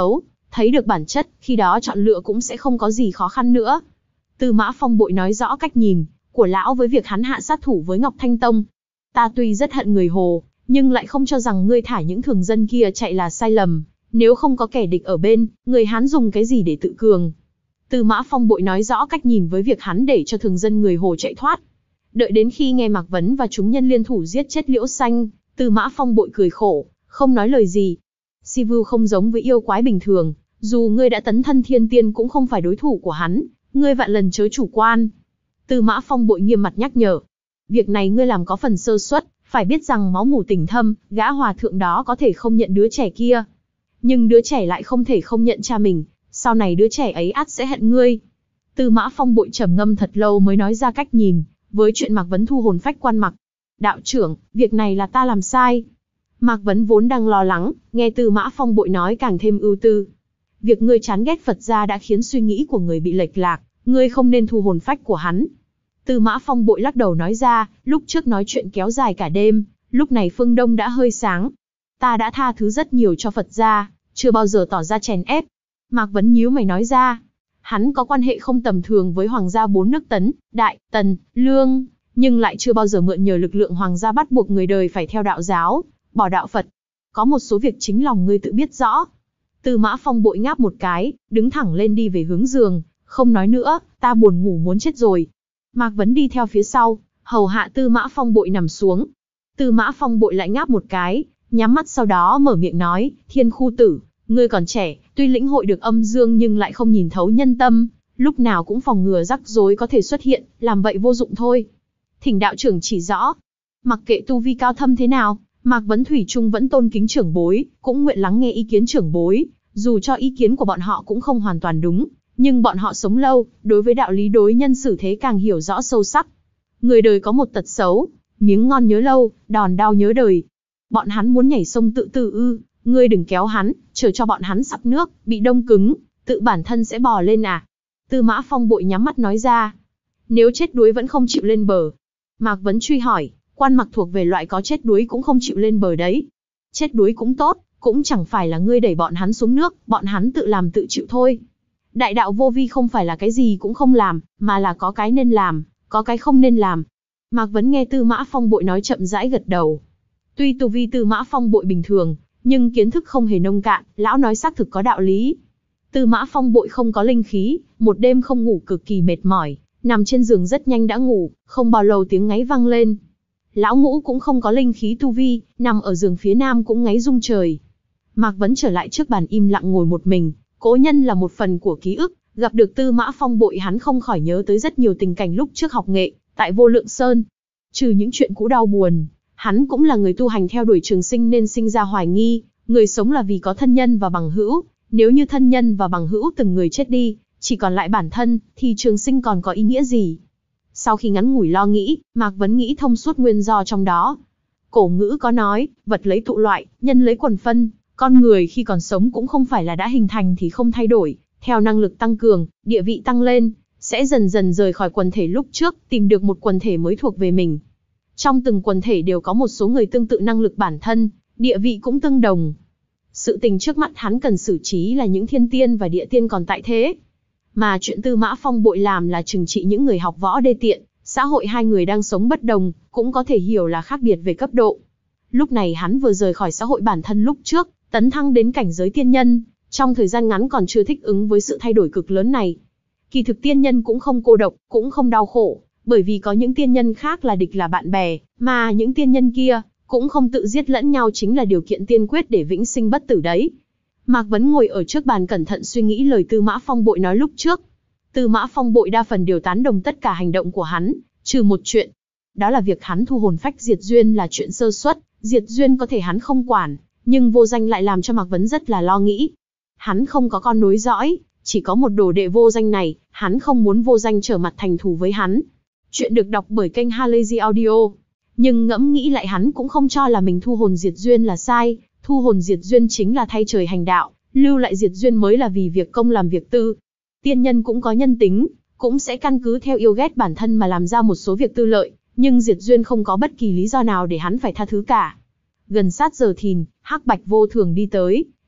thấy được bản chất, khi đó chọn lựa cũng sẽ không có gì khó khăn nữa. Tư Mã Phong Bội nói rõ cách nhìn của lão với việc hắn hạ sát thủ với Ngọc Thanh Tông. Ta tuy rất hận người Hồ, nhưng lại không cho rằng ngươi thả những thường dân kia chạy là sai lầm. Nếu không có kẻ địch ở bên, người Hán dùng cái gì để tự cường? Tư Mã Phong Bội nói rõ cách nhìn với việc hắn để cho thường dân người Hồ chạy thoát. Đợi đến khi nghe Mạc Vấn và chúng nhân liên thủ giết chết Liễu Xanh, Tư Mã Phong Bội cười khổ, không nói lời gì. Si Vưu không giống với yêu quái bình thường, dù ngươi đã tấn thân thiên tiên cũng không phải đối thủ của hắn, ngươi vạn lần chớ chủ quan. Tư Mã Phong Bội nghiêm mặt nhắc nhở. Việc này ngươi làm có phần sơ suất, phải biết rằng máu mủ tình thâm, gã hòa thượng đó có thể không nhận đứa trẻ kia. Nhưng đứa trẻ lại không thể không nhận cha mình, sau này đứa trẻ ấy ắt sẽ hận ngươi. Tư Mã Phong Bội trầm ngâm thật lâu mới nói ra cách nhìn, với chuyện Mạc Vấn thu hồn phách quan Mặc. Đạo trưởng, việc này là ta làm sai. Mạc Vấn vốn đang lo lắng, nghe Tư Mã Phong Bội nói càng thêm ưu tư. Việc ngươi chán ghét Phật gia đã khiến suy nghĩ của người bị lệch lạc, ngươi không nên thu hồn phách của hắn. Tư Mã Phong Bội lắc đầu nói ra, lúc trước nói chuyện kéo dài cả đêm, lúc này phương đông đã hơi sáng. Ta đã tha thứ rất nhiều cho Phật gia, chưa bao giờ tỏ ra chèn ép. Mạc Vấn nhíu mày nói ra, hắn có quan hệ không tầm thường với hoàng gia bốn nước Tấn, Đại, Tần, Lương, nhưng lại chưa bao giờ mượn nhờ lực lượng hoàng gia bắt buộc người đời phải theo đạo giáo, bỏ đạo Phật. Có một số việc chính lòng ngươi tự biết rõ. Tư Mã Phong Bội ngáp một cái, đứng thẳng lên đi về hướng giường, không nói nữa, ta buồn ngủ muốn chết rồi. Mạc Vấn đi theo phía sau, hầu hạ Tư Mã Phong Bội nằm xuống. Tư Mã Phong Bội lại ngáp một cái, nhắm mắt sau đó mở miệng nói, Thiên Khu Tử, ngươi còn trẻ, tuy lĩnh hội được âm dương nhưng lại không nhìn thấu nhân tâm, lúc nào cũng phòng ngừa rắc rối có thể xuất hiện, làm vậy vô dụng thôi. Thỉnh đạo trưởng chỉ rõ. Mặc kệ tu vi cao thâm thế nào, Mạc Vấn thủy chung vẫn tôn kính trưởng bối, cũng nguyện lắng nghe ý kiến trưởng bối, dù cho ý kiến của bọn họ cũng không hoàn toàn đúng, nhưng bọn họ sống lâu, đối với đạo lý đối nhân xử thế càng hiểu rõ sâu sắc. Người đời có một tật xấu, miếng ngon nhớ lâu, đòn đau nhớ đời. Bọn hắn muốn nhảy sông tự tử ư, ngươi đừng kéo hắn, chờ cho bọn hắn sặc nước, bị đông cứng, tự bản thân sẽ bò lên à. Tư Mã Phong Bội nhắm mắt nói ra. Nếu chết đuối vẫn không chịu lên bờ. Mạc Vấn truy hỏi, quan Mặc thuộc về loại có chết đuối cũng không chịu lên bờ đấy. Chết đuối cũng tốt, cũng chẳng phải là ngươi đẩy bọn hắn xuống nước, bọn hắn tự làm tự chịu thôi. Đại đạo vô vi không phải là cái gì cũng không làm, mà là có cái nên làm, có cái không nên làm. Mạc Vấn nghe Tư Mã Phong Bội nói chậm rãi gật đầu. Tuy tu vi Tư Mã Phong Bội bình thường, nhưng kiến thức không hề nông cạn, lão nói xác thực có đạo lý. Tư Mã Phong Bội không có linh khí, một đêm không ngủ cực kỳ mệt mỏi, nằm trên giường rất nhanh đã ngủ, không bao lâu tiếng ngáy vang lên. Lão Ngũ cũng không có linh khí tu vi, nằm ở giường phía nam cũng ngáy rung trời. Mạc Vấn trở lại trước bàn im lặng ngồi một mình, cố nhân là một phần của ký ức, gặp được Tư Mã Phong Bội hắn không khỏi nhớ tới rất nhiều tình cảnh lúc trước học nghệ, tại Vô Lượng Sơn. Trừ những chuyện cũ đau buồn, hắn cũng là người tu hành theo đuổi trường sinh nên sinh ra hoài nghi, người sống là vì có thân nhân và bằng hữu, nếu như thân nhân và bằng hữu từng người chết đi, chỉ còn lại bản thân, thì trường sinh còn có ý nghĩa gì? Sau khi ngắn ngủi lo nghĩ, Mạc Vấn nghĩ thông suốt nguyên do trong đó. Cổ ngữ có nói, vật lấy tụ loại, nhân lấy quần phân, con người khi còn sống cũng không phải là đã hình thành thì không thay đổi, theo năng lực tăng cường, địa vị tăng lên, sẽ dần dần rời khỏi quần thể lúc trước, tìm được một quần thể mới thuộc về mình. Trong từng quần thể đều có một số người tương tự năng lực bản thân, địa vị cũng tương đồng. Sự tình trước mắt hắn cần xử trí là những thiên tiên và địa tiên còn tại thế. Mà chuyện Tư Mã Phong Bội làm là trừng trị những người học võ đê tiện, xã hội hai người đang sống bất đồng, cũng có thể hiểu là khác biệt về cấp độ. Lúc này hắn vừa rời khỏi xã hội bản thân lúc trước, tấn thăng đến cảnh giới tiên nhân, trong thời gian ngắn còn chưa thích ứng với sự thay đổi cực lớn này. Kỳ thực tiên nhân cũng không cô độc, cũng không đau khổ, bởi vì có những tiên nhân khác là địch là bạn bè, mà những tiên nhân kia cũng không tự giết lẫn nhau chính là điều kiện tiên quyết để vĩnh sinh bất tử đấy. Mạc Vấn ngồi ở trước bàn cẩn thận suy nghĩ lời Tư Mã Phong Bội nói lúc trước. Tư Mã Phong Bội đa phần đều tán đồng tất cả hành động của hắn, trừ một chuyện. Đó là việc hắn thu hồn phách diệt duyên là chuyện sơ suất, diệt duyên có thể hắn không quản, nhưng vô danh lại làm cho Mạc Vấn rất là lo nghĩ. Hắn không có con nối dõi, chỉ có một đồ đệ vô danh này, hắn không muốn vô danh trở mặt thành thù với hắn. Chuyện được đọc bởi kênh Halazy Audio. Nhưng ngẫm nghĩ lại hắn cũng không cho là mình thu hồn diệt duyên là sai, thu hồn diệt duyên chính là thay trời hành đạo, lưu lại diệt duyên mới là vì việc công làm việc tư. Tiên nhân cũng có nhân tính, cũng sẽ căn cứ theo yêu ghét bản thân mà làm ra một số việc tư lợi, nhưng diệt duyên không có bất kỳ lý do nào để hắn phải tha thứ cả. Gần sát giờ thìn, Hắc Bạch vô thường đi tới,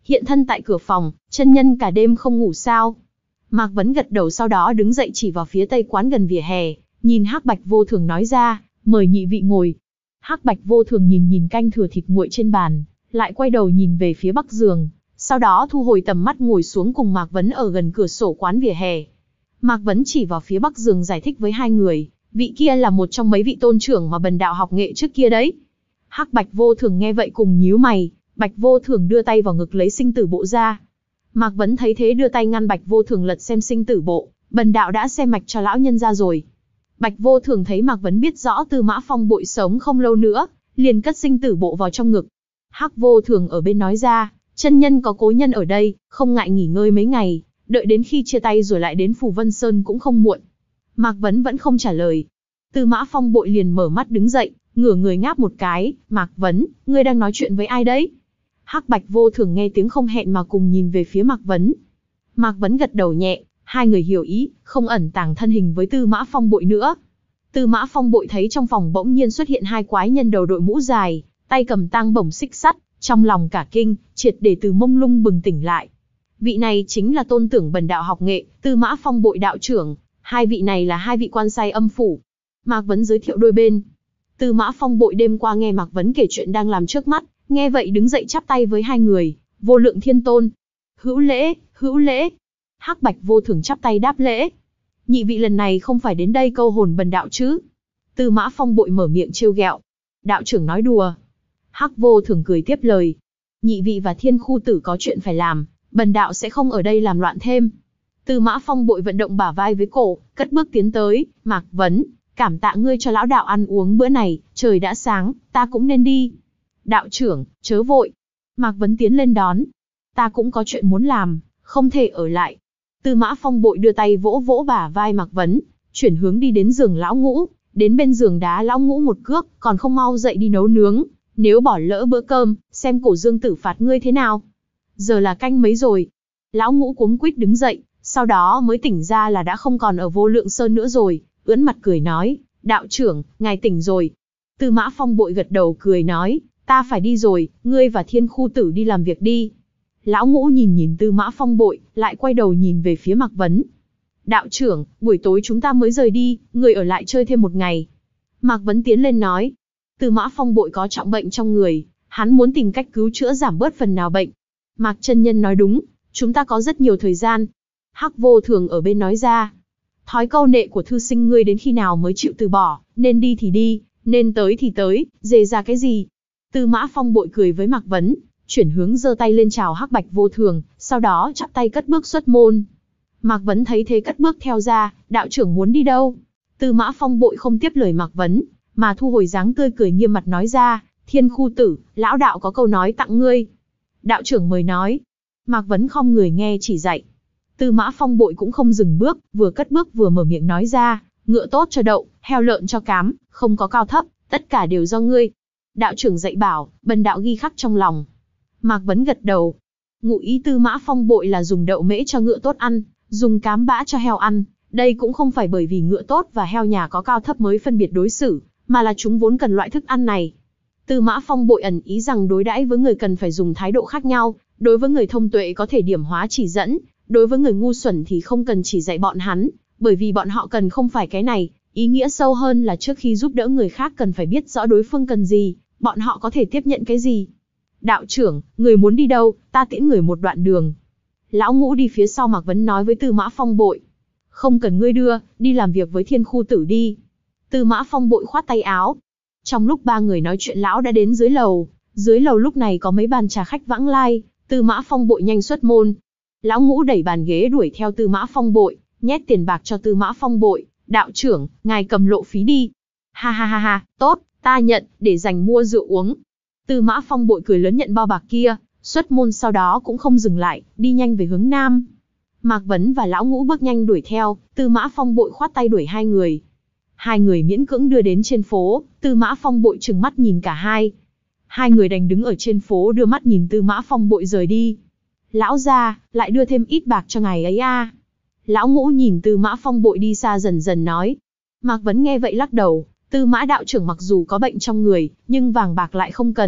hiện thân tại cửa phòng, chân nhân cả đêm không ngủ sao? Mạc Vấn gật đầu, sau đó đứng dậy chỉ vào phía tây quán gần vỉa hè, nhìn Hắc Bạch Vô Thường nói ra, mời nhị vị ngồi. Hắc Bạch Vô Thường nhìn nhìn canh thừa thịt nguội trên bàn, lại quay đầu nhìn về phía bắc giường, sau đó thu hồi tầm mắt ngồi xuống cùng Mạc Vấn ở gần cửa sổ quán vỉa hè. Mạc Vấn chỉ vào phía bắc giường giải thích với hai người, vị kia là một trong mấy vị tôn trưởng mà bần đạo học nghệ trước kia đấy. Hắc Bạch Vô Thường nghe vậy cùng nhíu mày, Bạch Vô Thường đưa tay vào ngực lấy sinh tử bộ ra. Mạc Vấn thấy thế đưa tay ngăn Bạch Vô Thường lật xem sinh tử bộ, bần đạo đã xem mạch cho lão nhân ra rồi. Bạch Vô Thường thấy Mạc Vấn biết rõ Tư Mã Phong Bội sống không lâu nữa, liền cất sinh tử bộ vào trong ngực. Hắc Vô Thường ở bên nói ra, chân nhân có cố nhân ở đây, không ngại nghỉ ngơi mấy ngày, đợi đến khi chia tay rồi lại đến Phù Vân Sơn cũng không muộn. Mạc Vấn vẫn không trả lời. Tư Mã Phong Bội liền mở mắt đứng dậy, ngửa người ngáp một cái, Mạc Vấn, ngươi đang nói chuyện với ai đấy? Hắc Bạch Vô Thường nghe tiếng không hẹn mà cùng nhìn về phía Mạc Vấn. Mạc Vấn gật đầu nhẹ, hai người hiểu ý, không ẩn tàng thân hình với Tư Mã Phong Bội nữa. Tư Mã Phong Bội thấy trong phòng bỗng nhiên xuất hiện hai quái nhân đầu đội mũ dài, tay cầm tang bổng xích sắt, trong lòng cả kinh, triệt để từ mông lung bừng tỉnh lại. Vị này chính là tôn tưởng bần đạo học nghệ, Tư Mã Phong Bội đạo trưởng, hai vị này là hai vị quan sai âm phủ. Mạc Vấn giới thiệu đôi bên. Tư Mã Phong Bội đêm qua nghe Mạc Vấn kể chuyện đang làm trước mắt, nghe vậy đứng dậy chắp tay với hai người, Vô Lượng Thiên Tôn. Hữu lễ, hữu lễ. Hắc Bạch Vô Thường chắp tay đáp lễ. Nhị vị lần này không phải đến đây câu hồn bần đạo chứ? Tư Mã Phong Bội mở miệng trêu ghẹo. Đạo trưởng nói đùa. Hắc Vô Thường cười tiếp lời. Nhị vị và Thiên Khu Tử có chuyện phải làm, bần đạo sẽ không ở đây làm loạn thêm. Tư Mã Phong Bội vận động bả vai với cổ, cất bước tiến tới. Mạc Vấn, cảm tạ ngươi cho lão đạo ăn uống bữa này, trời đã sáng, ta cũng nên đi. Đạo trưởng, chớ vội. Mạc Vấn tiến lên đón. Ta cũng có chuyện muốn làm, không thể ở lại. Tư Mã Phong Bội đưa tay vỗ vỗ bả vai Mạc Vấn, chuyển hướng đi đến giường lão Ngũ, đến bên giường đá lão Ngũ một cước, còn không mau dậy đi nấu nướng, nếu bỏ lỡ bữa cơm, xem Cổ Dương Tử phạt ngươi thế nào. Giờ là canh mấy rồi? Lão Ngũ cuống quýt đứng dậy, sau đó mới tỉnh ra là đã không còn ở Vô Lượng Sơn nữa rồi, ưỡn mặt cười nói, đạo trưởng, ngài tỉnh rồi. Tư Mã Phong Bội gật đầu cười nói, ta phải đi rồi, ngươi và Thiên Khu Tử đi làm việc đi. Lão Ngũ nhìn nhìn Tư Mã Phong Bội, lại quay đầu nhìn về phía Mạc Vấn. Đạo trưởng, buổi tối chúng ta mới rời đi, người ở lại chơi thêm một ngày. Mạc Vấn tiến lên nói. Tư Mã Phong Bội có trọng bệnh trong người, hắn muốn tìm cách cứu chữa giảm bớt phần nào bệnh. Mạc chân nhân nói đúng, chúng ta có rất nhiều thời gian. Hắc Vô Thường ở bên nói ra. Thói câu nệ của thư sinh ngươi đến khi nào mới chịu từ bỏ, nên đi thì đi, nên tới thì tới, dề ra cái gì. Tư Mã Phong Bội cười với Mạc Vấn, chuyển hướng giơ tay lên chào Hắc Bạch Vô Thường, sau đó chắp tay cất bước xuất môn. Mạc Vấn thấy thế cất bước theo ra, đạo trưởng muốn đi đâu? Tư Mã Phong Bội không tiếp lời Mạc Vấn, mà thu hồi dáng tươi cười nghiêm mặt nói ra, Thiên Khu Tử, lão đạo có câu nói tặng ngươi. Đạo trưởng mời nói. Mạc Vấn không người nghe chỉ dạy. Tư Mã Phong Bội cũng không dừng bước, vừa cất bước vừa mở miệng nói ra, ngựa tốt cho đậu, heo lợn cho cám, không có cao thấp, tất cả đều do ngươi. Đạo trưởng dạy bảo, bần đạo ghi khắc trong lòng. Mạc Vấn gật đầu. Ngụ ý Tư Mã Phong Bội là dùng đậu mễ cho ngựa tốt ăn, dùng cám bã cho heo ăn. Đây cũng không phải bởi vì ngựa tốt và heo nhà có cao thấp mới phân biệt đối xử, mà là chúng vốn cần loại thức ăn này. Tư Mã Phong Bội ẩn ý rằng đối đãi với người cần phải dùng thái độ khác nhau, đối với người thông tuệ có thể điểm hóa chỉ dẫn, đối với người ngu xuẩn thì không cần chỉ dạy bọn hắn, bởi vì bọn họ cần không phải cái này, ý nghĩa sâu hơn là trước khi giúp đỡ người khác cần phải biết rõ đối phương cần gì, bọn họ có thể tiếp nhận cái gì. Đạo trưởng, người muốn đi đâu, ta tiễn người một đoạn đường. Lão Ngũ đi phía sau Mạc Vấn nói với Tư Mã Phong Bội. Không cần ngươi đưa, đi làm việc với Thiên Khu Tử đi. Tư Mã Phong Bội khoát tay áo. Trong lúc ba người nói chuyện lão đã đến dưới lầu, dưới lầu lúc này có mấy bàn trà khách vãng lai, Tư Mã Phong Bội nhanh xuất môn. Lão Ngũ đẩy bàn ghế đuổi theo Tư Mã Phong Bội, nhét tiền bạc cho Tư Mã Phong Bội, đạo trưởng, ngài cầm lộ phí đi. Ha ha ha ha, tốt, ta nhận, để dành mua rượu uống. Tư Mã Phong Bội cười lớn nhận bao bạc kia, xuất môn sau đó cũng không dừng lại, đi nhanh về hướng nam. Mạc Vấn và Lão Ngũ bước nhanh đuổi theo, Tư Mã Phong Bội khoát tay đuổi hai người. Hai người miễn cưỡng đưa đến trên phố, Tư Mã Phong Bội trừng mắt nhìn cả hai. Hai người đành đứng ở trên phố đưa mắt nhìn Tư Mã Phong Bội rời đi. Lão gia, lại đưa thêm ít bạc cho ngài ấy a. À. Lão Ngũ nhìn Tư Mã Phong Bội đi xa dần dần nói. Mạc Vấn nghe vậy lắc đầu, Tư Mã đạo trưởng mặc dù có bệnh trong người, nhưng vàng bạc lại không cần,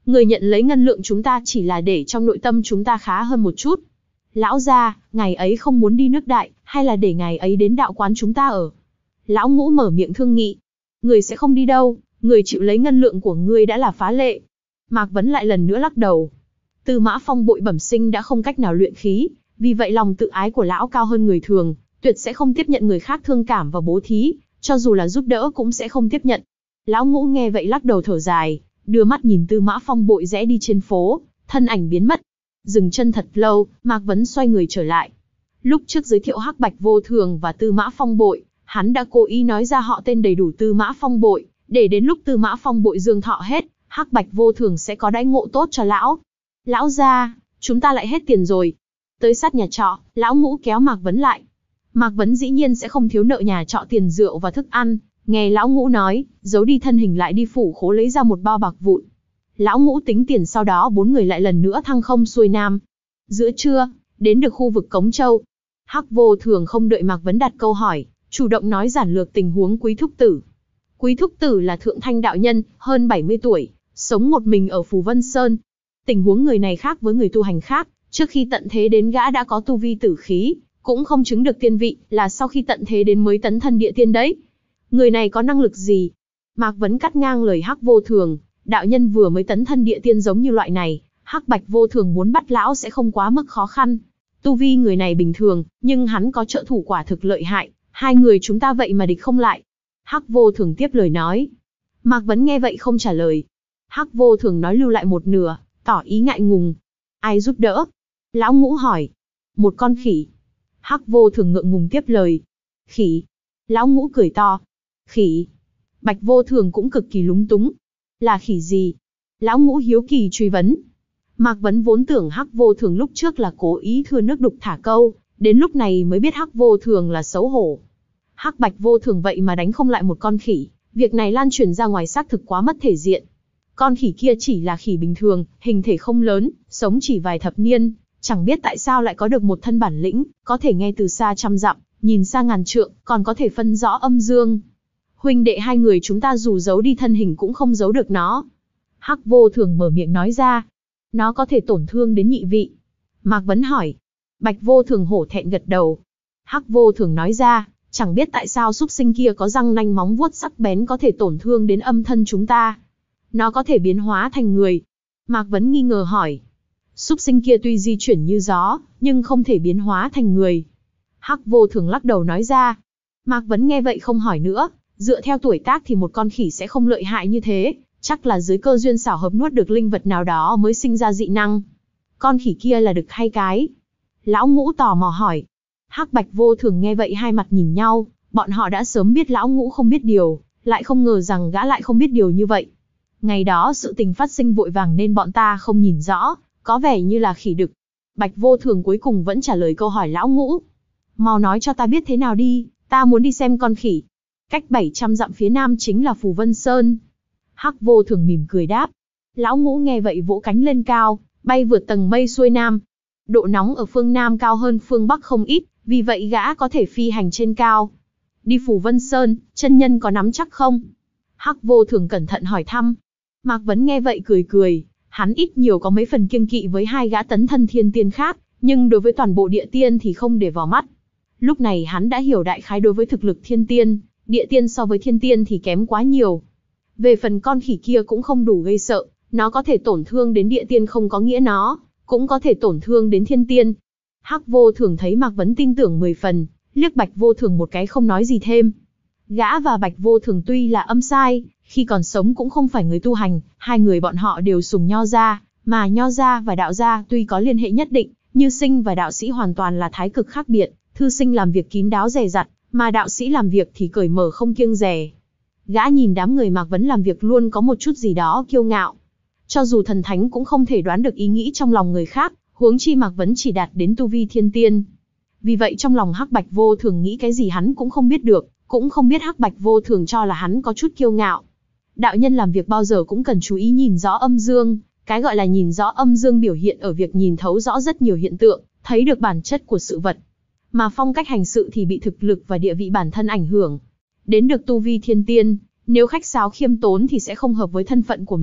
Người nhận lấy ngân lượng chúng ta chỉ là để trong nội tâm chúng ta khá hơn một chút. Lão gia, ngài ấy không muốn đi nước Đại, hay là để ngài ấy đến đạo quán chúng ta ở? Lão Ngũ mở miệng thương nghị. Người sẽ không đi đâu, người chịu lấy ngân lượng của ngươi đã là phá lệ. Mạc Vấn lại lần nữa lắc đầu. Tư Mã Phong bội bẩm sinh đã không cách nào luyện khí, vì vậy lòng tự ái của lão cao hơn người thường, tuyệt sẽ không tiếp nhận người khác thương cảm và bố thí, cho dù là giúp đỡ cũng sẽ không tiếp nhận. Lão Ngũ nghe vậy lắc đầu thở dài, đưa mắt nhìn Tư Mã Phong bội rẽ đi trên phố, thân ảnh biến mất. Dừng chân thật lâu, Mạc Vấn xoay người trở lại. Lúc trước giới thiệu Hắc Bạch Vô Thường và Tư Mã Phong bội, hắn đã cố ý nói ra họ tên đầy đủ Tư Mã Phong bội, để đến lúc Tư Mã Phong bội dương thọ hết, Hắc Bạch Vô Thường sẽ có đãi ngộ tốt cho lão. Lão gia, chúng ta lại hết tiền rồi. Tới sát nhà trọ, Lão Ngũ kéo Mạc Vấn lại. Mạc Vấn dĩ nhiên sẽ không thiếu nợ nhà trọ tiền rượu và thức ăn, nghe Lão Ngũ nói, giấu đi thân hình lại đi phủ khố lấy ra một bao bạc vụn. Lão Ngũ tính tiền, sau đó bốn người lại lần nữa thăng không xuôi nam. Giữa trưa, đến được khu vực Cống Châu. Hắc Vô Thường không đợi Mạc Vấn đặt câu hỏi, chủ động nói giản lược tình huống Quý Thúc Tử. Quý Thúc Tử là thượng thanh đạo nhân, hơn bảy mươi tuổi, sống một mình ở Phù Vân Sơn. Tình huống người này khác với người tu hành khác, trước khi tận thế đến gã đã có tu vi tử khí, cũng không chứng được tiên vị, là sau khi tận thế đến mới tấn thân địa tiên đấy. Người này có năng lực gì? Mạc Vấn cắt ngang lời Hắc Vô Thường, đạo nhân vừa mới tấn thân địa tiên giống như loại này, Hắc Bạch Vô Thường muốn bắt lão sẽ không quá mức khó khăn. Tu vi người này bình thường, nhưng hắn có trợ thủ quả thực lợi hại, hai người chúng ta vậy mà địch không lại. Hắc Vô Thường tiếp lời nói. Mạc Vấn nghe vậy không trả lời. Hắc Vô Thường nói lưu lại một nửa, tỏ ý ngại ngùng. Ai giúp đỡ? Lão Ngũ hỏi. Một con khỉ. Hắc Vô Thường ngượng ngùng tiếp lời. Khỉ. Lão Ngũ cười to. Khỉ. Bạch Vô Thường cũng cực kỳ lúng túng. Là khỉ gì? Lão Ngũ hiếu kỳ truy vấn. Mạc Vấn vốn tưởng Hắc Vô Thường lúc trước là cố ý thừa nước đục thả câu, đến lúc này mới biết Hắc Vô Thường là xấu hổ. Hắc Bạch Vô Thường vậy mà đánh không lại một con khỉ, việc này lan truyền ra ngoài xác thực quá mất thể diện. Con khỉ kia chỉ là khỉ bình thường, hình thể không lớn, sống chỉ vài thập niên, chẳng biết tại sao lại có được một thân bản lĩnh, có thể nghe từ xa trăm dặm, nhìn xa ngàn trượng, còn có thể phân rõ âm dương. Huynh đệ hai người chúng ta dù giấu đi thân hình cũng không giấu được nó. Hắc Vô Thường mở miệng nói ra. Nó có thể tổn thương đến nhị vị. Mạc Vấn hỏi. Bạch Vô Thường hổ thẹn gật đầu. Hắc Vô Thường nói ra, chẳng biết tại sao súc sinh kia có răng nanh móng vuốt sắc bén có thể tổn thương đến âm thân chúng ta. Nó có thể biến hóa thành người. Mạc Vấn nghi ngờ hỏi. Súc sinh kia tuy di chuyển như gió, nhưng không thể biến hóa thành người. Hắc Vô Thường lắc đầu nói ra. Mạc Vấn nghe vậy không hỏi nữa, dựa theo tuổi tác thì một con khỉ sẽ không lợi hại như thế, chắc là dưới cơ duyên xảo hợp nuốt được linh vật nào đó mới sinh ra dị năng. Con khỉ kia là đực hay cái? Lão Ngũ tò mò hỏi. Hắc Bạch Vô Thường nghe vậy hai mặt nhìn nhau, bọn họ đã sớm biết Lão Ngũ không biết điều, lại không ngờ rằng gã lại không biết điều như vậy. Ngày đó sự tình phát sinh vội vàng nên bọn ta không nhìn rõ, có vẻ như là khỉ đực. Bạch Vô Thường cuối cùng vẫn trả lời câu hỏi Lão Ngũ. Mau nói cho ta biết thế nào đi, ta muốn đi xem con khỉ. Cách bảy trăm dặm phía nam chính là Phù Vân Sơn. Hắc Vô Thường mỉm cười đáp. Lão Ngũ nghe vậy vỗ cánh lên cao, bay vượt tầng mây xuôi nam. Độ nóng ở phương Nam cao hơn phương Bắc không ít, vì vậy gã có thể phi hành trên cao. Đi Phù Vân Sơn, chân nhân có nắm chắc không? Hắc Vô Thường cẩn thận hỏi thăm. Mạc Vấn nghe vậy cười cười, hắn ít nhiều có mấy phần kiêng kỵ với hai gã tấn thân thiên tiên khác, nhưng đối với toàn bộ địa tiên thì không để vào mắt. Lúc này hắn đã hiểu đại khái đối với thực lực thiên tiên, địa tiên so với thiên tiên thì kém quá nhiều. Về phần con khỉ kia cũng không đủ gây sợ, nó có thể tổn thương đến địa tiên không có nghĩa nó cũng có thể tổn thương đến thiên tiên. Hắc Vô Thường thấy Mạc Vấn tin tưởng mười phần, liếc Bạch Vô Thường một cái không nói gì thêm. Gã và Bạch Vô Thường tuy là âm sai, khi còn sống cũng không phải người tu hành, hai người bọn họ đều sùng Nho gia, mà Nho gia và Đạo gia tuy có liên hệ nhất định, như sinh và đạo sĩ hoàn toàn là thái cực khác biệt. Thư sinh làm việc kín đáo dè dặt, mà đạo sĩ làm việc thì cởi mở không kiêng dè. Gã nhìn đám người Mạc Vấn làm việc luôn có một chút gì đó kiêu ngạo. Cho dù thần thánh cũng không thể đoán được ý nghĩ trong lòng người khác, huống chi Mạc Vấn chỉ đạt đến tu vi thiên tiên. Vì vậy trong lòng Hắc Bạch Vô Thường nghĩ cái gì hắn cũng không biết được, cũng không biết Hắc Bạch Vô Thường cho là hắn có chút kiêu ngạo. Đạo nhân làm việc bao giờ cũng cần chú ý nhìn rõ âm dương, cái gọi là nhìn rõ âm dương biểu hiện ở việc nhìn thấu rõ rất nhiều hiện tượng, thấy được bản chất của sự vật. Mà phong cách hành sự thì bị thực lực và địa vị bản thân ảnh hưởng. Đến được tu vi thiên tiên, nếu khách sáo khiêm tốn thì sẽ không hợp với thân phận của mình,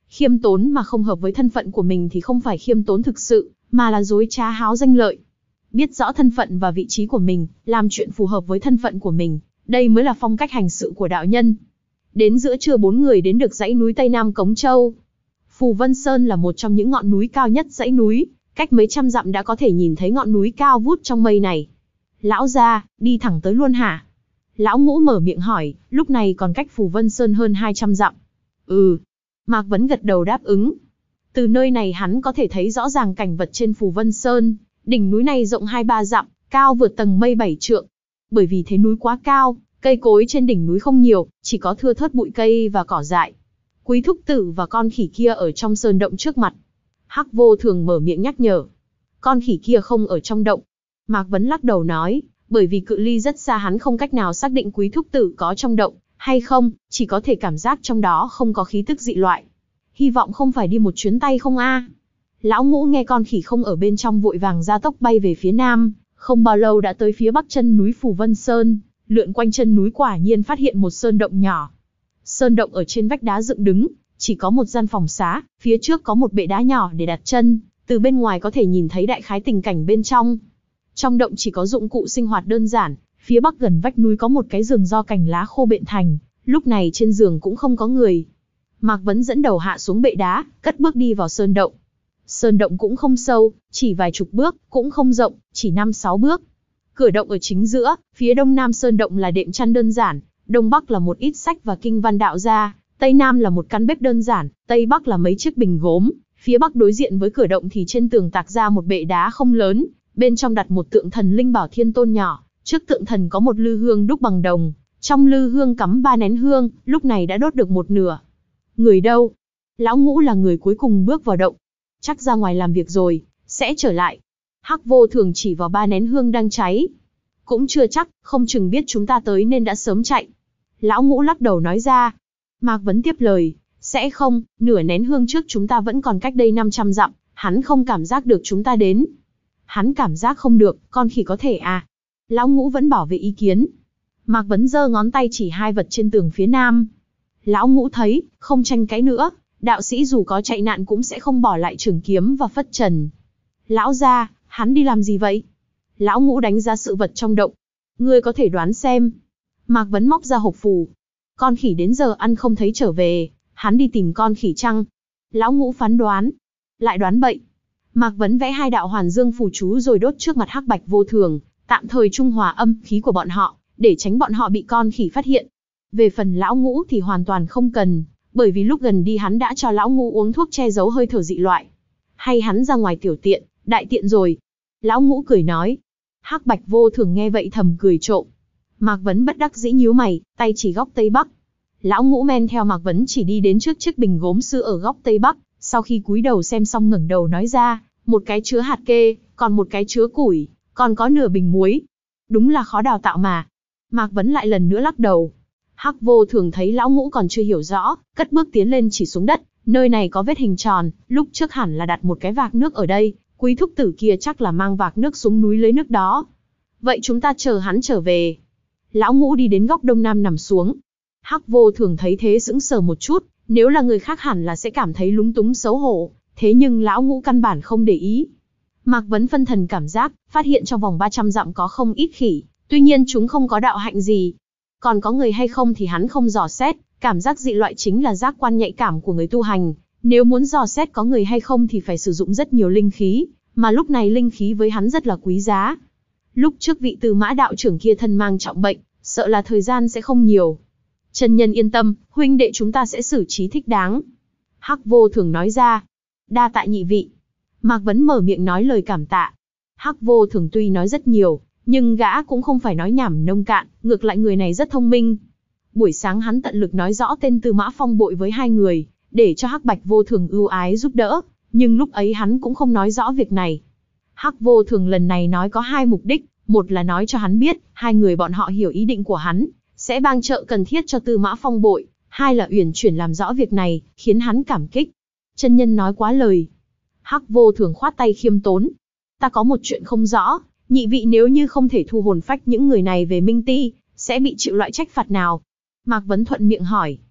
Khiêm tốn mà không hợp với thân phận của mình thì không phải khiêm tốn thực sự, mà là dối trá háo danh lợi. Biết rõ thân phận và vị trí của mình, làm chuyện phù hợp với thân phận của mình, đây mới là phong cách hành sự của đạo nhân. Đến giữa trưa bốn người đến được dãy núi Tây Nam Cống Châu. Phù Vân Sơn là một trong những ngọn núi cao nhất dãy núi, cách mấy trăm dặm đã có thể nhìn thấy ngọn núi cao vút trong mây này. Lão gia, đi thẳng tới luôn hả? Lão Ngũ mở miệng hỏi, lúc này còn cách Phù Vân Sơn hơn hai trăm dặm. Ừ. Mạc Vấn gật đầu đáp ứng. Từ nơi này hắn có thể thấy rõ ràng cảnh vật trên Phù Vân Sơn, đỉnh núi này rộng hai ba dặm, cao vượt tầng mây bảy trượng. Bởi vì thế núi quá cao, cây cối trên đỉnh núi không nhiều, chỉ có thưa thớt bụi cây và cỏ dại. Quý thúc tử và con khỉ kia ở trong sơn động trước mặt. Hắc Vô Thường mở miệng nhắc nhở. Con khỉ kia không ở trong động. Mạc Vấn lắc đầu nói, bởi vì cự ly rất xa hắn không cách nào xác định quý thúc tử có trong động hay không, chỉ có thể cảm giác trong đó không có khí tức dị loại. Hy vọng không phải đi một chuyến tay không a. Lão Ngũ nghe con khỉ không ở bên trong vội vàng ra tốc bay về phía nam, không bao lâu đã tới phía bắc chân núi Phù Vân Sơn, lượn quanh chân núi quả nhiên phát hiện một sơn động nhỏ. Sơn động ở trên vách đá dựng đứng, chỉ có một gian phòng xá, phía trước có một bệ đá nhỏ để đặt chân, từ bên ngoài có thể nhìn thấy đại khái tình cảnh bên trong. Trong động chỉ có dụng cụ sinh hoạt đơn giản, phía bắc gần vách núi có một cái giường do cành lá khô bện thành, lúc này trên giường cũng không có người. Mạc Vấn dẫn đầu hạ xuống bệ đá, cất bước đi vào sơn động. Sơn động cũng không sâu, chỉ vài chục bước, cũng không rộng, chỉ năm sáu bước. Cửa động ở chính giữa, phía đông nam sơn động là đệm chăn đơn giản, đông bắc là một ít sách và kinh văn đạo gia, tây nam là một căn bếp đơn giản, tây bắc là mấy chiếc bình gốm. Phía bắc đối diện với cửa động thì trên tường tạc ra một bệ đá không lớn, bên trong đặt một tượng thần Linh Bảo Thiên Tôn nhỏ, trước tượng thần có một lư hương đúc bằng đồng, trong lư hương cắm ba nén hương, lúc này đã đốt được một nửa. Người đâu? Lão Ngũ là người cuối cùng bước vào động. Chắc ra ngoài làm việc rồi, sẽ trở lại. Hắc Vô Thường chỉ vào ba nén hương đang cháy. Cũng chưa chắc, không chừng biết chúng ta tới nên đã sớm chạy. Lão Ngũ lắc đầu nói ra. Mạc Vấn tiếp lời, sẽ không, nửa nén hương trước chúng ta vẫn còn cách đây năm trăm dặm, hắn không cảm giác được chúng ta đến. Hắn cảm giác không được, con khỉ có thể à? Lão Ngũ vẫn bảo vệ ý kiến. Mạc Vấn giơ ngón tay chỉ hai vật trên tường phía nam. Lão Ngũ thấy, không tranh cãi nữa, đạo sĩ dù có chạy nạn cũng sẽ không bỏ lại trường kiếm và phất trần. Lão gia, hắn đi làm gì vậy? Lão Ngũ đánh giá sự vật trong động. Ngươi có thể đoán xem. Mạc Vấn móc ra hộp phù. Con khỉ đến giờ ăn không thấy trở về, hắn đi tìm con khỉ chăng? Lão Ngũ phán đoán. Lại đoán bậy. Mạc Vấn vẽ hai đạo hoàn dương phù chú rồi đốt trước mặt Hắc Bạch Vô Thường, tạm thời trung hòa âm khí của bọn họ, để tránh bọn họ bị con khỉ phát hiện. Về phần Lão Ngũ thì hoàn toàn không cần, bởi vì lúc gần đi hắn đã cho Lão Ngũ uống thuốc che giấu hơi thở dị loại. Hay hắn ra ngoài tiểu tiện, đại tiện rồi. Lão Ngũ cười nói. Hắc Bạch Vô Thường nghe vậy thầm cười trộm. Mạc Vấn bất đắc dĩ nhíu mày, tay chỉ góc tây bắc. Lão Ngũ men theo Mạc Vấn chỉ đi đến trước chiếc bình gốm sứ ở góc tây bắc, sau khi cúi đầu xem xong ngẩng đầu nói ra, một cái chứa hạt kê, còn một cái chứa củi, còn có nửa bình muối. Đúng là khó đào tạo mà. Mạc Vấn lại lần nữa lắc đầu. Hắc Vô Thường thấy Lão Ngũ còn chưa hiểu rõ, cất bước tiến lên chỉ xuống đất, nơi này có vết hình tròn, lúc trước hẳn là đặt một cái vạc nước ở đây, quý thúc tử kia chắc là mang vạc nước xuống núi lấy nước đó. Vậy chúng ta chờ hắn trở về. Lão Ngũ đi đến góc đông nam nằm xuống. Hắc Vô Thường thấy thế sững sờ một chút, nếu là người khác hẳn là sẽ cảm thấy lúng túng xấu hổ, thế nhưng Lão Ngũ căn bản không để ý. Mạc Vấn phân thần cảm giác, phát hiện trong vòng ba trăm dặm có không ít khỉ, tuy nhiên chúng không có đạo hạnh gì. Còn có người hay không thì hắn không dò xét, cảm giác dị loại chính là giác quan nhạy cảm của người tu hành. Nếu muốn dò xét có người hay không thì phải sử dụng rất nhiều linh khí, mà lúc này linh khí với hắn rất là quý giá. Lúc trước vị Từ Mã đạo trưởng kia thân mang trọng bệnh, sợ là thời gian sẽ không nhiều. Chân nhân yên tâm, huynh đệ chúng ta sẽ xử trí thích đáng. Hắc Vô Thường nói ra. Đa tạ nhị vị. Mạc Vấn mở miệng nói lời cảm tạ. Hắc Vô Thường tuy nói rất nhiều, nhưng gã cũng không phải nói nhảm nông cạn, ngược lại người này rất thông minh. Buổi sáng hắn tận lực nói rõ tên Tư Mã Phong Bội với hai người, để cho Hắc Bạch Vô Thường ưu ái giúp đỡ, nhưng lúc ấy hắn cũng không nói rõ việc này. Hắc Vô Thường lần này nói có hai mục đích, một là nói cho hắn biết, hai người bọn họ hiểu ý định của hắn, sẽ bang trợ cần thiết cho Tư Mã Phong Bội, hai là uyển chuyển làm rõ việc này, khiến hắn cảm kích. Chân nhân nói quá lời. Hắc Vô Thường khoát tay khiêm tốn. Ta có một chuyện không rõ, nhị vị nếu như không thể thu hồn phách những người này về Minh Ti, sẽ bị chịu loại trách phạt nào? Mạc Vấn thuận miệng hỏi.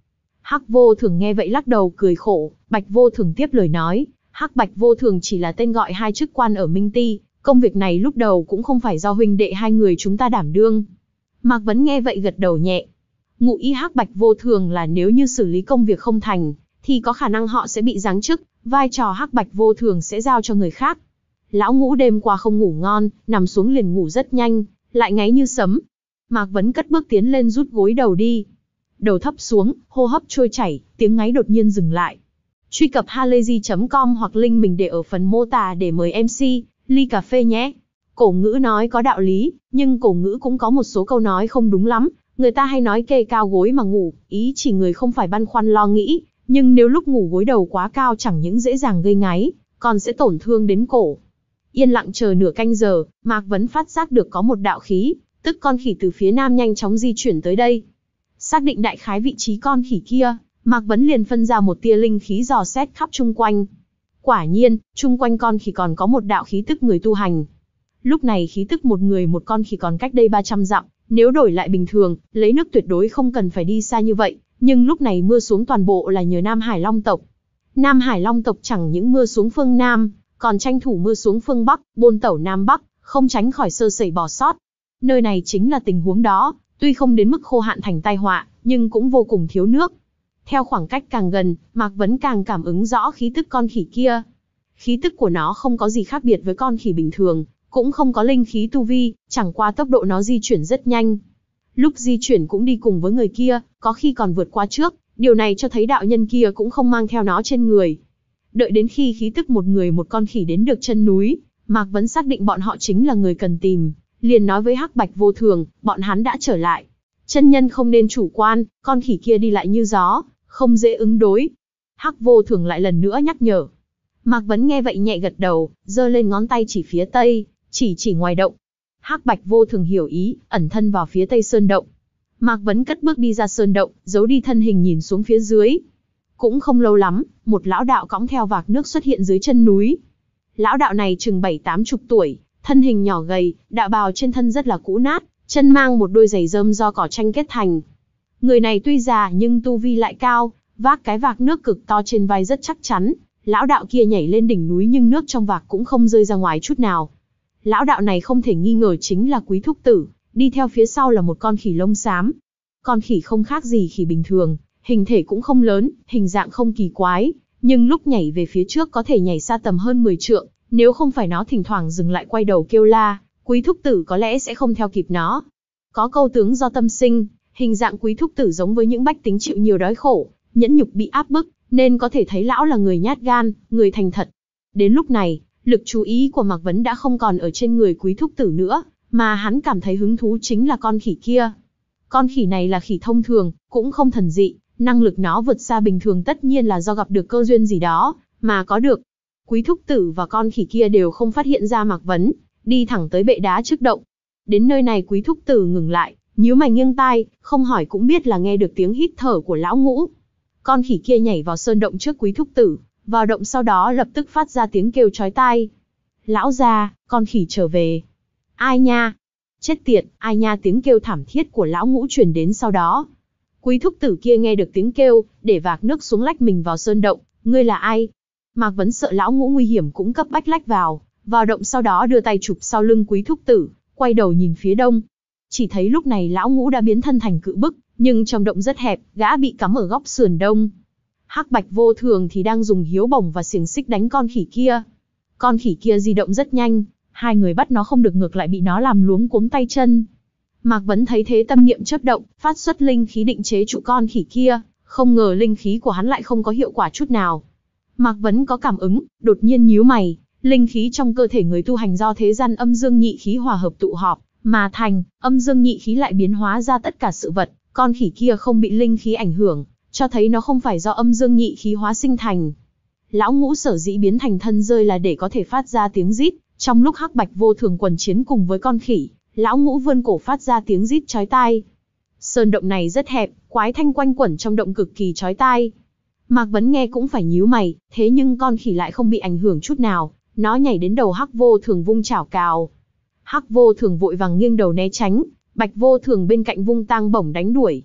Hắc Vô Thường nghe vậy lắc đầu cười khổ, Bạch Vô Thường tiếp lời nói, Hắc Bạch Vô Thường chỉ là tên gọi hai chức quan ở Minh Ti, công việc này lúc đầu cũng không phải do huynh đệ hai người chúng ta đảm đương. Mạc Vấn nghe vậy gật đầu nhẹ. Ngụ ý Hắc Bạch Vô Thường là nếu như xử lý công việc không thành, thì có khả năng họ sẽ bị giáng chức, vai trò Hắc Bạch Vô Thường sẽ giao cho người khác. Lão Ngũ đêm qua không ngủ ngon, nằm xuống liền ngủ rất nhanh, lại ngáy như sấm. Mạc Vấn cất bước tiến lên rút gối đầu đi. Đầu thấp xuống, hô hấp trôi chảy, tiếng ngáy đột nhiên dừng lại. Truy cập halayzi chấm com hoặc link mình để ở phần mô tả để mời em xê, ly cà phê nhé. Cổ ngữ nói có đạo lý, nhưng cổ ngữ cũng có một số câu nói không đúng lắm. Người ta hay nói kê cao gối mà ngủ, ý chỉ người không phải băn khoăn lo nghĩ, nhưng nếu lúc ngủ gối đầu quá cao chẳng những dễ dàng gây ngáy, còn sẽ tổn thương đến cổ. Yên lặng chờ nửa canh giờ, Mạc Vấn phát giác được có một đạo khí, tức con khỉ từ phía nam nhanh chóng di chuyển tới đây. Xác định đại khái vị trí con khỉ kia, Mạc Vấn liền phân ra một tia linh khí dò xét khắp chung quanh. Quả nhiên, chung quanh con khỉ còn có một đạo khí tức người tu hành. Lúc này khí tức một người một con khỉ còn cách đây ba trăm dặm, nếu đổi lại bình thường, lấy nước tuyệt đối không cần phải đi xa như vậy, nhưng lúc này mưa xuống toàn bộ là nhờ Nam Hải Long tộc. Nam Hải Long tộc chẳng những mưa xuống phương Nam, còn tranh thủ mưa xuống phương Bắc, bôn tẩu Nam Bắc, không tránh khỏi sơ sẩy bỏ sót. Nơi này chính là tình huống đó, tuy không đến mức khô hạn thành tai họa, nhưng cũng vô cùng thiếu nước. Theo khoảng cách càng gần, Mạc Vấn càng cảm ứng rõ khí tức con khỉ kia. Khí tức của nó không có gì khác biệt với con khỉ bình thường, cũng không có linh khí tu vi, chẳng qua tốc độ nó di chuyển rất nhanh. Lúc di chuyển cũng đi cùng với người kia, có khi còn vượt qua trước, điều này cho thấy đạo nhân kia cũng không mang theo nó trên người. Đợi đến khi khí tức một người một con khỉ đến được chân núi, Mạc Vấn xác định bọn họ chính là người cần tìm, liền nói với Hắc Bạch Vô Thường, bọn hắn đã trở lại. Chân nhân không nên chủ quan, con khỉ kia đi lại như gió, không dễ ứng đối. Hắc Vô Thường lại lần nữa nhắc nhở. Mạc Vấn nghe vậy nhẹ gật đầu, giơ lên ngón tay chỉ phía tây, chỉ chỉ ngoài động. Hắc Bạch Vô Thường hiểu ý, ẩn thân vào phía tây sơn động. Mạc Vấn cất bước đi ra sơn động, giấu đi thân hình nhìn xuống phía dưới. Cũng không lâu lắm, một lão đạo cõng theo vạc nước xuất hiện dưới chân núi. Lão đạo này chừng bảy tám chục tuổi, thân hình nhỏ gầy, đạo bào trên thân rất là cũ nát, chân mang một đôi giày rơm do cỏ tranh kết thành. Người này tuy già nhưng tu vi lại cao, vác cái vạc nước cực to trên vai rất chắc chắn. Lão đạo kia nhảy lên đỉnh núi nhưng nước trong vạc cũng không rơi ra ngoài chút nào. Lão đạo này không thể nghi ngờ chính là Quý Thúc Tử, đi theo phía sau là một con khỉ lông xám. Con khỉ không khác gì khỉ bình thường, hình thể cũng không lớn, hình dạng không kỳ quái, nhưng lúc nhảy về phía trước có thể nhảy xa tầm hơn mười trượng, nếu không phải nó thỉnh thoảng dừng lại quay đầu kêu la, Quý Thúc Tử có lẽ sẽ không theo kịp nó. Có câu tướng do tâm sinh, hình dạng Quý Thúc Tử giống với những bách tính chịu nhiều đói khổ, nhẫn nhục bị áp bức, nên có thể thấy lão là người nhát gan, người thành thật. Đến lúc này, lực chú ý của Mạc Vấn đã không còn ở trên người Quý Thúc Tử nữa, mà hắn cảm thấy hứng thú chính là con khỉ kia. Con khỉ này là khỉ thông thường, cũng không thần dị, năng lực nó vượt xa bình thường tất nhiên là do gặp được cơ duyên gì đó, mà có được. Quý Thúc Tử và con khỉ kia đều không phát hiện ra Mạc Vấn, đi thẳng tới bệ đá trước động. Đến nơi này Quý Thúc Tử ngừng lại, nhíu mày nghiêng tai, không hỏi cũng biết là nghe được tiếng hít thở của lão Ngũ. Con khỉ kia nhảy vào sơn động trước Quý Thúc Tử, vào động sau đó lập tức phát ra tiếng kêu chói tai. Lão gia, con khỉ trở về. Ai nha? Chết tiệt, ai nha, tiếng kêu thảm thiết của lão Ngũ truyền đến sau đó. Quý Thúc Tử kia nghe được tiếng kêu, để vạc nước xuống lách mình vào sơn động. Ngươi là ai? Mạc Vấn sợ lão Ngũ nguy hiểm cũng cấp bách lách vào, vào động sau đó đưa tay chụp sau lưng Quý Thúc Tử, quay đầu nhìn phía đông. Chỉ thấy lúc này lão Ngũ đã biến thân thành cự bức, nhưng trong động rất hẹp, gã bị cắm ở góc sườn đông. Hắc Bạch Vô Thường thì đang dùng hiếu bổng và xiềng xích đánh con khỉ kia. Con khỉ kia di động rất nhanh, hai người bắt nó không được ngược lại bị nó làm luống cuống tay chân. Mạc Vấn thấy thế tâm niệm chớp động, phát xuất linh khí định chế trụ con khỉ kia, không ngờ linh khí của hắn lại không có hiệu quả chút nào. Mạc Vấn có cảm ứng, đột nhiên nhíu mày, linh khí trong cơ thể người tu hành do thế gian âm dương nhị khí hòa hợp tụ họp mà thành, âm dương nhị khí lại biến hóa ra tất cả sự vật, con khỉ kia không bị linh khí ảnh hưởng, cho thấy nó không phải do âm dương nhị khí hóa sinh thành. Lão Ngũ sở dĩ biến thành thân rơi là để có thể phát ra tiếng rít, trong lúc Hắc Bạch Vô Thường quần chiến cùng với con khỉ, lão Ngũ vươn cổ phát ra tiếng rít chói tai. Sơn động này rất hẹp, quái thanh quanh quẩn trong động cực kỳ chói tai. Mạc Vấn nghe cũng phải nhíu mày, thế nhưng con khỉ lại không bị ảnh hưởng chút nào, nó nhảy đến đầu Hắc Vô Thường vung chảo cào. Hắc Vô Thường vội vàng nghiêng đầu né tránh, Bạch Vô Thường bên cạnh vung tang bổng đánh đuổi.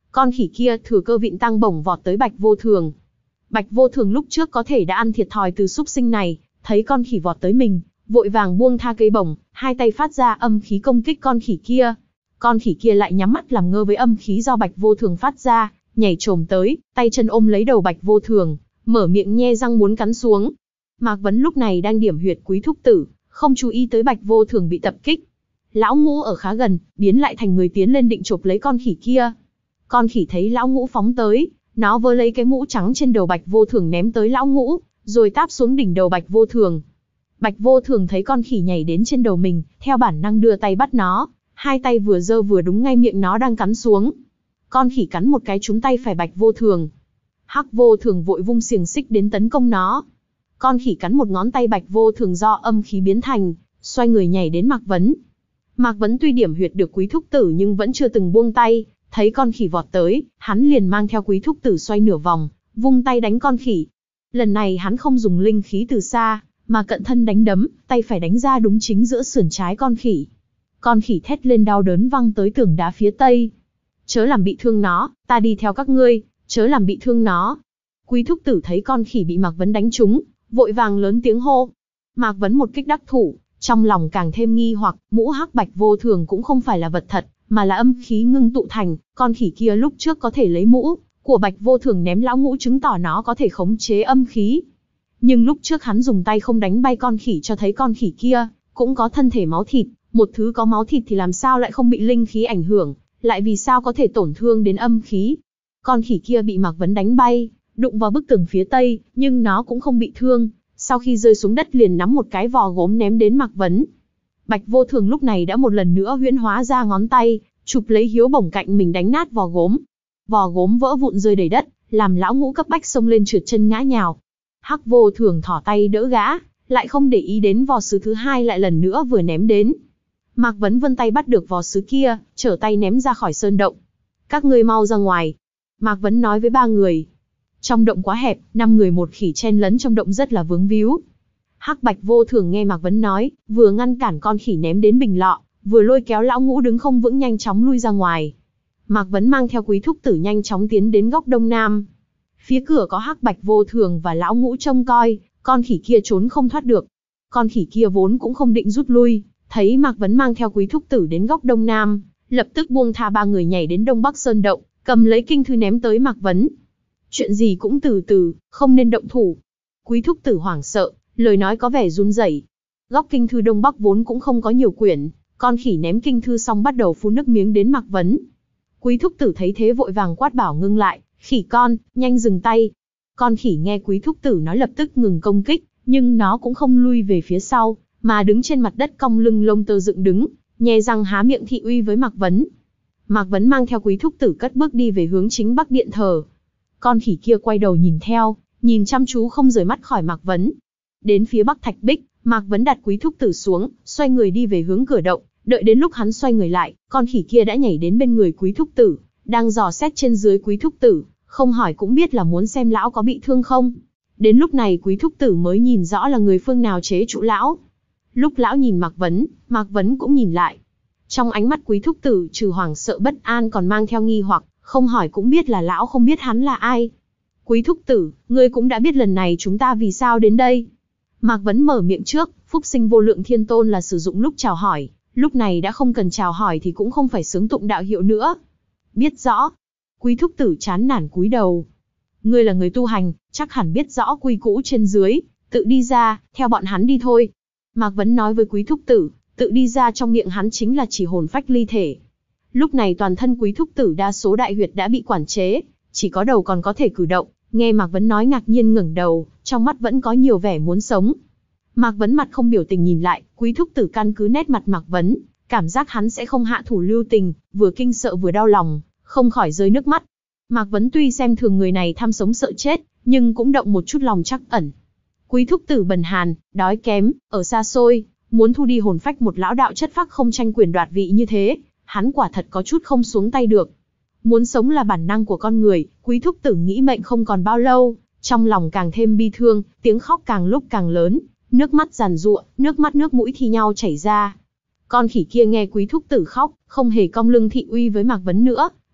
Con khỉ kia thừa cơ vịn tăng bổng vọt tới Bạch Vô Thường. Bạch Vô Thường lúc trước có thể đã ăn thiệt thòi từ súc sinh này, thấy con khỉ vọt tới mình, vội vàng buông tha cây bổng, hai tay phát ra âm khí công kích con khỉ kia. Con khỉ kia lại nhắm mắt làm ngơ với âm khí do Bạch Vô Thường phát ra, nhảy trồm tới, tay chân ôm lấy đầu Bạch Vô Thường, mở miệng nhe răng muốn cắn xuống. Mạc Vấn lúc này đang điểm huyệt Quý Thúc Tử, không chú ý tới Bạch Vô Thường bị tập kích. Lão Ngũ ở khá gần, biến lại thành người tiến lên định chộp lấy con khỉ kia. Con khỉ thấy Lão Ngũ phóng tới, nó vơ lấy cái mũ trắng trên đầu Bạch Vô Thường ném tới Lão Ngũ, rồi táp xuống đỉnh đầu Bạch Vô Thường. Bạch Vô Thường thấy con khỉ nhảy đến trên đầu mình, theo bản năng đưa tay bắt nó, hai tay vừa giơ vừa đúng ngay miệng nó đang cắn xuống. Con khỉ cắn một cái trúng tay phải Bạch Vô Thường. Hắc Vô Thường vội vung xiềng xích đến tấn công nó. Con khỉ cắn một ngón tay Bạch Vô Thường do âm khí biến thành, xoay người nhảy đến Mạc Vấn. Mạc Vấn tuy điểm huyệt được Quý Thúc Tử nhưng vẫn chưa từng buông tay, thấy con khỉ vọt tới, hắn liền mang theo Quý Thúc Tử xoay nửa vòng, vung tay đánh con khỉ. Lần này hắn không dùng linh khí từ xa, mà cận thân đánh đấm, tay phải đánh ra đúng chính giữa sườn trái con khỉ. Con khỉ thét lên đau đớn văng tới tường đá phía tây. Chớ làm bị thương nó, ta đi theo các ngươi, chớ làm bị thương nó. Quý Thúc Tử thấy con khỉ bị Mạc Vấn đánh trúng, vội vàng lớn tiếng hô. Mạc Vấn một kích đắc thủ, trong lòng càng thêm nghi hoặc, mũ hắc Bạch Vô Thường cũng không phải là vật thật, mà là âm khí ngưng tụ thành. Con khỉ kia lúc trước có thể lấy mũ của Bạch Vô Thường ném Lão Ngũ chứng tỏ nó có thể khống chế âm khí. Nhưng lúc trước hắn dùng tay không đánh bay con khỉ cho thấy con khỉ kia cũng có thân thể máu thịt, một thứ có máu thịt thì làm sao lại không bị linh khí ảnh hưởng, lại vì sao có thể tổn thương đến âm khí. Con khỉ kia bị Mạc Vấn đánh bay, đụng vào bức tường phía tây, nhưng nó cũng không bị thương, sau khi rơi xuống đất liền nắm một cái vò gốm ném đến Mạc Vấn. Bạch Vô Thường lúc này đã một lần nữa huyễn hóa ra ngón tay, chụp lấy hiếu bổng cạnh mình đánh nát vò gốm. Vò gốm vỡ vụn rơi đầy đất, làm Lão Ngũ cấp bách xông lên trượt chân ngã nhào. Hắc Vô Thường thỏ tay đỡ gã, lại không để ý đến vò sứ thứ hai lại lần nữa vừa ném đến. Mạc Vấn vươn tay bắt được vò sứ kia, trở tay ném ra khỏi sơn động. Các ngươi mau ra ngoài. Mạc Vấn nói với ba người. Trong động quá hẹp, năm người một khỉ chen lấn trong động rất là vướng víu. Hắc Bạch Vô Thường nghe Mạc Vấn nói, vừa ngăn cản con khỉ ném đến bình lọ, vừa lôi kéo Lão Ngũ đứng không vững nhanh chóng lui ra ngoài. Mạc Vấn mang theo Quý Thúc Tử nhanh chóng tiến đến góc đông nam. Phía cửa có Hắc Bạch Vô Thường và Lão Ngũ trông coi, con khỉ kia trốn không thoát được. Con khỉ kia vốn cũng không định rút lui, thấy Mạc Vấn mang theo Quý Thúc Tử đến góc đông nam, lập tức buông tha ba người nhảy đến đông bắc sơn động, cầm lấy kinh thư ném tới Mạc Vấn. Chuyện gì cũng từ từ, không nên động thủ. Quý Thúc Tử hoảng sợ, lời nói có vẻ run rẩy. Góc kinh thư đông bắc vốn cũng không có nhiều quyển, con khỉ ném kinh thư xong bắt đầu phun nước miếng đến Mạc Vấn. Quý Thúc Tử thấy thế vội vàng quát bảo ngưng lại, khỉ con, nhanh dừng tay. Con khỉ nghe Quý Thúc Tử nói lập tức ngừng công kích, nhưng nó cũng không lui về phía sau, mà đứng trên mặt đất cong lưng lông tơ dựng đứng, nhe răng há miệng thị uy với Mạc Vấn. Mạc Vấn mang theo Quý Thúc Tử cất bước đi về hướng chính bắc điện thờ. Con khỉ kia quay đầu nhìn theo, nhìn chăm chú không rời mắt khỏi Mạc Vấn. Đến phía bắc thạch bích, Mạc Vấn đặt Quý Thúc Tử xuống, xoay người đi về hướng cửa động. Đợi đến lúc hắn xoay người lại, con khỉ kia đã nhảy đến bên người Quý Thúc Tử, đang dò xét trên dưới Quý Thúc Tử, không hỏi cũng biết là muốn xem lão có bị thương không. Đến lúc này Quý Thúc Tử mới nhìn rõ là người phương nào chế trụ lão. Lúc lão nhìn Mạc Vấn, Mạc Vấn cũng nhìn lại. Trong ánh mắt Quý Thúc Tử trừ hoảng sợ bất an còn mang theo nghi hoặc, không hỏi cũng biết là lão không biết hắn là ai. Quý Thúc Tử, ngươi cũng đã biết lần này chúng ta vì sao đến đây. Mạc Vấn mở miệng trước, Phúc Sinh Vô Lượng Thiên Tôn là sử dụng lúc chào hỏi, lúc này đã không cần chào hỏi thì cũng không phải xướng tụng đạo hiệu nữa. Biết rõ. Quý Thúc Tử chán nản cúi đầu. Ngươi là người tu hành, chắc hẳn biết rõ quy cũ trên dưới, tự đi ra, theo bọn hắn đi thôi. Mạc Vấn nói với Quý Thúc Tử, tự đi ra trong miệng hắn chính là chỉ hồn phách ly thể. Lúc này toàn thân Quý Thúc Tử đa số đại huyệt đã bị quản chế, chỉ có đầu còn có thể cử động. Nghe Mạc Vấn nói ngạc nhiên ngẩng đầu, trong mắt vẫn có nhiều vẻ muốn sống. Mạc Vấn mặt không biểu tình nhìn lại, Quý Thúc Tử căn cứ nét mặt Mạc Vấn, cảm giác hắn sẽ không hạ thủ lưu tình, vừa kinh sợ vừa đau lòng, không khỏi rơi nước mắt. Mạc Vấn tuy xem thường người này tham sống sợ chết, nhưng cũng động một chút lòng trắc ẩn. Quý Thúc Tử bần hàn, đói kém, ở xa xôi, muốn thu đi hồn phách một lão đạo chất phác không tranh quyền đoạt vị như thế, hắn quả thật có chút không xuống tay được. Muốn sống là bản năng của con người, Quý Thúc Tử nghĩ mệnh không còn bao lâu, trong lòng càng thêm bi thương, tiếng khóc càng lúc càng lớn, nước mắt giàn giụa, nước mắt nước mũi thi nhau chảy ra. Con khỉ kia nghe Quý Thúc Tử khóc, không hề cong lưng thị uy với Mạc Vấn nữa,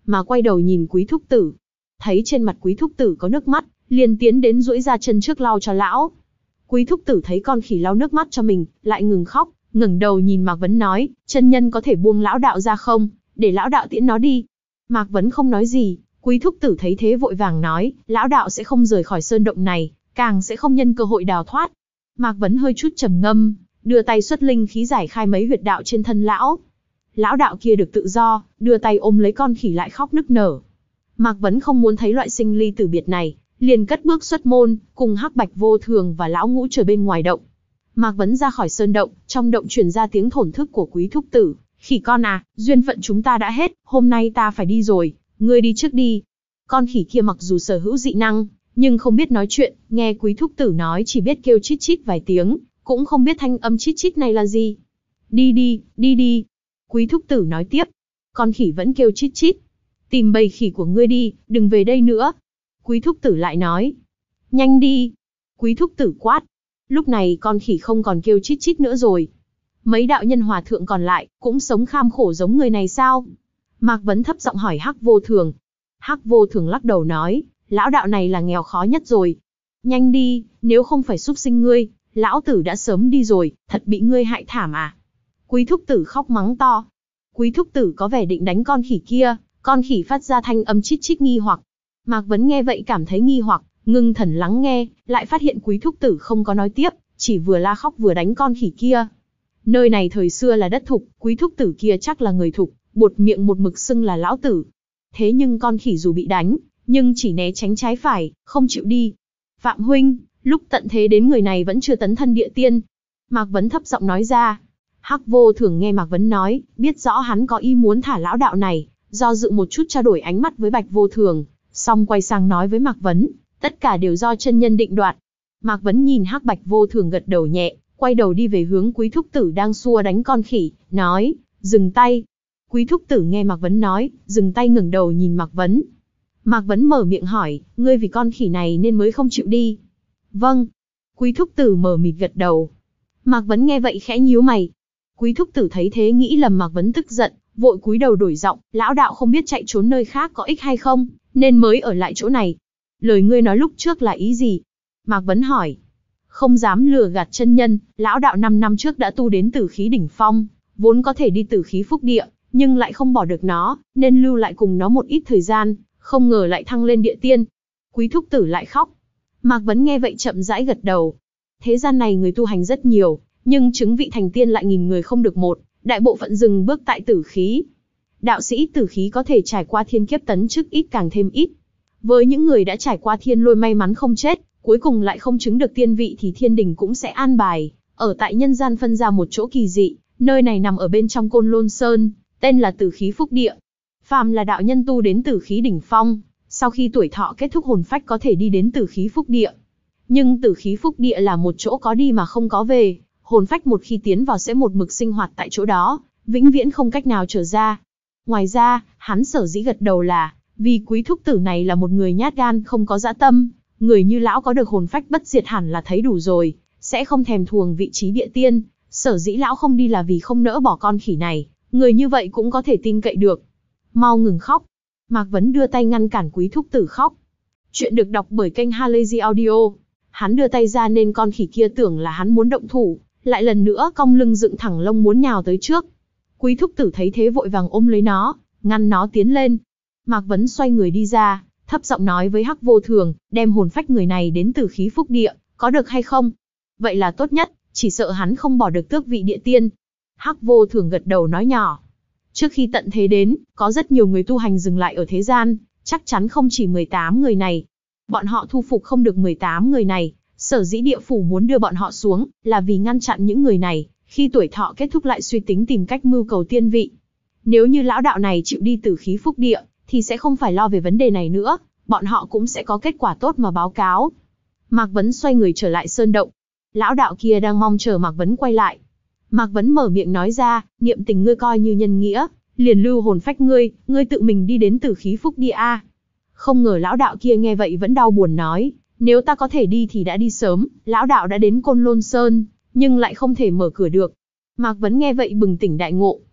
mà quay đầu nhìn Quý Thúc Tử. Thấy trên mặt Quý Thúc Tử có nước mắt, liền tiến đến duỗi ra chân trước lau cho lão. Quý Thúc Tử thấy con khỉ lau nước mắt cho mình, lại ngừng khóc, ngẩng đầu nhìn Mạc Vấn nói, chân nhân có thể buông lão đạo ra không, để lão đạo tiễn nó đi. Mạc Vấn không nói gì, Quý Thúc Tử thấy thế vội vàng nói, lão đạo sẽ không rời khỏi sơn động này, càng sẽ không nhân cơ hội đào thoát. Mạc Vấn hơi chút trầm ngâm, đưa tay xuất linh khí giải khai mấy huyệt đạo trên thân lão. Lão đạo kia được tự do, đưa tay ôm lấy con khỉ lại khóc nức nở. Mạc Vấn không muốn thấy loại sinh ly tử biệt này, liền cất bước xuất môn, cùng Hắc Bạch Vô Thường và lão ngũ chờ bên ngoài động. Mạc Vấn ra khỏi sơn động, trong động truyền ra tiếng thổn thức của Quý Thúc Tử. Khỉ con à, duyên phận chúng ta đã hết, hôm nay ta phải đi rồi, ngươi đi trước đi. Con khỉ kia mặc dù sở hữu dị năng, nhưng không biết nói chuyện, nghe Quý Thúc Tử nói chỉ biết kêu chít chít vài tiếng, cũng không biết thanh âm chít chít này là gì. Đi đi, đi đi. Quý Thúc Tử nói tiếp. Con khỉ vẫn kêu chít chít. Tìm bầy khỉ của ngươi đi, đừng về đây nữa. Quý Thúc Tử lại nói. Nhanh đi. Quý Thúc Tử quát. Lúc này con khỉ không còn kêu chít chít nữa rồi. Mấy đạo nhân hòa thượng còn lại, cũng sống kham khổ giống người này sao? Mạc Vấn thấp giọng hỏi Hắc Vô Thường. Hắc Vô Thường lắc đầu nói, lão đạo này là nghèo khó nhất rồi. Nhanh đi, nếu không phải súc sinh ngươi, lão tử đã sớm đi rồi, thật bị ngươi hại thảm à? Quý Thúc Tử khóc mắng to. Quý Thúc Tử có vẻ định đánh con khỉ kia, con khỉ phát ra thanh âm chít chít nghi hoặc. Mạc Vấn nghe vậy cảm thấy nghi hoặc, ngưng thần lắng nghe, lại phát hiện Quý Thúc Tử không có nói tiếp, chỉ vừa la khóc vừa đánh con khỉ kia. Nơi này thời xưa là đất thục, Quý Thúc Tử kia chắc là người thục, buột miệng một mực xưng là lão tử. Thế nhưng con khỉ dù bị đánh, nhưng chỉ né tránh trái phải, không chịu đi. Phạm huynh, lúc tận thế đến người này vẫn chưa tấn thân địa tiên. Mạc Vấn thấp giọng nói ra. Hắc Vô Thường nghe Mạc Vấn nói, biết rõ hắn có ý muốn thả lão đạo này, do dự một chút trao đổi ánh mắt với Bạch Vô Thường, xong quay sang nói với Mạc Vấn, tất cả đều do chân nhân định đoạt. Mạc Vấn nhìn Hắc Bạch Vô Thường gật đầu nhẹ, quay đầu đi về hướng Quý Thúc Tử đang xua đánh con khỉ, nói, dừng tay. Quý Thúc Tử nghe Mạc Vấn nói, dừng tay ngẩng đầu nhìn Mạc Vấn. Mạc Vấn mở miệng hỏi, ngươi vì con khỉ này nên mới không chịu đi. Vâng. Quý Thúc Tử mờ mịt gật đầu. Mạc Vấn nghe vậy khẽ nhíu mày. Quý Thúc Tử thấy thế nghĩ lầm Mạc Vấn tức giận, vội cúi đầu đổi giọng, lão đạo không biết chạy trốn nơi khác có ích hay không, nên mới ở lại chỗ này. Lời ngươi nói lúc trước là ý gì? Mạc Vấn hỏi. Không dám lừa gạt chân nhân, lão đạo năm năm trước đã tu đến tử khí đỉnh phong, vốn có thể đi tử khí phúc địa, nhưng lại không bỏ được nó, nên lưu lại cùng nó một ít thời gian, không ngờ lại thăng lên địa tiên. Quý Thúc Tử lại khóc. Mạc Vấn nghe vậy chậm rãi gật đầu. Thế gian này người tu hành rất nhiều, nhưng chứng vị thành tiên lại nghìn người không được một, đại bộ phận dừng bước tại tử khí. Đạo sĩ tử khí có thể trải qua thiên kiếp tấn chức ít càng thêm ít. Với những người đã trải qua thiên lôi may mắn không chết, cuối cùng lại không chứng được tiên vị thì thiên đình cũng sẽ an bài, ở tại nhân gian phân ra một chỗ kỳ dị, nơi này nằm ở bên trong Côn Lôn Sơn, tên là Tử Khí Phúc Địa. Phàm là đạo nhân tu đến Tử Khí đỉnh phong, sau khi tuổi thọ kết thúc hồn phách có thể đi đến Tử Khí Phúc Địa. Nhưng Tử Khí Phúc Địa là một chỗ có đi mà không có về, hồn phách một khi tiến vào sẽ một mực sinh hoạt tại chỗ đó, vĩnh viễn không cách nào trở ra. Ngoài ra, hắn sở dĩ gật đầu là vì Quý Thúc Tử này là một người nhát gan không có dã tâm, người như lão có được hồn phách bất diệt hẳn là thấy đủ rồi, sẽ không thèm thuồng vị trí địa tiên, sở dĩ lão không đi là vì không nỡ bỏ con khỉ này, người như vậy cũng có thể tin cậy được. Mau ngừng khóc. Mạc Vấn đưa tay ngăn cản Quý Thúc Tử khóc. Chuyện được đọc bởi kênh Halazy Audio. Hắn đưa tay ra nên con khỉ kia tưởng là hắn muốn động thủ, lại lần nữa cong lưng dựng thẳng lông muốn nhào tới trước. Quý Thúc Tử thấy thế vội vàng ôm lấy nó, ngăn nó tiến lên. Mạc Vấn xoay người đi ra, thấp giọng nói với Hắc Vô Thường, đem hồn phách người này đến Tử Khí Phúc Địa, có được hay không? Vậy là tốt nhất, chỉ sợ hắn không bỏ được tước vị địa tiên. Hắc Vô Thường gật đầu nói nhỏ. Trước khi tận thế đến, có rất nhiều người tu hành dừng lại ở thế gian, chắc chắn không chỉ mười tám người này. Bọn họ thu phục không được mười tám người này, sở dĩ địa phủ muốn đưa bọn họ xuống, là vì ngăn chặn những người này, khi tuổi thọ kết thúc lại suy tính tìm cách mưu cầu tiên vị. Nếu như lão đạo này chịu đi Tử Khí Phúc Địa, thì sẽ không phải lo về vấn đề này nữa, bọn họ cũng sẽ có kết quả tốt mà báo cáo. Mạc Vấn xoay người trở lại sơn động. Lão đạo kia đang mong chờ Mạc Vấn quay lại. Mạc Vấn mở miệng nói ra, niệm tình ngươi coi như nhân nghĩa, liền lưu hồn phách ngươi, ngươi tự mình đi đến Tử Khí Phúc Địa a. Không ngờ lão đạo kia nghe vậy vẫn đau buồn nói, nếu ta có thể đi thì đã đi sớm, lão đạo đã đến Côn Lôn Sơn, nhưng lại không thể mở cửa được. Mạc Vấn nghe vậy bừng tỉnh đại ngộ.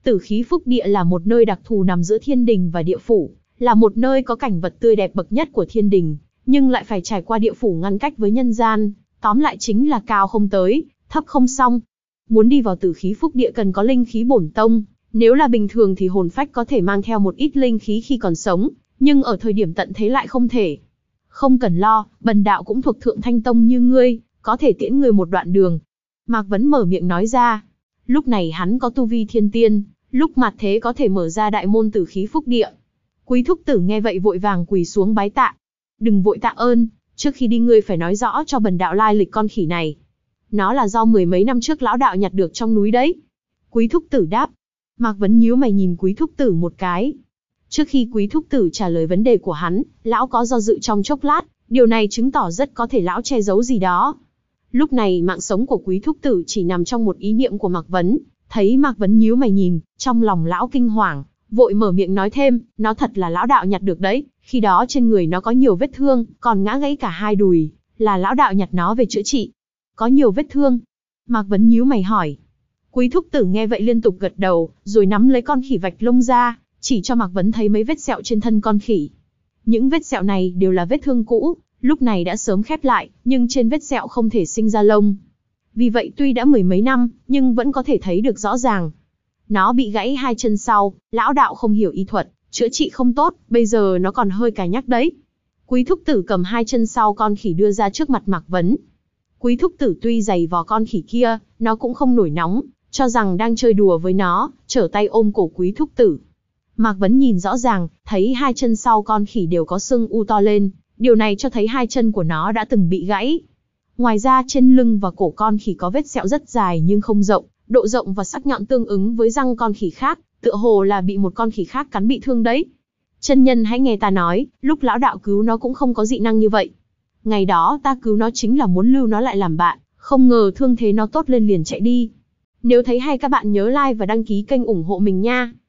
Tử khí phúc địa là một nơi đặc thù nằm giữa thiên đình và địa phủ, là một nơi có cảnh vật tươi đẹp bậc nhất của thiên đình, nhưng lại phải trải qua địa phủ ngăn cách với nhân gian, tóm lại chính là cao không tới, thấp không xong. Muốn đi vào tử khí phúc địa cần có linh khí bổn tông, nếu là bình thường thì hồn phách có thể mang theo một ít linh khí khi còn sống, nhưng ở thời điểm tận thế lại không thể. Không cần lo, bần đạo cũng thuộc Thượng Thanh Tông như ngươi, có thể tiễn ngươi một đoạn đường. Mạc Vấn mở miệng nói ra. Lúc này hắn có tu vi thiên tiên, lúc mặt thế có thể mở ra đại môn tử khí phúc địa. Quý thúc tử nghe vậy vội vàng quỳ xuống bái tạ. Đừng vội tạ ơn, trước khi đi ngươi phải nói rõ cho bần đạo lai lịch con khỉ này. Nó là do mười mấy năm trước lão đạo nhặt được trong núi đấy. Quý thúc tử đáp. Mạc Vấn nhíu mày nhìn quý thúc tử một cái. Trước khi quý thúc tử trả lời vấn đề của hắn, lão có do dự trong chốc lát, điều này chứng tỏ rất có thể lão che giấu gì đó. Lúc này mạng sống của quý thúc tử chỉ nằm trong một ý niệm của Mạc Vấn, thấy Mạc Vấn nhíu mày nhìn, trong lòng lão kinh hoàng, vội mở miệng nói thêm, nó thật là lão đạo nhặt được đấy, khi đó trên người nó có nhiều vết thương, còn ngã gãy cả hai đùi, là lão đạo nhặt nó về chữa trị. Có nhiều vết thương? Mạc Vấn nhíu mày hỏi. Quý thúc tử nghe vậy liên tục gật đầu, rồi nắm lấy con khỉ vạch lông ra, chỉ cho Mạc Vấn thấy mấy vết sẹo trên thân con khỉ. Những vết sẹo này đều là vết thương cũ, lúc này đã sớm khép lại, nhưng trên vết sẹo không thể sinh ra lông. Vì vậy tuy đã mười mấy năm, nhưng vẫn có thể thấy được rõ ràng. Nó bị gãy hai chân sau, lão đạo không hiểu y thuật, chữa trị không tốt, bây giờ nó còn hơi cài nhắc đấy. Quý thúc tử cầm hai chân sau con khỉ đưa ra trước mặt Mạc Vấn. Quý thúc tử tuy giày vò con khỉ kia, nó cũng không nổi nóng, cho rằng đang chơi đùa với nó, trở tay ôm cổ quý thúc tử. Mạc Vấn nhìn rõ ràng, thấy hai chân sau con khỉ đều có sưng u to lên, điều này cho thấy hai chân của nó đã từng bị gãy. Ngoài ra trên lưng và cổ con khỉ có vết sẹo rất dài nhưng không rộng, độ rộng và sắc nhọn tương ứng với răng con khỉ khác, tựa hồ là bị một con khỉ khác cắn bị thương đấy. Chân nhân hãy nghe ta nói, lúc lão đạo cứu nó cũng không có dị năng như vậy. Ngày đó ta cứu nó chính là muốn lưu nó lại làm bạn, không ngờ thương thế nó tốt lên liền chạy đi. Nếu thấy hay các bạn nhớ like và đăng ký kênh ủng hộ mình nha.